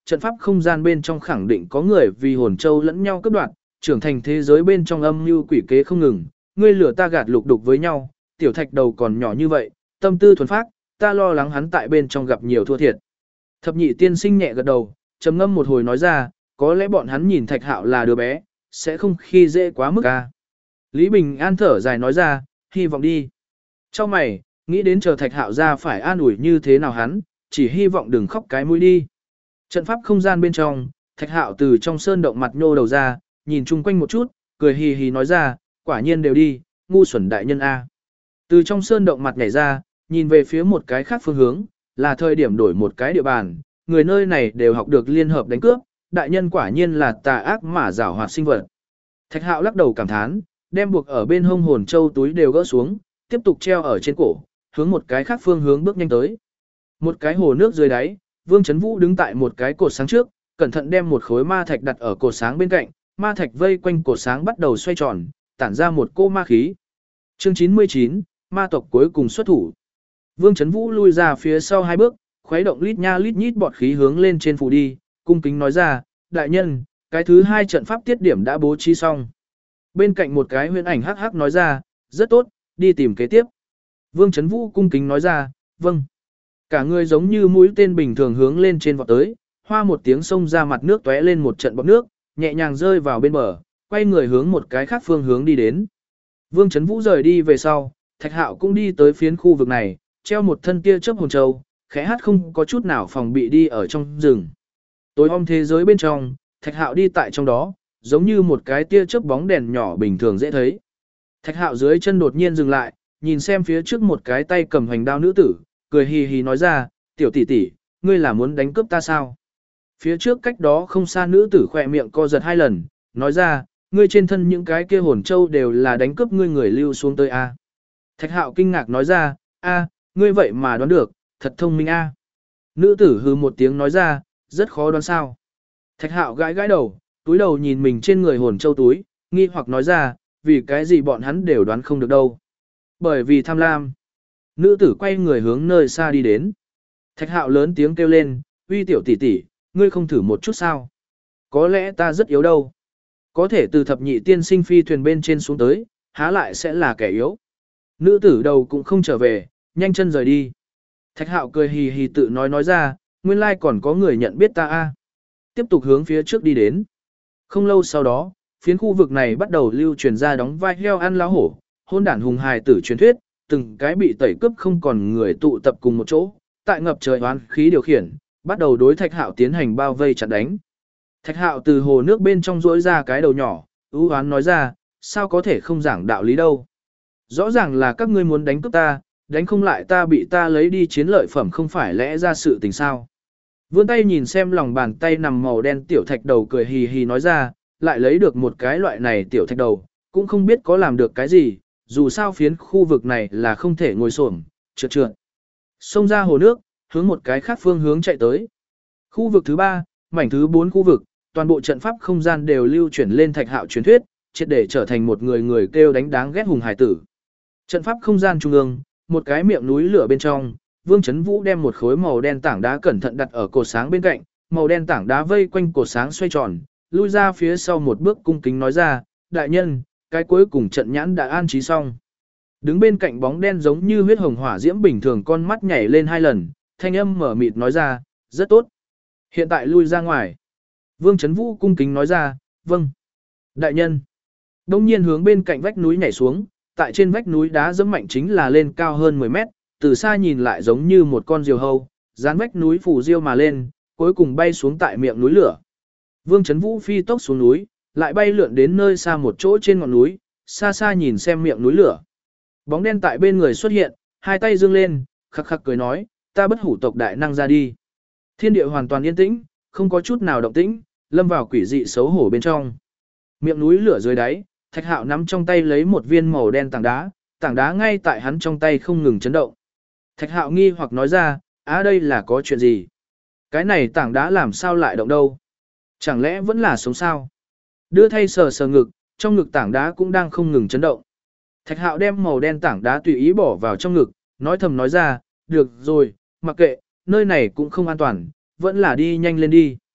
trận pháp không gian bên trong khẳng định có người vì hồn châu lẫn nhau cướp đoạt, trưởng thành thế giới bên trong âm mưu quỷ kế không ngừng, ngươi lửa ta gạt lục đục với nhau, tiểu thạch đầu còn nhỏ như vậy, tâm tư thuần phác, ta lo lắng hắn tại bên trong gặp nhiều thua thiệt. Thập nhị tiên sinh nhẹ gật đầu, trầm ngâm một hồi nói ra, có lẽ bọn hắn nhìn Thạch Hạo là đứa bé, sẽ không khi dễ quá mức ca. Lý Bình An thở dài nói ra, hy vọng đi. Trong mày, nghĩ đến chờ Thạch Hạo ra phải an ủi như thế nào hắn, chỉ hy vọng đừng khóc cái mũi đi. Trận pháp không gian bên trong, Thạch Hạo từ trong sơn động mặt nhô đầu ra, nhìn chung quanh một chút, cười hì hì nói ra, quả nhiên đều đi, ngu xuẩn đại nhân A. Từ trong sơn động mặt nhảy ra, nhìn về phía một cái khác phương hướng, là thời điểm đổi một cái địa bàn, người nơi này đều học được liên hợp đánh cướp, đại nhân quả nhiên là tà ác mà giảo hoạt sinh vật. Thạch Hạo lắc đầu cảm thán, đem buộc ở bên hông hồn châu túi đều gỡ xuống, tiếp tục treo ở trên cổ, hướng một cái khác phương hướng bước nhanh tới. Một cái hồ nước dưới đáy, Vương Chấn Vũ đứng tại một cái cột sáng trước, cẩn thận đem một khối ma thạch đặt ở cột sáng bên cạnh, ma thạch vây quanh cột sáng bắt đầu xoay tròn, tản ra một cô ma khí. Chương 99, ma tộc cuối cùng xuất thủ. Vương Chấn Vũ lui ra phía sau hai bước, khuấy động lít nha lít nhít bọt khí hướng lên trên phủ đi, cung kính nói ra, đại nhân, cái thứ hai trận pháp tiết điểm đã bố trí xong. Bên cạnh một cái huyền ảnh hắc hắc nói ra, rất tốt, đi tìm kế tiếp. Vương Chấn Vũ cung kính nói ra, vâng. Cả người giống như mũi tên bình thường hướng lên trên vọt tới, hoa một tiếng xông ra mặt nước tóe lên một trận bọt nước, nhẹ nhàng rơi vào bên bờ, quay người hướng một cái khác phương hướng đi đến. Vương Chấn Vũ rời đi về sau, Thạch Hạo cũng đi tới phiến khu vực này, treo một thân tia chớp hồn châu, khẽ hát không có chút nào phòng bị đi ở trong rừng. Tối om thế giới bên trong, Thạch Hạo đi tại trong đó, giống như một cái tia chớp bóng đèn nhỏ bình thường dễ thấy. Thạch Hạo dưới chân đột nhiên dừng lại, nhìn xem phía trước một cái tay cầm hoành đao nữ tử, cười hì hì nói ra, tiểu tỷ tỷ, ngươi là muốn đánh cướp ta sao? Phía trước cách đó không xa nữ tử khỏe miệng co giật hai lần, nói ra, ngươi trên thân những cái kia hồn châu đều là đánh cướp ngươi người lưu xuống tới a. Thạch Hạo kinh ngạc nói ra, a, ngươi vậy mà đoán được, thật thông minh a. Nữ tử hừ một tiếng nói ra, rất khó đoán sao. Thạch Hạo gãi gãi đầu, túi đầu nhìn mình trên người hồn châu túi, nghi hoặc nói ra, vì cái gì bọn hắn đều đoán không được đâu. Bởi vì tham lam. Nữ tử quay người hướng nơi xa đi đến. Thạch Hạo lớn tiếng kêu lên, uy tiểu tỷ tỷ, ngươi không thử một chút sao? Có lẽ ta rất yếu đâu. Có thể từ thập nhị tiên sinh phi thuyền bên trên xuống tới, há lại sẽ là kẻ yếu. Nữ tử đầu cũng không trở về, nhanh chân rời đi. Thạch Hạo cười hì hì tự nói ra, nguyên lai còn có người nhận biết ta a. Tiếp tục hướng phía trước đi đến. Không lâu sau đó, phiến khu vực này bắt đầu lưu truyền ra đóng vai heo ăn lá hổ, hôn đản hùng hài tử truyền thuyết, từng cái bị tẩy cướp không còn người tụ tập cùng một chỗ, tại ngập trời oán khí điều khiển, bắt đầu đối Thạch Hạo tiến hành bao vây chặn đánh. Thạch Hạo từ hồ nước bên trong rỗi ra cái đầu nhỏ, ưu oán nói ra, sao có thể không giảng đạo lý đâu. Rõ ràng là các ngươi muốn đánh cướp ta, đánh không lại ta bị ta lấy đi chiến lợi phẩm không phải lẽ ra sự tình sao. Vươn tay nhìn xem lòng bàn tay nằm màu đen tiểu thạch đầu cười hì hì nói ra, lại lấy được một cái loại này tiểu thạch đầu, cũng không biết có làm được cái gì, dù sao phiến khu vực này là không thể ngồi xổm, trượt trượt. Xông ra hồ nước, hướng một cái khác phương hướng chạy tới. Khu vực thứ 3, mảnh thứ 4 khu vực, toàn bộ trận pháp không gian đều lưu chuyển lên Thạch Hạo truyền thuyết, triệt để trở thành một người kêu đánh đáng ghét hùng hải tử. Trận pháp không gian trung ương, một cái miệng núi lửa bên trong, Vương Chấn Vũ đem một khối màu đen tảng đá cẩn thận đặt ở cột sáng bên cạnh, màu đen tảng đá vây quanh cột sáng xoay tròn, lui ra phía sau một bước cung kính nói ra, đại nhân, cái cuối cùng trận nhãn đã an trí xong. Đứng bên cạnh bóng đen giống như huyết hồng hỏa diễm bình thường con mắt nhảy lên 2 lần, thanh âm mở mịt nói ra, rất tốt. Hiện tại lui ra ngoài. Vương Chấn Vũ cung kính nói ra, vâng. Đại nhân. Đông nhiên hướng bên cạnh vách núi nhảy xuống, tại trên vách núi đá dẫm mạnh chính là lên cao hơn 10 mét, từ xa nhìn lại giống như một con diều hâu, dán vách núi phủ diêu mà lên, cuối cùng bay xuống tại miệng núi lửa. Vương Chấn Vũ phi tốc xuống núi, lại bay lượn đến nơi xa một chỗ trên ngọn núi, xa xa nhìn xem miệng núi lửa. Bóng đen tại bên người xuất hiện, hai tay dương lên, khắc khắc cười nói, ta bất hủ tộc đại năng ra đi. Thiên địa hoàn toàn yên tĩnh, không có chút nào động tĩnh, lâm vào quỷ dị xấu hổ bên trong. Miệng núi lửa dưới đáy, Thạch Hạo nắm trong tay lấy một viên màu đen tảng đá ngay tại hắn trong tay không ngừng chấn động. Thạch Hạo nghi hoặc nói ra, đây là có chuyện gì? Cái này tảng đá làm sao lại động đâu? Chẳng lẽ vẫn là sống sao? Đưa thay sờ sờ ngực, trong ngực tảng đá cũng đang không ngừng chấn động. Thạch Hạo đem màu đen tảng đá tùy ý bỏ vào trong ngực, nói thầm nói ra, được rồi, mặc kệ, nơi này cũng không an toàn, vẫn là đi nhanh lên đi.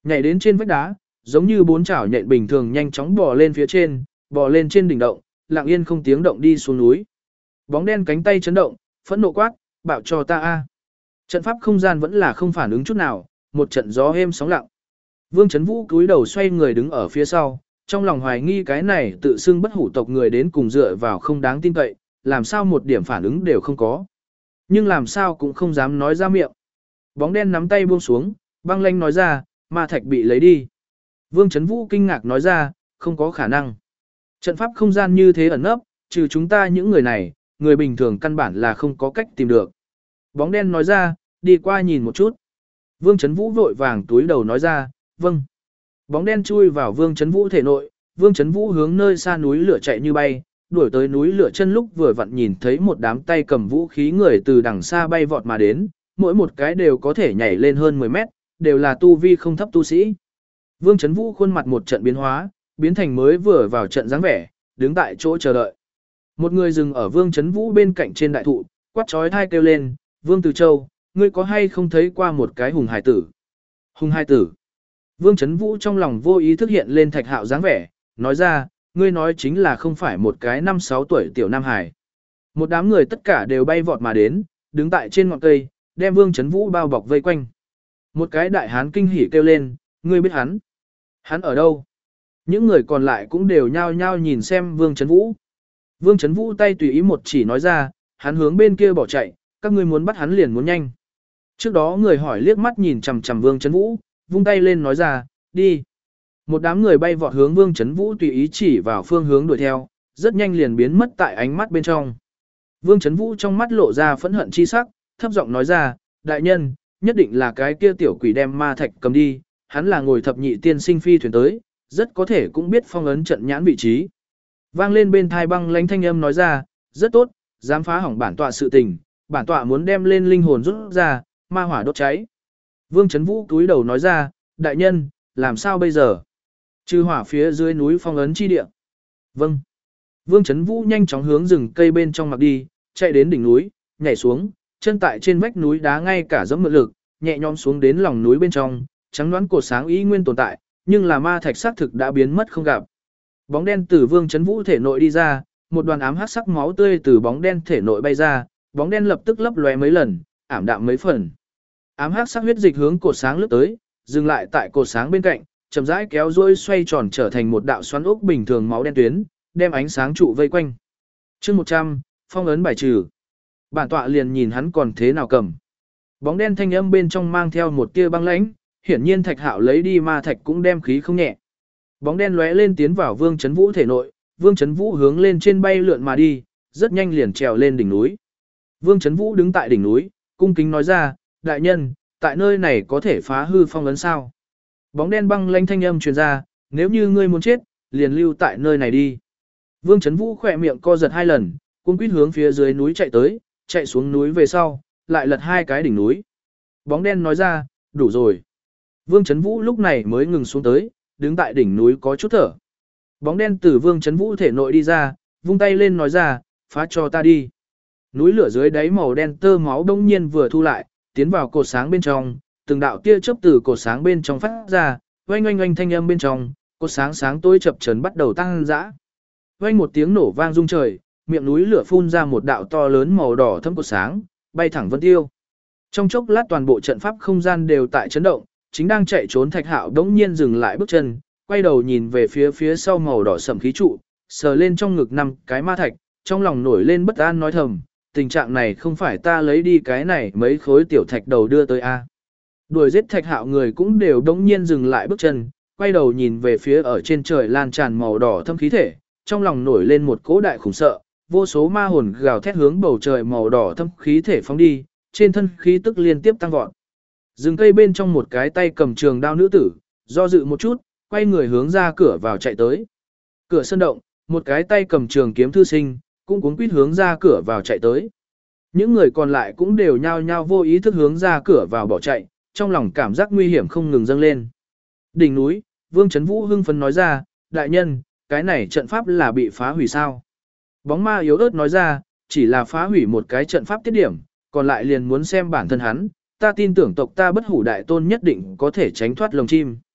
Nhảy đến trên vách đá, giống như bốn chảo nhện bình thường nhanh chóng bò lên phía trên, bò lên trên đỉnh động, lặng yên không tiếng động đi xuống núi. Bóng đen cánh tay chấn động, phẫn nộ quát, "Bạo cho ta a!" Trận pháp không gian vẫn là không phản ứng chút nào, một trận gió êm sóng lặng. Vương Chấn Vũ cúi đầu xoay người đứng ở phía sau, trong lòng hoài nghi cái này tự xưng bất hủ tộc người đến cùng dựa vào không đáng tin cậy, làm sao một điểm phản ứng đều không có. Nhưng làm sao cũng không dám nói ra miệng. Bóng đen nắm tay buông xuống, băng lanh nói ra, ma thạch bị lấy đi. Vương Chấn Vũ kinh ngạc nói ra, không có khả năng. Trận pháp không gian như thế ẩn nấp, trừ chúng ta những người này, người bình thường căn bản là không có cách tìm được. Bóng đen nói ra, đi qua nhìn một chút. Vương Chấn Vũ vội vàng túi đầu nói ra, vâng. Bóng đen chui vào Vương Chấn Vũ thể nội, Vương Chấn Vũ hướng nơi xa núi lửa chạy như bay, đuổi tới núi lửa chân lúc vừa vặn nhìn thấy một đám tay cầm vũ khí người từ đằng xa bay vọt mà đến, mỗi một cái đều có thể nhảy lên hơn 10 mét, đều là tu vi không thấp tu sĩ. Vương Chấn Vũ khuôn mặt một trận biến hóa, biến thành mới vừa vào trận dáng vẻ, đứng tại chỗ chờ đợi. Một người dừng ở Vương Chấn Vũ bên cạnh trên đại thụ, quát chói tai kêu lên, Vương Từ Châu, ngươi có hay không thấy qua một cái hùng hải tử? Hùng hải tử. Vương Chấn Vũ trong lòng vô ý thức hiện lên Thạch Hạo dáng vẻ, nói ra, ngươi nói chính là không phải một cái 5-6 tuổi tiểu nam hải. Một đám người tất cả đều bay vọt mà đến, đứng tại trên ngọn cây, đem Vương Chấn Vũ bao bọc vây quanh. Một cái đại hán kinh hỉ kêu lên, ngươi biết hắn? Hắn ở đâu? Những người còn lại cũng đều nhao nhao nhìn xem Vương Chấn Vũ. Vương Chấn Vũ tay tùy ý một chỉ nói ra, hắn hướng bên kia bỏ chạy, các ngươi muốn bắt hắn liền muốn nhanh. Trước đó người hỏi liếc mắt nhìn chằm chằm Vương Chấn Vũ, vung tay lên nói ra, đi. Một đám người bay vọt hướng Vương Chấn Vũ tùy ý chỉ vào phương hướng đuổi theo, rất nhanh liền biến mất tại ánh mắt bên trong. Vương Chấn Vũ trong mắt lộ ra phẫn hận chi sắc, thấp giọng nói ra, đại nhân, nhất định là cái kia tiểu quỷ đem ma thạch cầm đi, hắn là ngồi thập nhị tiên sinh phi thuyền tới, rất có thể cũng biết phong ấn trận nhãn vị trí. Vang lên bên thai băng lãnh thanh âm nói ra, rất tốt, dám phá hỏng bản tọa sự tình, bản tọa muốn đem lên linh hồn rút ra, ma hỏa đốt cháy. Vương Chấn Vũ cúi đầu nói ra, đại nhân, làm sao bây giờ? Trừ hỏa phía dưới núi phong ấn chi địa. Vâng. Vương Chấn Vũ nhanh chóng hướng rừng cây bên trong mặc đi, chạy đến đỉnh núi, nhảy xuống, chân tại trên vách núi đá ngay cả dẫm mượn lực, nhẹ nhõm xuống đến lòng núi bên trong, trắng đoán cột sáng ý nguyên tồn tại, nhưng là ma thạch xác thực đã biến mất không gặp. Bóng đen từ Vương Chấn Vũ thể nội đi ra, một đoàn ám hắc sắc máu tươi từ bóng đen thể nội bay ra, bóng đen lập tức lấp lóe mấy lần, ảm đạm mấy phần. Ám hắc sắc huyết dịch hướng cột sáng lướt tới, dừng lại tại cột sáng bên cạnh, chậm rãi kéo duỗi xoay tròn trở thành một đạo xoắn ốc bình thường máu đen tuyến, đem ánh sáng trụ vây quanh. Chương 100, phong ấn bài trừ. Bản tọa liền nhìn hắn còn thế nào cầm. Bóng đen thanh âm bên trong mang theo một tia băng lãnh, hiển nhiên Thạch Hạo lấy đi ma thạch cũng đem khí không nhẹ. Bóng đen lóe lên tiến vào Vương Chấn Vũ thể nội, Vương Chấn Vũ hướng lên trên bay lượn mà đi, rất nhanh liền trèo lên đỉnh núi. Vương Chấn Vũ đứng tại đỉnh núi, cung kính nói ra, đại nhân, tại nơi này có thể phá hư phong ấn sao? Bóng đen băng lãnh thanh âm truyền ra, nếu như ngươi muốn chết, liền lưu tại nơi này đi. Vương Chấn Vũ khỏe miệng co giật 2 lần, cung quýt hướng phía dưới núi chạy tới, chạy xuống núi về sau, lại lật 2 cái đỉnh núi. Bóng đen nói ra, đủ rồi. Vương Chấn Vũ lúc này mới ngừng xuống tới, đứng tại đỉnh núi có chút thở. Bóng đen từ Vương Chấn Vũ thể nội đi ra, vung tay lên nói ra, phá cho ta đi. Núi lửa dưới đáy màu đen tơ máu đông nhiên vừa thu lại, tiến vào cột sáng bên trong, từng đạo tia chớp từ cột sáng bên trong phát ra, oanh oanh oanh thanh âm bên trong, cột sáng sáng tối chập chờn bắt đầu tăng dã. Oanh một tiếng nổ vang rung trời, miệng núi lửa phun ra một đạo to lớn màu đỏ thâm cột sáng, bay thẳng vân tiêu. Trong chốc lát toàn bộ trận pháp không gian đều tại chấn động, chính đang chạy trốn Thạch Hạo đống nhiên dừng lại bước chân, quay đầu nhìn về phía sau màu đỏ sẫm khí trụ, sờ lên trong ngực 5 cái ma thạch, trong lòng nổi lên bất an nói thầm, tình trạng này không phải ta lấy đi cái này mấy khối tiểu thạch đầu đưa tới a. Đuổi giết Thạch Hạo người cũng đều đống nhiên dừng lại bước chân, quay đầu nhìn về phía ở trên trời lan tràn màu đỏ thâm khí thể, trong lòng nổi lên một cỗ đại khủng sợ, vô số ma hồn gào thét hướng bầu trời màu đỏ thâm khí thể phóng đi, trên thân khí tức liên tiếp tăng vọt. Rừng cây bên trong một cái tay cầm trường đao nữ tử, do dự một chút, quay người hướng ra cửa vào chạy tới. Cửa sân động, một cái tay cầm trường kiếm thư sinh, cũng cuống quýt hướng ra cửa vào chạy tới. Những người còn lại cũng đều nhao nhao vô ý thức hướng ra cửa vào bỏ chạy, trong lòng cảm giác nguy hiểm không ngừng dâng lên. Đỉnh núi, Vương Chấn Vũ hưng phấn nói ra, đại nhân, cái này trận pháp là bị phá hủy sao? Bóng ma yếu ớt nói ra, chỉ là phá hủy một cái trận pháp tiết điểm, còn lại liền muốn xem bản thân hắn, ta tin tưởng tộc ta bất hủ đại tôn nhất định có thể tránh thoát lồng chim.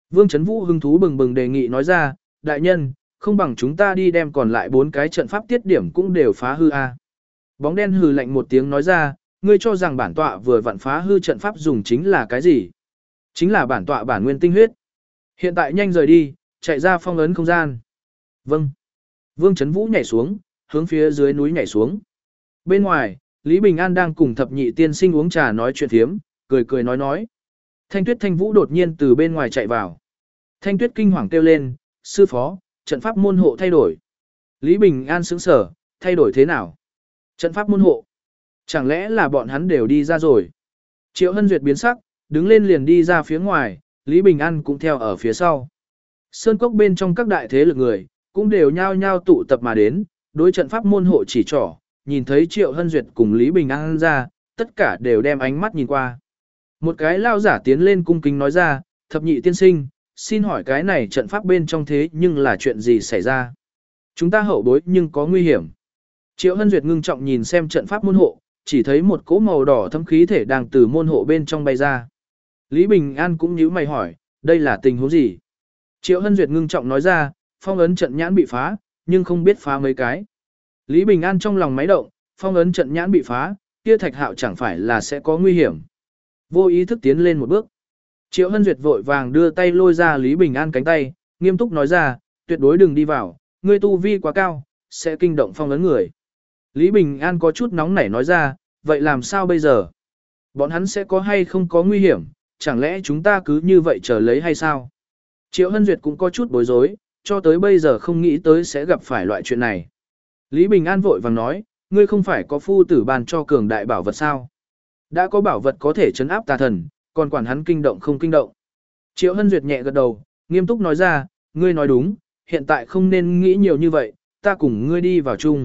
Vương Chấn Vũ hứng thú bừng bừng đề nghị nói ra, đại nhân, không bằng chúng ta đi đem còn lại 4 cái trận pháp tiết điểm cũng đều phá hư a. Bóng đen hừ lạnh một tiếng nói ra, ngươi cho rằng bản tọa vừa vặn phá hư trận pháp dùng chính là cái gì? Chính là bản tọa bản nguyên tinh huyết. Hiện tại nhanh rời đi, chạy ra phong ấn không gian. Vâng. Vương Chấn Vũ nhảy xuống, hướng phía dưới núi nhảy xuống. Bên ngoài, Lý Bình An đang cùng thập nhị tiên sinh uống trà nói chuyện thiếm, cười cười nói. Thanh Tuyết Thanh Vũ đột nhiên từ bên ngoài chạy vào. Thanh Tuyết kinh hoàng kêu lên, sư phó, trận pháp môn hộ thay đổi. Lý Bình An sững sở, thay đổi thế nào? Trận pháp môn hộ. Chẳng lẽ là bọn hắn đều đi ra rồi? Triệu Hân Duyệt biến sắc, đứng lên liền đi ra phía ngoài, Lý Bình An cũng theo ở phía sau. Sơn cốc bên trong các đại thế lực người, cũng đều nhao nhao tụ tập mà đến, đối trận pháp môn hộ chỉ trỏ, nhìn thấy Triệu Hân Duyệt cùng Lý Bình An ra, tất cả đều đem ánh mắt nhìn qua. Một cái lao giả tiến lên cung kính nói ra, thập nhị tiên sinh, xin hỏi cái này trận pháp bên trong thế nhưng là chuyện gì xảy ra? Chúng ta hậu bối nhưng có nguy hiểm. Triệu Hân Duyệt ngưng trọng nhìn xem trận pháp môn hộ, chỉ thấy một cỗ màu đỏ thâm khí thể đang từ môn hộ bên trong bay ra. Lý Bình An cũng nhíu mày hỏi, đây là tình huống gì? Triệu Hân Duyệt ngưng trọng nói ra, phong ấn trận nhãn bị phá, nhưng không biết phá mấy cái. Lý Bình An trong lòng máy động, phong ấn trận nhãn bị phá, kia Thạch Hạo chẳng phải là sẽ có nguy hiểm. Vô ý thức tiến lên một bước. Triệu Hân Duyệt vội vàng đưa tay lôi ra Lý Bình An cánh tay, nghiêm túc nói ra, tuyệt đối đừng đi vào, ngươi tu vi quá cao, sẽ kinh động phong ấn người. Lý Bình An có chút nóng nảy nói ra, vậy làm sao bây giờ? Bọn hắn sẽ có hay không có nguy hiểm, chẳng lẽ chúng ta cứ như vậy chờ lấy hay sao? Triệu Hân Duyệt cũng có chút bối rối, cho tới bây giờ không nghĩ tới sẽ gặp phải loại chuyện này. Lý Bình An vội vàng nói, ngươi không phải có phu tử bàn cho cường đại bảo vật sao? Đã có bảo vật có thể trấn áp tà thần, còn quản hắn kinh động không kinh động. Triệu Hân Duyệt nhẹ gật đầu, nghiêm túc nói ra, ngươi nói đúng, hiện tại không nên nghĩ nhiều như vậy, ta cùng ngươi đi vào chung.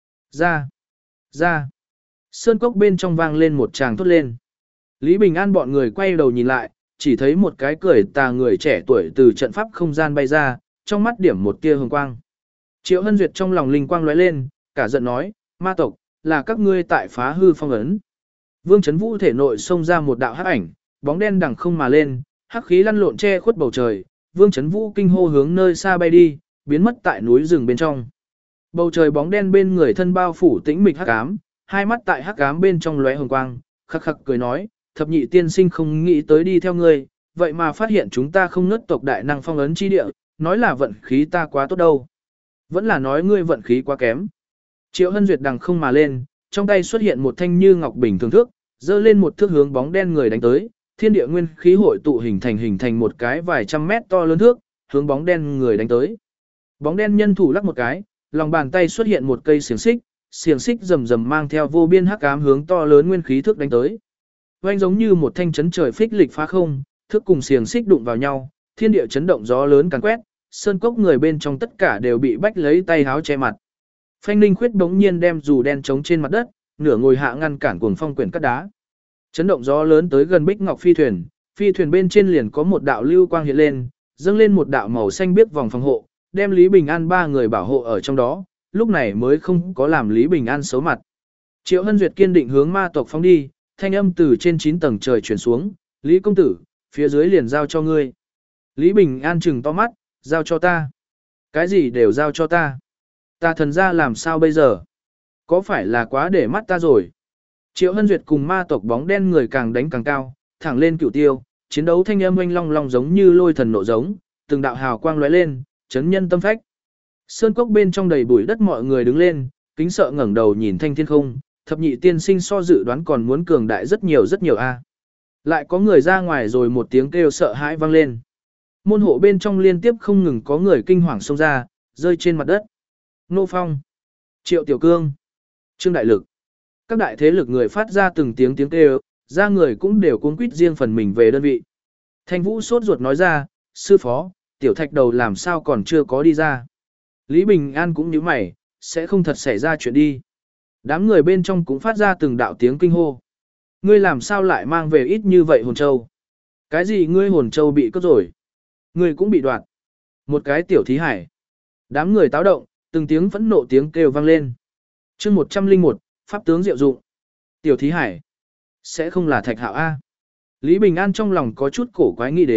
Ra. Sơn cốc bên trong vang lên một tràng thốt lên. Lý Bình An bọn người quay đầu nhìn lại, chỉ thấy một cái cười tà người trẻ tuổi từ trận pháp không gian bay ra, trong mắt điểm một tia hồng quang. Triệu Hân Duyệt trong lòng linh quang lóe lên, cả giận nói, ma tộc, là các ngươi tại phá hư phong ấn. Vương Chấn Vũ thể nội xông ra một đạo hắc ảnh, bóng đen đằng không mà lên, hắc khí lăn lộn che khuất bầu trời, Vương Chấn Vũ kinh hô hướng nơi xa bay đi, biến mất tại núi rừng bên trong. Bầu trời bóng đen bên người thân bao phủ tĩnh mịch hắc ám, hai mắt tại hắc ám bên trong lóe hồng quang, khắc khắc cười nói, thập nhị tiên sinh không nghĩ tới đi theo ngươi, vậy mà phát hiện chúng ta không ngất tộc đại năng phong ấn chi địa, nói là vận khí ta quá tốt đâu. Vẫn là nói ngươi vận khí quá kém. Triệu Hân Duyệt đằng không mà lên, trong tay xuất hiện một thanh như ngọc bình thường thước, giơ lên một thước hướng bóng đen người đánh tới, thiên địa nguyên khí hội tụ hình thành một cái vài trăm mét to lớn thước, hướng bóng đen người đánh tới. Bóng đen nhân thủ lắc một cái, lòng bàn tay xuất hiện một cây xiềng xích rầm rầm mang theo vô biên hắc ám hướng to lớn nguyên khí thước đánh tới. Oanh giống như một thanh chấn trời phích lịch phá không, thước cùng xiềng xích đụng vào nhau, thiên địa chấn động gió lớn càn quét, sơn cốc người bên trong tất cả đều bị bách lấy tay háo che mặt. Phanh Ninh Khuyết bỗng nhiên đem dù đen trống trên mặt đất, nửa ngồi hạ ngăn cản cuồng phong quyển cắt đá. Chấn động gió lớn tới gần Bích Ngọc phi thuyền bên trên liền có một đạo lưu quang hiện lên, dâng lên một đạo màu xanh biếc vòng phòng hộ, đem Lý Bình An ba người bảo hộ ở trong đó, lúc này mới không có làm Lý Bình An xấu mặt. Triệu Hân Duyệt kiên định hướng ma tộc phóng đi, thanh âm từ trên 9 tầng trời truyền xuống, Lý công tử, phía dưới liền giao cho ngươi. Lý Bình An trừng to mắt, giao cho ta. Cái gì đều giao cho ta. Ta thần ra làm sao bây giờ? Có phải là quá để mắt ta rồi? Triệu Hân Duyệt cùng ma tộc bóng đen người càng đánh càng cao, thẳng lên cửu tiêu, chiến đấu thanh âm oanh long long giống như lôi thần nộ giống, từng đạo hào quang lóe lên, chấn nhân tâm phách. Sơn cốc bên trong đầy bụi đất mọi người đứng lên, kính sợ ngẩng đầu nhìn thanh thiên không, thập nhị tiên sinh so dự đoán còn muốn cường đại rất nhiều a. Lại có người ra ngoài rồi một tiếng kêu sợ hãi vang lên. Môn hộ bên trong liên tiếp không ngừng có người kinh hoàng xông ra, rơi trên mặt đất. Nô Phong, Triệu Tiểu Cương, Trương Đại Lực. Các đại thế lực người phát ra từng tiếng kêu, ra người cũng đều cuống quýt riêng phần mình về đơn vị. Thanh Vũ sốt ruột nói ra, sư phó, Tiểu Thạch đầu làm sao còn chưa có đi ra. Lý Bình An cũng nhíu mày, sẽ không thật xảy ra chuyện đi. Đám người bên trong cũng phát ra từng đạo tiếng kinh hô. Ngươi làm sao lại mang về ít như vậy hồn châu? Cái gì ngươi hồn châu bị cướp rồi? Ngươi cũng bị đoạt. Một cái tiểu thí hải. Đám người táo động, từng tiếng phẫn nộ tiếng kêu vang lên. Chương 101, pháp tướng diệu dụng. Tiểu thí hải. Sẽ không là Thạch Hạo A. Lý Bình An trong lòng có chút cổ quái nghĩ đến,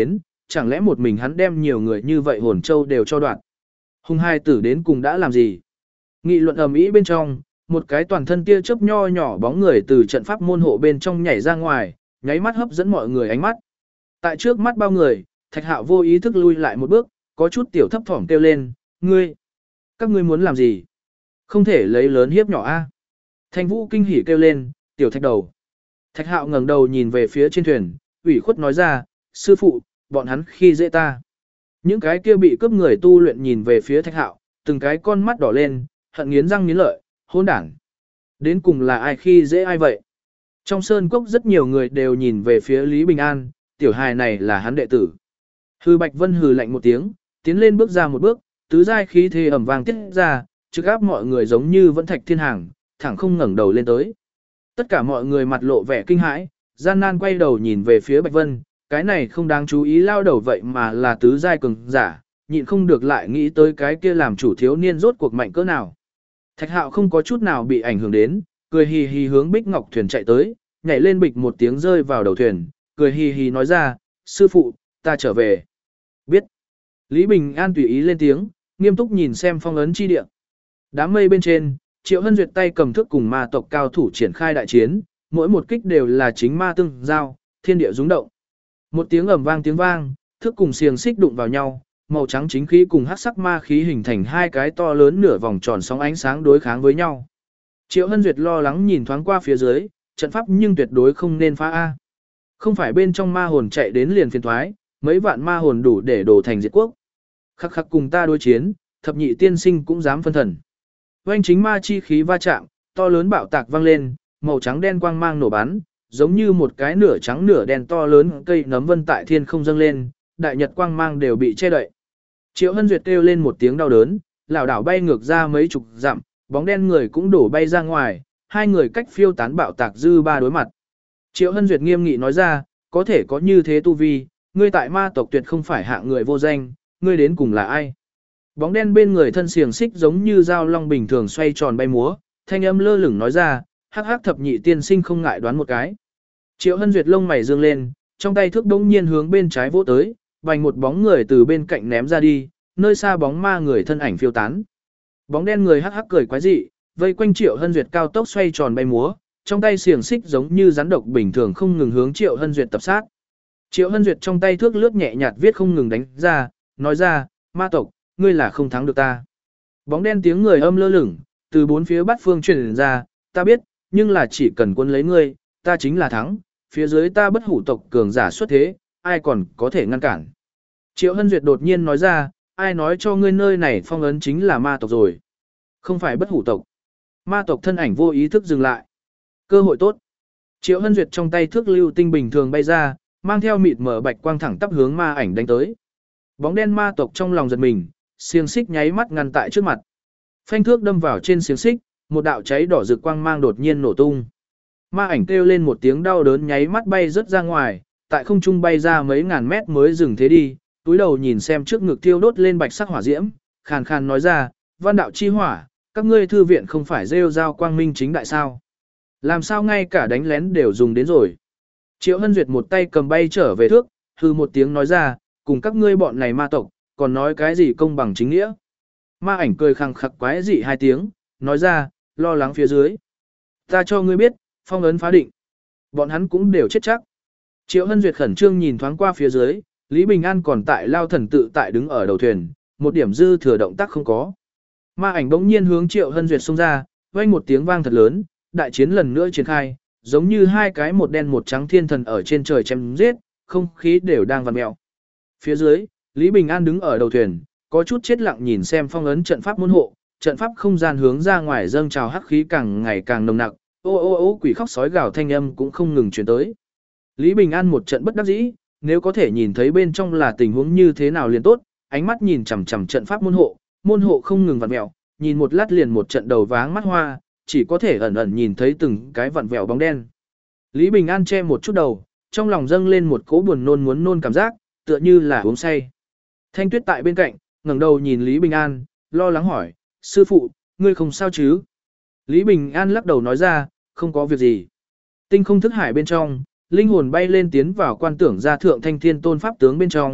chẳng lẽ một mình hắn đem nhiều người như vậy hồn châu đều cho đoạn. Hùng hai tử đến cùng đã làm gì? Nghị luận ầm ĩ bên trong, một cái toàn thân tia chớp nho nhỏ bóng người từ trận pháp môn hộ bên trong nhảy ra ngoài, nháy mắt hấp dẫn mọi người ánh mắt. Tại trước mắt bao người, Thạch Hạo vô ý thức lui lại một bước, có chút tiểu thấp thỏm kêu lên, các ngươi muốn làm gì? Không thể lấy lớn hiếp nhỏ a. Thanh Vũ kinh hỉ kêu lên, tiểu Thạch đầu. Thạch Hạo ngẩng đầu nhìn về phía trên thuyền, ủy khuất nói ra, sư phụ, bọn hắn khi dễ ta. Những cái kia bị cướp người tu luyện nhìn về phía Thạch Hạo, từng cái con mắt đỏ lên, hận nghiến răng nghiến lợi, hỗn đản. Đến cùng là ai khi dễ ai vậy? Trong sơn cốc rất nhiều người đều nhìn về phía Lý Bình An, tiểu hài này là hắn đệ tử. Hư Bạch Vân hừ lạnh một tiếng, tiến lên bước ra một bước, tứ giai khí thế ầm vang tiết ra, trực áp mọi người giống như vẫn thạch thiên hàng, thẳng không ngẩng đầu lên tới. Tất cả mọi người mặt lộ vẻ kinh hãi, gian nan quay đầu nhìn về phía Bạch Vân, cái này không đáng chú ý lao đầu vậy mà là tứ giai cường giả, nhịn không được lại nghĩ tới cái kia làm chủ thiếu niên rốt cuộc mạnh cỡ nào. Thạch Hạo không có chút nào bị ảnh hưởng đến, cười hì hì hướng Bích Ngọc thuyền chạy tới, nhảy lên bịch một tiếng rơi vào đầu thuyền, cười hì hì nói ra, sư phụ, ta trở về. Biết. Lý Bình An tùy ý lên tiếng, nghiêm túc nhìn xem phong ấn chi địa. Đám mây bên trên, Triệu Hân Duyệt tay cầm thước cùng ma tộc cao thủ triển khai đại chiến, mỗi một kích đều là chính ma tương giao, thiên địa rung động. Một tiếng ầm vang tiếng vang, thước cùng xiềng xích đụng vào nhau, màu trắng chính khí cùng hắc sắc ma khí hình thành hai cái to lớn nửa vòng tròn sóng ánh sáng đối kháng với nhau. Triệu Hân Duyệt lo lắng nhìn thoáng qua phía dưới, trận pháp nhưng tuyệt đối không nên phá A. Không phải bên trong ma hồn chạy đến liền phiền thoái, mấy vạn ma hồn đủ để đổ thành diệt quốc. Khắc khắc cùng ta đối chiến, thập nhị tiên sinh cũng dám phân thần. Oanh chính ma chi khí va chạm, to lớn bạo tạc vang lên, màu trắng đen quang mang nổ bắn, giống như một cái nửa trắng nửa đen to lớn cây nấm vân tại thiên không dâng lên, đại nhật quang mang đều bị che đậy. Triệu Hân Duyệt kêu lên một tiếng đau đớn, lảo đảo bay ngược ra mấy chục dặm, bóng đen người cũng đổ bay ra ngoài, hai người cách phiêu tán bạo tạc dư ba đối mặt. Triệu Hân Duyệt nghiêm nghị nói ra, có thể có như thế tu vi, ngươi tại ma tộc tuyệt không phải hạng người vô danh, ngươi đến cùng là ai? Bóng đen bên người thân xiềng xích giống như dao long bình thường xoay tròn bay múa, thanh âm lơ lửng nói ra, hắc hắc thập nhị tiên sinh không ngại đoán một cái. Triệu Hân Duyệt lông mày dương lên, trong tay thước đống nhiên hướng bên trái vỗ tới, vành một bóng người từ bên cạnh ném ra đi, nơi xa bóng ma người thân ảnh phiêu tán. Bóng đen người hắc hắc cười quái dị, vây quanh Triệu Hân Duyệt cao tốc xoay tròn bay múa, trong tay xiềng xích giống như rắn độc bình thường không ngừng hướng Triệu Hân Duyệt tập sát. Triệu Hân Duyệt trong tay thước lướt nhẹ nhạt viết không ngừng đánh ra, nói ra, ma tộc, ngươi là không thắng được ta. Bóng đen tiếng người âm lơ lửng, từ bốn phía bát phương truyền ra, ta biết, nhưng là chỉ cần quân lấy ngươi, ta chính là thắng, phía dưới ta bất hủ tộc cường giả xuất thế, ai còn có thể ngăn cản. Triệu Hân Duyệt đột nhiên nói ra, ai nói cho ngươi nơi này phong ấn chính là ma tộc rồi. Không phải bất hủ tộc. Ma tộc thân ảnh vô ý thức dừng lại. Cơ hội tốt. Triệu Hân Duyệt trong tay thước lưu tinh bình thường bay ra, mang theo mịt mở bạch quang thẳng tắp hướng ma ảnh đánh tới. Bóng đen ma tộc trong lòng giật mình, xiềng xích nháy mắt ngăn tại trước mặt. Phanh thước đâm vào trên xiềng xích, một đạo cháy đỏ rực quang mang đột nhiên nổ tung. Ma ảnh kêu lên một tiếng đau đớn nháy mắt bay rớt ra ngoài, tại không trung bay ra mấy ngàn mét mới dừng thế đi, túi đầu nhìn xem trước ngực thiêu đốt lên bạch sắc hỏa diễm, khàn khàn nói ra, văn đạo chi hỏa, các ngươi thư viện không phải rêu rao quang minh chính đại sao. Làm sao ngay cả đánh lén đều dùng đến rồi. Triệu Hân Duyệt một tay cầm bay trở về thước, hư một tiếng nói ra, cùng các ngươi bọn này ma tộc, còn nói cái gì công bằng chính nghĩa. Ma ảnh cười khăng khặc quái dị hai tiếng, nói ra, lo lắng phía dưới. Ta cho ngươi biết, phong ấn phá định. Bọn hắn cũng đều chết chắc. Triệu Hân Duyệt khẩn trương nhìn thoáng qua phía dưới, Lý Bình An còn tại lao thần tự tại đứng ở đầu thuyền, một điểm dư thừa động tác không có. Ma ảnh bỗng nhiên hướng Triệu Hân Duyệt xông ra, vang một tiếng vang thật lớn, đại chiến lần nữa triển khai, giống như hai cái một đen một trắng thiên thần ở trên trời chém giết, không khí đều đang vặn mèo. Phía dưới, Lý Bình An đứng ở đầu thuyền, có chút chết lặng nhìn xem phong ấn trận pháp môn hộ, trận pháp không gian hướng ra ngoài dâng trào hắc khí càng ngày càng nồng nặc, ô ô ô quỷ khóc sói gào thanh âm cũng không ngừng truyền tới. Lý Bình An một trận bất đắc dĩ, nếu có thể nhìn thấy bên trong là tình huống như thế nào liền tốt, ánh mắt nhìn chằm chằm trận pháp môn hộ không ngừng vặn vẹo, nhìn một lát liền một trận đầu váng mắt hoa, chỉ có thể ẩn ẩn nhìn thấy từng cái vặn vẹo bóng đen. Lý Bình An che một chút đầu, trong lòng dâng lên một cỗ buồn nôn muốn nôn cảm giác, tựa như là uống say. Thanh Tuyết tại bên cạnh, ngẩng đầu nhìn Lý Bình An, lo lắng hỏi, sư phụ, ngươi không sao chứ? Lý Bình An lắc đầu nói ra, không có việc gì. Tinh không thức hải bên trong, linh hồn bay lên tiến vào quan tưởng gia thượng thanh thiên tôn pháp tướng bên trong,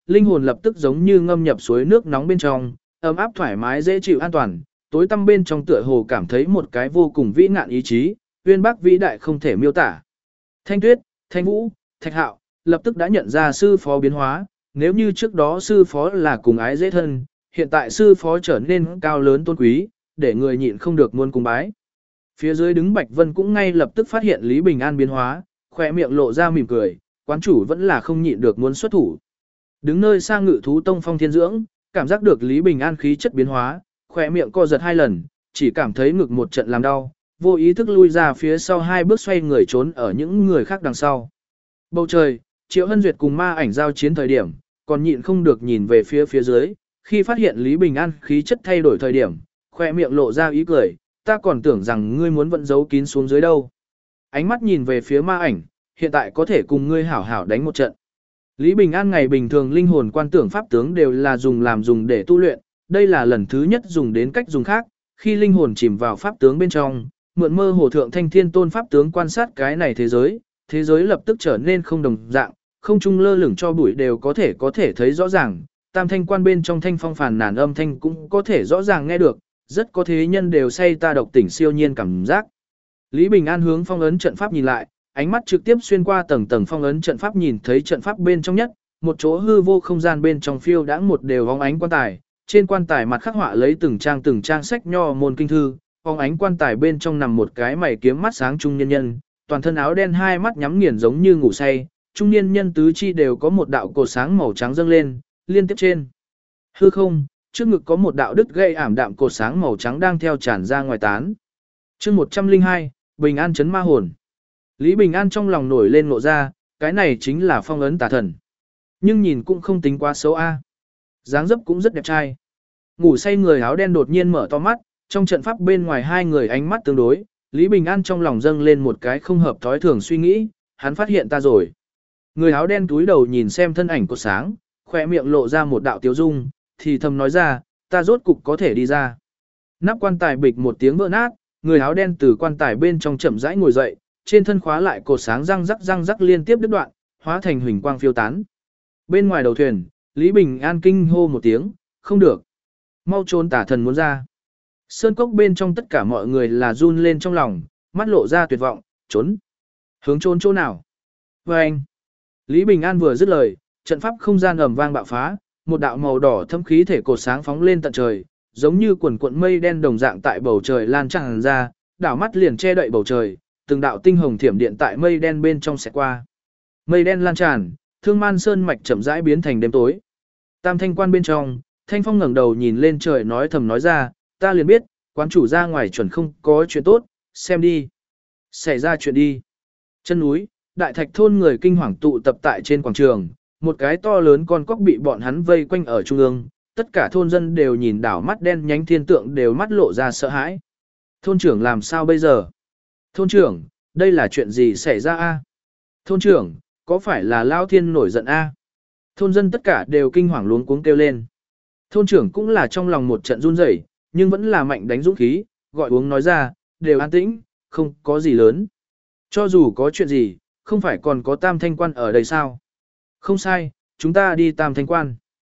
linh hồn lập tức giống như ngâm nhập suối nước nóng bên trong, ấm áp thoải mái dễ chịu an toàn, tối tăm bên trong tựa hồ cảm thấy một cái vô cùng vĩ ngạn ý chí, uyên bác vĩ đại không thể miêu tả. Thanh Tuyết, Thanh Vũ, Thạch Hạo, lập tức đã nhận ra sư phó biến hóa, nếu như trước đó sư phó là cùng ái dễ thân, hiện tại sư phó trở nên cao lớn tôn quý, để người nhịn không được muốn cung bái. Phía dưới đứng Bạch Vân cũng ngay lập tức phát hiện Lý Bình An biến hóa, khỏe miệng lộ ra mỉm cười, quán chủ vẫn là không nhịn được muốn xuất thủ. Đứng nơi xa Ngự thú tông Phong Thiên Dưỡng, cảm giác được Lý Bình An khí chất biến hóa, khỏe miệng co giật 2 lần, chỉ cảm thấy ngực một trận làm đau, vô ý thức lui ra phía sau 2 bước xoay người trốn ở những người khác đằng sau. Bầu trời, Triệu Hân Duyệt cùng ma ảnh giao chiến thời điểm, còn nhịn không được nhìn về phía dưới, khi phát hiện Lý Bình An khí chất thay đổi thời điểm, khỏe miệng lộ ra ý cười, ta còn tưởng rằng ngươi muốn vẫn giấu kín xuống dưới đâu. Ánh mắt nhìn về phía ma ảnh, hiện tại có thể cùng ngươi hảo hảo đánh một trận. Lý Bình An ngày bình thường linh hồn quan tưởng pháp tướng đều là dùng để tu luyện, đây là lần thứ nhất dùng đến cách dùng khác, khi linh hồn chìm vào pháp tướng bên trong, mượn mơ hồ thượng thanh thiên tôn pháp tướng quan sát cái này thế giới lập tức trở nên không đồng dạng, không trung lơ lửng cho bụi đều có thể thấy rõ ràng, tam thanh quan bên trong thanh phong phàn nàn âm thanh cũng có thể rõ ràng nghe được, rất có thế nhân đều say ta độc tỉnh siêu nhiên cảm giác. Lý Bình An hướng phong ấn trận pháp nhìn lại, ánh mắt trực tiếp xuyên qua tầng tầng phong ấn trận pháp nhìn thấy trận pháp bên trong nhất, một chỗ hư vô không gian bên trong phiêu đãng một đều óng ánh quan tài, trên quan tài mặt khắc họa lấy từng trang sách nho môn kinh thư, óng ánh quan tài bên trong nằm một cái mày kiếm mắt sáng trung niên nhân, toàn thân áo đen hai mắt nhắm nghiền giống như ngủ say, trung niên nhân tứ chi đều có một đạo cột sáng màu trắng dâng lên, liên tiếp trên hư không, trước ngực có một đạo đứt gây ảm đạm cột sáng màu trắng đang theo tràn ra ngoài tán. Chương 102, Bình An trấn ma hồn. Lý Bình An trong lòng nổi lên ngộ ra, cái này chính là phong ấn tà thần. Nhưng nhìn cũng không tính quá xấu a. Dáng dấp cũng rất đẹp trai. Ngủ say người áo đen đột nhiên mở to mắt, trong trận pháp bên ngoài hai người ánh mắt tương đối, Lý Bình An trong lòng dâng lên một cái không hợp thói thường suy nghĩ, hắn phát hiện ta rồi. Người áo đen túi đầu nhìn xem thân ảnh cột sáng, khỏe miệng lộ ra một đạo tiếu dung, thì thầm nói ra, ta rốt cục có thể đi ra. Nắp quan tài bịch một tiếng vỡ nát, người áo đen từ quan tài bên trong chậm rãi ngồi dậy, trên thân khóa lại cột sáng răng rắc liên tiếp đứt đoạn, hóa thành huỳnh quang phiêu tán. Bên ngoài đầu thuyền, Lý Bình An kinh hô một tiếng, không được. Mau trốn tả thần muốn ra. Sơn cốc bên trong tất cả mọi người là run lên trong lòng, mắt lộ ra tuyệt vọng, trốn. Hướng trốn chỗ nào? Và anh. Lý Bình An vừa dứt lời, trận pháp không gian ầm vang bạo phá, một đạo màu đỏ thâm khí thể cột sáng phóng lên tận trời, giống như quần cuộn mây đen đồng dạng tại bầu trời lan tràn ra, đảo mắt liền che đậy bầu trời, từng đạo tinh hồng thiểm điện tại mây đen bên trong sẽ qua. Mây đen lan tràn, Thương Man Sơn mạch chậm rãi biến thành đêm tối. Tam thanh quan bên trong, Thanh Phong ngẩng đầu nhìn lên trời nói thầm nói ra, ta liền biết, quán chủ ra ngoài chuẩn không có chuyện tốt, xem đi. Xảy ra chuyện đi. Chân núi, đại thạch thôn người kinh hoàng tụ tập tại trên quảng trường, một cái to lớn con cóc bị bọn hắn vây quanh ở trung ương, tất cả thôn dân đều nhìn đảo mắt đen nhánh thiên tượng đều mắt lộ ra sợ hãi. Thôn trưởng làm sao bây giờ? Thôn trưởng, đây là chuyện gì xảy ra a? Thôn trưởng, có phải là Lao Thiên nổi giận a? Thôn dân tất cả đều kinh hoàng luống cuống kêu lên. Thôn trưởng cũng là trong lòng một trận run rẩy, nhưng vẫn là mạnh đánh dũng khí, gọi uống nói ra, đều an tĩnh, không có gì lớn. Cho dù có chuyện gì, không phải còn có Tam Thanh Quan ở đây sao? Không sai, chúng ta đi Tam Thanh Quan.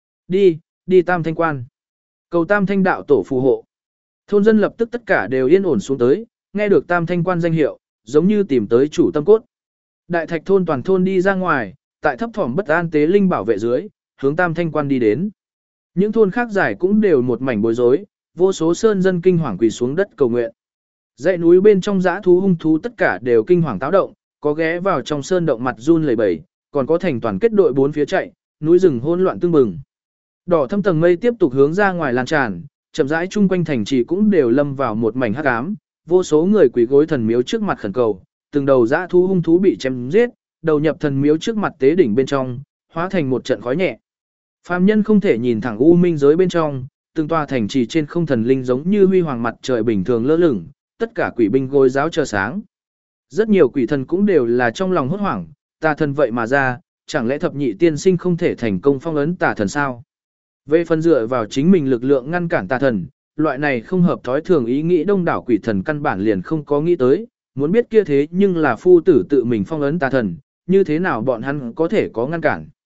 Đi Tam Thanh Quan. Cầu Tam Thanh đạo tổ phù hộ. Thôn dân lập tức tất cả đều yên ổn xuống tới, nghe được Tam Thanh Quan danh hiệu, giống như tìm tới chủ tâm cốt. Đại thạch thôn toàn thôn đi ra ngoài, tại thấp thỏm bất an tế linh bảo vệ dưới, hướng Tam Thanh Quan đi đến. Những thôn khác giải cũng đều một mảnh bối rối, vô số sơn dân kinh hoàng quỳ xuống đất cầu nguyện. Dãy núi bên trong dã thú hung thú tất cả đều kinh hoàng táo động, có ghé vào trong sơn động mặt run lẩy bẩy, còn có thành toàn kết đội bốn phía chạy, núi rừng hỗn loạn tương bừng. Đỏ thâm tầng mây tiếp tục hướng ra ngoài lan tràn, chậm rãi chung quanh thành trì cũng đều lâm vào một mảnh hắc ám, vô số người quỳ gối thần miếu trước mặt khẩn cầu, từng đầu dã thú hung thú bị chém giết, đầu nhập thần miếu trước mặt tế đỉnh bên trong, hóa thành một trận khói nhẹ. Phàm nhân không thể nhìn thẳng u minh giới bên trong, từng tòa thành trì trên không thần linh giống như huy hoàng mặt trời bình thường lơ lửng, tất cả quỷ binh gối giáo chờ sáng. Rất nhiều quỷ thần cũng đều là trong lòng hốt hoảng, tà thần vậy mà ra, chẳng lẽ thập nhị tiên sinh không thể thành công phong ấn tà thần sao? Về phần dựa vào chính mình lực lượng ngăn cản tà thần, loại này không hợp thói thường ý nghĩ đông đảo quỷ thần căn bản liền không có nghĩ tới, muốn biết kia thế nhưng là phu tử tự mình phong ấn tà thần, như thế nào bọn hắn có thể có ngăn cản.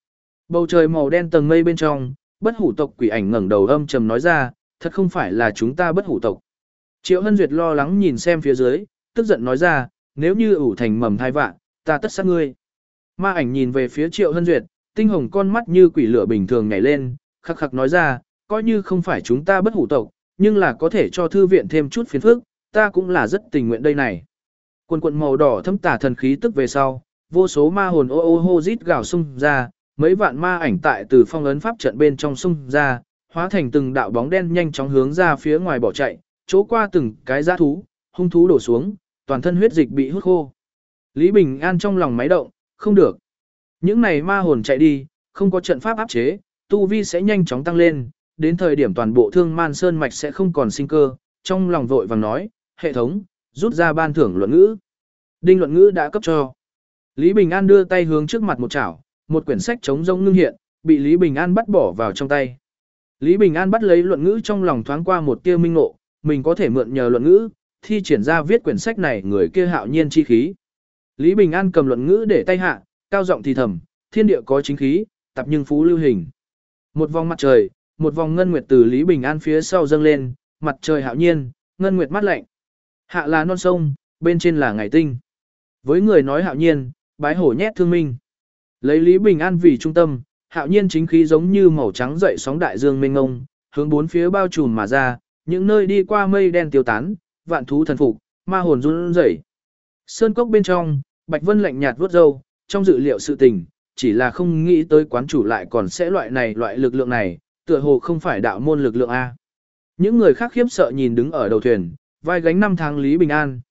Bầu trời màu đen tầng mây bên trong, bất hủ tộc quỷ ảnh ngẩng đầu âm trầm nói ra, thật không phải là chúng ta bất hủ tộc. Triệu Hân Duyệt lo lắng nhìn xem phía dưới, tức giận nói ra, nếu như ủ thành mầm thai vạn, ta tất sát ngươi. Ma ảnh nhìn về phía Triệu Hân Duyệt, tinh hồng con mắt như quỷ lửa bình thường nhảy lên, khắc khắc nói ra, coi như không phải chúng ta bất hủ tộc, nhưng là có thể cho thư viện thêm chút phiền phức, ta cũng là rất tình nguyện đây này. Quần quần màu đỏ thấm tả thần khí tức về sau, vô số ma hồn ô ô hô rít gào xung ra, mấy vạn ma ảnh tại từ phong ấn pháp trận bên trong xung ra, hóa thành từng đạo bóng đen nhanh chóng hướng ra phía ngoài bỏ chạy, chỗ qua từng cái dã thú, hung thú đổ xuống, toàn thân huyết dịch bị hút khô. Lý Bình An trong lòng máy động, không được. Những này ma hồn chạy đi, không có trận pháp áp chế, tu vi sẽ nhanh chóng tăng lên, đến thời điểm toàn bộ Thương Man Sơn mạch sẽ không còn sinh cơ, trong lòng vội vàng nói, hệ thống, rút ra ban thưởng luận ngữ. Đinh luận ngữ đã cấp cho. Lý Bình An đưa tay hướng trước mặt một chảo, một quyển sách trống rỗng ngưng hiện, bị Lý Bình An bắt bỏ vào trong tay. Lý Bình An bắt lấy luận ngữ trong lòng thoáng qua một tia minh ngộ, mình có thể mượn nhờ luận ngữ, thi triển ra viết quyển sách này người kia hạo nhiên chi khí. Lý Bình An cầm luận ngữ để tay hạ, cao giọng thì thầm, thiên địa có chính khí, tập nhưng phú lưu hình. Một vòng mặt trời, một vòng ngân nguyệt từ Lý Bình An phía sau dâng lên, mặt trời hạo nhiên, ngân nguyệt mát lạnh. Hạ là non sông, bên trên là ngày tinh. Với người nói hạo nhiên, bái hổ nhét thương minh. Lấy Lý Bình An vì trung tâm, hạo nhiên chính khí giống như màu trắng dậy sóng đại dương mênh mông, hướng bốn phía bao trùm mà ra, những nơi đi qua mây đen tiêu tán, vạn thú thần phục, ma hồn run rẩy. Sơn cốc bên trong, Bạch Vân lạnh nhạt vuốt râu, trong dự liệu sự tình, chỉ là không nghĩ tới quán chủ lại còn sẽ loại lực lượng này, tựa hồ không phải đạo môn lực lượng A. Những người khác khiếp sợ nhìn đứng ở đầu thuyền, vai gánh 5 tháng Lý Bình An,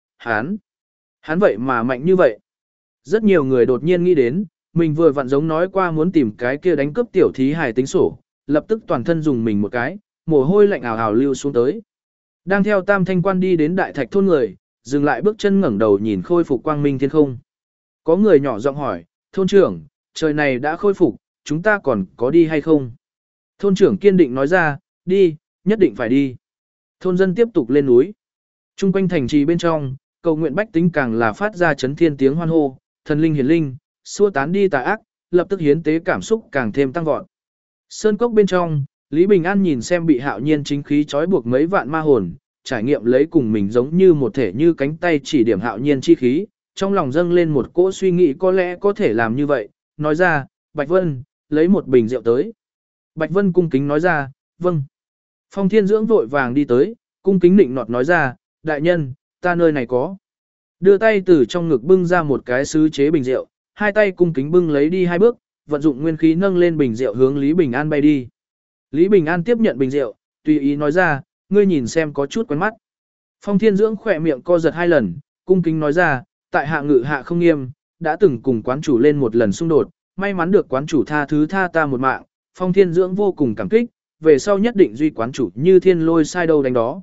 hắn vậy mà mạnh như vậy. Rất nhiều người đột nhiên nghĩ đến, mình vừa vặn giống nói qua muốn tìm cái kia đánh cướp tiểu thí hài tính sổ, lập tức toàn thân dùng mình một cái, mồ hôi lạnh ảo ảo lưu xuống tới. Đang theo Tam Thanh Quan đi đến Đại Thạch thôn người, dừng lại bước chân ngẩng đầu nhìn khôi phục quang minh thiên không. Có người nhỏ giọng hỏi, thôn trưởng, trời này đã khôi phục, chúng ta còn có đi hay không? Thôn trưởng kiên định nói ra, đi, nhất định phải đi. Thôn dân tiếp tục lên núi. Trung quanh thành trì bên trong, cầu nguyện bách tính càng là phát ra chấn thiên tiếng hoan hô, thần linh hiển linh, xua tán đi tà ác, lập tức hiến tế cảm xúc càng thêm tăng vọt. Sơn cốc bên trong, Lý Bình An nhìn xem bị hạo nhiên chính khí trói buộc mấy vạn ma hồn, trải nghiệm lấy cùng mình giống như một thể như cánh tay chỉ điểm hạo nhiên chi khí, trong lòng dâng lên một cỗ suy nghĩ có lẽ có thể làm như vậy, nói ra, Bạch Vân, lấy một bình rượu tới. Bạch Vân cung kính nói ra, vâng. Phong Thiên Dưỡng vội vàng đi tới, cung kính nịnh nọt nói ra, đại nhân, ta nơi này có. Đưa tay từ trong ngực bưng ra một cái sứ chế bình rượu, hai tay cung kính bưng lấy đi 2 bước, vận dụng nguyên khí nâng lên bình rượu hướng Lý Bình An bay đi. Lý Bình An tiếp nhận bình rượu, tùy ý nói ra, ngươi nhìn xem có chút quen mắt. Phong Thiên Dưỡng khỏe miệng co giật 2 lần, cung kính nói ra, tại hạ ngự hạ không nghiêm, đã từng cùng quán chủ lên một lần xung đột, may mắn được quán chủ tha thứ tha ta một mạng, Phong Thiên Dưỡng vô cùng cảm kích, về sau nhất định duy quán chủ như thiên lôi sai đâu đánh đó.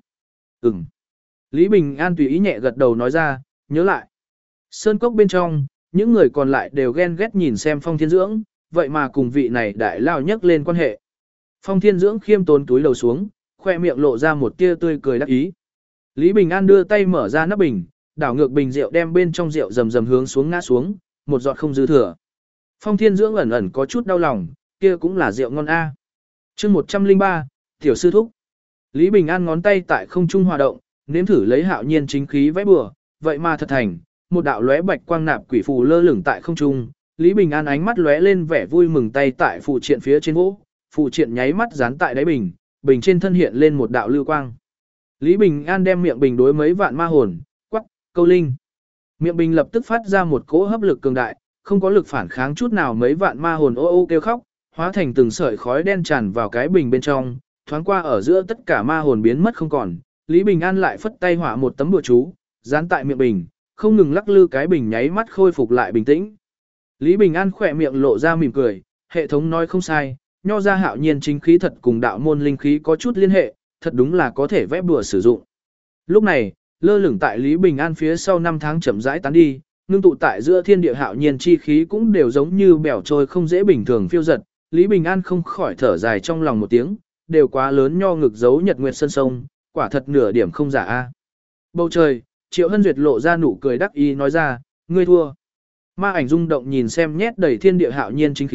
Lý Bình An tùy ý nhẹ gật đầu nói ra, nhớ lại. Sơn cốc bên trong, những người còn lại đều ghen ghét nhìn xem Phong Thiên Dưỡng, vậy mà cùng vị này đại lao nhắc lên quan hệ. Phong Thiên Dưỡng khiêm tốn túi lầu xuống, khoe miệng lộ ra một tia tươi cười đắc ý. Lý Bình An đưa tay mở ra nắp bình, đảo ngược bình rượu đem bên trong rượu rầm rầm hướng xuống ngã xuống, một giọt không dư thừa. Phong Thiên Dưỡng ẩn ẩn có chút đau lòng, kia cũng là rượu ngon a. Chương 103, tiểu sư thúc. Lý Bình An ngón tay tại không trung hòa động, nếm thử lấy hạo nhiên chính khí vẽ bừa, vậy mà thật thành, một đạo lóe bạch quang nạp quỷ phù lơ lửng tại không trung. Lý Bình An ánh mắt lóe lên vẻ vui mừng tay tại phù triện phía trên gỗ, phù triện nháy mắt dán tại đáy bình, bình trên thân hiện lên một đạo lưu quang. Lý Bình An đem miệng bình đối mấy vạn ma hồn, quắc, câu linh. Miệng bình lập tức phát ra một cỗ hấp lực cường đại, không có lực phản kháng chút nào, mấy vạn ma hồn ô ô kêu khóc, hóa thành từng sợi khói đen tràn vào cái bình bên trong, thoáng qua ở giữa tất cả ma hồn biến mất không còn. Lý Bình An lại phất tay hỏa một tấm bùa chú, dán tại miệng bình, không ngừng lắc lư cái bình nháy mắt khôi phục lại bình tĩnh. Lý Bình An khỏe miệng lộ ra mỉm cười, hệ thống nói không sai, nho ra hạo nhiên chính khí thật cùng đạo môn linh khí có chút liên hệ, thật đúng là có thể vẽ bùa sử dụng. Lúc này, lơ lửng tại Lý Bình An phía sau 5 tháng chậm rãi tán đi, ngưng tụ tại giữa thiên địa hạo nhiên chi khí cũng đều giống như bèo trôi không dễ bình thường phiêu giật. Lý Bình An không khỏi thở dài trong lòng một tiếng, đều quá lớn nho ngực giấu nhật nguyệt sân sông, quả thật nửa điểm không giả a. Bầu trời, Triệu Hân Duyệt lộ ra nụ cười đắc ý nói ra, ngươi thua. Ma ảnh rung động nhìn xem nhét đầy thiên địa hạo nhiên chính khí,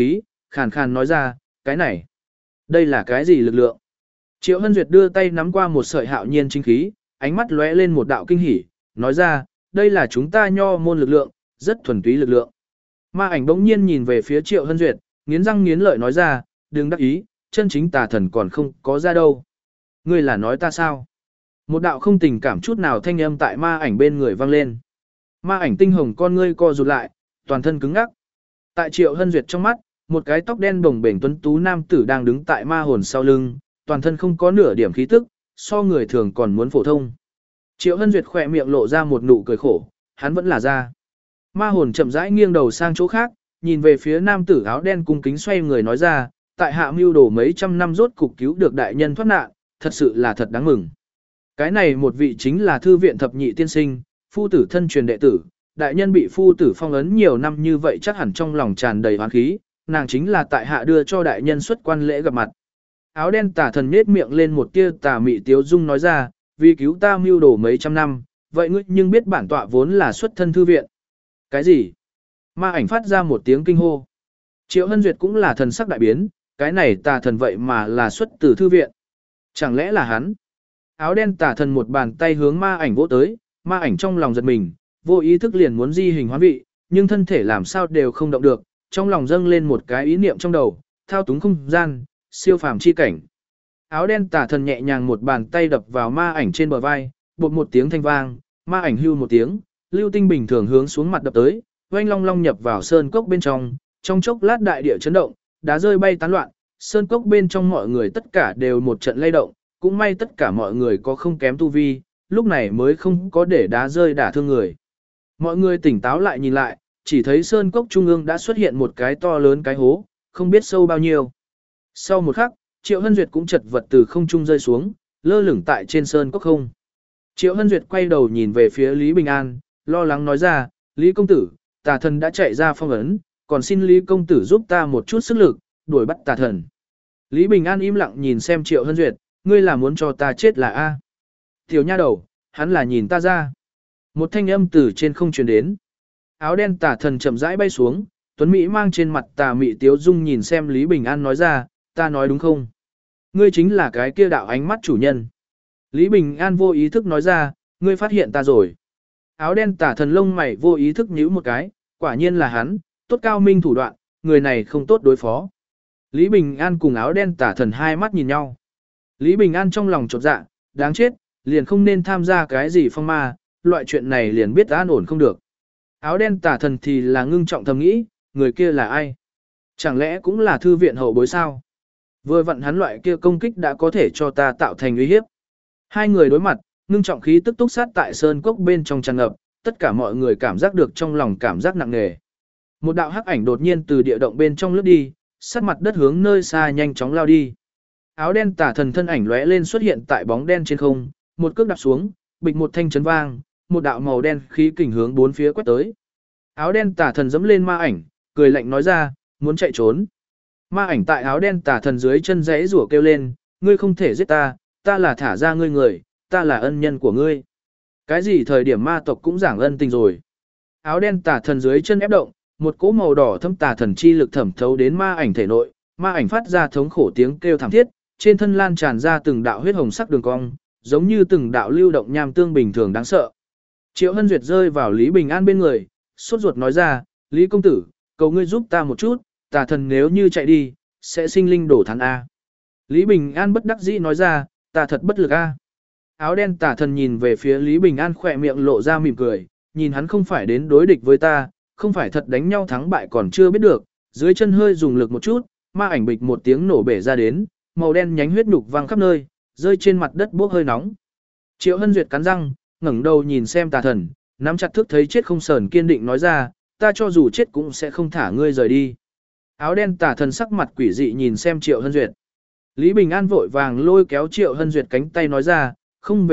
khàn khàn nói ra, cái này, đây là cái gì lực lượng? Triệu Hân Duyệt đưa tay nắm qua một sợi hạo nhiên chính khí, ánh mắt lóe lên một đạo kinh hỉ, nói ra, đây là chúng ta nho môn lực lượng, rất thuần túy lực lượng. Ma ảnh bỗng nhiên nhìn về phía Triệu Hân Duyệt, nghiến răng nghiến lợi nói ra, đừng đắc ý, chân chính tà thần còn không có ra đâu. Ngươi là nói ta sao? Một đạo không tình cảm chút nào thanh âm tại ma ảnh bên người vang lên. Ma ảnh tinh hồng con ngươi co rụt lại, toàn thân cứng ngắc. Tại Triệu Hân Duyệt trong mắt, một cái tóc đen bồng bềnh tuấn tú nam tử đang đứng tại ma hồn sau lưng, toàn thân không có nửa điểm khí tức, so người thường còn muốn phổ thông. Triệu Hân Duyệt khỏe miệng lộ ra một nụ cười khổ, hắn vẫn là ra. Ma hồn chậm rãi nghiêng đầu sang chỗ khác, nhìn về phía nam tử áo đen cung kính xoay người nói ra, tại hạ mưu đồ mấy trăm năm rốt cục cứu được đại nhân thoát nạn, thật sự là thật đáng mừng. Cái này một vị chính là thư viện thập nhị tiên sinh, phu tử thân truyền đệ tử, đại nhân bị phu tử phong ấn nhiều năm như vậy chắc hẳn trong lòng tràn đầy oán khí, nàng chính là tại hạ đưa cho đại nhân xuất quan lễ gặp mặt. Áo đen tà thần nhếch miệng lên một tia tà mị tiếu dung nói ra, vì cứu ta mưu đồ mấy trăm năm, vậy ngươi nhưng biết bản tọa vốn là xuất thân thư viện. Cái gì? Ma ảnh phát ra một tiếng kinh hô. Triệu Hân Duyệt cũng là thần sắc đại biến, cái này tà thần vậy mà là xuất từ thư viện. Chẳng lẽ là hắn? Áo đen tà thần một bàn tay hướng ma ảnh vỗ tới, ma ảnh trong lòng giật mình, vô ý thức liền muốn di hình hoán vị, nhưng thân thể làm sao đều không động được, trong lòng dâng lên một cái ý niệm trong đầu, thao túng không gian, siêu phàm chi cảnh. Áo đen tà thần nhẹ nhàng một bàn tay đập vào ma ảnh trên bờ vai, bột một tiếng thanh vang, ma ảnh hưu một tiếng, lưu tinh bình thường hướng xuống mặt đập tới, oanh long long nhập vào sơn cốc bên trong chốc lát đại địa chấn động, đá rơi bay tán loạn, sơn cốc bên trong mọi người tất cả đều một trận lay động, cũng may tất cả mọi người có không kém tu vi, lúc này mới không có để đá rơi đả thương người. Mọi người tỉnh táo lại nhìn lại, chỉ thấy sơn cốc trung ương đã xuất hiện một cái to lớn cái hố, không biết sâu bao nhiêu. Sau một khắc, Triệu Hân Duyệt cũng chật vật từ không trung rơi xuống, lơ lửng tại trên sơn cốc không. Triệu Hân Duyệt quay đầu nhìn về phía Lý Bình An, lo lắng nói ra, Lý công tử, tà thần đã chạy ra phong ấn, còn xin Lý công tử giúp ta một chút sức lực, đuổi bắt tà thần. Lý Bình An im lặng nhìn xem Triệu Hân Duyệt, ngươi là muốn cho ta chết là A. Tiểu nha đầu, hắn là nhìn ta ra. Một thanh âm từ trên không truyền đến. Áo đen tà thần chậm rãi bay xuống, Tuấn Mỹ mang trên mặt tà mị tiếu dung nhìn xem Lý Bình An nói ra, ta nói đúng không? Ngươi chính là cái kia đạo ánh mắt chủ nhân. Lý Bình An vô ý thức nói ra, ngươi phát hiện ta rồi. Áo đen tà thần lông mày vô ý thức nhíu một cái, quả nhiên là hắn, tốt cao minh thủ đoạn, người này không tốt đối phó. Lý Bình An cùng áo đen tà thần hai mắt nhìn nhau. Lý Bình An trong lòng chột dạ, đáng chết, liền không nên tham gia cái gì phong ma, loại chuyện này liền biết an ổn không được. Áo đen tà thần thì là ngưng trọng thầm nghĩ, người kia là ai? Chẳng lẽ cũng là thư viện hậu bối sao? Vừa vặn hắn loại kia công kích đã có thể cho ta tạo thành uy hiếp. Hai người đối mặt, ngưng trọng khí tức túc sát tại sơn cốc bên trong tràn ngập, tất cả mọi người cảm giác được trong lòng cảm giác nặng nề. Một đạo hắc ảnh đột nhiên từ địa động bên trong lướt đi, sát mặt đất hướng nơi xa nhanh chóng lao đi. Áo đen tà thần thân ảnh lóe lên xuất hiện tại bóng đen trên không, một cước đạp xuống, bịch một thanh chấn vang, một đạo màu đen khí kình hướng bốn phía quét tới. Áo đen tà thần giẫm lên ma ảnh, cười lạnh nói ra, muốn chạy trốn. Ma ảnh tại áo đen tà thần dưới chân rẽ rủa kêu lên, ngươi không thể giết ta, ta là thả ra ngươi người, ta là ân nhân của ngươi. Cái gì thời điểm ma tộc cũng giảng ân tình rồi. Áo đen tà thần dưới chân ép động, một cỗ màu đỏ thâm tà thần chi lực thẩm thấu đến ma ảnh thể nội, ma ảnh phát ra thống khổ tiếng kêu thảm thiết, trên thân lan tràn ra từng đạo huyết hồng sắc đường cong, giống như từng đạo lưu động nham tương bình thường đáng sợ. Triệu Hân Duyệt rơi vào Lý Bình An bên người, sốt ruột nói ra, Lý công tử, cầu ngươi giúp ta một chút, tà thần nếu như chạy đi, sẽ sinh linh đổ thán A. Lý Bình An bất đắc dĩ nói ra, ta thật bất lực A. Áo đen tà thần nhìn về phía Lý Bình An khỏe miệng lộ ra mỉm cười, nhìn hắn không phải đến đối địch với ta, không phải thật đánh nhau thắng bại còn chưa biết được, dưới chân hơi dùng lực một chút, ma ảnh bịch một tiếng nổ bể ra đến, màu đen nhánh huyết nhục văng khắp nơi, rơi trên mặt đất bốc hơi nóng. Triệu Hân Duyệt cắn răng, ngẩng đầu nhìn xem tà thần, nắm chặt thước thấy chết không sờn kiên định nói ra, ta cho dù chết cũng sẽ không thả ngươi rời đi. Áo đen tà thần sắc mặt quỷ dị nhìn xem Triệu Hân Duyệt. Lý Bình An vội vàng lôi kéo Triệu Hân Duyệt cánh tay nói ra, không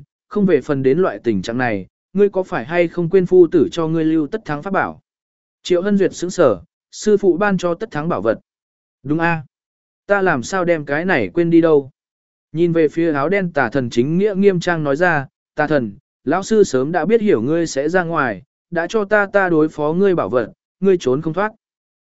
về phần đến loại tình trạng này, ngươi có phải hay không quên phu tử cho ngươi lưu tất thắng pháp bảo. Triệu Hân Duyệt sững sờ, sư phụ ban cho tất thắng bảo vật. Đúng a, ta làm sao đem cái này quên đi đâu. Nhìn về phía áo đen tà thần chính nghĩa nghiêm trang nói ra, tà thần, lão sư sớm đã biết hiểu ngươi sẽ ra ngoài, đã cho ta đối phó ngươi bảo vật, ngươi trốn không thoát.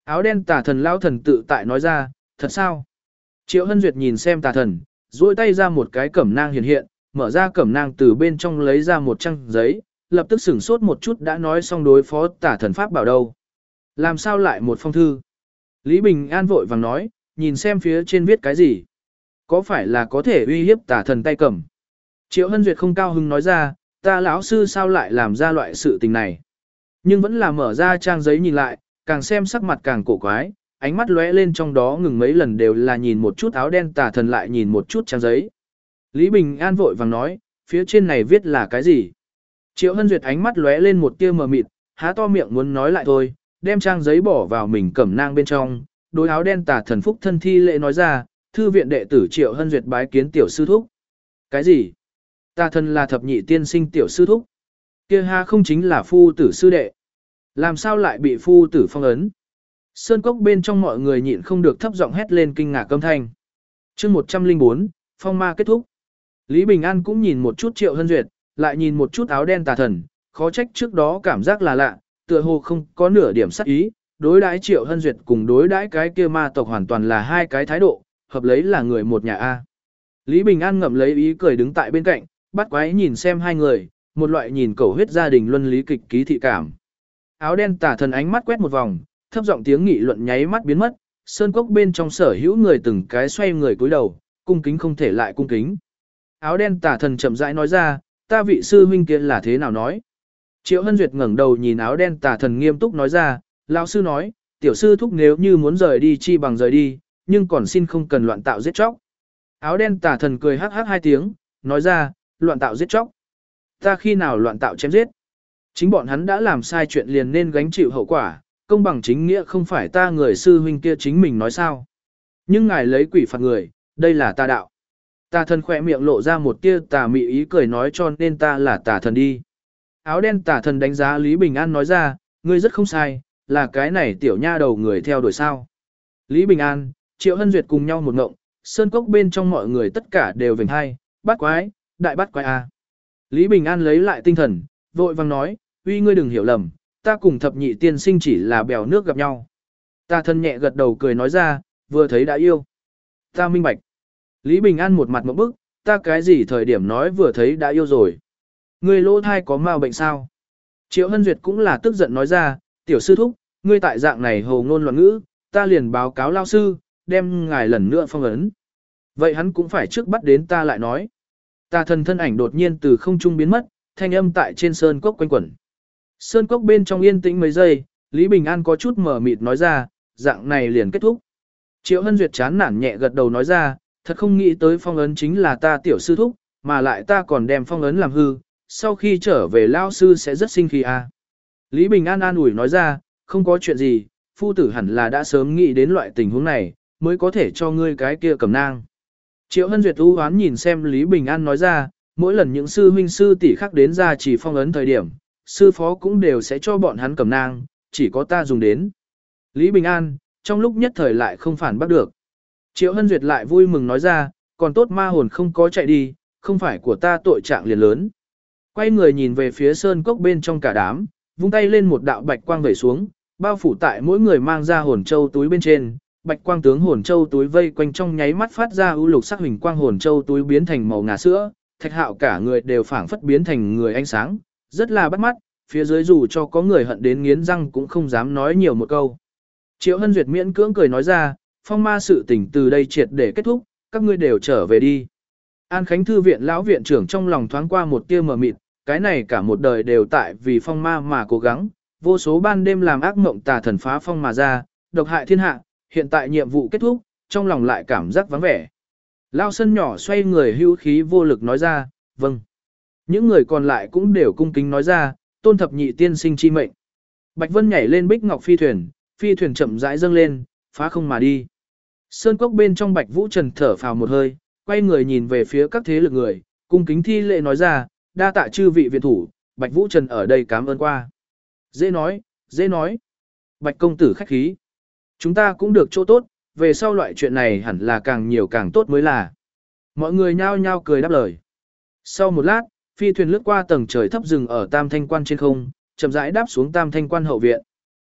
Áo đen tà thần lão thần tự tại nói ra, thật sao? Triệu Hân Duyệt nhìn xem tà thần, duỗi tay ra một cái cẩm nang hiện hiện, mở ra cẩm nang từ bên trong lấy ra một trang giấy, lập tức sửng sốt một chút đã nói xong đối phó tà thần pháp bảo đâu. Làm sao lại một phong thư? Lý Bình An vội vàng nói, nhìn xem phía trên viết cái gì. Có phải là có thể uy hiếp tà thần tay cầm? Triệu Hân Duyệt không cao hứng nói ra, ta lão sư sao lại làm ra loại sự tình này? Nhưng vẫn là mở ra trang giấy nhìn lại, càng xem sắc mặt càng cổ quái, ánh mắt lóe lên trong đó ngừng mấy lần đều là nhìn một chút áo đen tà thần lại nhìn một chút trang giấy. Lý Bình An vội vàng nói, phía trên này viết là cái gì? Triệu Hân Duyệt ánh mắt lóe lên một tia mờ mịt, há to miệng muốn nói lại thôi, đem trang giấy bỏ vào mình cẩm nang bên trong, đối áo đen tà thần phúc thân thi lễ nói ra, thư viện đệ tử Triệu Hân Duyệt bái kiến tiểu sư thúc. Cái gì? Tà thần là thập nhị tiên sinh tiểu sư thúc. Kia ha không chính là phu tử sư đệ. Làm sao lại bị phu tử phong ấn? Sơn cốc bên trong mọi người nhịn không được thấp giọng hét lên kinh ngạc âm thanh. chương 104, phong ma kết thúc. Lý Bình An cũng nhìn một chút Triệu Hân Duyệt, lại nhìn một chút áo đen tà thần, khó trách trước đó cảm giác là lạ, tựa hồ không có nửa điểm sắc ý, đối đãi Triệu Hân Duyệt cùng đối đãi cái kia ma tộc hoàn toàn là hai cái thái độ, hợp lấy là người một nhà A. Lý Bình An ngậm lấy ý cười đứng tại bên cạnh, bắt quái nhìn xem hai người, một loại nhìn cầu huyết gia đình luân lý kịch ký thị cảm. Áo đen tà thần ánh mắt quét một vòng, thấp giọng tiếng nghị luận nháy mắt biến mất, sơn cốc bên trong sở hữu người từng cái xoay người cúi đầu, cung kính không thể lại cung kính. Áo đen tà thần chậm rãi nói ra, ta vị sư huynh kia là thế nào nói? Triệu Hân Duyệt ngẩng đầu nhìn áo đen tà thần nghiêm túc nói ra, lão sư nói, tiểu sư thúc nếu như muốn rời đi chi bằng rời đi, nhưng còn xin không cần loạn tạo giết chóc. Áo đen tà thần cười hắc hắc hai tiếng, nói ra, loạn tạo giết chóc. Ta khi nào loạn tạo chém giết? Chính bọn hắn đã làm sai chuyện liền nên gánh chịu hậu quả, công bằng chính nghĩa không phải ta người sư huynh kia chính mình nói sao. Nhưng ngài lấy quỷ phạt người, đây là tà đạo. Tà thần khỏe miệng lộ ra một tia tà mị ý cười nói cho nên ta là tà thần đi. Áo đen tà thần đánh giá Lý Bình An nói ra, ngươi rất không sai, là cái này tiểu nha đầu người theo đuổi sao. Lý Bình An, Triệu Hân Duyệt cùng nhau một ngộng, sơn cốc bên trong mọi người tất cả đều vểnh hai, bắt quái, đại bắt quái a. Lý Bình An lấy lại tinh thần, vội vang nói, uy ngươi đừng hiểu lầm, ta cùng thập nhị tiên sinh chỉ là bèo nước gặp nhau. Tà thần nhẹ gật đầu cười nói ra, vừa thấy đã yêu. Ta minh bạch. Lý Bình An một mặt ngộp bức, ta cái gì thời điểm nói vừa thấy đã yêu rồi. Ngươi lỗ thai có mau bệnh sao? Triệu Hân Duyệt cũng là tức giận nói ra, tiểu sư thúc, ngươi tại dạng này hồ ngôn loạn ngữ, ta liền báo cáo lao sư, đem ngài lần nữa phong ấn. Vậy hắn cũng phải trước bắt đến ta lại nói. Tà thần thân ảnh đột nhiên từ không trung biến mất, thanh âm tại trên sơn cốc quanh quẩn. Sơn cốc bên trong yên tĩnh mấy giây, Lý Bình An có chút mờ mịt nói ra, dạng này liền kết thúc. Triệu Hân Duyệt chán nản nhẹ gật đầu nói ra, thật không nghĩ tới phong ấn chính là ta tiểu sư thúc, mà lại ta còn đem phong ấn làm hư, sau khi trở về lao sư sẽ rất sinh khí à. Lý Bình An an ủi nói ra, không có chuyện gì, phu tử hẳn là đã sớm nghĩ đến loại tình huống này, mới có thể cho ngươi cái kia cầm nang. Triệu Hân Duyệt u hoán nhìn xem Lý Bình An nói ra, mỗi lần những sư huynh sư tỷ khác đến ra chỉ phong ấn thời điểm, sư phó cũng đều sẽ cho bọn hắn cầm nang, chỉ có ta dùng đến. Lý Bình An, trong lúc nhất thời lại không phản bắt được. Triệu Hân Duyệt lại vui mừng nói ra, còn tốt ma hồn không có chạy đi, không phải của ta tội trạng liền lớn. Quay người nhìn về phía sơn cốc bên trong cả đám, vung tay lên một đạo bạch quang vẩy xuống, bao phủ tại mỗi người mang ra hồn châu túi bên trên, bạch quang tướng hồn châu túi vây quanh trong nháy mắt phát ra ưu lục sắc huỳnh quang hồn châu túi biến thành màu ngà sữa, Thạch Hạo cả người đều phảng phất biến thành người ánh sáng, rất là bắt mắt, phía dưới dù cho có người hận đến nghiến răng cũng không dám nói nhiều một câu. Triệu Hân Duyệt miễn cưỡng cười nói ra, phong ma sự tình từ đây triệt để kết thúc, các ngươi đều trở về đi. An Khánh thư viện lão viện trưởng trong lòng thoáng qua một tia mờ mịt, cái này cả một đời đều tại vì phong ma mà cố gắng, vô số ban đêm làm ác mộng tà thần phá phong mà ra, độc hại thiên hạ, hiện tại nhiệm vụ kết thúc, trong lòng lại cảm giác vắng vẻ. Lao sân nhỏ xoay người hữu khí vô lực nói ra, vâng. Những người còn lại cũng đều cung kính nói ra, tôn thập nhị tiên sinh chi mệnh. Bạch Vân nhảy lên bích ngọc phi thuyền chậm rãi dâng lên, phá không mà đi. Sơn cốc bên trong Bạch Vũ Trần thở phào một hơi, quay người nhìn về phía các thế lực người, cung kính thi lễ nói ra, đa tạ chư vị viện thủ, Bạch Vũ Trần ở đây cảm ơn qua. Dễ nói. Bạch công tử khách khí. Chúng ta cũng được chỗ tốt, về sau loại chuyện này hẳn là càng nhiều càng tốt mới là. Mọi người nhao nhao cười đáp lời. Sau một lát, phi thuyền lướt qua tầng trời thấp rừng ở Tam Thanh Quan trên không, chậm rãi đáp xuống Tam Thanh Quan hậu viện.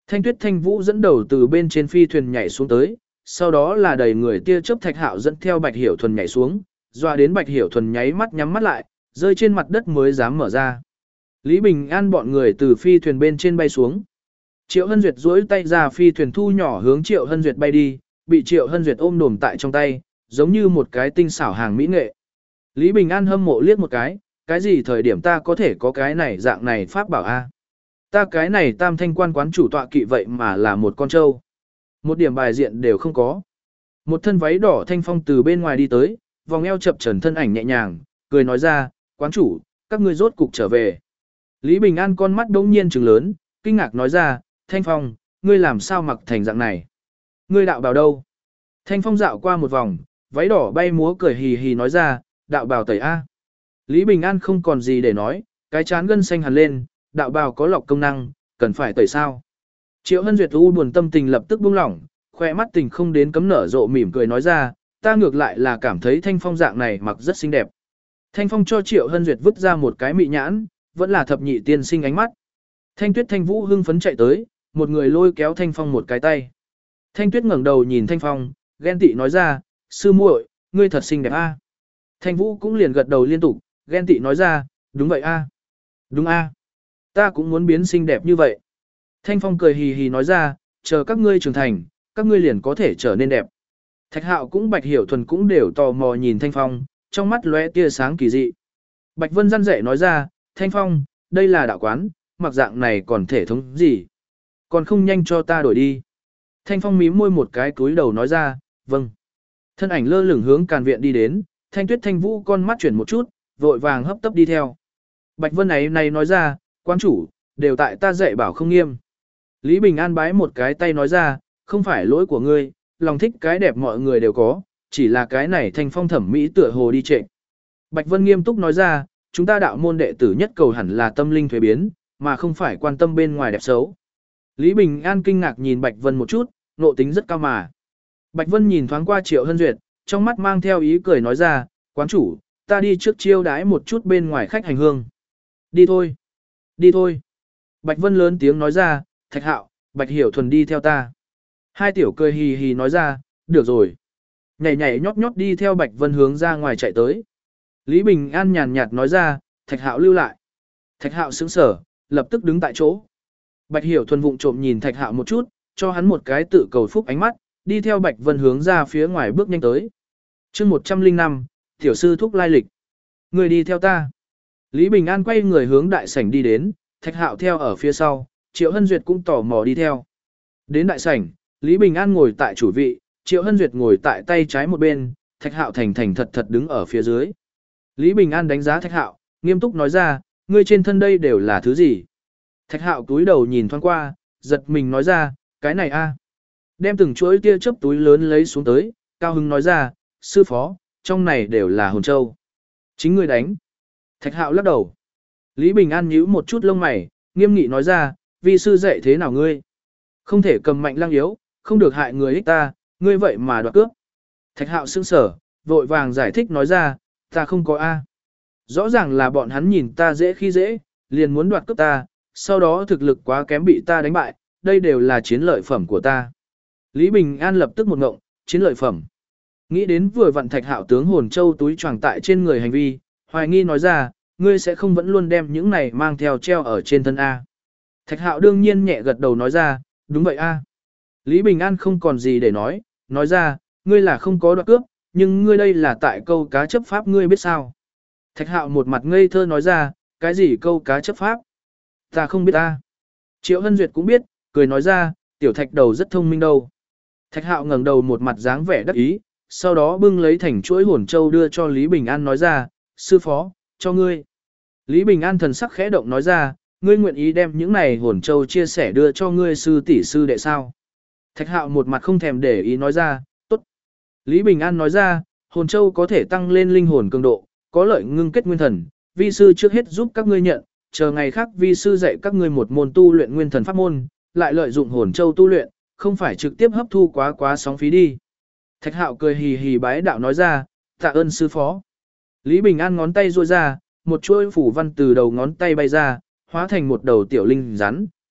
Thanh Tuyết Thanh Vũ dẫn đầu từ bên trên phi thuyền nhảy xuống tới, sau đó là đầy người tia chớp Thạch Hạo dẫn theo Bạch Hiểu Thuần nhảy xuống, dọa đến Bạch Hiểu Thuần nháy mắt nhắm mắt lại, rơi trên mặt đất mới dám mở ra. Lý Bình An bọn người từ phi thuyền bên trên bay xuống. Triệu Hân Duyệt duỗi tay ra phi thuyền thu nhỏ hướng Triệu Hân Duyệt bay đi, bị Triệu Hân Duyệt ôm đồm tại trong tay, giống như một cái tinh xảo hàng mỹ nghệ. Lý Bình An hâm mộ liếc một cái gì thời điểm ta có thể có cái này dạng này pháp bảo a? Ta cái này Tam Thanh quan quán chủ tọa kỵ vậy mà là một con trâu. Một điểm bài diện đều không có. Một thân váy đỏ Thanh Phong từ bên ngoài đi tới, vòng eo chập chờn thân ảnh nhẹ nhàng, cười nói ra, quán chủ, các ngươi rốt cục trở về. Lý Bình An con mắt đống nhiên trừng lớn, kinh ngạc nói ra, Thanh Phong, ngươi làm sao mặc thành dạng này? Ngươi đạo bào đâu? Thanh Phong dạo qua một vòng, váy đỏ bay múa cười hì hì nói ra, đạo bào tẩy A. Lý Bình An không còn gì để nói, cái chán gân xanh hẳn lên, đạo bào có lọc công năng, cần phải tẩy sao. Triệu Hân Duyệt u buồn tâm tình lập tức buông lỏng, khoe mắt tình không đến cấm nở rộ mỉm cười nói ra, ta ngược lại là cảm thấy Thanh Phong dạng này mặc rất xinh đẹp. Thanh Phong cho Triệu Hân Duyệt vứt ra một cái mị nhãn, vẫn là thập nhị tiên sinh ánh mắt. Thanh Tuyết Thanh Vũ hưng phấn chạy tới, một người lôi kéo Thanh Phong một cái tay. Thanh Tuyết ngẩng đầu nhìn Thanh Phong, ghen tị nói ra, sư muội, ngươi thật xinh đẹp a. Thanh Vũ cũng liền gật đầu liên tục, ghen tị nói ra, đúng vậy a, đúng a, ta cũng muốn biến xinh đẹp như vậy. Thanh Phong cười hì hì nói ra, chờ các ngươi trưởng thành, các ngươi liền có thể trở nên đẹp. Thạch Hạo cũng Bạch Hiểu Thuần cũng đều tò mò nhìn Thanh Phong, trong mắt lóe tia sáng kỳ dị. Bạch Vân răn dạy nói ra, Thanh Phong, đây là đạo quán, mặc dạng này còn thể thống gì? Còn không nhanh cho ta đổi đi. Thanh Phong mím môi một cái cúi đầu nói ra, vâng. Thân ảnh lơ lửng hướng càn viện đi đến, Thanh Tuyết Thanh Vũ con mắt chuyển một chút, vội vàng hấp tấp đi theo. Bạch Vân này nói ra, quán chủ, đều tại ta dạy bảo không nghiêm. Lý Bình An bái một cái tay nói ra, không phải lỗi của ngươi, lòng thích cái đẹp mọi người đều có, chỉ là cái này Thanh Phong thẩm mỹ tựa hồ đi trệ. Bạch Vân nghiêm túc nói ra, chúng ta đạo môn đệ tử nhất cầu hẳn là tâm linh thuế biến, mà không phải quan tâm bên ngoài đẹp xấu. Lý Bình An kinh ngạc nhìn Bạch Vân một chút, nộ tính rất cao mà. Bạch Vân nhìn thoáng qua Triệu Hân Duyệt, trong mắt mang theo ý cười nói ra, quán chủ, ta đi trước chiêu đãi một chút bên ngoài khách hành hương. Đi thôi, đi thôi. Bạch Vân lớn tiếng nói ra, Thạch Hạo, Bạch Hiểu Thuần đi theo ta. Hai tiểu cười hì hì nói ra, được rồi. Nhảy nhảy nhót nhót đi theo Bạch Vân hướng ra ngoài chạy tới. Lý Bình An nhàn nhạt nói ra, Thạch Hạo lưu lại. Thạch Hạo sững sờ, lập tức đứng tại chỗ. Bạch Hiểu Thuần vụng trộm nhìn Thạch Hạo một chút, cho hắn một cái tự cầu phúc ánh mắt, đi theo Bạch Vân hướng ra phía ngoài bước nhanh tới. Chương 105, tiểu sư thúc lai lịch. Người đi theo ta. Lý Bình An quay người hướng đại sảnh đi đến, Thạch Hạo theo ở phía sau, Triệu Hân Duyệt cũng tò mò đi theo. Đến đại sảnh, Lý Bình An ngồi tại chủ vị, Triệu Hân Duyệt ngồi tại tay trái một bên, Thạch Hạo thành thành thật thật đứng ở phía dưới. Lý Bình An đánh giá Thạch Hạo, nghiêm túc nói ra, ngươi trên thân đây đều là thứ gì? Thạch Hạo túi đầu nhìn thoáng qua, giật mình nói ra, cái này a. Đem từng chuỗi tia chớp túi lớn lấy xuống tới, cao hứng nói ra, sư phó, trong này đều là hồn châu. Chính ngươi đánh. Thạch Hạo lắc đầu. Lý Bình An nhíu một chút lông mày, nghiêm nghị nói ra, vi sư dạy thế nào ngươi? Không thể cầm mạnh lang yếu, không được hại người ích ta, ngươi vậy mà đoạt cướp. Thạch Hạo sững sờ, vội vàng giải thích nói ra, ta không có a. Rõ ràng là bọn hắn nhìn ta dễ khi dễ, liền muốn đoạt cướp ta, sau đó thực lực quá kém bị ta đánh bại, đây đều là chiến lợi phẩm của ta. Lý Bình An lập tức một ngộng, chiến lợi phẩm. Nghĩ đến vừa vặn Thạch Hạo tướng hồn châu túi choàng tại trên người hành vi, hoài nghi nói ra, ngươi sẽ không vẫn luôn đem những này mang theo treo ở trên thân A. Thạch Hạo đương nhiên nhẹ gật đầu nói ra, đúng vậy A. Lý Bình An không còn gì để nói ra, ngươi là không có đoạt cướp, nhưng ngươi đây là tại câu cá chấp pháp ngươi biết sao. Thạch Hạo một mặt ngây thơ nói ra, cái gì câu cá chấp pháp? Ta không biết A. Triệu Hân Duyệt cũng biết, cười nói ra, tiểu Thạch đầu rất thông minh đâu. Thạch Hạo ngẩng đầu một mặt dáng vẻ đắc ý, sau đó bưng lấy thành chuỗi hồn châu đưa cho Lý Bình An nói ra, sư phó, cho ngươi. Lý Bình An thần sắc khẽ động nói ra, ngươi nguyện ý đem những này hồn châu chia sẻ đưa cho ngươi sư tỷ sư đệ sao. Thạch Hạo một mặt không thèm để ý nói ra, tốt. Lý Bình An nói ra, hồn châu có thể tăng lên linh hồn cường độ, có lợi ngưng kết nguyên thần, vi sư trước hết giúp các ngươi nhận, chờ ngày khác vi sư dạy các ngươi một môn tu luyện nguyên thần pháp môn, lại lợi dụng hồn châu tu luyện, không phải trực tiếp hấp thu quá sóng phí đi. Thạch Hạo cười hì hì bái đạo nói ra, tạ ơn sư phó. Lý Bình An ngón tay duỗi ra, một chuỗi phủ văn từ đầu ngón tay bay ra, hóa thành một đầu tiểu linh rắn,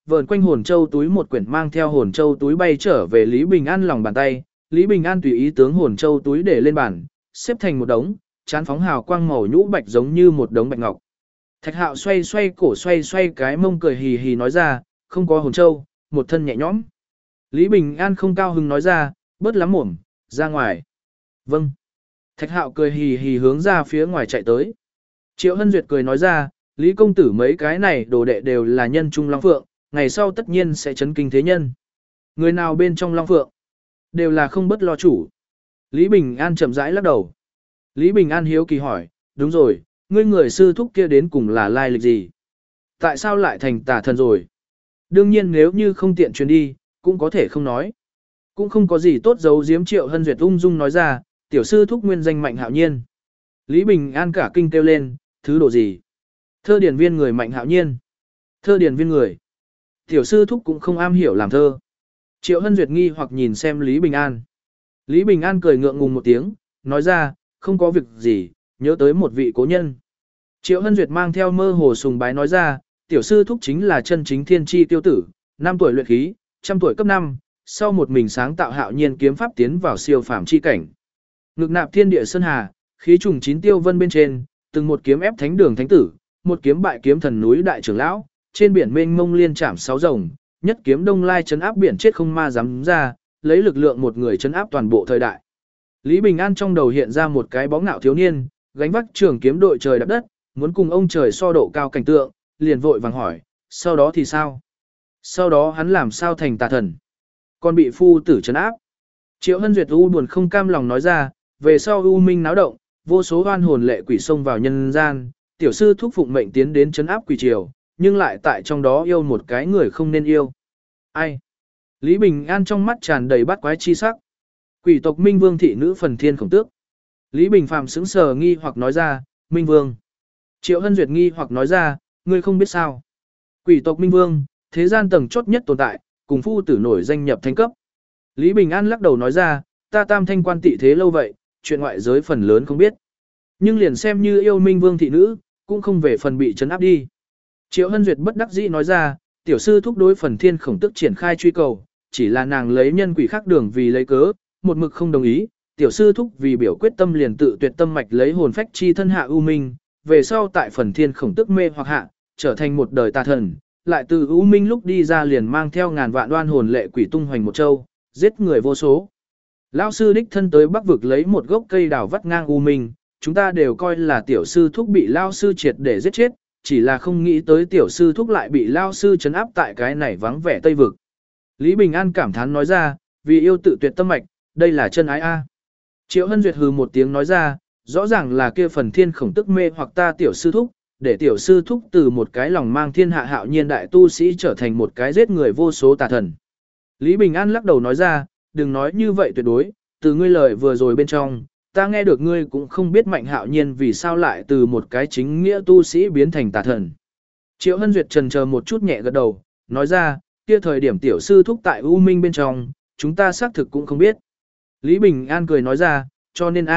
vờn quanh hồn châu túi một quyển mang theo hồn châu túi bay trở về Lý Bình An lòng bàn tay, Lý Bình An tùy ý tướng hồn châu túi để lên bàn, xếp thành một đống, chán phóng hào quang màu nhũ bạch giống như một đống bạch ngọc. Thạch Hạo xoay xoay cổ xoay xoay cái mông cười hì hì nói ra, không có hồn châu, một thân nhẹ nhõm. Lý Bình An không cao hứng nói ra, bớt lắm mồm, ra ngoài. Vâng. Thạch Hạo cười hì hì hướng ra phía ngoài chạy tới. Triệu Hân Duyệt cười nói ra, Lý công tử mấy cái này đồ đệ đều là nhân trung long phượng, ngày sau tất nhiên sẽ chấn kinh thế nhân. Người nào bên trong long phượng, đều là không bất lo chủ. Lý Bình An chậm rãi lắc đầu. Lý Bình An hiếu kỳ hỏi, đúng rồi, ngươi người sư thúc kia đến cùng là lai lịch gì? Tại sao lại thành tà thần rồi? Đương nhiên nếu như không tiện truyền đi, cũng có thể không nói. Cũng không có gì tốt giấu giếm. Triệu Hân Duyệt ung dung nói ra, tiểu sư thúc nguyên danh Mạnh Hạo Nhiên. Lý Bình An cả kinh kêu lên, thứ độ gì? Thơ điển viên người Mạnh Hạo Nhiên. Thơ điển viên người. Tiểu sư thúc cũng không am hiểu làm thơ. Triệu Hân Duyệt nghi hoặc nhìn xem Lý Bình An. Lý Bình An cười ngượng ngùng một tiếng, nói ra, không có việc gì, nhớ tới một vị cố nhân. Triệu Hân Duyệt mang theo mơ hồ sùng bái nói ra, tiểu sư thúc chính là chân chính thiên tri tiêu tử, 5 tuổi luyện khí, 100 tuổi cấp 5, sau một mình sáng tạo Hạo Nhiên kiếm pháp tiến vào siêu phàm chi cảnh. Ngực nạp thiên địa sơn hà, khí trùng 9 tiêu vân bên trên, từng một kiếm ép thánh đường thánh tử, một kiếm bại kiếm thần núi đại trưởng lão, trên biển mênh mông liên chạm 6 rồng, nhất kiếm đông lai trấn áp biển chết không ma dám ra, lấy lực lượng một người trấn áp toàn bộ thời đại. Lý Bình An trong đầu hiện ra một cái bóng ngạo thiếu niên, gánh vác trường kiếm đội trời đạp đất, muốn cùng ông trời so độ cao cảnh tượng, liền vội vàng hỏi, sau đó thì sao? Sau đó hắn làm sao thành tà thần? Còn bị phu tử trấn áp. Triệu Hân Duyệt u buồn không cam lòng nói ra, về sau u minh náo động, vô số oan hồn lệ quỷ xông vào nhân gian, tiểu sư thúc phụng mệnh tiến đến trấn áp quỷ triều, nhưng lại tại trong đó yêu một cái người không nên yêu. Ai? Lý Bình An trong mắt tràn đầy bát quái chi sắc. Quỷ tộc Minh Vương thị nữ Phần Thiên Khổng Tước. Lý Bình Phàm sững sờ nghi hoặc nói ra, Minh Vương. Triệu Hân Duyệt nghi hoặc nói ra, ngươi không biết sao. Quỷ tộc Minh Vương, thế gian tầng chốt nhất tồn tại, cùng phu tử nổi danh nhập thánh cấp. Lý Bình An lắc đầu nói ra, ta tam thanh quan tị thế lâu vậy, chuyện ngoại giới phần lớn không biết. Nhưng liền xem như yêu Minh Vương thị nữ, cũng không về phần bị trấn áp đi. Triệu Hân Duyệt bất đắc dĩ nói ra, tiểu sư thúc đối Phần Thiên Khổng Tước triển khai truy cầu, chỉ là nàng lấy nhân quỷ khác đường vì lấy cớ, một mực không đồng ý, tiểu sư thúc vì biểu quyết tâm liền tự tuyệt tâm mạch lấy hồn phách chi thân hạ u minh, về sau tại Phần Thiên Khổng Tước mê hoặc hạ, trở thành một đời tà thần, lại từ u minh lúc đi ra liền mang theo ngàn vạn đoan hồn lệ quỷ tung hoành một châu, giết người vô số. Lão sư đích thân tới Bắc vực lấy một gốc cây đào vắt ngang u minh, chúng ta đều coi là tiểu sư thúc bị lão sư triệt để giết chết, chỉ là không nghĩ tới tiểu sư thúc lại bị lão sư trấn áp tại cái này vắng vẻ Tây vực. Lý Bình An cảm thán nói ra, vì yêu tự tuyệt tâm mạch, đây là chân ái a. Triệu Hân Duyệt hừ một tiếng nói ra, rõ ràng là kia Phần Thiên Khổng Tước mê hoặc ta tiểu sư thúc, để tiểu sư thúc từ một cái lòng mang thiên hạ hạo nhiên đại tu sĩ trở thành một cái giết người vô số tà thần. Lý Bình An lắc đầu nói ra, đừng nói như vậy tuyệt đối, từ ngươi lời vừa rồi bên trong, ta nghe được ngươi cũng không biết Mạnh Hạo Nhiên vì sao lại từ một cái chính nghĩa tu sĩ biến thành tà thần. Triệu Hân Duyệt trần chờ một chút nhẹ gật đầu, nói ra, kia thời điểm tiểu sư thúc tại U Minh bên trong, chúng ta xác thực cũng không biết. Lý Bình An cười nói ra, cho nên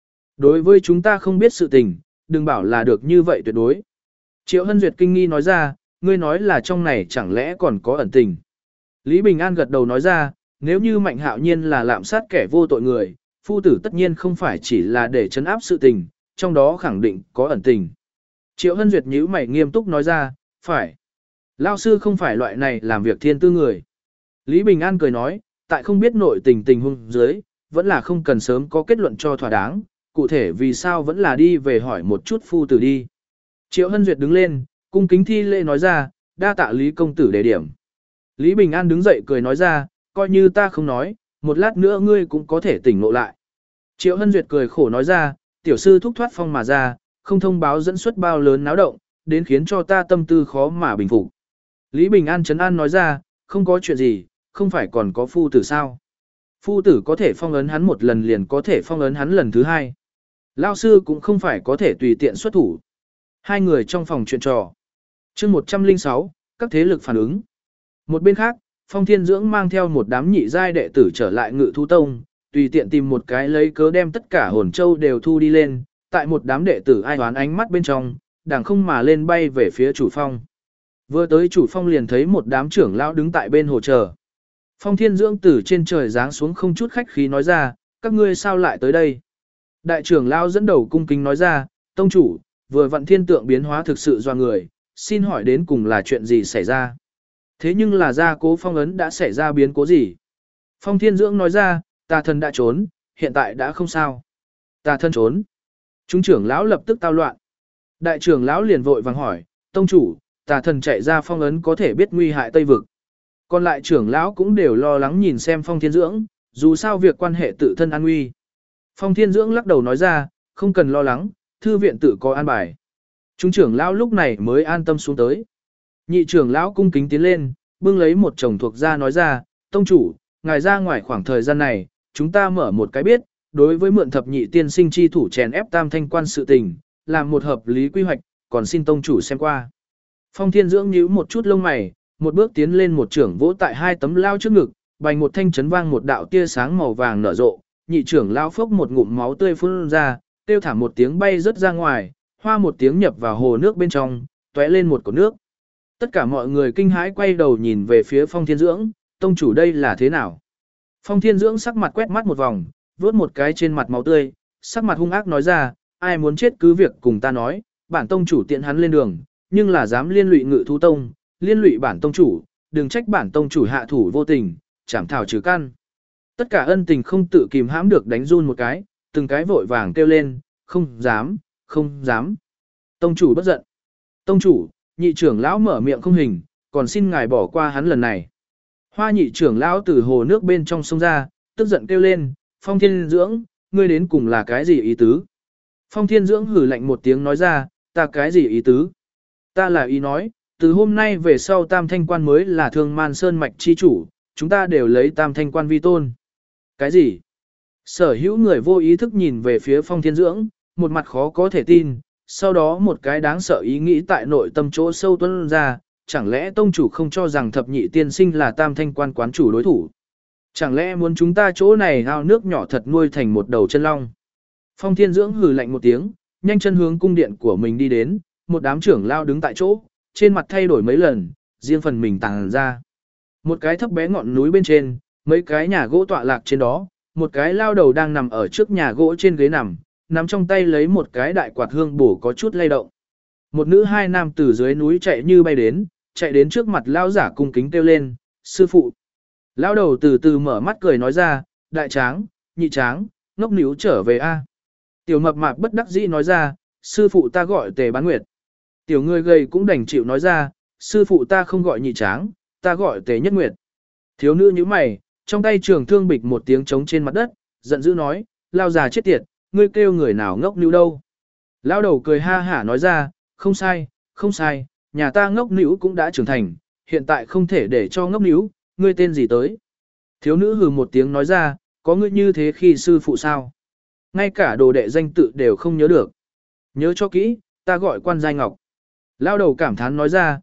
đối với chúng ta không biết sự tình, đừng bảo là được như vậy tuyệt đối. Triệu Hân Duyệt kinh nghi nói ra, ngươi nói là trong này chẳng lẽ còn có ẩn tình. Lý Bình An gật đầu nói ra, nếu như Mạnh Hạo Nhiên là lạm sát kẻ vô tội người, phu tử tất nhiên không phải chỉ là để trấn áp sự tình, trong đó khẳng định có ẩn tình. Triệu Hân Duyệt nhíu mày nghiêm túc nói ra, phải. Lao sư không phải loại này làm việc thiên tư người. Lý Bình An cười nói, tại không biết nội tình tình huống dưới, vẫn là không cần sớm có kết luận cho thỏa đáng, cụ thể vì sao vẫn là đi về hỏi một chút phu tử đi. Triệu Hân Duyệt đứng lên, cung kính thi lễ nói ra, đa tạ Lý công tử đề điểm. Lý Bình An đứng dậy cười nói ra, coi như ta không nói, một lát nữa ngươi cũng có thể tỉnh ngộ lại. Triệu Hân Duyệt cười khổ nói ra, tiểu sư thúc thoát phong mà ra, không thông báo dẫn xuất bao lớn náo động, đến khiến cho ta tâm tư khó mà bình phục. Lý Bình An trấn an nói ra, không có chuyện gì, không phải còn có phu tử sao. Phu tử có thể phong ấn hắn một lần liền có thể phong ấn hắn lần thứ hai. Lao sư cũng không phải có thể tùy tiện xuất thủ. Hai người trong phòng chuyện trò. chương 106, các thế lực phản ứng. Một bên khác, Phong Thiên Dưỡng mang theo một đám nhị giai đệ tử trở lại Ngự Thú Tông, tùy tiện tìm một cái lấy cớ đem tất cả hồn châu đều thu đi lên, tại một đám đệ tử ai đoán ánh mắt bên trong, đàng không mà lên bay về phía chủ phong. Vừa tới chủ phong liền thấy một đám trưởng lão đứng tại bên hồ chờ. Phong Thiên Dưỡng từ trên trời giáng xuống không chút khách khí nói ra, các ngươi sao lại tới đây? Đại trưởng lão dẫn đầu cung kính nói ra, tông chủ, vừa vặn thiên tượng biến hóa thực sự do người, xin hỏi đến cùng là chuyện gì xảy ra? Thế nhưng là gia cố phong ấn đã xảy ra biến cố gì? Phong Thiên Dưỡng nói ra, tà thần đã trốn, hiện tại đã không sao. Tà thần trốn. Chúng trưởng lão lập tức tao loạn. Đại trưởng lão liền vội vàng hỏi, tông chủ, tà thần chạy ra phong ấn có thể biết nguy hại Tây Vực. Còn lại trưởng lão cũng đều lo lắng nhìn xem Phong Thiên Dưỡng, dù sao việc quan hệ tự thân an nguy. Phong Thiên Dưỡng lắc đầu nói ra, không cần lo lắng, thư viện tự có an bài. Chúng trưởng lão lúc này mới an tâm xuống tới. Nhị trưởng lão cung kính tiến lên, bưng lấy một chồng thuộc ra nói ra, tông chủ, ngài ra ngoài khoảng thời gian này, chúng ta mở một cái biết, đối với mượn thập nhị tiên sinh chi thủ chèn ép tam thanh quan sự tình, làm một hợp lý quy hoạch, còn xin tông chủ xem qua. Phong Thiên Dưỡng nhíu một chút lông mày, một bước tiến lên một trưởng vỗ tại hai tấm lao trước ngực, bành một thanh chấn vang một đạo tia sáng màu vàng nở rộ, nhị trưởng lao phốc một ngụm máu tươi phun ra, tiêu thảm một tiếng bay rớt ra ngoài, hoa một tiếng nhập vào hồ nước bên trong, tóe lên một cột nước. Tất cả mọi người kinh hãi quay đầu nhìn về phía Phong Thiên Dưỡng, tông chủ đây là thế nào? Phong Thiên Dưỡng sắc mặt quét mắt một vòng, vớt một cái trên mặt máu tươi, sắc mặt hung ác nói ra, ai muốn chết cứ việc cùng ta nói, bản tông chủ tiện hắn lên đường, nhưng là dám liên lụy Ngự Thú Tông, liên lụy bản tông chủ, đừng trách bản tông chủ hạ thủ vô tình, chảm thảo trừ căn. Tất cả ân tình không tự kìm hãm được đánh run một cái, từng cái vội vàng kêu lên, không dám, không dám. Tông chủ bất giận. Tông chủ, nhị trưởng lão mở miệng không hình, còn xin ngài bỏ qua hắn lần này. Hoa nhị trưởng lão từ hồ nước bên trong sông ra, tức giận kêu lên, Phong Thiên Dưỡng, ngươi đến cùng là cái gì ý tứ? Phong Thiên Dưỡng hử lạnh một tiếng nói ra, ta cái gì ý tứ? Ta là ý nói, từ hôm nay về sau Tam Thanh Quan mới là Thương Man Sơn mạch chi chủ, chúng ta đều lấy Tam Thanh Quan vi tôn. Cái gì? Sở hữu người vô ý thức nhìn về phía Phong Thiên Dưỡng, một mặt khó có thể tin, sau đó một cái đáng sợ ý nghĩ tại nội tâm chỗ sâu tuôn ra, chẳng lẽ tông chủ không cho rằng thập nhị tiên sinh là Tam Thanh Quan quán chủ đối thủ? Chẳng lẽ muốn chúng ta chỗ này ao nước nhỏ thật nuôi thành một đầu chân long? Phong Thiên Dưỡng hừ lạnh một tiếng, nhanh chân hướng cung điện của mình đi đến, một đám trưởng lao đứng tại chỗ, trên mặt thay đổi mấy lần, riêng phần mình tàng ra. Một cái thấp bé ngọn núi bên trên, mấy cái nhà gỗ tọa lạc trên đó, một cái lao đầu đang nằm ở trước nhà gỗ trên ghế nằm trong tay lấy một cái đại quạt hương bổ có chút lay động. Một nữ hai nam từ dưới núi chạy như bay đến, chạy đến trước mặt lao giả cung kính kêu lên, sư phụ. Lao đầu từ từ mở mắt cười nói ra, đại tráng, nhị tráng, ngốc níu trở về a. Tiểu mập mạp bất đắc dĩ nói ra, sư phụ ta gọi Tề Bán Nguyệt. Tiểu người gầy cũng đành chịu nói ra, sư phụ ta không gọi nhị tráng, ta gọi Tề Nhất Nguyệt. Thiếu nữ như mày, trong tay trường thương bịch một tiếng trống trên mặt đất, giận dữ nói, lao già chết tiệt, ngươi kêu người nào ngốc níu đâu. Lao đầu cười ha hả nói ra, không sai, không sai, nhà ta ngốc níu cũng đã trưởng thành, hiện tại không thể để cho ngốc níu, ngươi tên gì tới. Thiếu nữ hừ một tiếng nói ra, có ngươi như thế khi sư phụ sao? Ngay cả đồ đệ danh tự đều không nhớ được. Nhớ cho kỹ, ta gọi quan giai ngọc. Lao đầu cảm thán nói ra,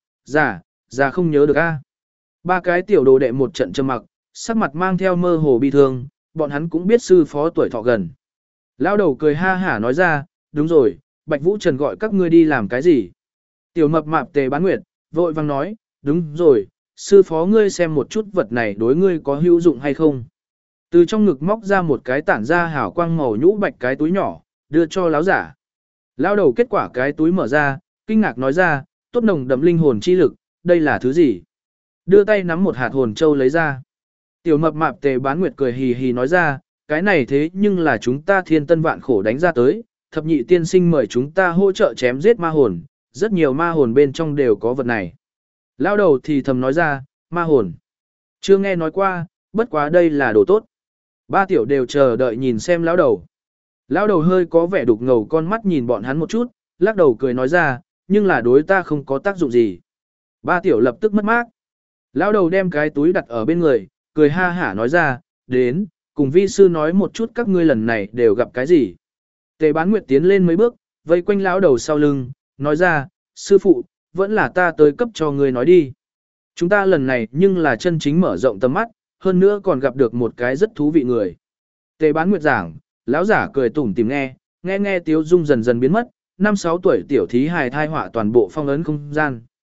già không nhớ được a. Ba cái tiểu đồ đệ một trận trầm mặc, sắc mặt mang theo mơ hồ bi thương, bọn hắn cũng biết sư phó tuổi thọ gần. Lao đầu cười ha hả nói ra, đúng rồi, Bạch Vũ Trần gọi các ngươi đi làm cái gì? Tiểu mập mạp Tề Bán Nguyệt, vội vang nói, đúng rồi, sư phó ngươi xem một chút vật này đối ngươi có hữu dụng hay không. Từ trong ngực móc ra một cái tản ra hào quang màu nhũ bạch cái túi nhỏ, đưa cho lão giả. Lao đầu kết quả cái túi mở ra, kinh ngạc nói ra, tốt nồng đậm linh hồn chi lực, đây là thứ gì? Đưa tay nắm một hạt hồn châu lấy ra. Tiểu mập mạp Tề Bán Nguyệt cười hì hì nói ra, cái này thế nhưng là chúng ta thiên tân vạn khổ đánh ra tới, thập nhị tiên sinh mời chúng ta hỗ trợ chém giết ma hồn, rất nhiều ma hồn bên trong đều có vật này. Lao đầu thì thầm nói ra, ma hồn. Chưa nghe nói qua, bất quá đây là đồ tốt. Ba tiểu đều chờ đợi nhìn xem lão đầu. Lão đầu hơi có vẻ đục ngầu con mắt nhìn bọn hắn một chút, lắc đầu cười nói ra, nhưng là đối ta không có tác dụng gì. Ba tiểu lập tức mất mát. Lão đầu đem cái túi đặt ở bên người, cười ha hả nói ra, đến, cùng vi sư nói một chút các ngươi lần này đều gặp cái gì. Tề Bán Nguyệt tiến lên mấy bước, vây quanh lão đầu sau lưng, nói ra, sư phụ, vẫn là ta tới cấp cho ngươi nói đi. Chúng ta lần này nhưng là chân chính mở rộng tầm mắt, hơn nữa còn gặp được một cái rất thú vị người. Tề Bán Nguyệt giảng, lão giả cười tủm tỉm nghe tiếu dung dần dần biến mất, 5-6 tuổi tiểu thí hài thai họa toàn bộ phong ấn không gian.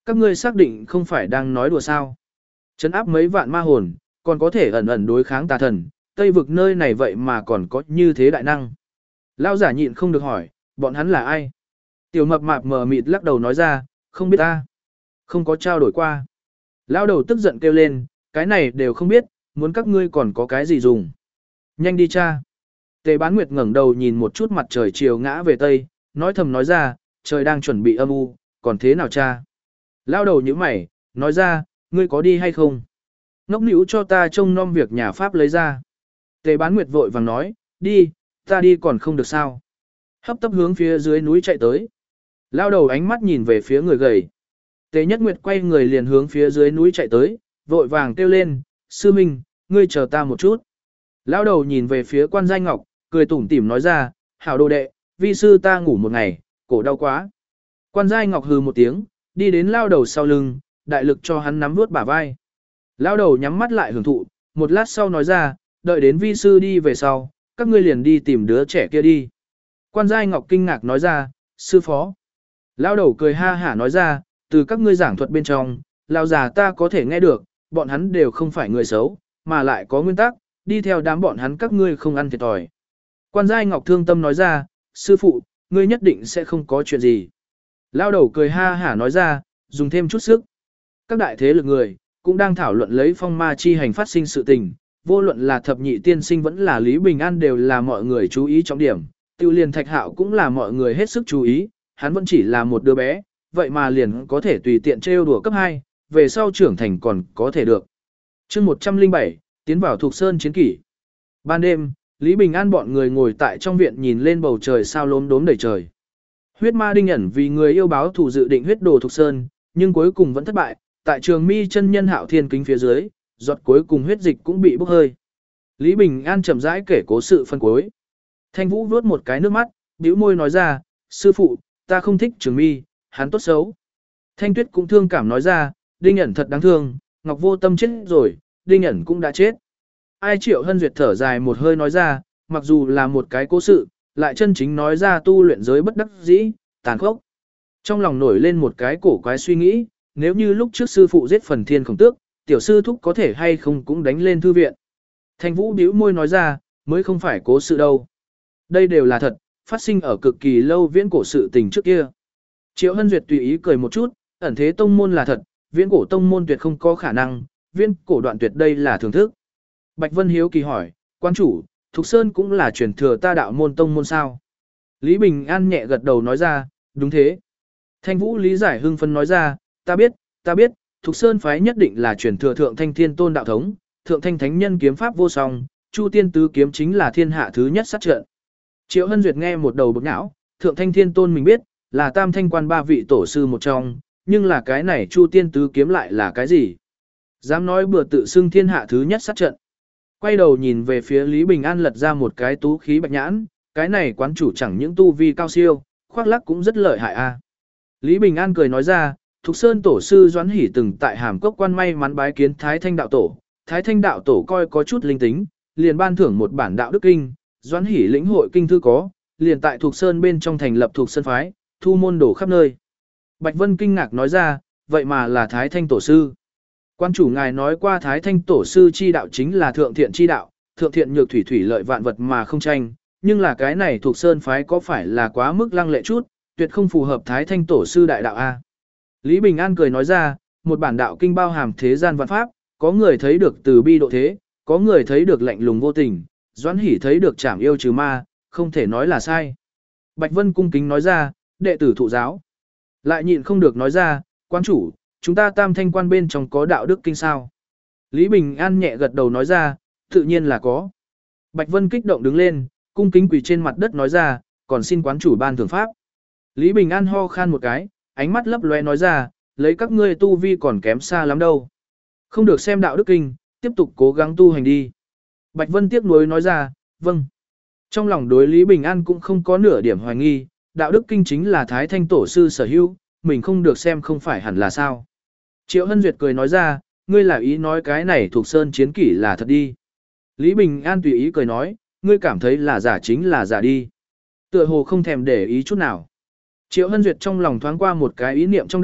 Các ngươi xác định không phải đang nói đùa sao? Trấn áp mấy vạn ma hồn, còn có thể ẩn ẩn đối kháng tà thần, Tây vực nơi này vậy mà còn có như thế đại năng. Lão giả nhịn không được hỏi, bọn hắn là ai? Tiểu mập mạp mờ mịt lắc đầu nói ra, không biết ta. Không có trao đổi qua. Lão đầu tức giận kêu lên, cái này đều không biết, muốn các ngươi còn có cái gì dùng. Nhanh đi cha. Tề Bán Nguyệt ngẩng đầu nhìn một chút mặt trời chiều ngã về tây, nói thầm nói ra, trời đang chuẩn bị âm u, còn thế nào cha? Lão đầu nhíu mày, nói ra, ngươi có đi hay không? Ngốc nữu cho ta trông nom việc nhà Pháp lấy ra. Tề Bán Nguyệt vội vàng nói, đi, ta đi còn không được sao. Hấp tấp hướng phía dưới núi chạy tới. Lão đầu ánh mắt nhìn về phía người gầy. Tề Nhất Nguyệt quay người liền hướng phía dưới núi chạy tới, vội vàng kêu lên, sư minh, ngươi chờ ta một chút. Lão đầu nhìn về phía Quan Giai Ngọc, cười tủm tỉm nói ra, hảo đồ đệ, vi sư ta ngủ một ngày, cổ đau quá. Quan Giai Ngọc hừ một tiếng, đi đến lão đầu sau lưng, đại lực cho hắn nắm vuốt bả vai. Lão đầu nhắm mắt lại hưởng thụ, một lát sau nói ra, đợi đến vi sư đi về sau, các ngươi liền đi tìm đứa trẻ kia đi. Quan Giai Ngọc kinh ngạc nói ra, sư phó. Lão đầu cười ha hả nói ra, từ các ngươi giảng thuật bên trong, lão già ta có thể nghe được, bọn hắn đều không phải người xấu, mà lại có nguyên tắc, đi theo đám bọn hắn các ngươi không ăn thiệt thòi. Quan Giai Ngọc thương tâm nói ra, sư phụ, ngươi nhất định sẽ không có chuyện gì. Lão đầu cười ha hả nói ra, dùng thêm chút sức. Các đại thế lực người, cũng đang thảo luận lấy phong ma chi hành phát sinh sự tình, vô luận là thập nhị tiên sinh vẫn là Lý Bình An đều là mọi người chú ý trọng điểm, tiêu liền Thạch Hạo cũng là mọi người hết sức chú ý, hắn vẫn chỉ là một đứa bé, vậy mà liền có thể tùy tiện trêu đùa cấp 2, về sau trưởng thành còn có thể được. chương 107, tiến vào Thục Sơn chiến kỷ. Ban đêm, Lý Bình An bọn người ngồi tại trong viện nhìn lên bầu trời sao lốm đốm đầy trời. Huyết ma đinh ẩn vì người yêu báo thù dự định huyết đồ Thục Sơn, nhưng cuối cùng vẫn thất bại, tại Trường Mi chân nhân Hạo Thiên kính phía dưới, giọt cuối cùng huyết dịch cũng bị bốc hơi. Lý Bình An chậm rãi kể cố sự phân cuối. Thanh Vũ vuốt một cái nước mắt, bĩu môi nói ra, sư phụ, ta không thích Trường Mi, hắn tốt xấu. Thanh Tuyết cũng thương cảm nói ra, Đinh ẩn thật đáng thương, Ngọc Vô Tâm chết rồi, Đinh ẩn cũng đã chết. Ai Triệu Hân Duyệt thở dài một hơi nói ra, mặc dù là một cái cố sự, lại chân chính nói ra tu luyện giới bất đắc dĩ, tàn khốc. Trong lòng nổi lên một cái cổ quái suy nghĩ, nếu như lúc trước sư phụ giết Phần Thiên Khổng Tước, tiểu sư thúc có thể hay không cũng đánh lên thư viện. Thanh Vũ bĩu môi nói ra, mới không phải cố sự đâu. Đây đều là thật, phát sinh ở cực kỳ lâu viễn cổ sự tình trước kia. Triệu Hân Duyệt tùy ý cười một chút, ẩn thế tông môn là thật, viễn cổ tông môn tuyệt không có khả năng, viễn cổ đoạn tuyệt đây là thưởng thức. Bạch Vân hiếu kỳ hỏi, quan chủ, Thục Sơn cũng là truyền thừa ta đạo môn tông môn sao? Lý Bình An nhẹ gật đầu nói ra, đúng thế. Thanh Vũ lý giải hưng phấn nói ra, ta biết, Thục Sơn phái nhất định là truyền thừa Thượng Thanh Thiên Tôn đạo thống, Thượng Thanh Thánh Nhân kiếm pháp vô song, Chu Tiên Tứ kiếm chính là thiên hạ thứ nhất sát trận. Triệu Hân Duyệt nghe một đầu bực não, Thượng Thanh Thiên Tôn mình biết, là Tam Thanh Quan ba vị tổ sư một trong, nhưng là cái này Chu Tiên Tứ kiếm lại là cái gì? Dám nói bừa tự xưng thiên hạ thứ nhất sát trận. Quay đầu nhìn về phía Lý Bình An lật ra một cái tú khí bạch nhãn, cái này quán chủ chẳng những tu vi cao siêu, khoác lác cũng rất lợi hại a. Lý Bình An cười nói ra, Thục Sơn tổ sư Doãn Hỷ từng tại Hàm Cốc quan may mắn bái kiến Thái Thanh đạo tổ, Thái Thanh đạo tổ coi có chút linh tính, liền ban thưởng một bản đạo đức kinh, Doãn Hỷ lĩnh hội kinh thư có, liền tại Thục Sơn bên trong thành lập Thục Sơn phái, thu môn đổ khắp nơi. Bạch Vân kinh ngạc nói ra, vậy mà là Thái Thanh tổ sư. Quan chủ ngài nói qua Thái Thanh tổ sư chi đạo chính là thượng thiện chi đạo, thượng thiện nhược thủy thủy lợi vạn vật mà không tranh, nhưng là cái này Thục Sơn phái có phải là quá mức lăng lệ chút, tuyệt không phù hợp Thái Thanh tổ sư đại đạo a. Lý Bình An cười nói ra, một bản đạo kinh bao hàm thế gian vạn pháp, có người thấy được từ bi độ thế, có người thấy được lạnh lùng vô tình, Doãn Hỷ thấy được trảm yêu trừ ma, không thể nói là sai. Bạch Vân cung kính nói ra, đệ tử thụ giáo. Lại nhịn không được nói ra, quan chủ, chúng ta Tam Thanh quan bên trong có đạo đức kinh sao? Lý Bình An nhẹ gật đầu nói ra, tự nhiên là có. Bạch Vân kích động đứng lên, cung kính quỳ trên mặt đất nói ra, còn xin quán chủ ban thưởng pháp. Lý Bình An ho khan một cái, ánh mắt lấp lóe nói ra, lấy các ngươi tu vi còn kém xa lắm đâu. Không được xem đạo đức kinh, tiếp tục cố gắng tu hành đi. Bạch Vân tiếc nuối nói ra, vâng. Trong lòng đối Lý Bình An cũng không có nửa điểm hoài nghi, đạo đức kinh chính là Thái Thanh tổ sư sở hữu, mình không được xem không phải hẳn là sao. Triệu Hân Duyệt cười nói ra, ngươi là ý nói cái này thuộc sơn chiến kỷ là thật đi. Lý Bình An tùy ý cười nói, ngươi cảm thấy là giả chính là giả đi. Tựa hồ không thèm để ý chút nào. Triệu Hân Duyệt trong lòng thoáng qua một cái ý niệm trong đầu,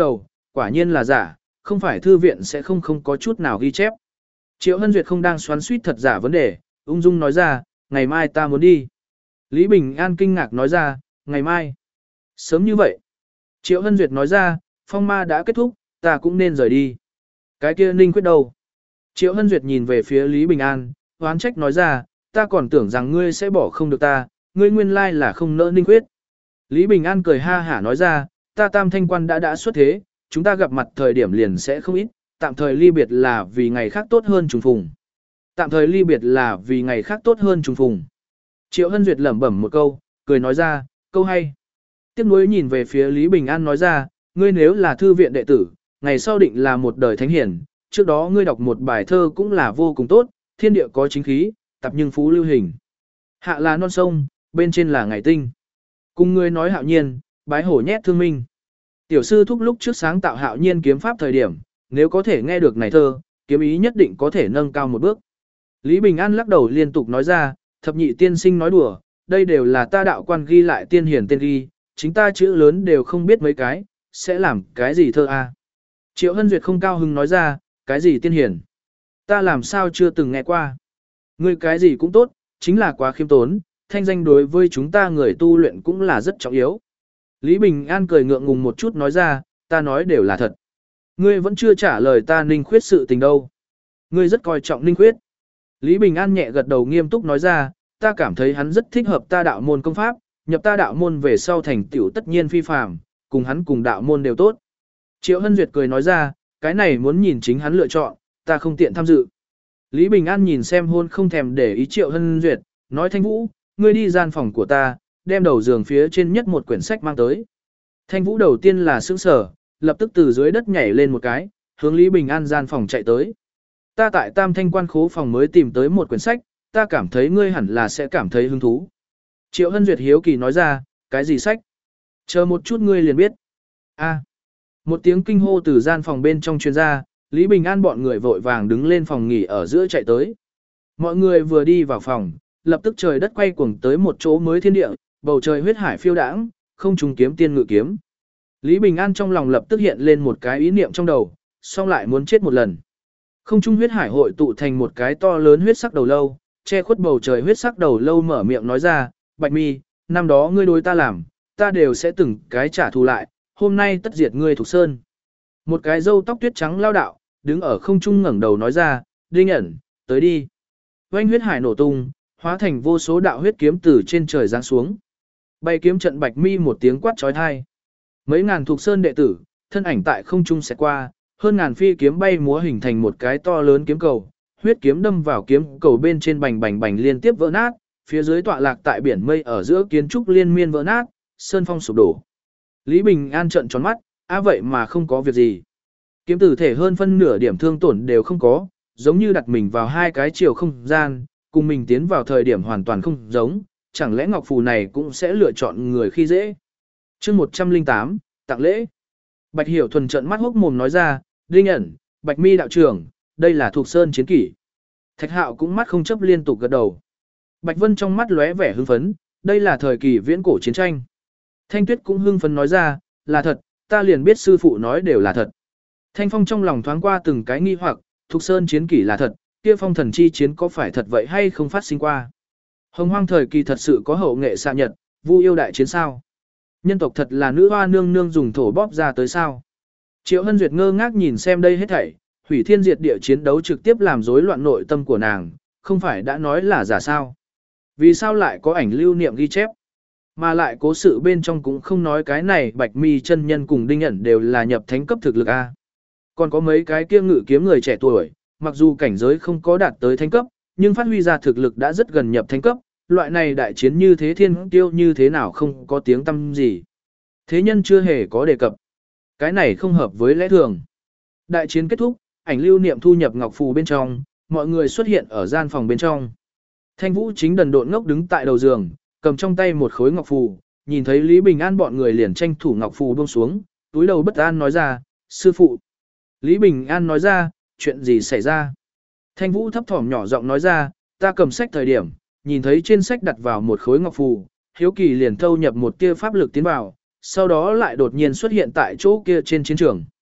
quả nhiên là giả, không phải thư viện sẽ không có chút nào ghi chép. Triệu Hân Duyệt không đang xoắn suýt thật giả vấn đề, ung dung nói ra, ngày mai ta muốn đi. Lý Bình An kinh ngạc nói ra, ngày mai. Sớm như vậy. Triệu Hân Duyệt nói ra, phong ma đã kết thúc, ta cũng nên rời đi. Cái kia Ninh Quyết đâu? Triệu Hân Duyệt nhìn về phía Lý Bình An, oán trách nói ra, ta còn tưởng rằng ngươi sẽ bỏ không được ta, ngươi nguyên lai là không nỡ Ninh Quyết. Lý Bình An cười ha hả nói ra, ta Tam Thanh Quan đã xuất thế, chúng ta gặp mặt thời điểm liền sẽ không ít, tạm thời ly biệt là vì ngày khác tốt hơn trùng phùng. Tạm thời ly biệt là vì ngày khác tốt hơn trùng phùng. Triệu Hân Duyệt lẩm bẩm một câu, cười nói ra, câu hay. Tiếp nối nhìn về phía Lý Bình An nói ra, ngươi nếu là thư viện đệ tử, ngày sau định là một đời thánh hiển, trước đó ngươi đọc một bài thơ cũng là vô cùng tốt, thiên địa có chính khí, tập nhưng phú lưu hình. Hạ là non sông, bên trên là ngày tinh. Cùng ngươi nói hạo nhiên, bái hổ nhét thương minh. Tiểu sư thúc lúc trước sáng tạo hạo nhiên kiếm pháp thời điểm, nếu có thể nghe được này thơ, kiếm ý nhất định có thể nâng cao một bước. Lý Bình An lắc đầu liên tục nói ra, thập nhị tiên sinh nói đùa, đây đều là ta đạo quan ghi lại tiên hiển tên ghi, chính ta chữ lớn đều không biết mấy cái, sẽ làm cái gì thơ a? Triệu Hân Duyệt không cao hứng nói ra, cái gì tiên hiển? Ta làm sao chưa từng nghe qua? Ngươi cái gì cũng tốt, chính là quá khiêm tốn, thanh danh đối với chúng ta người tu luyện cũng là rất trọng yếu. Lý Bình An cười ngượng ngùng một chút nói ra, ta nói đều là thật. Ngươi vẫn chưa trả lời ta Ninh Khuyết sự tình đâu. Ngươi rất coi trọng Ninh Khuyết. Lý Bình An nhẹ gật đầu nghiêm túc nói ra, ta cảm thấy hắn rất thích hợp ta đạo môn công pháp, nhập ta đạo môn về sau thành tựu tất nhiên phi phàm, cùng hắn cùng đạo môn đều tốt. Triệu Hân Duyệt cười nói ra, cái này muốn nhìn chính hắn lựa chọn, ta không tiện tham dự. Lý Bình An nhìn xem hôn không thèm để ý Triệu Hân Duyệt, nói Thanh Vũ, ngươi đi gian phòng của ta, đem đầu giường phía trên nhất một quyển sách mang tới. Thanh Vũ đầu tiên là sững sờ, lập tức từ dưới đất nhảy lên một cái, hướng Lý Bình An gian phòng chạy tới. Ta tại Tam Thanh Quan khố phòng mới tìm tới một quyển sách, ta cảm thấy ngươi hẳn là sẽ cảm thấy hứng thú. Triệu Hân Duyệt hiếu kỳ nói ra, cái gì sách? Chờ một chút ngươi liền biết. A. Một tiếng kinh hô từ gian phòng bên trong truyền ra, Lý Bình An bọn người vội vàng đứng lên phòng nghỉ ở giữa chạy tới. Mọi người vừa đi vào phòng, lập tức trời đất quay cuồng tới một chỗ mới thiên địa, bầu trời huyết hải phiêu đãng, không trùng kiếm tiên ngự kiếm. Lý Bình An trong lòng lập tức hiện lên một cái ý niệm trong đầu, xong lại muốn chết một lần. Không trung huyết hải hội tụ thành một cái to lớn huyết sắc đầu lâu, che khuất bầu trời huyết sắc đầu lâu mở miệng nói ra, Bạch Mi, năm đó ngươi đối ta làm, ta đều sẽ từng cái trả thù lại, hôm nay tất diệt ngươi Thục Sơn. Một cái râu tóc tuyết trắng lao đạo, đứng ở không trung ngẩng đầu nói ra, Đinh ẩn, tới đi. Oanh huyết hải nổ tung, hóa thành vô số đạo huyết kiếm từ trên trời giáng xuống. Bay kiếm trận Bạch Mi một tiếng quát chói tai. Mấy ngàn Thục Sơn đệ tử, thân ảnh tại không trung xẹt qua, hơn ngàn phi kiếm bay múa hình thành một cái to lớn kiếm cầu, huyết kiếm đâm vào kiếm cầu bên trên bành bành bành liên tiếp vỡ nát, phía dưới tọa lạc tại biển mây ở giữa kiến trúc liên miên vỡ nát, sơn phong sụp đổ. Lý Bình An trợn tròn mắt, vậy mà không có việc gì. Kiếm tử thể hơn phân nửa điểm thương tổn đều không có, giống như đặt mình vào hai cái chiều không gian, cùng mình tiến vào thời điểm hoàn toàn không giống, chẳng lẽ Ngọc Phù này cũng sẽ lựa chọn người khi dễ. Chương 108, tặng lễ. Bạch Hiểu Thuần trợn mắt hốc mồm nói ra, Đinh ẩn, Bạch Mi đạo trưởng, đây là Thục Sơn chiến kỷ. Thạch Hạo cũng mắt không chấp liên tục gật đầu. Bạch Vân trong mắt lóe vẻ hưng phấn, đây là thời kỳ viễn cổ chiến tranh. Thanh Tuyết cũng hưng phấn nói ra, là thật, ta liền biết sư phụ nói đều là thật. Thanh Phong trong lòng thoáng qua từng cái nghi hoặc, Thục Sơn chiến kỷ là thật, kia phong thần chi chiến có phải thật vậy hay không phát sinh qua. Hồng Hoang thời kỳ thật sự có hậu nghệ xạ nhật, Vu yêu đại chiến sao. Nhân tộc thật là nữ hoa nương nương dùng thổ bóp ra tới sao. Triệu Hân Duyệt ngơ ngác nhìn xem đây hết thảy, hủy thiên diệt địa chiến đấu trực tiếp làm rối loạn nội tâm của nàng, không phải đã nói là giả sao. Vì sao lại có ảnh lưu niệm ghi chép, mà lại cố sự bên trong cũng không nói cái này Bạch Mi chân nhân cùng Đinh ẩn đều là nhập thánh cấp thực lực a. Còn có mấy cái kia ngự kiếm người trẻ tuổi, mặc dù cảnh giới không có đạt tới thánh cấp, nhưng phát huy ra thực lực đã rất gần nhập thánh cấp, loại này đại chiến như thế thiên tiêu như thế nào không có tiếng tăm gì. Thế nhân chưa hề có đề cập. Cái này không hợp với lẽ thường. Đại chiến kết thúc, ảnh lưu niệm thu nhập ngọc phù bên trong, mọi người xuất hiện ở gian phòng bên trong. Thanh Vũ chính đần độn ngốc đứng tại đầu giường, cầm trong tay một khối ngọc phù, nhìn thấy Lý Bình An bọn người liền tranh thủ ngọc phù buông xuống, túi đầu bất an nói ra, sư phụ. Lý Bình An nói ra, chuyện gì xảy ra? Thanh Vũ thấp thỏm nhỏ giọng nói ra, ta cầm sách thời điểm, nhìn thấy trên sách đặt vào một khối ngọc phù, hiếu kỳ liền thâu nhập một tia pháp lực tiến vào, sau đó lại đột nhiên xuất hiện tại chỗ kia trên chiến trường.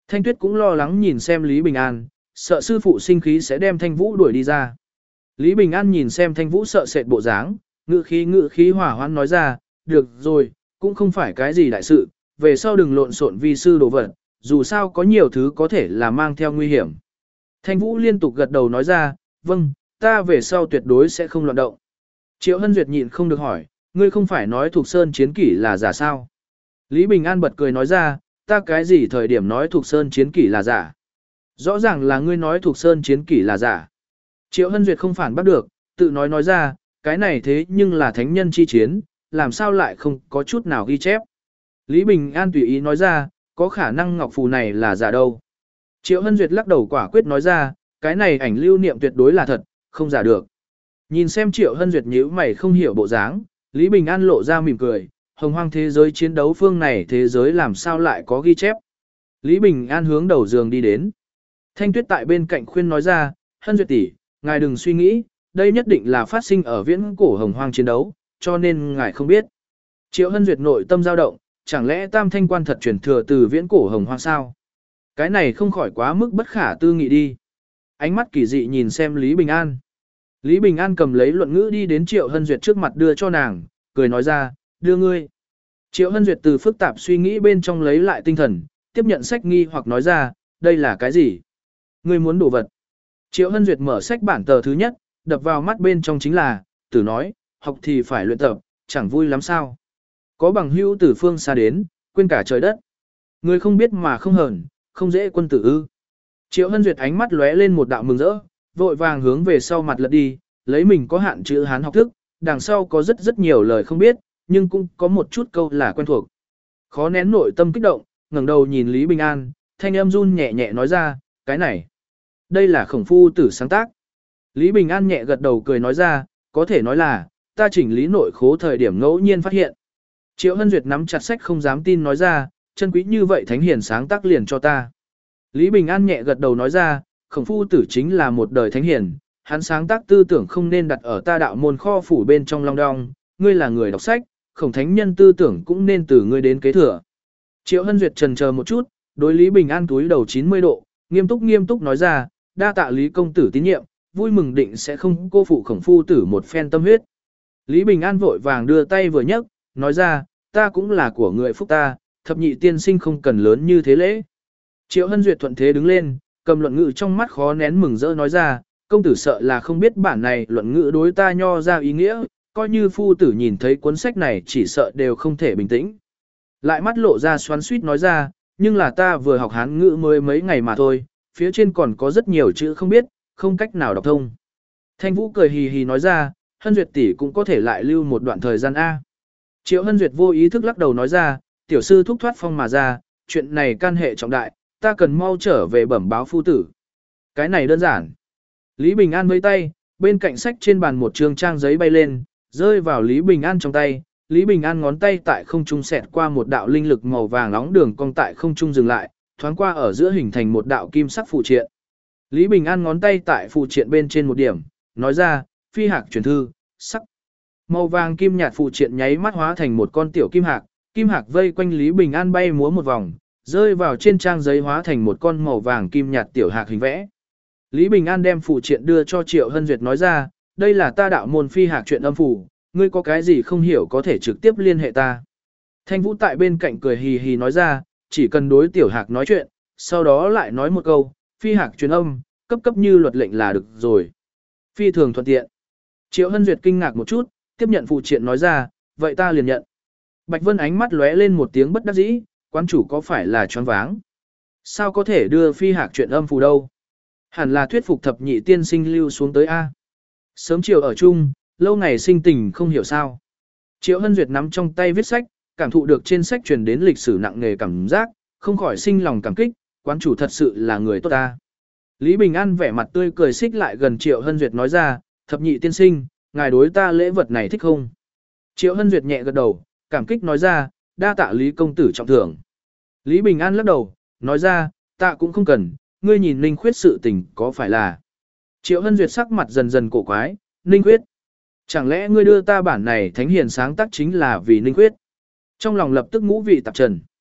Thanh Tuyết cũng lo lắng nhìn xem Lý Bình An, sợ sư phụ sinh khí sẽ đem Thanh Vũ đuổi đi ra. Lý Bình An nhìn xem Thanh Vũ sợ sệt bộ dáng, ngự khí hỏa hoãn nói ra, được rồi, cũng không phải cái gì đại sự, về sau đừng lộn xộn vi sư đồ vật, dù sao có nhiều thứ có thể là mang theo nguy hiểm. Thanh Vũ liên tục gật đầu nói ra, vâng, ta về sau tuyệt đối sẽ không loạn động. Triệu Hân Duyệt nhịn không được hỏi, ngươi không phải nói Thục Sơn chiến kỷ là giả sao? Lý Bình An bật cười nói ra, ta cái gì thời điểm nói Thục Sơn chiến kỷ là giả? Rõ ràng là ngươi nói Thục Sơn chiến kỷ là giả. Triệu Hân Duyệt không phản bắt được, tự nói ra, cái này thế nhưng là thánh nhân chi chiến, làm sao lại không có chút nào ghi chép. Lý Bình An tùy ý nói ra, có khả năng ngọc phù này là giả đâu. Triệu Hân Duyệt lắc đầu quả quyết nói ra, cái này ảnh lưu niệm tuyệt đối là thật, không giả được. Nhìn xem Triệu Hân Duyệt nhíu mày không hiểu bộ dáng, Lý Bình An lộ ra mỉm cười, hồng hoang thế giới chiến đấu phương này thế giới làm sao lại có ghi chép. Lý Bình An hướng đầu giường đi đến. Thanh Tuyết tại bên cạnh khuyên nói ra, Hân Duyệt tỷ, ngài đừng suy nghĩ, đây nhất định là phát sinh ở viễn cổ hồng hoang chiến đấu, cho nên ngài không biết. Triệu Hân Duyệt nội tâm dao động, chẳng lẽ Tam Thanh Quan thật truyền thừa từ viễn cổ hồng hoang sao? Cái này không khỏi quá mức bất khả tư nghị đi. Ánh mắt kỳ dị nhìn xem Lý Bình An. Lý Bình An cầm lấy luận ngữ đi đến Triệu Hân Duyệt trước mặt đưa cho nàng, cười nói ra, đưa ngươi. Triệu Hân Duyệt từ phức tạp suy nghĩ bên trong lấy lại tinh thần, tiếp nhận sách nghi hoặc nói ra, đây là cái gì? Ngươi muốn đồ vật. Triệu Hân Duyệt mở sách bản tờ thứ nhất, đập vào mắt bên trong chính là, tử nói, học thì phải luyện tập, chẳng vui lắm sao. Có bằng hữu từ phương xa đến, quên cả trời đất. Người không biết mà không hờn, không dễ quân tử ư. Triệu Hân Duyệt ánh mắt lóe lên một đạo mừng rỡ, vội vàng hướng về sau mặt lật đi, lấy mình có hạn chữ Hán học thức, đằng sau có rất nhiều lời không biết, nhưng cũng có một chút câu là quen thuộc. Khó nén nội tâm kích động, ngẩng đầu nhìn Lý Bình An, thanh âm run nhẹ nhẹ nói ra, cái này, đây là Khổng Phu Tử sáng tác. Lý Bình An nhẹ gật đầu cười nói ra, có thể nói là, ta chỉnh lý nội khố thời điểm ngẫu nhiên phát hiện. Triệu Hân Duyệt nắm chặt sách không dám tin nói ra, chân quý như vậy thánh hiền sáng tác liền cho ta. Lý Bình An nhẹ gật đầu nói ra, Khổng Phu Tử chính là một đời thánh hiền, hắn sáng tác tư tưởng không nên đặt ở ta đạo môn kho phủ bên trong long đong, ngươi là người đọc sách, Khổng thánh nhân tư tưởng cũng nên từ ngươi đến kế thừa. Triệu Hân Duyệt chần chờ một chút, đối Lý Bình An túi đầu 90 độ, nghiêm túc nói ra, đa tạ Lý công tử tín nhiệm, vui mừng định sẽ không cô phụ Khổng Phu Tử một phen tâm huyết. Lý Bình An vội vàng đưa tay vừa nhấc, nói ra, ta cũng là của người phúc ta, thập nhị tiên sinh không cần lớn như thế lễ. Triệu Hân Duyệt thuận thế đứng lên, cầm luận ngữ trong mắt khó nén mừng rỡ nói ra, công tử sợ là không biết bản này luận ngữ đối ta nho ra ý nghĩa, coi như phu tử nhìn thấy cuốn sách này chỉ sợ đều không thể bình tĩnh. Lại mắt lộ ra xoắn suýt nói ra, nhưng là ta vừa học Hán ngữ mới mấy ngày mà thôi, phía trên còn có rất nhiều chữ không biết, không cách nào đọc thông. Thanh Vũ cười hì hì nói ra, Hân Duyệt tỷ cũng có thể lại lưu một đoạn thời gian A. Triệu Hân Duyệt vô ý thức lắc đầu nói ra, tiểu sư thúc thoát phong mà ra, chuyện này can hệ trọng đại, ta cần mau trở về bẩm báo phu tử. Cái này đơn giản. Lý Bình An vẫy tay, bên cạnh sách trên bàn một trường trang giấy bay lên, rơi vào Lý Bình An trong tay. Lý Bình An ngón tay tại không trung xẹt qua một đạo linh lực màu vàng nóng đường cong tại không trung dừng lại, thoáng qua ở giữa hình thành một đạo kim sắc phù triện. Lý Bình An ngón tay tại phù triện bên trên một điểm, nói ra, phi hạc truyền thư, sắc. Màu vàng kim nhạt phù triện nháy mắt hóa thành một con tiểu kim hạc vây quanh Lý Bình An bay múa một vòng, rơi vào trên trang giấy hóa thành một con màu vàng kim nhạt tiểu hạc hình vẽ. Lý Bình An đem phù triện đưa cho Triệu Hân Duyệt nói ra, đây là ta đạo môn phi hạc truyện âm phù, ngươi có cái gì không hiểu có thể trực tiếp liên hệ ta. Thanh Vũ tại bên cạnh cười hì hì nói ra, chỉ cần đối tiểu hạc nói chuyện, sau đó lại nói một câu, phi hạc truyền âm, cấp như luật lệnh là được rồi. Phi thường thuận tiện. Triệu Hân Duyệt kinh ngạc một chút, tiếp nhận phù triện nói ra, vậy ta liền nhận. Bạch Vân ánh mắt lóe lên một tiếng bất đắc dĩ, quán chủ có phải là choáng váng? Sao có thể đưa phi hạc chuyện âm phù đâu? Hẳn là thuyết phục thập nhị tiên sinh lưu xuống tới A. Sớm chiều ở chung, lâu ngày sinh tình không hiểu sao. Triệu Hân Duyệt nắm trong tay viết sách, cảm thụ được trên sách truyền đến lịch sử nặng nề cảm giác, không khỏi sinh lòng cảm kích, quán chủ thật sự là người tốt ta. Lý Bình An vẻ mặt tươi cười xích lại gần Triệu Hân Duyệt nói ra, thập nhị tiên sinh, ngài đối ta lễ vật này thích không? Triệu Hân Duyệt nhẹ gật đầu, cảm kích nói ra, đa tạ Lý công tử trọng thưởng. Lý Bình An lắc đầu, nói ra, tạ cũng không cần, ngươi nhìn Ninh Khuyết sự tình có phải là. Triệu Hân Duyệt sắc mặt dần dần cổ quái, Ninh Khuyết. Chẳng lẽ ngươi đưa ta bản này thánh hiền sáng tác chính là vì Ninh Khuyết? Trong lòng lập tức ngũ vị tạp trần.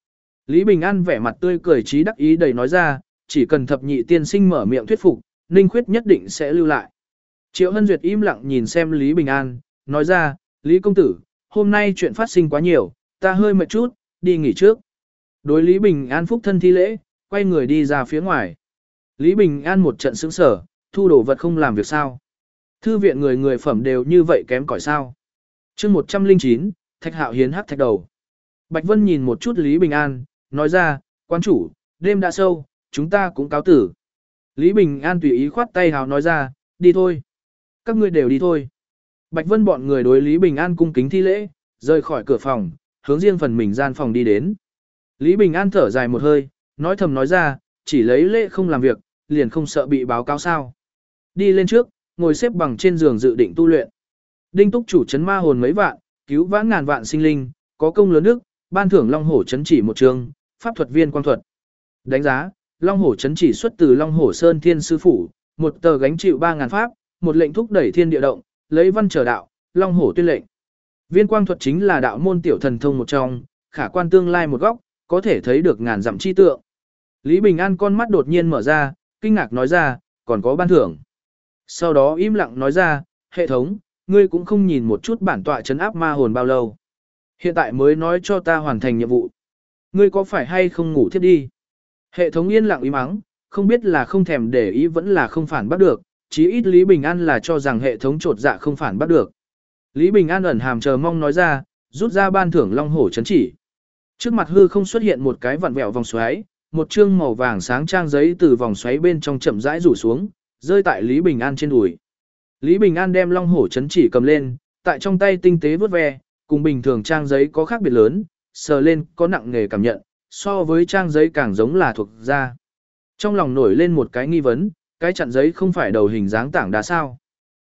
Lý Bình An vẻ mặt tươi cười trí đắc ý đầy nói ra, chỉ cần thập nhị tiên sinh mở miệng thuyết phục, Ninh Khuyết nhất định sẽ lưu lại. Triệu Hân Duyệt im lặng nhìn xem Lý Bình An, nói ra, Lý công tử, hôm nay chuyện phát sinh quá nhiều, ta hơi mệt chút, đi nghỉ trước. Đối Lý Bình An phúc thân thi lễ, quay người đi ra phía ngoài. Lý Bình An một trận sững sở, thu đồ vật không làm việc sao. Thư viện người phẩm đều như vậy kém cỏi sao. chương 109, Thạch Hạo hiến hắc thạch đầu. Bạch Vân nhìn một chút Lý Bình An, nói ra, quan chủ, đêm đã sâu, chúng ta cũng cáo tử. Lý Bình An tùy ý khoát tay hào nói ra, đi thôi. Các ngươi đều đi thôi. Bạch Vân bọn người đối Lý Bình An cung kính thi lễ, rời khỏi cửa phòng, hướng riêng phần mình gian phòng đi đến. Lý Bình An thở dài một hơi, nói thầm nói ra, chỉ lấy lễ không làm việc, liền không sợ bị báo cáo sao. Đi lên trước, ngồi xếp bằng trên giường dự định tu luyện. Đinh Túc chủ trấn ma hồn mấy vạn, cứu vãn ngàn vạn sinh linh, có công lớn đức, ban thưởng Long Hổ trấn chỉ một trường, pháp thuật viên quang thuật. Đánh giá, Long Hổ trấn chỉ xuất từ Long Hổ Sơn Thiên Sư Phủ, một tờ gánh chịu 3.000 pháp, một lệnh thúc đẩy thiên địa động, lấy văn trở đạo, Long Hổ tuyên lệnh. Viên quang thuật chính là đạo môn tiểu thần thông một trong, khả quan tương lai một góc, có thể thấy được ngàn dặm chi tượng. Lý Bình An con mắt đột nhiên mở ra, kinh ngạc nói ra, còn có ban thưởng. Sau đó im lặng nói ra, hệ thống, ngươi cũng không nhìn một chút bản tọa trấn áp ma hồn bao lâu. Hiện tại mới nói cho ta hoàn thành nhiệm vụ. Ngươi có phải hay không ngủ thiếp đi? Hệ thống yên lặng im ắng, không biết là không thèm để ý vẫn là không phản bắt được, chí ít Lý Bình An là cho rằng hệ thống trột dạ không phản bắt được. Lý Bình An ẩn hàm chờ mong nói ra, rút ra ban thưởng Long Hổ trấn chỉ. Trước mặt hư không xuất hiện một cái vặn vẹo vòng xoáy, một chương màu vàng sáng trang giấy từ vòng xoáy bên trong chậm rãi rủ xuống, rơi tại Lý Bình An trên đùi. Lý Bình An đem Long Hổ trấn chỉ cầm lên, tại trong tay tinh tế vuốt ve, cùng bình thường trang giấy có khác biệt lớn, sờ lên có nặng nghề cảm nhận, so với trang giấy càng giống là thuộc da. Trong lòng nổi lên một cái nghi vấn, cái chặn giấy không phải đầu hình dáng tảng đá sao?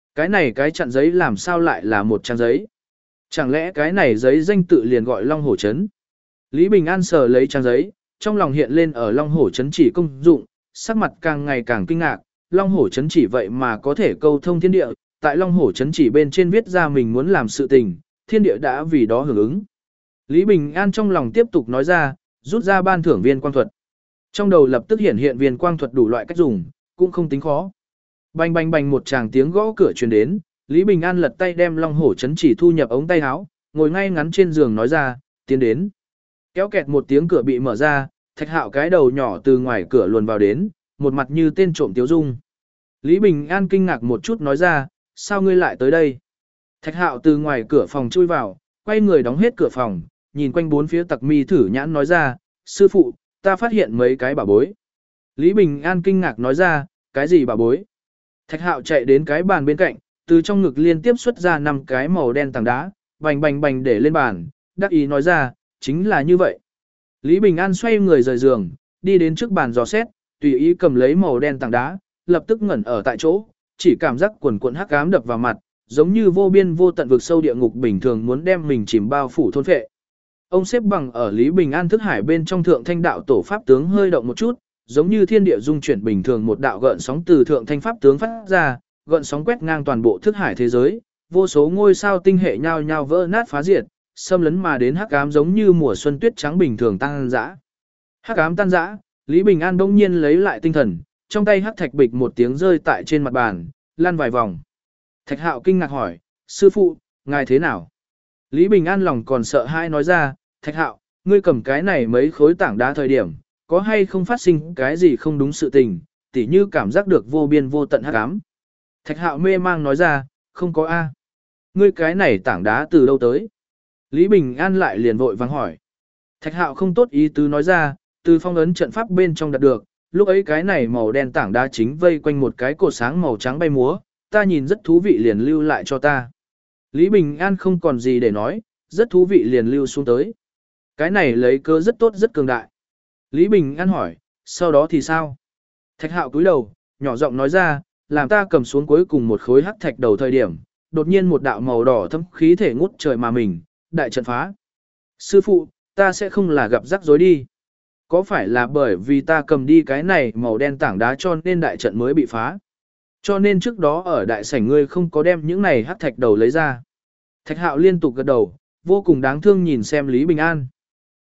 Cái chặn giấy làm sao lại là một trang giấy? Chẳng lẽ cái này giấy danh tự liền gọi Long Hổ trấn? Lý Bình An sờ lấy trang giấy, trong lòng hiện lên ở Long Hổ trấn chỉ công dụng, sắc mặt càng ngày càng kinh ngạc, Long Hổ trấn chỉ vậy mà có thể câu thông thiên địa, tại Long Hổ trấn chỉ bên trên viết ra mình muốn làm sự tình, thiên địa đã vì đó hưởng ứng. Lý Bình An trong lòng tiếp tục nói ra, rút ra ban thưởng viên quang thuật. Trong đầu lập tức hiện hiện viên quang thuật đủ loại cách dùng, cũng không tính khó. Bành bành bành một tràng tiếng gõ cửa truyền đến, Lý Bình An lật tay đem Long Hổ trấn chỉ thu nhập ống tay áo, ngồi ngay ngắn trên giường nói ra, tiến đến. Kéo kẹt một tiếng cửa bị mở ra, Thạch Hạo cái đầu nhỏ từ ngoài cửa luồn vào đến, một mặt như tên trộm tiếu dung. Lý Bình An kinh ngạc một chút nói ra, sao ngươi lại tới đây? Thạch Hạo từ ngoài cửa phòng chui vào, quay người đóng hết cửa phòng, nhìn quanh bốn phía tặc mi thử nhãn nói ra, sư phụ, ta phát hiện mấy cái bảo bối. Lý Bình An kinh ngạc nói ra, cái gì bảo bối? Thạch Hạo chạy đến cái bàn bên cạnh, từ trong ngực liên tiếp xuất ra 5 cái màu đen tảng đá, bành bành bành để lên bàn, đắc ý nói ra, chính là như vậy. Lý Bình An xoay người rời giường, đi đến trước bàn dò xét, tùy ý cầm lấy màu đen tảng đá, lập tức ngẩn ở tại chỗ, chỉ cảm giác quần cuộn hắc ám đập vào mặt, giống như vô biên vô tận vực sâu địa ngục bình thường muốn đem mình chìm bao phủ thôn phệ. Ông xếp bằng ở Lý Bình An thức hải bên trong thượng thanh đạo tổ pháp tướng hơi động một chút, giống như thiên địa dung chuyển bình thường một đạo gợn sóng từ thượng thanh pháp tướng phát ra, gợn sóng quét ngang toàn bộ thức hải thế giới, vô số ngôi sao tinh hệ nhao nhao vỡ nát phá diệt, xâm lấn mà đến hắc ám giống như mùa xuân tuyết trắng bình thường tan rã. Hắc ám tan rã, Lý Bình An bỗng nhiên lấy lại tinh thần, trong tay hắc thạch bịch một tiếng rơi tại trên mặt bàn, lăn vài vòng. Thạch Hạo kinh ngạc hỏi, sư phụ, ngài thế nào? Lý Bình An lòng còn sợ hãi nói ra, Thạch Hạo, ngươi cầm cái này mấy khối tảng đá thời điểm, có hay không phát sinh cái gì không đúng sự tình, tỉ như cảm giác được vô biên vô tận hắc ám. Thạch Hạo mê mang nói ra, không có a. Ngươi cái này tảng đá từ đâu tới? Lý Bình An lại liền vội vàng hỏi. Thạch Hạo không tốt ý tứ nói ra, từ phong ấn trận pháp bên trong đạt được, lúc ấy cái này màu đen tảng đá chính vây quanh một cái cột sáng màu trắng bay múa, ta nhìn rất thú vị liền lưu lại cho ta. Lý Bình An không còn gì để nói, rất thú vị liền lưu xuống tới. Cái này lấy cớ rất tốt rất cường đại. Lý Bình An hỏi, sau đó thì sao? Thạch Hạo cúi đầu, nhỏ giọng nói ra, làm ta cầm xuống cuối cùng một khối hắc thạch đầu thời điểm, đột nhiên một đạo màu đỏ thâm khí thể ngút trời mà mình, đại trận phá. Sư phụ, ta sẽ không là gặp rắc rối đi. Có phải là bởi vì ta cầm đi cái này màu đen tảng đá cho nên đại trận mới bị phá? Cho nên trước đó ở đại sảnh ngươi không có đem những này hắc thạch đầu lấy ra. Thạch Hạo liên tục gật đầu, vô cùng đáng thương nhìn xem Lý Bình An.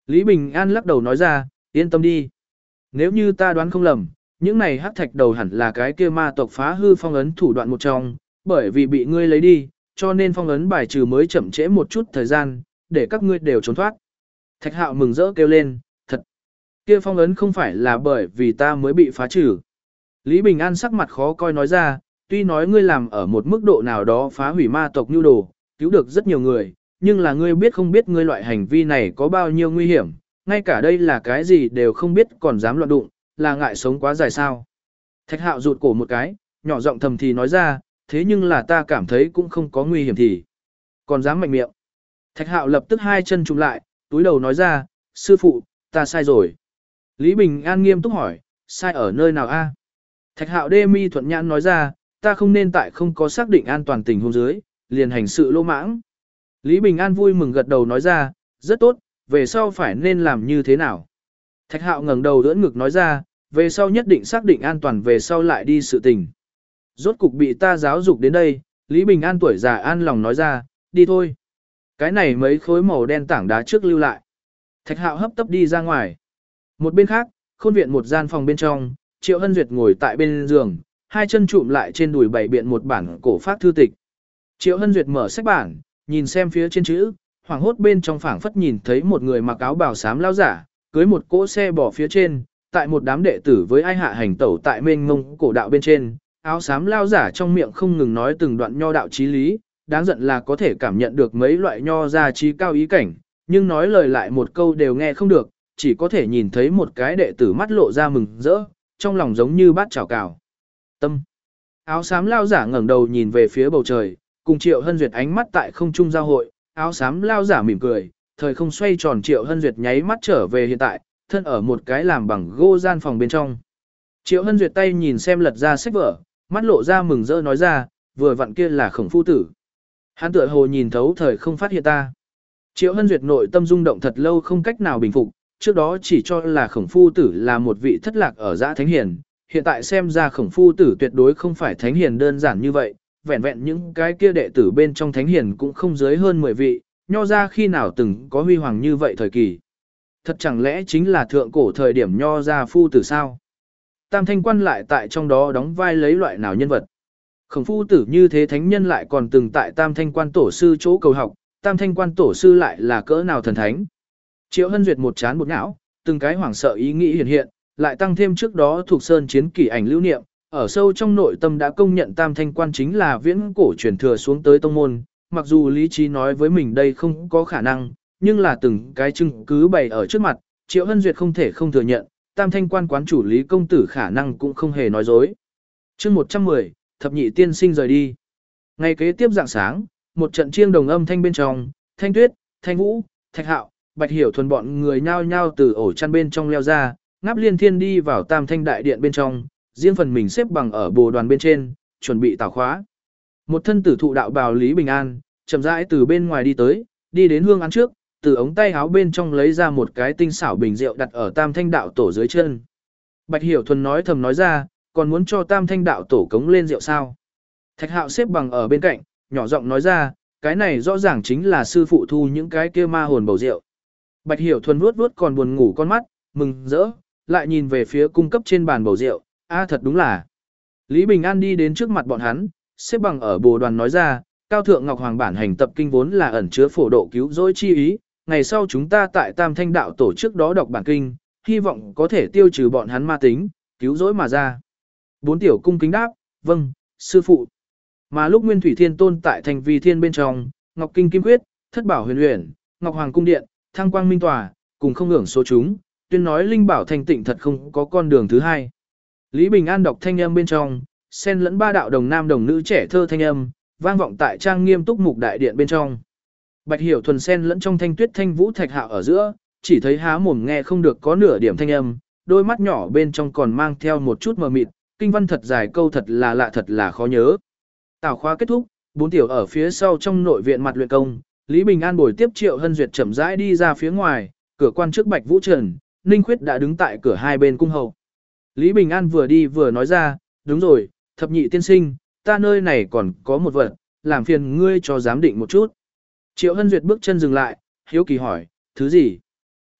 Lý Bình An lắc đầu nói ra, yên tâm đi. Nếu như ta đoán không lầm, những này hắc thạch đầu hẳn là cái kia ma tộc phá hư phong ấn thủ đoạn một trong, bởi vì bị ngươi lấy đi, cho nên phong ấn bài trừ mới chậm trễ một chút thời gian, để các ngươi đều trốn thoát. Thạch Hạo mừng rỡ kêu lên, thật. Kia phong ấn không phải là bởi vì ta mới bị phá trừ. Lý Bình An sắc mặt khó coi nói ra, tuy nói ngươi làm ở một mức độ nào đó phá hủy ma tộc nhu đồ, cứu được rất nhiều người, nhưng là ngươi biết không biết ngươi loại hành vi này có bao nhiêu nguy hiểm, ngay cả đây là cái gì đều không biết còn dám loạn đụng, là ngại sống quá dài sao. Thạch Hạo rụt cổ một cái, nhỏ giọng thầm thì nói ra, thế nhưng là ta cảm thấy cũng không có nguy hiểm thì. Còn dám mạnh miệng. Thạch Hạo lập tức hai chân trùng lại, túi đầu nói ra, sư phụ, ta sai rồi. Lý Bình An nghiêm túc hỏi, sai ở nơi nào a? Thạch Hạo đê mi thuận nhãn nói ra, ta không nên tại không có xác định an toàn tình huống dưới, liền hành sự lỗ mãng. Lý Bình An vui mừng gật đầu nói ra, rất tốt, về sau phải nên làm như thế nào. Thạch Hạo ngẩng đầu đỡ ngực nói ra, về sau nhất định xác định an toàn về sau lại đi sự tình. Rốt cục bị ta giáo dục đến đây, Lý Bình An tuổi già an lòng nói ra, đi thôi. Cái này mấy khối màu đen tảng đá trước lưu lại. Thạch Hạo hấp tấp đi ra ngoài. Một bên khác, khôn viện một gian phòng bên trong, Triệu Hân Duyệt ngồi tại bên giường, hai chân trụm lại trên đùi bày biện một bản cổ pháp thư tịch. Triệu Hân Duyệt mở sách bản, nhìn xem phía trên chữ, hoảng hốt bên trong phảng phất nhìn thấy một người mặc áo bào xám lao giả, cưới một cỗ xe bỏ phía trên, tại một đám đệ tử với ai hạ hành tẩu tại mênh mông cổ đạo bên trên, áo xám lao giả trong miệng không ngừng nói từng đoạn nho đạo chí lý, đáng giận là có thể cảm nhận được mấy loại nho ra trí cao ý cảnh, nhưng nói lời lại một câu đều nghe không được, chỉ có thể nhìn thấy một cái đệ tử mắt lộ ra mừng rỡ, trong lòng giống như bát chảo cào. Tâm. Áo xám lao giả ngẩng đầu nhìn về phía bầu trời, cùng Triệu Hân Duyệt ánh mắt tại không trung giao hội, áo xám lao giả mỉm cười, thời không xoay tròn Triệu Hân Duyệt nháy mắt trở về hiện tại, thân ở một cái làm bằng gỗ gian phòng bên trong. Triệu Hân Duyệt tay nhìn xem lật ra sách vở, mắt lộ ra mừng rỡ nói ra, vừa vặn kia là Khổng phu tử. Hắn tựa hồ nhìn thấu thời không phát hiện ta. Triệu Hân Duyệt nội tâm rung động thật lâu không cách nào bình phục, trước đó chỉ cho là Khổng phu tử là một vị thất lạc ở dã thánh hiền, hiện tại xem ra Khổng phu tử tuyệt đối không phải thánh hiền đơn giản như vậy, vẹn vẹn những cái kia đệ tử bên trong thánh hiền cũng không dưới hơn 10 vị, nho ra khi nào từng có huy hoàng như vậy thời kỳ. Thật chẳng lẽ chính là thượng cổ thời điểm nho ra phu tử sao? Tam Thanh Quan lại tại trong đó đóng vai lấy loại nào nhân vật? Khổng phu tử như thế thánh nhân lại còn từng tại Tam Thanh Quan tổ sư chỗ cầu học, Tam Thanh Quan tổ sư lại là cỡ nào thần thánh? Triệu Hân Duyệt một chán một não, từng cái hoảng sợ ý nghĩ hiện hiện, lại tăng thêm trước đó thuộc sơn chiến kỷ ảnh lưu niệm, ở sâu trong nội tâm đã công nhận Tam Thanh Quan chính là viễn cổ truyền thừa xuống tới tông môn, mặc dù lý trí nói với mình đây không có khả năng, nhưng là từng cái chứng cứ bày ở trước mặt, Triệu Hân Duyệt không thể không thừa nhận, Tam Thanh Quan quán chủ Lý công tử khả năng cũng không hề nói dối. Chương 110, thập nhị tiên sinh rời đi. Ngày kế tiếp rạng sáng, một trận chiêng đồng âm thanh bên trong, Thanh Tuyết, Thanh Vũ, Thạch Hạo, Bạch Hiểu thuần bọn người nhao nhao từ ổ chăn bên trong leo ra, ngáp liên thiên đi vào Tam Thanh đại điện bên trong, riêng phần mình xếp bằng ở bồ đoàn bên trên, chuẩn bị tảo khóa. Một thân tử thụ đạo bào Lý Bình An, chậm rãi từ bên ngoài đi tới, đi đến hương án trước, từ ống tay áo bên trong lấy ra một cái tinh xảo bình rượu đặt ở Tam Thanh đạo tổ dưới chân. Bạch Hiểu thuần nói thầm nói ra, còn muốn cho Tam Thanh đạo tổ cống lên rượu sao? Thạch Hạo xếp bằng ở bên cạnh, nhỏ giọng nói ra, cái này rõ ràng chính là sư phụ thu những cái kia ma hồn bầu rượu. Bạch Hiểu thuần vuốt vuốt còn buồn ngủ con mắt, mừng rỡ, lại nhìn về phía cung cấp trên bàn bầu rượu, thật đúng là. Lý Bình An đi đến trước mặt bọn hắn, xếp bằng ở bồ đoàn nói ra, cao thượng ngọc hoàng bản hành tập kinh vốn là ẩn chứa phổ độ cứu rỗi chi ý, ngày sau chúng ta tại Tam Thanh đạo tổ trước đó đọc bản kinh, hy vọng có thể tiêu trừ bọn hắn ma tính, cứu rỗi mà ra. Bốn tiểu cung kính đáp, vâng, sư phụ. Mà lúc Nguyên Thủy Thiên Tôn tại thành Vi Thiên bên trong, Ngọc Kinh Kim Quyết, Thất Bảo Huyền Huyền, Ngọc Hoàng Cung Điện, Thăng Quang Minh Tòa, cùng không hưởng số chúng, tuyên nói linh bảo thanh tịnh thật không có con đường thứ hai. Lý Bình An đọc thanh âm bên trong, xen lẫn ba đạo đồng nam đồng nữ trẻ thơ thanh âm, vang vọng tại trang nghiêm túc mục đại điện bên trong. Bạch Hiểu thuần xen lẫn trong Thanh Tuyết Thanh Vũ Thạch Hạo ở giữa, chỉ thấy há mồm nghe không được có nửa điểm thanh âm, đôi mắt nhỏ bên trong còn mang theo một chút mờ mịt, kinh văn thật dài câu thật là lạ thật là khó nhớ. Tảo khóa kết thúc, bốn tiểu ở phía sau trong nội viện mặt luyện công, Lý Bình An bồi tiếp Triệu Hân Duyệt chậm rãi đi ra phía ngoài, cửa quan trước Bạch Vũ Trần, Ninh Khuyết đã đứng tại cửa hai bên cung hậu. Lý Bình An vừa đi vừa nói ra, đúng rồi, thập nhị tiên sinh, ta nơi này còn có một vật, làm phiền ngươi cho giám định một chút. Triệu Hân Duyệt bước chân dừng lại, hiếu kỳ hỏi, thứ gì?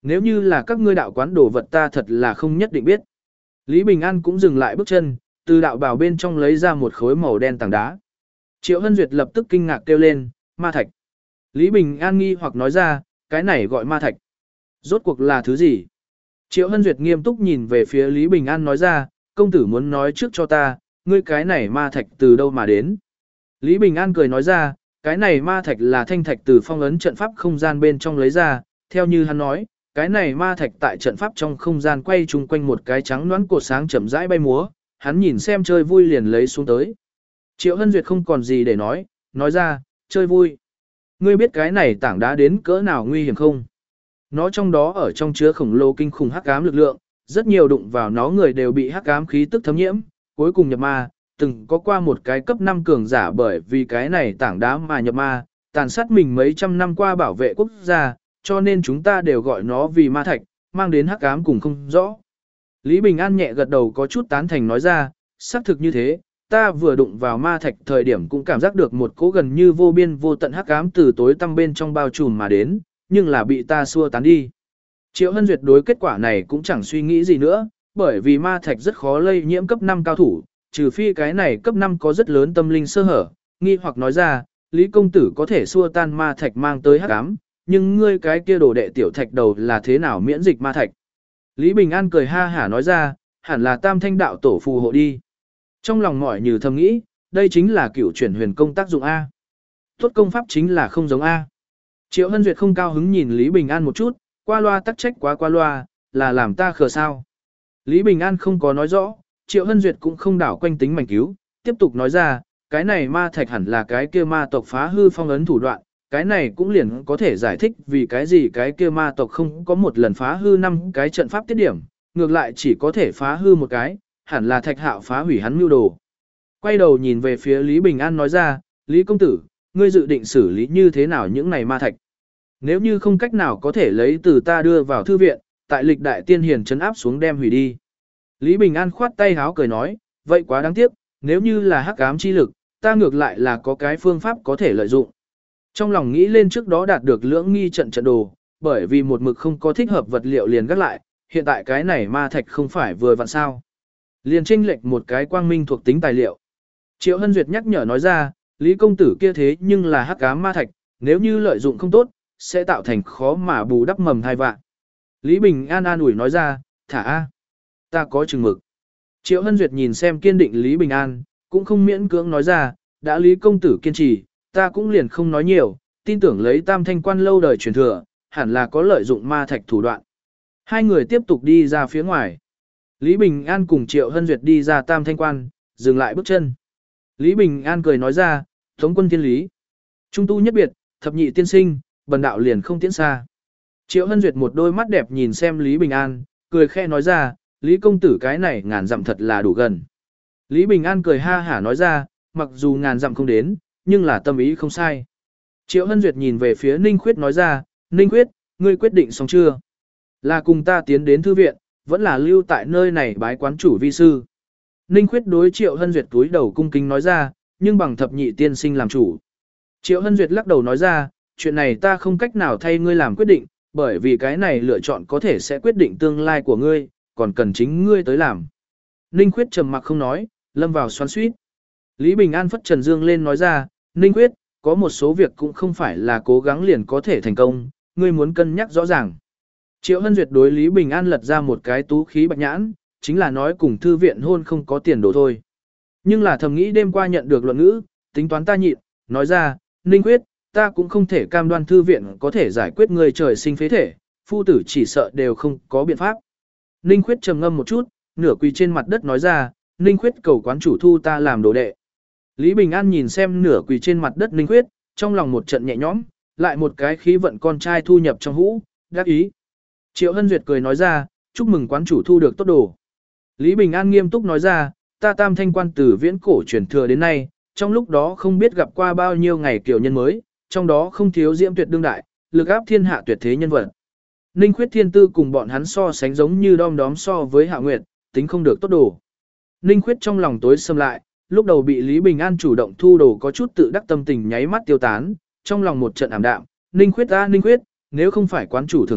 Nếu như là các ngươi đạo quán đồ vật ta thật là không nhất định biết. Lý Bình An cũng dừng lại bước chân, từ đạo bào bên trong lấy ra một khối màu đen tảng đá. Triệu Hân Duyệt lập tức kinh ngạc kêu lên, ma thạch. Lý Bình An nghi hoặc nói ra, cái này gọi ma thạch. Rốt cuộc là thứ gì? Triệu Hân Duyệt nghiêm túc nhìn về phía Lý Bình An nói ra, công tử muốn nói trước cho ta, ngươi cái này ma thạch từ đâu mà đến? Lý Bình An cười nói ra, cái này ma thạch là thanh thạch từ phong ấn trận pháp không gian bên trong lấy ra, theo như hắn nói, cái này ma thạch tại trận pháp trong không gian quay chung quanh một cái trắng đoán cột sáng chậm rãi bay múa, hắn nhìn xem chơi vui liền lấy xuống tới. Triệu Hân Duyệt không còn gì để nói ra, chơi vui. Ngươi biết cái này tảng đá đến cỡ nào nguy hiểm không? Nó trong đó ở trong chứa khổng lồ kinh khủng hắc ám lực lượng, rất nhiều đụng vào nó người đều bị hắc ám khí tức thấm nhiễm, cuối cùng nhập ma, từng có qua một cái cấp 5 cường giả bởi vì cái này tảng đá mà nhập ma, tàn sát mình mấy trăm năm qua bảo vệ quốc gia, cho nên chúng ta đều gọi nó vì ma thạch, mang đến hắc ám cùng không rõ. Lý Bình An nhẹ gật đầu có chút tán thành nói ra, xác thực như thế, ta vừa đụng vào ma thạch thời điểm cũng cảm giác được một cỗ gần như vô biên vô tận hắc ám từ tối tăm bên trong bao trùm mà đến, nhưng là bị ta xua tán đi. Triệu Hân Duyệt đối kết quả này cũng chẳng suy nghĩ gì nữa, bởi vì ma thạch rất khó lây nhiễm cấp 5 cao thủ, trừ phi cái này cấp 5 có rất lớn tâm linh sơ hở, nghi hoặc nói ra, Lý công tử có thể xua tan ma thạch mang tới hắc ám, nhưng ngươi cái kia đồ đệ tiểu thạch đầu là thế nào miễn dịch ma thạch? Lý Bình An cười ha hả nói ra, hẳn là Tam Thanh đạo tổ phù hộ đi. Trong lòng mỏi như thầm nghĩ, đây chính là cửu chuyển huyền công tác dụng A. Tốt công pháp chính là không giống A. Triệu Hân Duyệt không cao hứng nhìn Lý Bình An một chút, qua loa tắc trách quá qua loa, là làm ta khờ sao. Lý Bình An không có nói rõ, Triệu Hân Duyệt cũng không đảo quanh tính mảnh cứu, tiếp tục nói ra, cái này ma thạch hẳn là cái kia ma tộc phá hư phong ấn thủ đoạn, cái này cũng liền có thể giải thích vì cái gì cái kia ma tộc không có một lần phá hư 5 cái trận pháp tiết điểm, ngược lại chỉ có thể phá hư một cái, hẳn là Thạch Hạo phá hủy hắn mưu đồ. Quay đầu nhìn về phía Lý Bình An nói ra, Lý công tử, ngươi dự định xử lý như thế nào những này ma thạch? Nếu như không cách nào có thể lấy từ ta đưa vào thư viện, tại lịch đại tiên hiền trấn áp xuống đem hủy đi. Lý Bình An khoát tay háo cười nói, vậy quá đáng tiếc, nếu như là hắc ám chi lực, ta ngược lại là có cái phương pháp có thể lợi dụng. Trong lòng nghĩ lên trước đó đạt được lưỡng nghi trận đồ, bởi vì một mực không có thích hợp vật liệu liền gác lại, hiện tại cái này ma thạch không phải vừa vặn sao. Liền chênh lệch một cái quang minh thuộc tính tài liệu. Triệu Hân Duyệt nhắc nhở nói ra, Lý công tử kia thế nhưng là hắc ám ma thạch, nếu như lợi dụng không tốt, sẽ tạo thành khó mà bù đắp mầm thai vạn. Lý Bình An an ủi nói ra, thả a, ta có chừng mực. Triệu Hân Duyệt nhìn xem kiên định Lý Bình An, cũng không miễn cưỡng nói ra, đã Lý công tử kiên trì, ta cũng liền không nói nhiều, tin tưởng lấy Tam Thanh quan lâu đời truyền thừa, hẳn là có lợi dụng ma thạch thủ đoạn. Hai người tiếp tục đi ra phía ngoài. Lý Bình An cùng Triệu Hân Duyệt đi ra Tam Thanh quan, dừng lại bước chân. Lý Bình An cười nói ra, thống quân thiên lý. Trung tu nhất biệt, thập nhị tiên sinh, bần đạo liền không tiễn xa. Triệu Hân Duyệt một đôi mắt đẹp nhìn xem Lý Bình An, cười khẽ nói ra, Lý công tử cái này ngàn dặm thật là đủ gần. Lý Bình An cười ha hả nói ra, mặc dù ngàn dặm không đến, nhưng là tâm ý không sai. Triệu Hân Duyệt nhìn về phía Ninh Khuyết nói ra, Ninh Khuyết, ngươi quyết định xong chưa? Là cùng ta tiến đến thư viện, vẫn là lưu tại nơi này bái quán chủ vi sư. Ninh Khuyết đối Triệu Hân Duyệt túi đầu cung kính nói ra, nhưng bằng thập nhị tiên sinh làm chủ. Triệu Hân Duyệt lắc đầu nói ra, chuyện này ta không cách nào thay ngươi làm quyết định, bởi vì cái này lựa chọn có thể sẽ quyết định tương lai của ngươi, còn cần chính ngươi tới làm. Ninh Khuyết trầm mặc không nói, lâm vào xoắn xuýt. Lý Bình An phất Trần Dương lên nói ra, Ninh Khuyết, có một số việc cũng không phải là cố gắng liền có thể thành công, ngươi muốn cân nhắc rõ ràng. Triệu Hân Duyệt đối Lý Bình An lật ra một cái tú khí bạch nhãn, chính là nói cùng thư viện hôn không có tiền đồ thôi. Nhưng là thầm nghĩ đêm qua nhận được luận ngữ, tính toán ta nhịn, nói ra, Ninh Khuyết, ta cũng không thể cam đoan thư viện có thể giải quyết người trời sinh phế thể, phu tử chỉ sợ đều không có biện pháp. Ninh Khuyết trầm ngâm một chút, nửa quỳ trên mặt đất nói ra, Ninh Khuyết cầu quán chủ thu ta làm đồ đệ. Lý Bình An nhìn xem nửa quỳ trên mặt đất Ninh Khuyết, trong lòng một trận nhẹ nhõm, lại một cái khí vận con trai thu nhập trong hũ, đắc ý. Triệu Hân Duyệt cười nói ra, chúc mừng quán chủ thu được tốt đồ. Lý Bình An nghiêm túc nói ra, ta Tam Thanh quan từ viễn cổ truyền thừa đến nay, trong lúc đó không biết gặp qua bao nhiêu ngày kiểu nhân mới, trong đó không thiếu diễm tuyệt đương đại, lực áp thiên hạ tuyệt thế nhân vật. Ninh Khuyết Thiên Tư cùng bọn hắn so sánh giống như đom đóm so với Hạ Nguyệt, tính không được tốt đồ. Ninh Khuyết trong lòng tối sầm lại, lúc đầu bị Lý Bình An chủ động thu đồ có chút tự đắc tâm tình nháy mắt tiêu tán, trong lòng một trận ảm đạm, Ninh Khuyết ta Ninh Khuyết, nếu không phải quán chủ thưởng thức,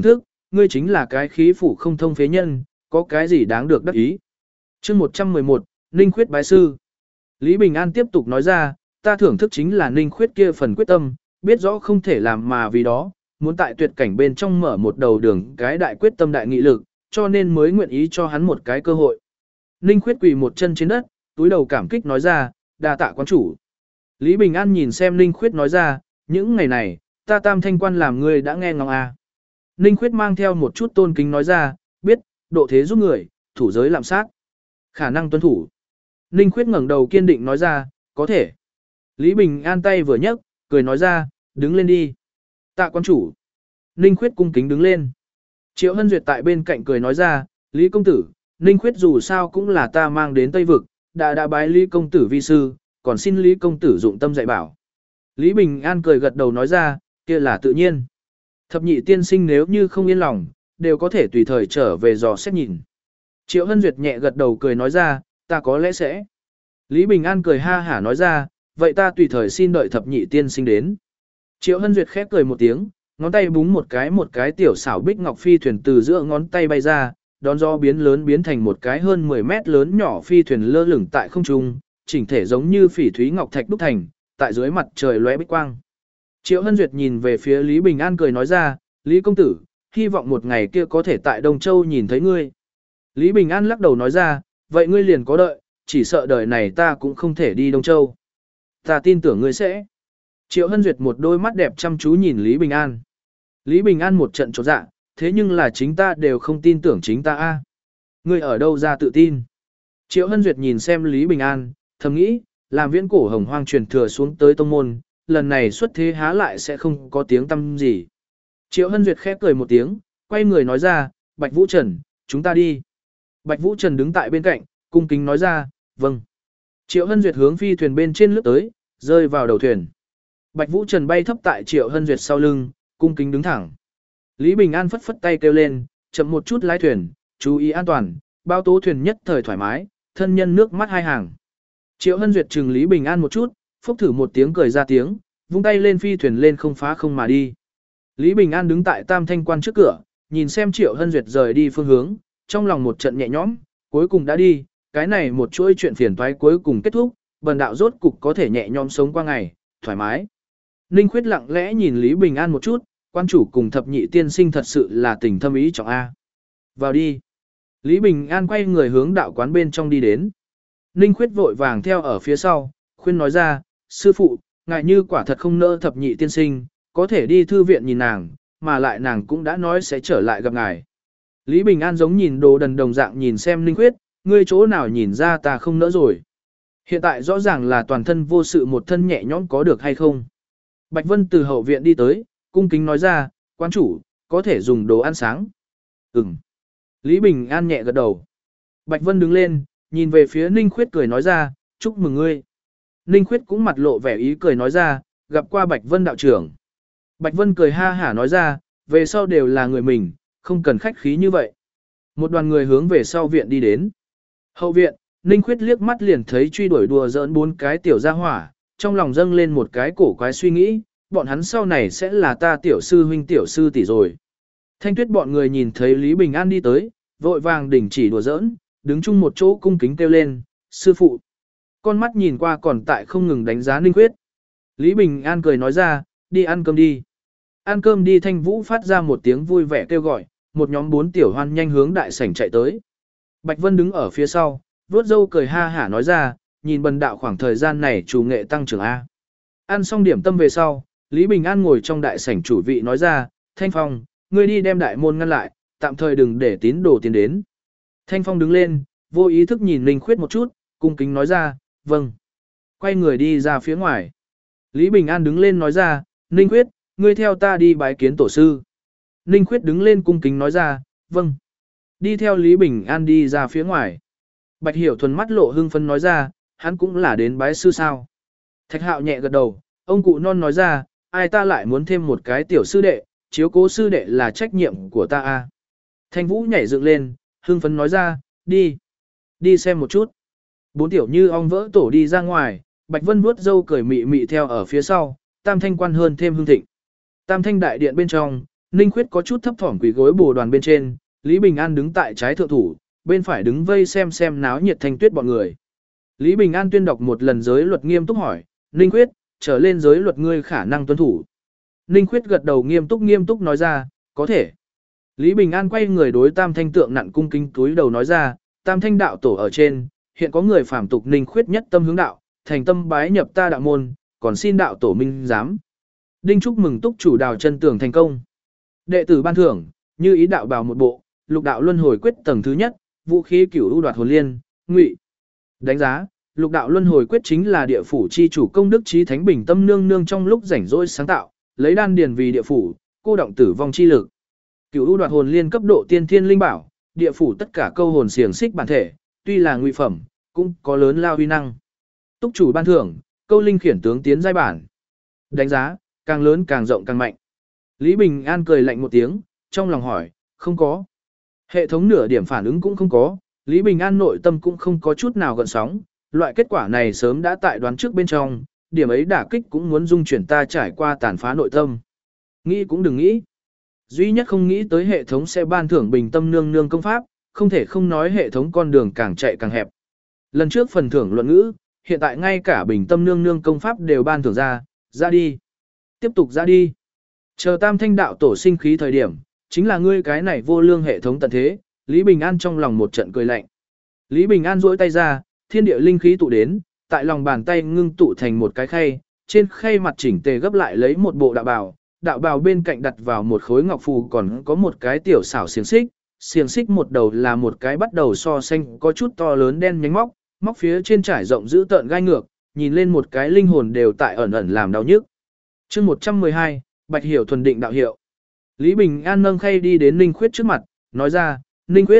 ngươi chính là cái khí phủ không thông phế nhân, có cái gì đáng được đắc ý. chương 111, Ninh Khuyết bái sư. Lý Bình An tiếp tục nói ra, ta thưởng thức chính là Ninh Khuyết kia phần quyết tâm, biết rõ không thể làm mà vì đó, muốn tại tuyệt cảnh bên trong mở một đầu đường cái đại quyết tâm đại nghị lực, cho nên mới nguyện ý cho hắn một cái cơ hội. Ninh Khuyết quỳ một chân trên đất, túi đầu cảm kích nói ra, đa tạ quán chủ. Lý Bình An nhìn xem Ninh Khuyết nói ra, những ngày này, ta Tam Thanh quan làm ngươi đã nghe ngóng à. Ninh Khuyết mang theo một chút tôn kính nói ra, biết, độ thế giúp người, thủ giới lạm sát. Khả năng tuân thủ. Ninh Khuyết ngẩng đầu kiên định nói ra, có thể. Lý Bình An tay vừa nhấc, cười nói ra, đứng lên đi. Tạ quan chủ. Ninh Khuyết cung kính đứng lên. Triệu Hân Duyệt tại bên cạnh cười nói ra, Lý công tử, Ninh Khuyết dù sao cũng là ta mang đến Tây Vực, đã bái Lý công tử vi sư, còn xin Lý công tử dụng tâm dạy bảo. Lý Bình An cười gật đầu nói ra, kia là tự nhiên. Thập nhị tiên sinh nếu như không yên lòng, đều có thể tùy thời trở về dò xét nhìn. Triệu Hân Duyệt nhẹ gật đầu cười nói ra, ta có lẽ sẽ. Lý Bình An cười ha hả nói ra, vậy ta tùy thời xin đợi thập nhị tiên sinh đến. Triệu Hân Duyệt khép cười một tiếng, ngón tay búng một cái tiểu xảo bích ngọc phi thuyền từ giữa ngón tay bay ra, đón gió biến lớn biến thành một cái hơn 10 mét lớn nhỏ phi thuyền lơ lửng tại không trung, chỉnh thể giống như phỉ thúy ngọc thạch đúc thành, tại dưới mặt trời lóe bích quang. Triệu Hân Duyệt nhìn về phía Lý Bình An cười nói ra, Lý công tử, hy vọng một ngày kia có thể tại Đông Châu nhìn thấy ngươi. Lý Bình An lắc đầu nói ra, vậy ngươi liền có đợi, chỉ sợ đời này ta cũng không thể đi Đông Châu. Ta tin tưởng ngươi sẽ. Triệu Hân Duyệt một đôi mắt đẹp chăm chú nhìn Lý Bình An. Lý Bình An một trận chột dạ, thế nhưng là chính ta đều không tin tưởng chính ta a. Ngươi ở đâu ra tự tin? Triệu Hân Duyệt nhìn xem Lý Bình An, thầm nghĩ, làm viễn cổ hồng hoang truyền thừa xuống tới tông môn, lần này xuất thế há lại sẽ không có tiếng tăm gì. Triệu Hân Duyệt khép cười một tiếng, quay người nói ra, Bạch Vũ Trần, chúng ta đi. Bạch Vũ Trần đứng tại bên cạnh, cung kính nói ra, vâng. Triệu Hân Duyệt hướng phi thuyền bên trên lướt tới, rơi vào đầu thuyền. Bạch Vũ Trần bay thấp tại Triệu Hân Duyệt sau lưng, cung kính đứng thẳng. Lý Bình An phất phất tay kêu lên, chậm một chút lái thuyền, chú ý an toàn, bao tố thuyền nhất thời thoải mái, thân nhân nước mắt hai hàng. Triệu Hân Duyệt chừng Lý Bình An một chút, phúc thử một tiếng cười ra tiếng, vung tay lên phi thuyền lên không phá không mà đi. Lý Bình An đứng tại Tam Thanh quan trước cửa, nhìn xem Triệu Hân Duyệt rời đi phương hướng, trong lòng một trận nhẹ nhõm, cuối cùng đã đi, cái này một chuỗi chuyện phiền toái cuối cùng kết thúc, bần đạo rốt cục có thể nhẹ nhõm sống qua ngày, thoải mái. Ninh Khuyết lặng lẽ nhìn Lý Bình An một chút, quan chủ cùng thập nhị tiên sinh thật sự là tình thâm ý trọng A. Vào đi. Lý Bình An quay người hướng đạo quán bên trong đi đến. Ninh Khuyết vội vàng theo ở phía sau, khuyên nói ra, sư phụ, ngài như quả thật không nỡ thập nhị tiên sinh, có thể đi thư viện nhìn nàng, mà lại nàng cũng đã nói sẽ trở lại gặp ngài. Lý Bình An giống nhìn đồ đần đồng dạng nhìn xem Ninh Khuyết, ngươi chỗ nào nhìn ra ta không nỡ rồi. Hiện tại rõ ràng là toàn thân vô sự một thân nhẹ nhõm có được hay không. Bạch Vân từ hậu viện đi tới, cung kính nói ra, quan chủ, có thể dùng đồ ăn sáng. Ừm. Lý Bình An nhẹ gật đầu. Bạch Vân đứng lên, nhìn về phía Ninh Khuyết cười nói ra, chúc mừng ngươi. Ninh Khuyết cũng mặt lộ vẻ ý cười nói ra, gặp qua Bạch Vân đạo trưởng. Bạch Vân cười ha hả nói ra, về sau đều là người mình, không cần khách khí như vậy. Một đoàn người hướng về sau viện đi đến. Hậu viện, Ninh Khuyết liếc mắt liền thấy truy đuổi đùa giỡn bốn cái tiểu gia hỏa, trong lòng dâng lên một cái cổ quái suy nghĩ, bọn hắn sau này sẽ là ta tiểu sư huynh tiểu sư tỷ rồi. Thanh Tuyết bọn người nhìn thấy Lý Bình An đi tới, vội vàng đình chỉ đùa giỡn, đứng chung một chỗ cung kính kêu lên, sư phụ. Con mắt nhìn qua còn tại không ngừng đánh giá Ninh Khuyết. Lý Bình An cười nói ra, đi ăn cơm đi. Ăn cơm đi. Thanh Vũ phát ra một tiếng vui vẻ kêu gọi, một nhóm 4 tiểu hoan nhanh hướng đại sảnh chạy tới. Bạch Vân đứng ở phía sau, vuốt râu cười ha hả nói ra, nhìn bần đạo khoảng thời gian này chủ nghệ tăng trưởng A. Ăn xong điểm tâm về sau, Lý Bình An ngồi trong đại sảnh chủ vị nói ra, Thanh Phong, ngươi đi đem đại môn ngăn lại, tạm thời đừng để tín đồ tiến đến. Thanh Phong đứng lên, vô ý thức nhìn Ninh Khuyết một chút, cung kính nói ra, vâng. Quay người đi ra phía ngoài. Lý Bình An đứng lên nói ra, Ninh Khuyết, ngươi theo ta đi bái kiến tổ sư. Ninh Khuyết đứng lên cung kính nói ra, vâng. Đi theo Lý Bình An đi ra phía ngoài. Bạch Hiểu Thuần mắt lộ hưng phấn nói ra, hắn cũng là đến bái sư sao. Thạch Hạo nhẹ gật đầu, ông cụ non nói ra, ai ta lại muốn thêm một cái tiểu sư đệ, chiếu cố sư đệ là trách nhiệm của ta a. Thanh Vũ nhảy dựng lên, hưng phấn nói ra, đi. Đi xem một chút. 4 tiểu như ong vỡ tổ đi ra ngoài, Bạch Vân vuốt râu cười mị mị theo ở phía sau, Tam Thanh quan hơn thêm hưng thịnh. Tam Thanh đại điện bên trong, Ninh Khuyết có chút thấp thỏm quỳ gối bồ đoàn bên trên, Lý Bình An đứng tại trái thượng thủ, bên phải đứng vây xem náo nhiệt Thanh Tuyết bọn người. Lý Bình An tuyên đọc một lần giới luật nghiêm túc hỏi, Ninh Khuyết, trở lên giới luật ngươi khả năng tuân thủ. Ninh Khuyết gật đầu nghiêm túc nói ra, có thể. Lý Bình An quay người đối Tam Thanh tượng nặn cung kính túi đầu nói ra, Tam Thanh đạo tổ ở trên, hiện có người phàm tục Ninh Khuyết nhất tâm hướng đạo, thành tâm bái nhập ta đạo môn, còn xin đạo tổ minh giám. Đinh chúc mừng túc chủ Đào Chân Tường thành công. Đệ tử ban thưởng, như ý đạo bào một bộ, lục đạo luân hồi quyết tầng thứ nhất, vũ khí cửu u đoạt hồn liên, ngụy. Đánh giá, lục đạo luân hồi quyết chính là địa phủ chi chủ công đức trí thánh bình tâm nương nương trong lúc rảnh rỗi sáng tạo, lấy đan điền vì địa phủ, cô động tử vong chi lực. Cửu u đoạt hồn liên cấp độ tiên thiên linh bảo, địa phủ tất cả câu hồn xiềng xích bản thể, tuy là ngụy phẩm, cũng có lớn lao uy năng. Túc chủ ban thưởng, câu linh khiển tướng tiến giai bản. Đánh giá, càng lớn càng rộng càng mạnh. Lý Bình An cười lạnh một tiếng, trong lòng hỏi, không có. Hệ thống nửa điểm phản ứng cũng không có, Lý Bình An nội tâm cũng không có chút nào gợn sóng, loại kết quả này sớm đã tại đoán trước bên trong, điểm ấy đả kích cũng muốn dung chuyển ta trải qua tàn phá nội tâm. Nghĩ cũng đừng nghĩ. Duy nhất không nghĩ tới hệ thống sẽ ban thưởng bình tâm nương nương công pháp, không thể không nói hệ thống con đường càng chạy càng hẹp. Lần trước phần thưởng luận ngữ, hiện tại ngay cả bình tâm nương nương công pháp đều ban thưởng ra đi. Tiếp tục ra đi. Chờ Tam Thanh đạo tổ sinh khí thời điểm, chính là ngươi cái này vô lương hệ thống tận thế, Lý Bình An trong lòng một trận cười lạnh. Lý Bình An duỗi tay ra, thiên địa linh khí tụ đến, tại lòng bàn tay ngưng tụ thành một cái khay, trên khay mặt chỉnh tề gấp lại lấy một bộ đạo bào bên cạnh đặt vào một khối ngọc phù còn có một cái tiểu xảo xiềng xích một đầu là một cái bắt đầu so xanh có chút to lớn đen nhánh móc phía trên trải rộng giữ tợn gai ngược, nhìn lên một cái linh hồn đều tại ẩn ẩn làm đau nhức. Chương 112, Bạch Hiểu thuần định đạo hiệu. Lý Bình An nâng khay đi đến Ninh Khuyết trước mặt, nói ra, Ninh Khuyết.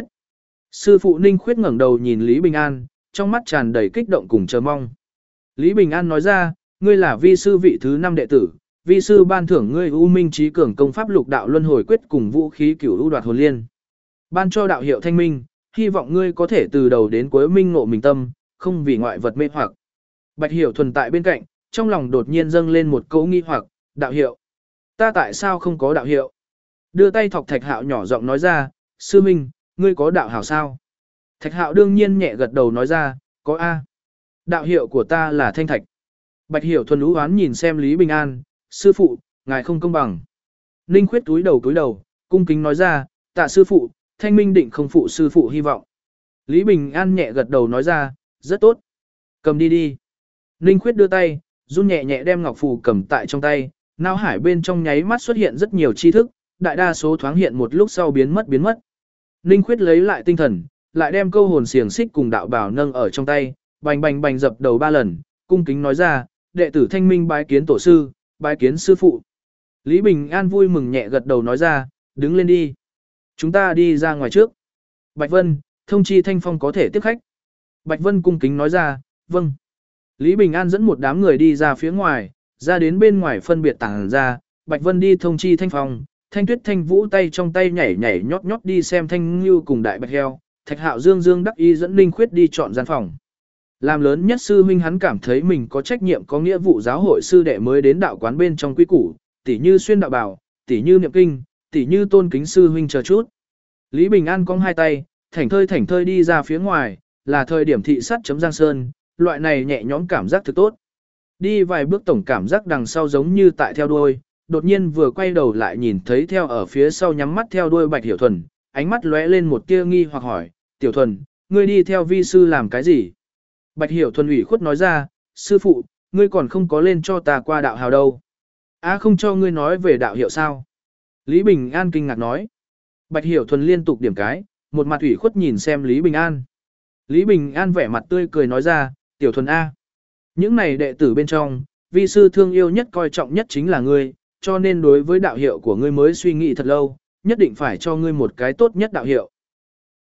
Sư phụ Ninh Khuyết ngẩng đầu nhìn Lý Bình An, trong mắt tràn đầy kích động cùng chờ mong. Lý Bình An nói ra, ngươi là vi sư vị thứ 5 đệ tử, vi sư ban thưởng ngươi U Minh Chí Cường công pháp lục đạo luân hồi quyết cùng vũ khí cửu u đoạt hồn liên. Ban cho đạo hiệu thanh minh, hy vọng ngươi có thể từ đầu đến cuối minh ngộ mình tâm, không vì ngoại vật mê hoặc. Bạch Hiểu thuần tại bên cạnh, trong lòng đột nhiên dâng lên một câu nghi hoặc, đạo hiệu. Ta tại sao không có đạo hiệu? Đưa tay thọc Thạch Hạo nhỏ giọng nói ra, sư minh, ngươi có đạo hảo sao? Thạch Hạo đương nhiên nhẹ gật đầu nói ra, có A. Đạo hiệu của ta là Thanh Thạch. Bạch Hiểu thuần ú oán nhìn xem Lý Bình An, sư phụ, ngài không công bằng. Ninh Khuyết túi đầu, cung kính nói ra, tạ sư phụ, thanh minh định không phụ sư phụ hy vọng. Lý Bình An nhẹ gật đầu nói ra, rất tốt. Cầm đi. Ninh Khuyết đưa tay, run nhẹ nhẹ đem ngọc phù cầm tại trong tay, não hải bên trong nháy mắt xuất hiện rất nhiều tri thức, đại đa số thoáng hiện một lúc sau biến mất. Ninh Khuyết lấy lại tinh thần, lại đem câu hồn xiềng xích cùng đạo bảo nâng ở trong tay, bành dập đầu 3 lần, cung kính nói ra, đệ tử thanh minh bái kiến tổ sư, bái kiến sư phụ. Lý Bình An vui mừng nhẹ gật đầu nói ra, đứng lên đi. Chúng ta đi ra ngoài trước. Bạch Vân, thông chi Thanh Phong có thể tiếp khách. Bạch Vân cung kính nói ra, vâng. Lý Bình An dẫn một đám người đi ra phía ngoài, ra đến bên ngoài phân biệt tàng ra, Bạch Vân đi thông chi Thanh Phong, Thanh Tuyết Thanh Vũ tay trong tay nhảy nhót đi xem Thanh Ngưu cùng Đại Bạch Heo, Thạch Hạo Dương đắc ý dẫn Ninh Khuyết đi chọn gian phòng. Làm lớn nhất sư huynh hắn cảm thấy mình có trách nhiệm có nghĩa vụ giáo hội sư đệ mới đến đạo quán bên trong quy củ, tỉ như xuyên đạo bảo, tỉ như niệm kinh, tỉ như tôn kính sư huynh chờ chút. Lý Bình An cong hai tay, thảnh thơi đi ra phía ngoài, là thời điểm thị sát chấm Giang Sơn, loại này nhẹ nhõm cảm giác thực tốt. Đi vài bước tổng cảm giác đằng sau giống như tại theo đuôi, đột nhiên vừa quay đầu lại nhìn thấy theo ở phía sau nhắm mắt theo đuôi Bạch Hiểu Thuần, ánh mắt lóe lên một tia nghi hoặc hỏi, Tiểu Thuần, ngươi đi theo vi sư làm cái gì? Bạch Hiểu Thuần ủy khuất nói ra, sư phụ, ngươi còn không có lên cho ta qua đạo hào đâu. Không cho ngươi nói về đạo hiệu sao? Lý Bình An kinh ngạc nói. Bạch Hiểu Thuần liên tục điểm cái, một mặt ủy khuất nhìn xem Lý Bình An. Lý Bình An vẻ mặt tươi cười nói ra, Tiểu Thuần A. Những này đệ tử bên trong, vi sư thương yêu nhất coi trọng nhất chính là ngươi, cho nên đối với đạo hiệu của ngươi mới suy nghĩ thật lâu, nhất định phải cho ngươi một cái tốt nhất đạo hiệu.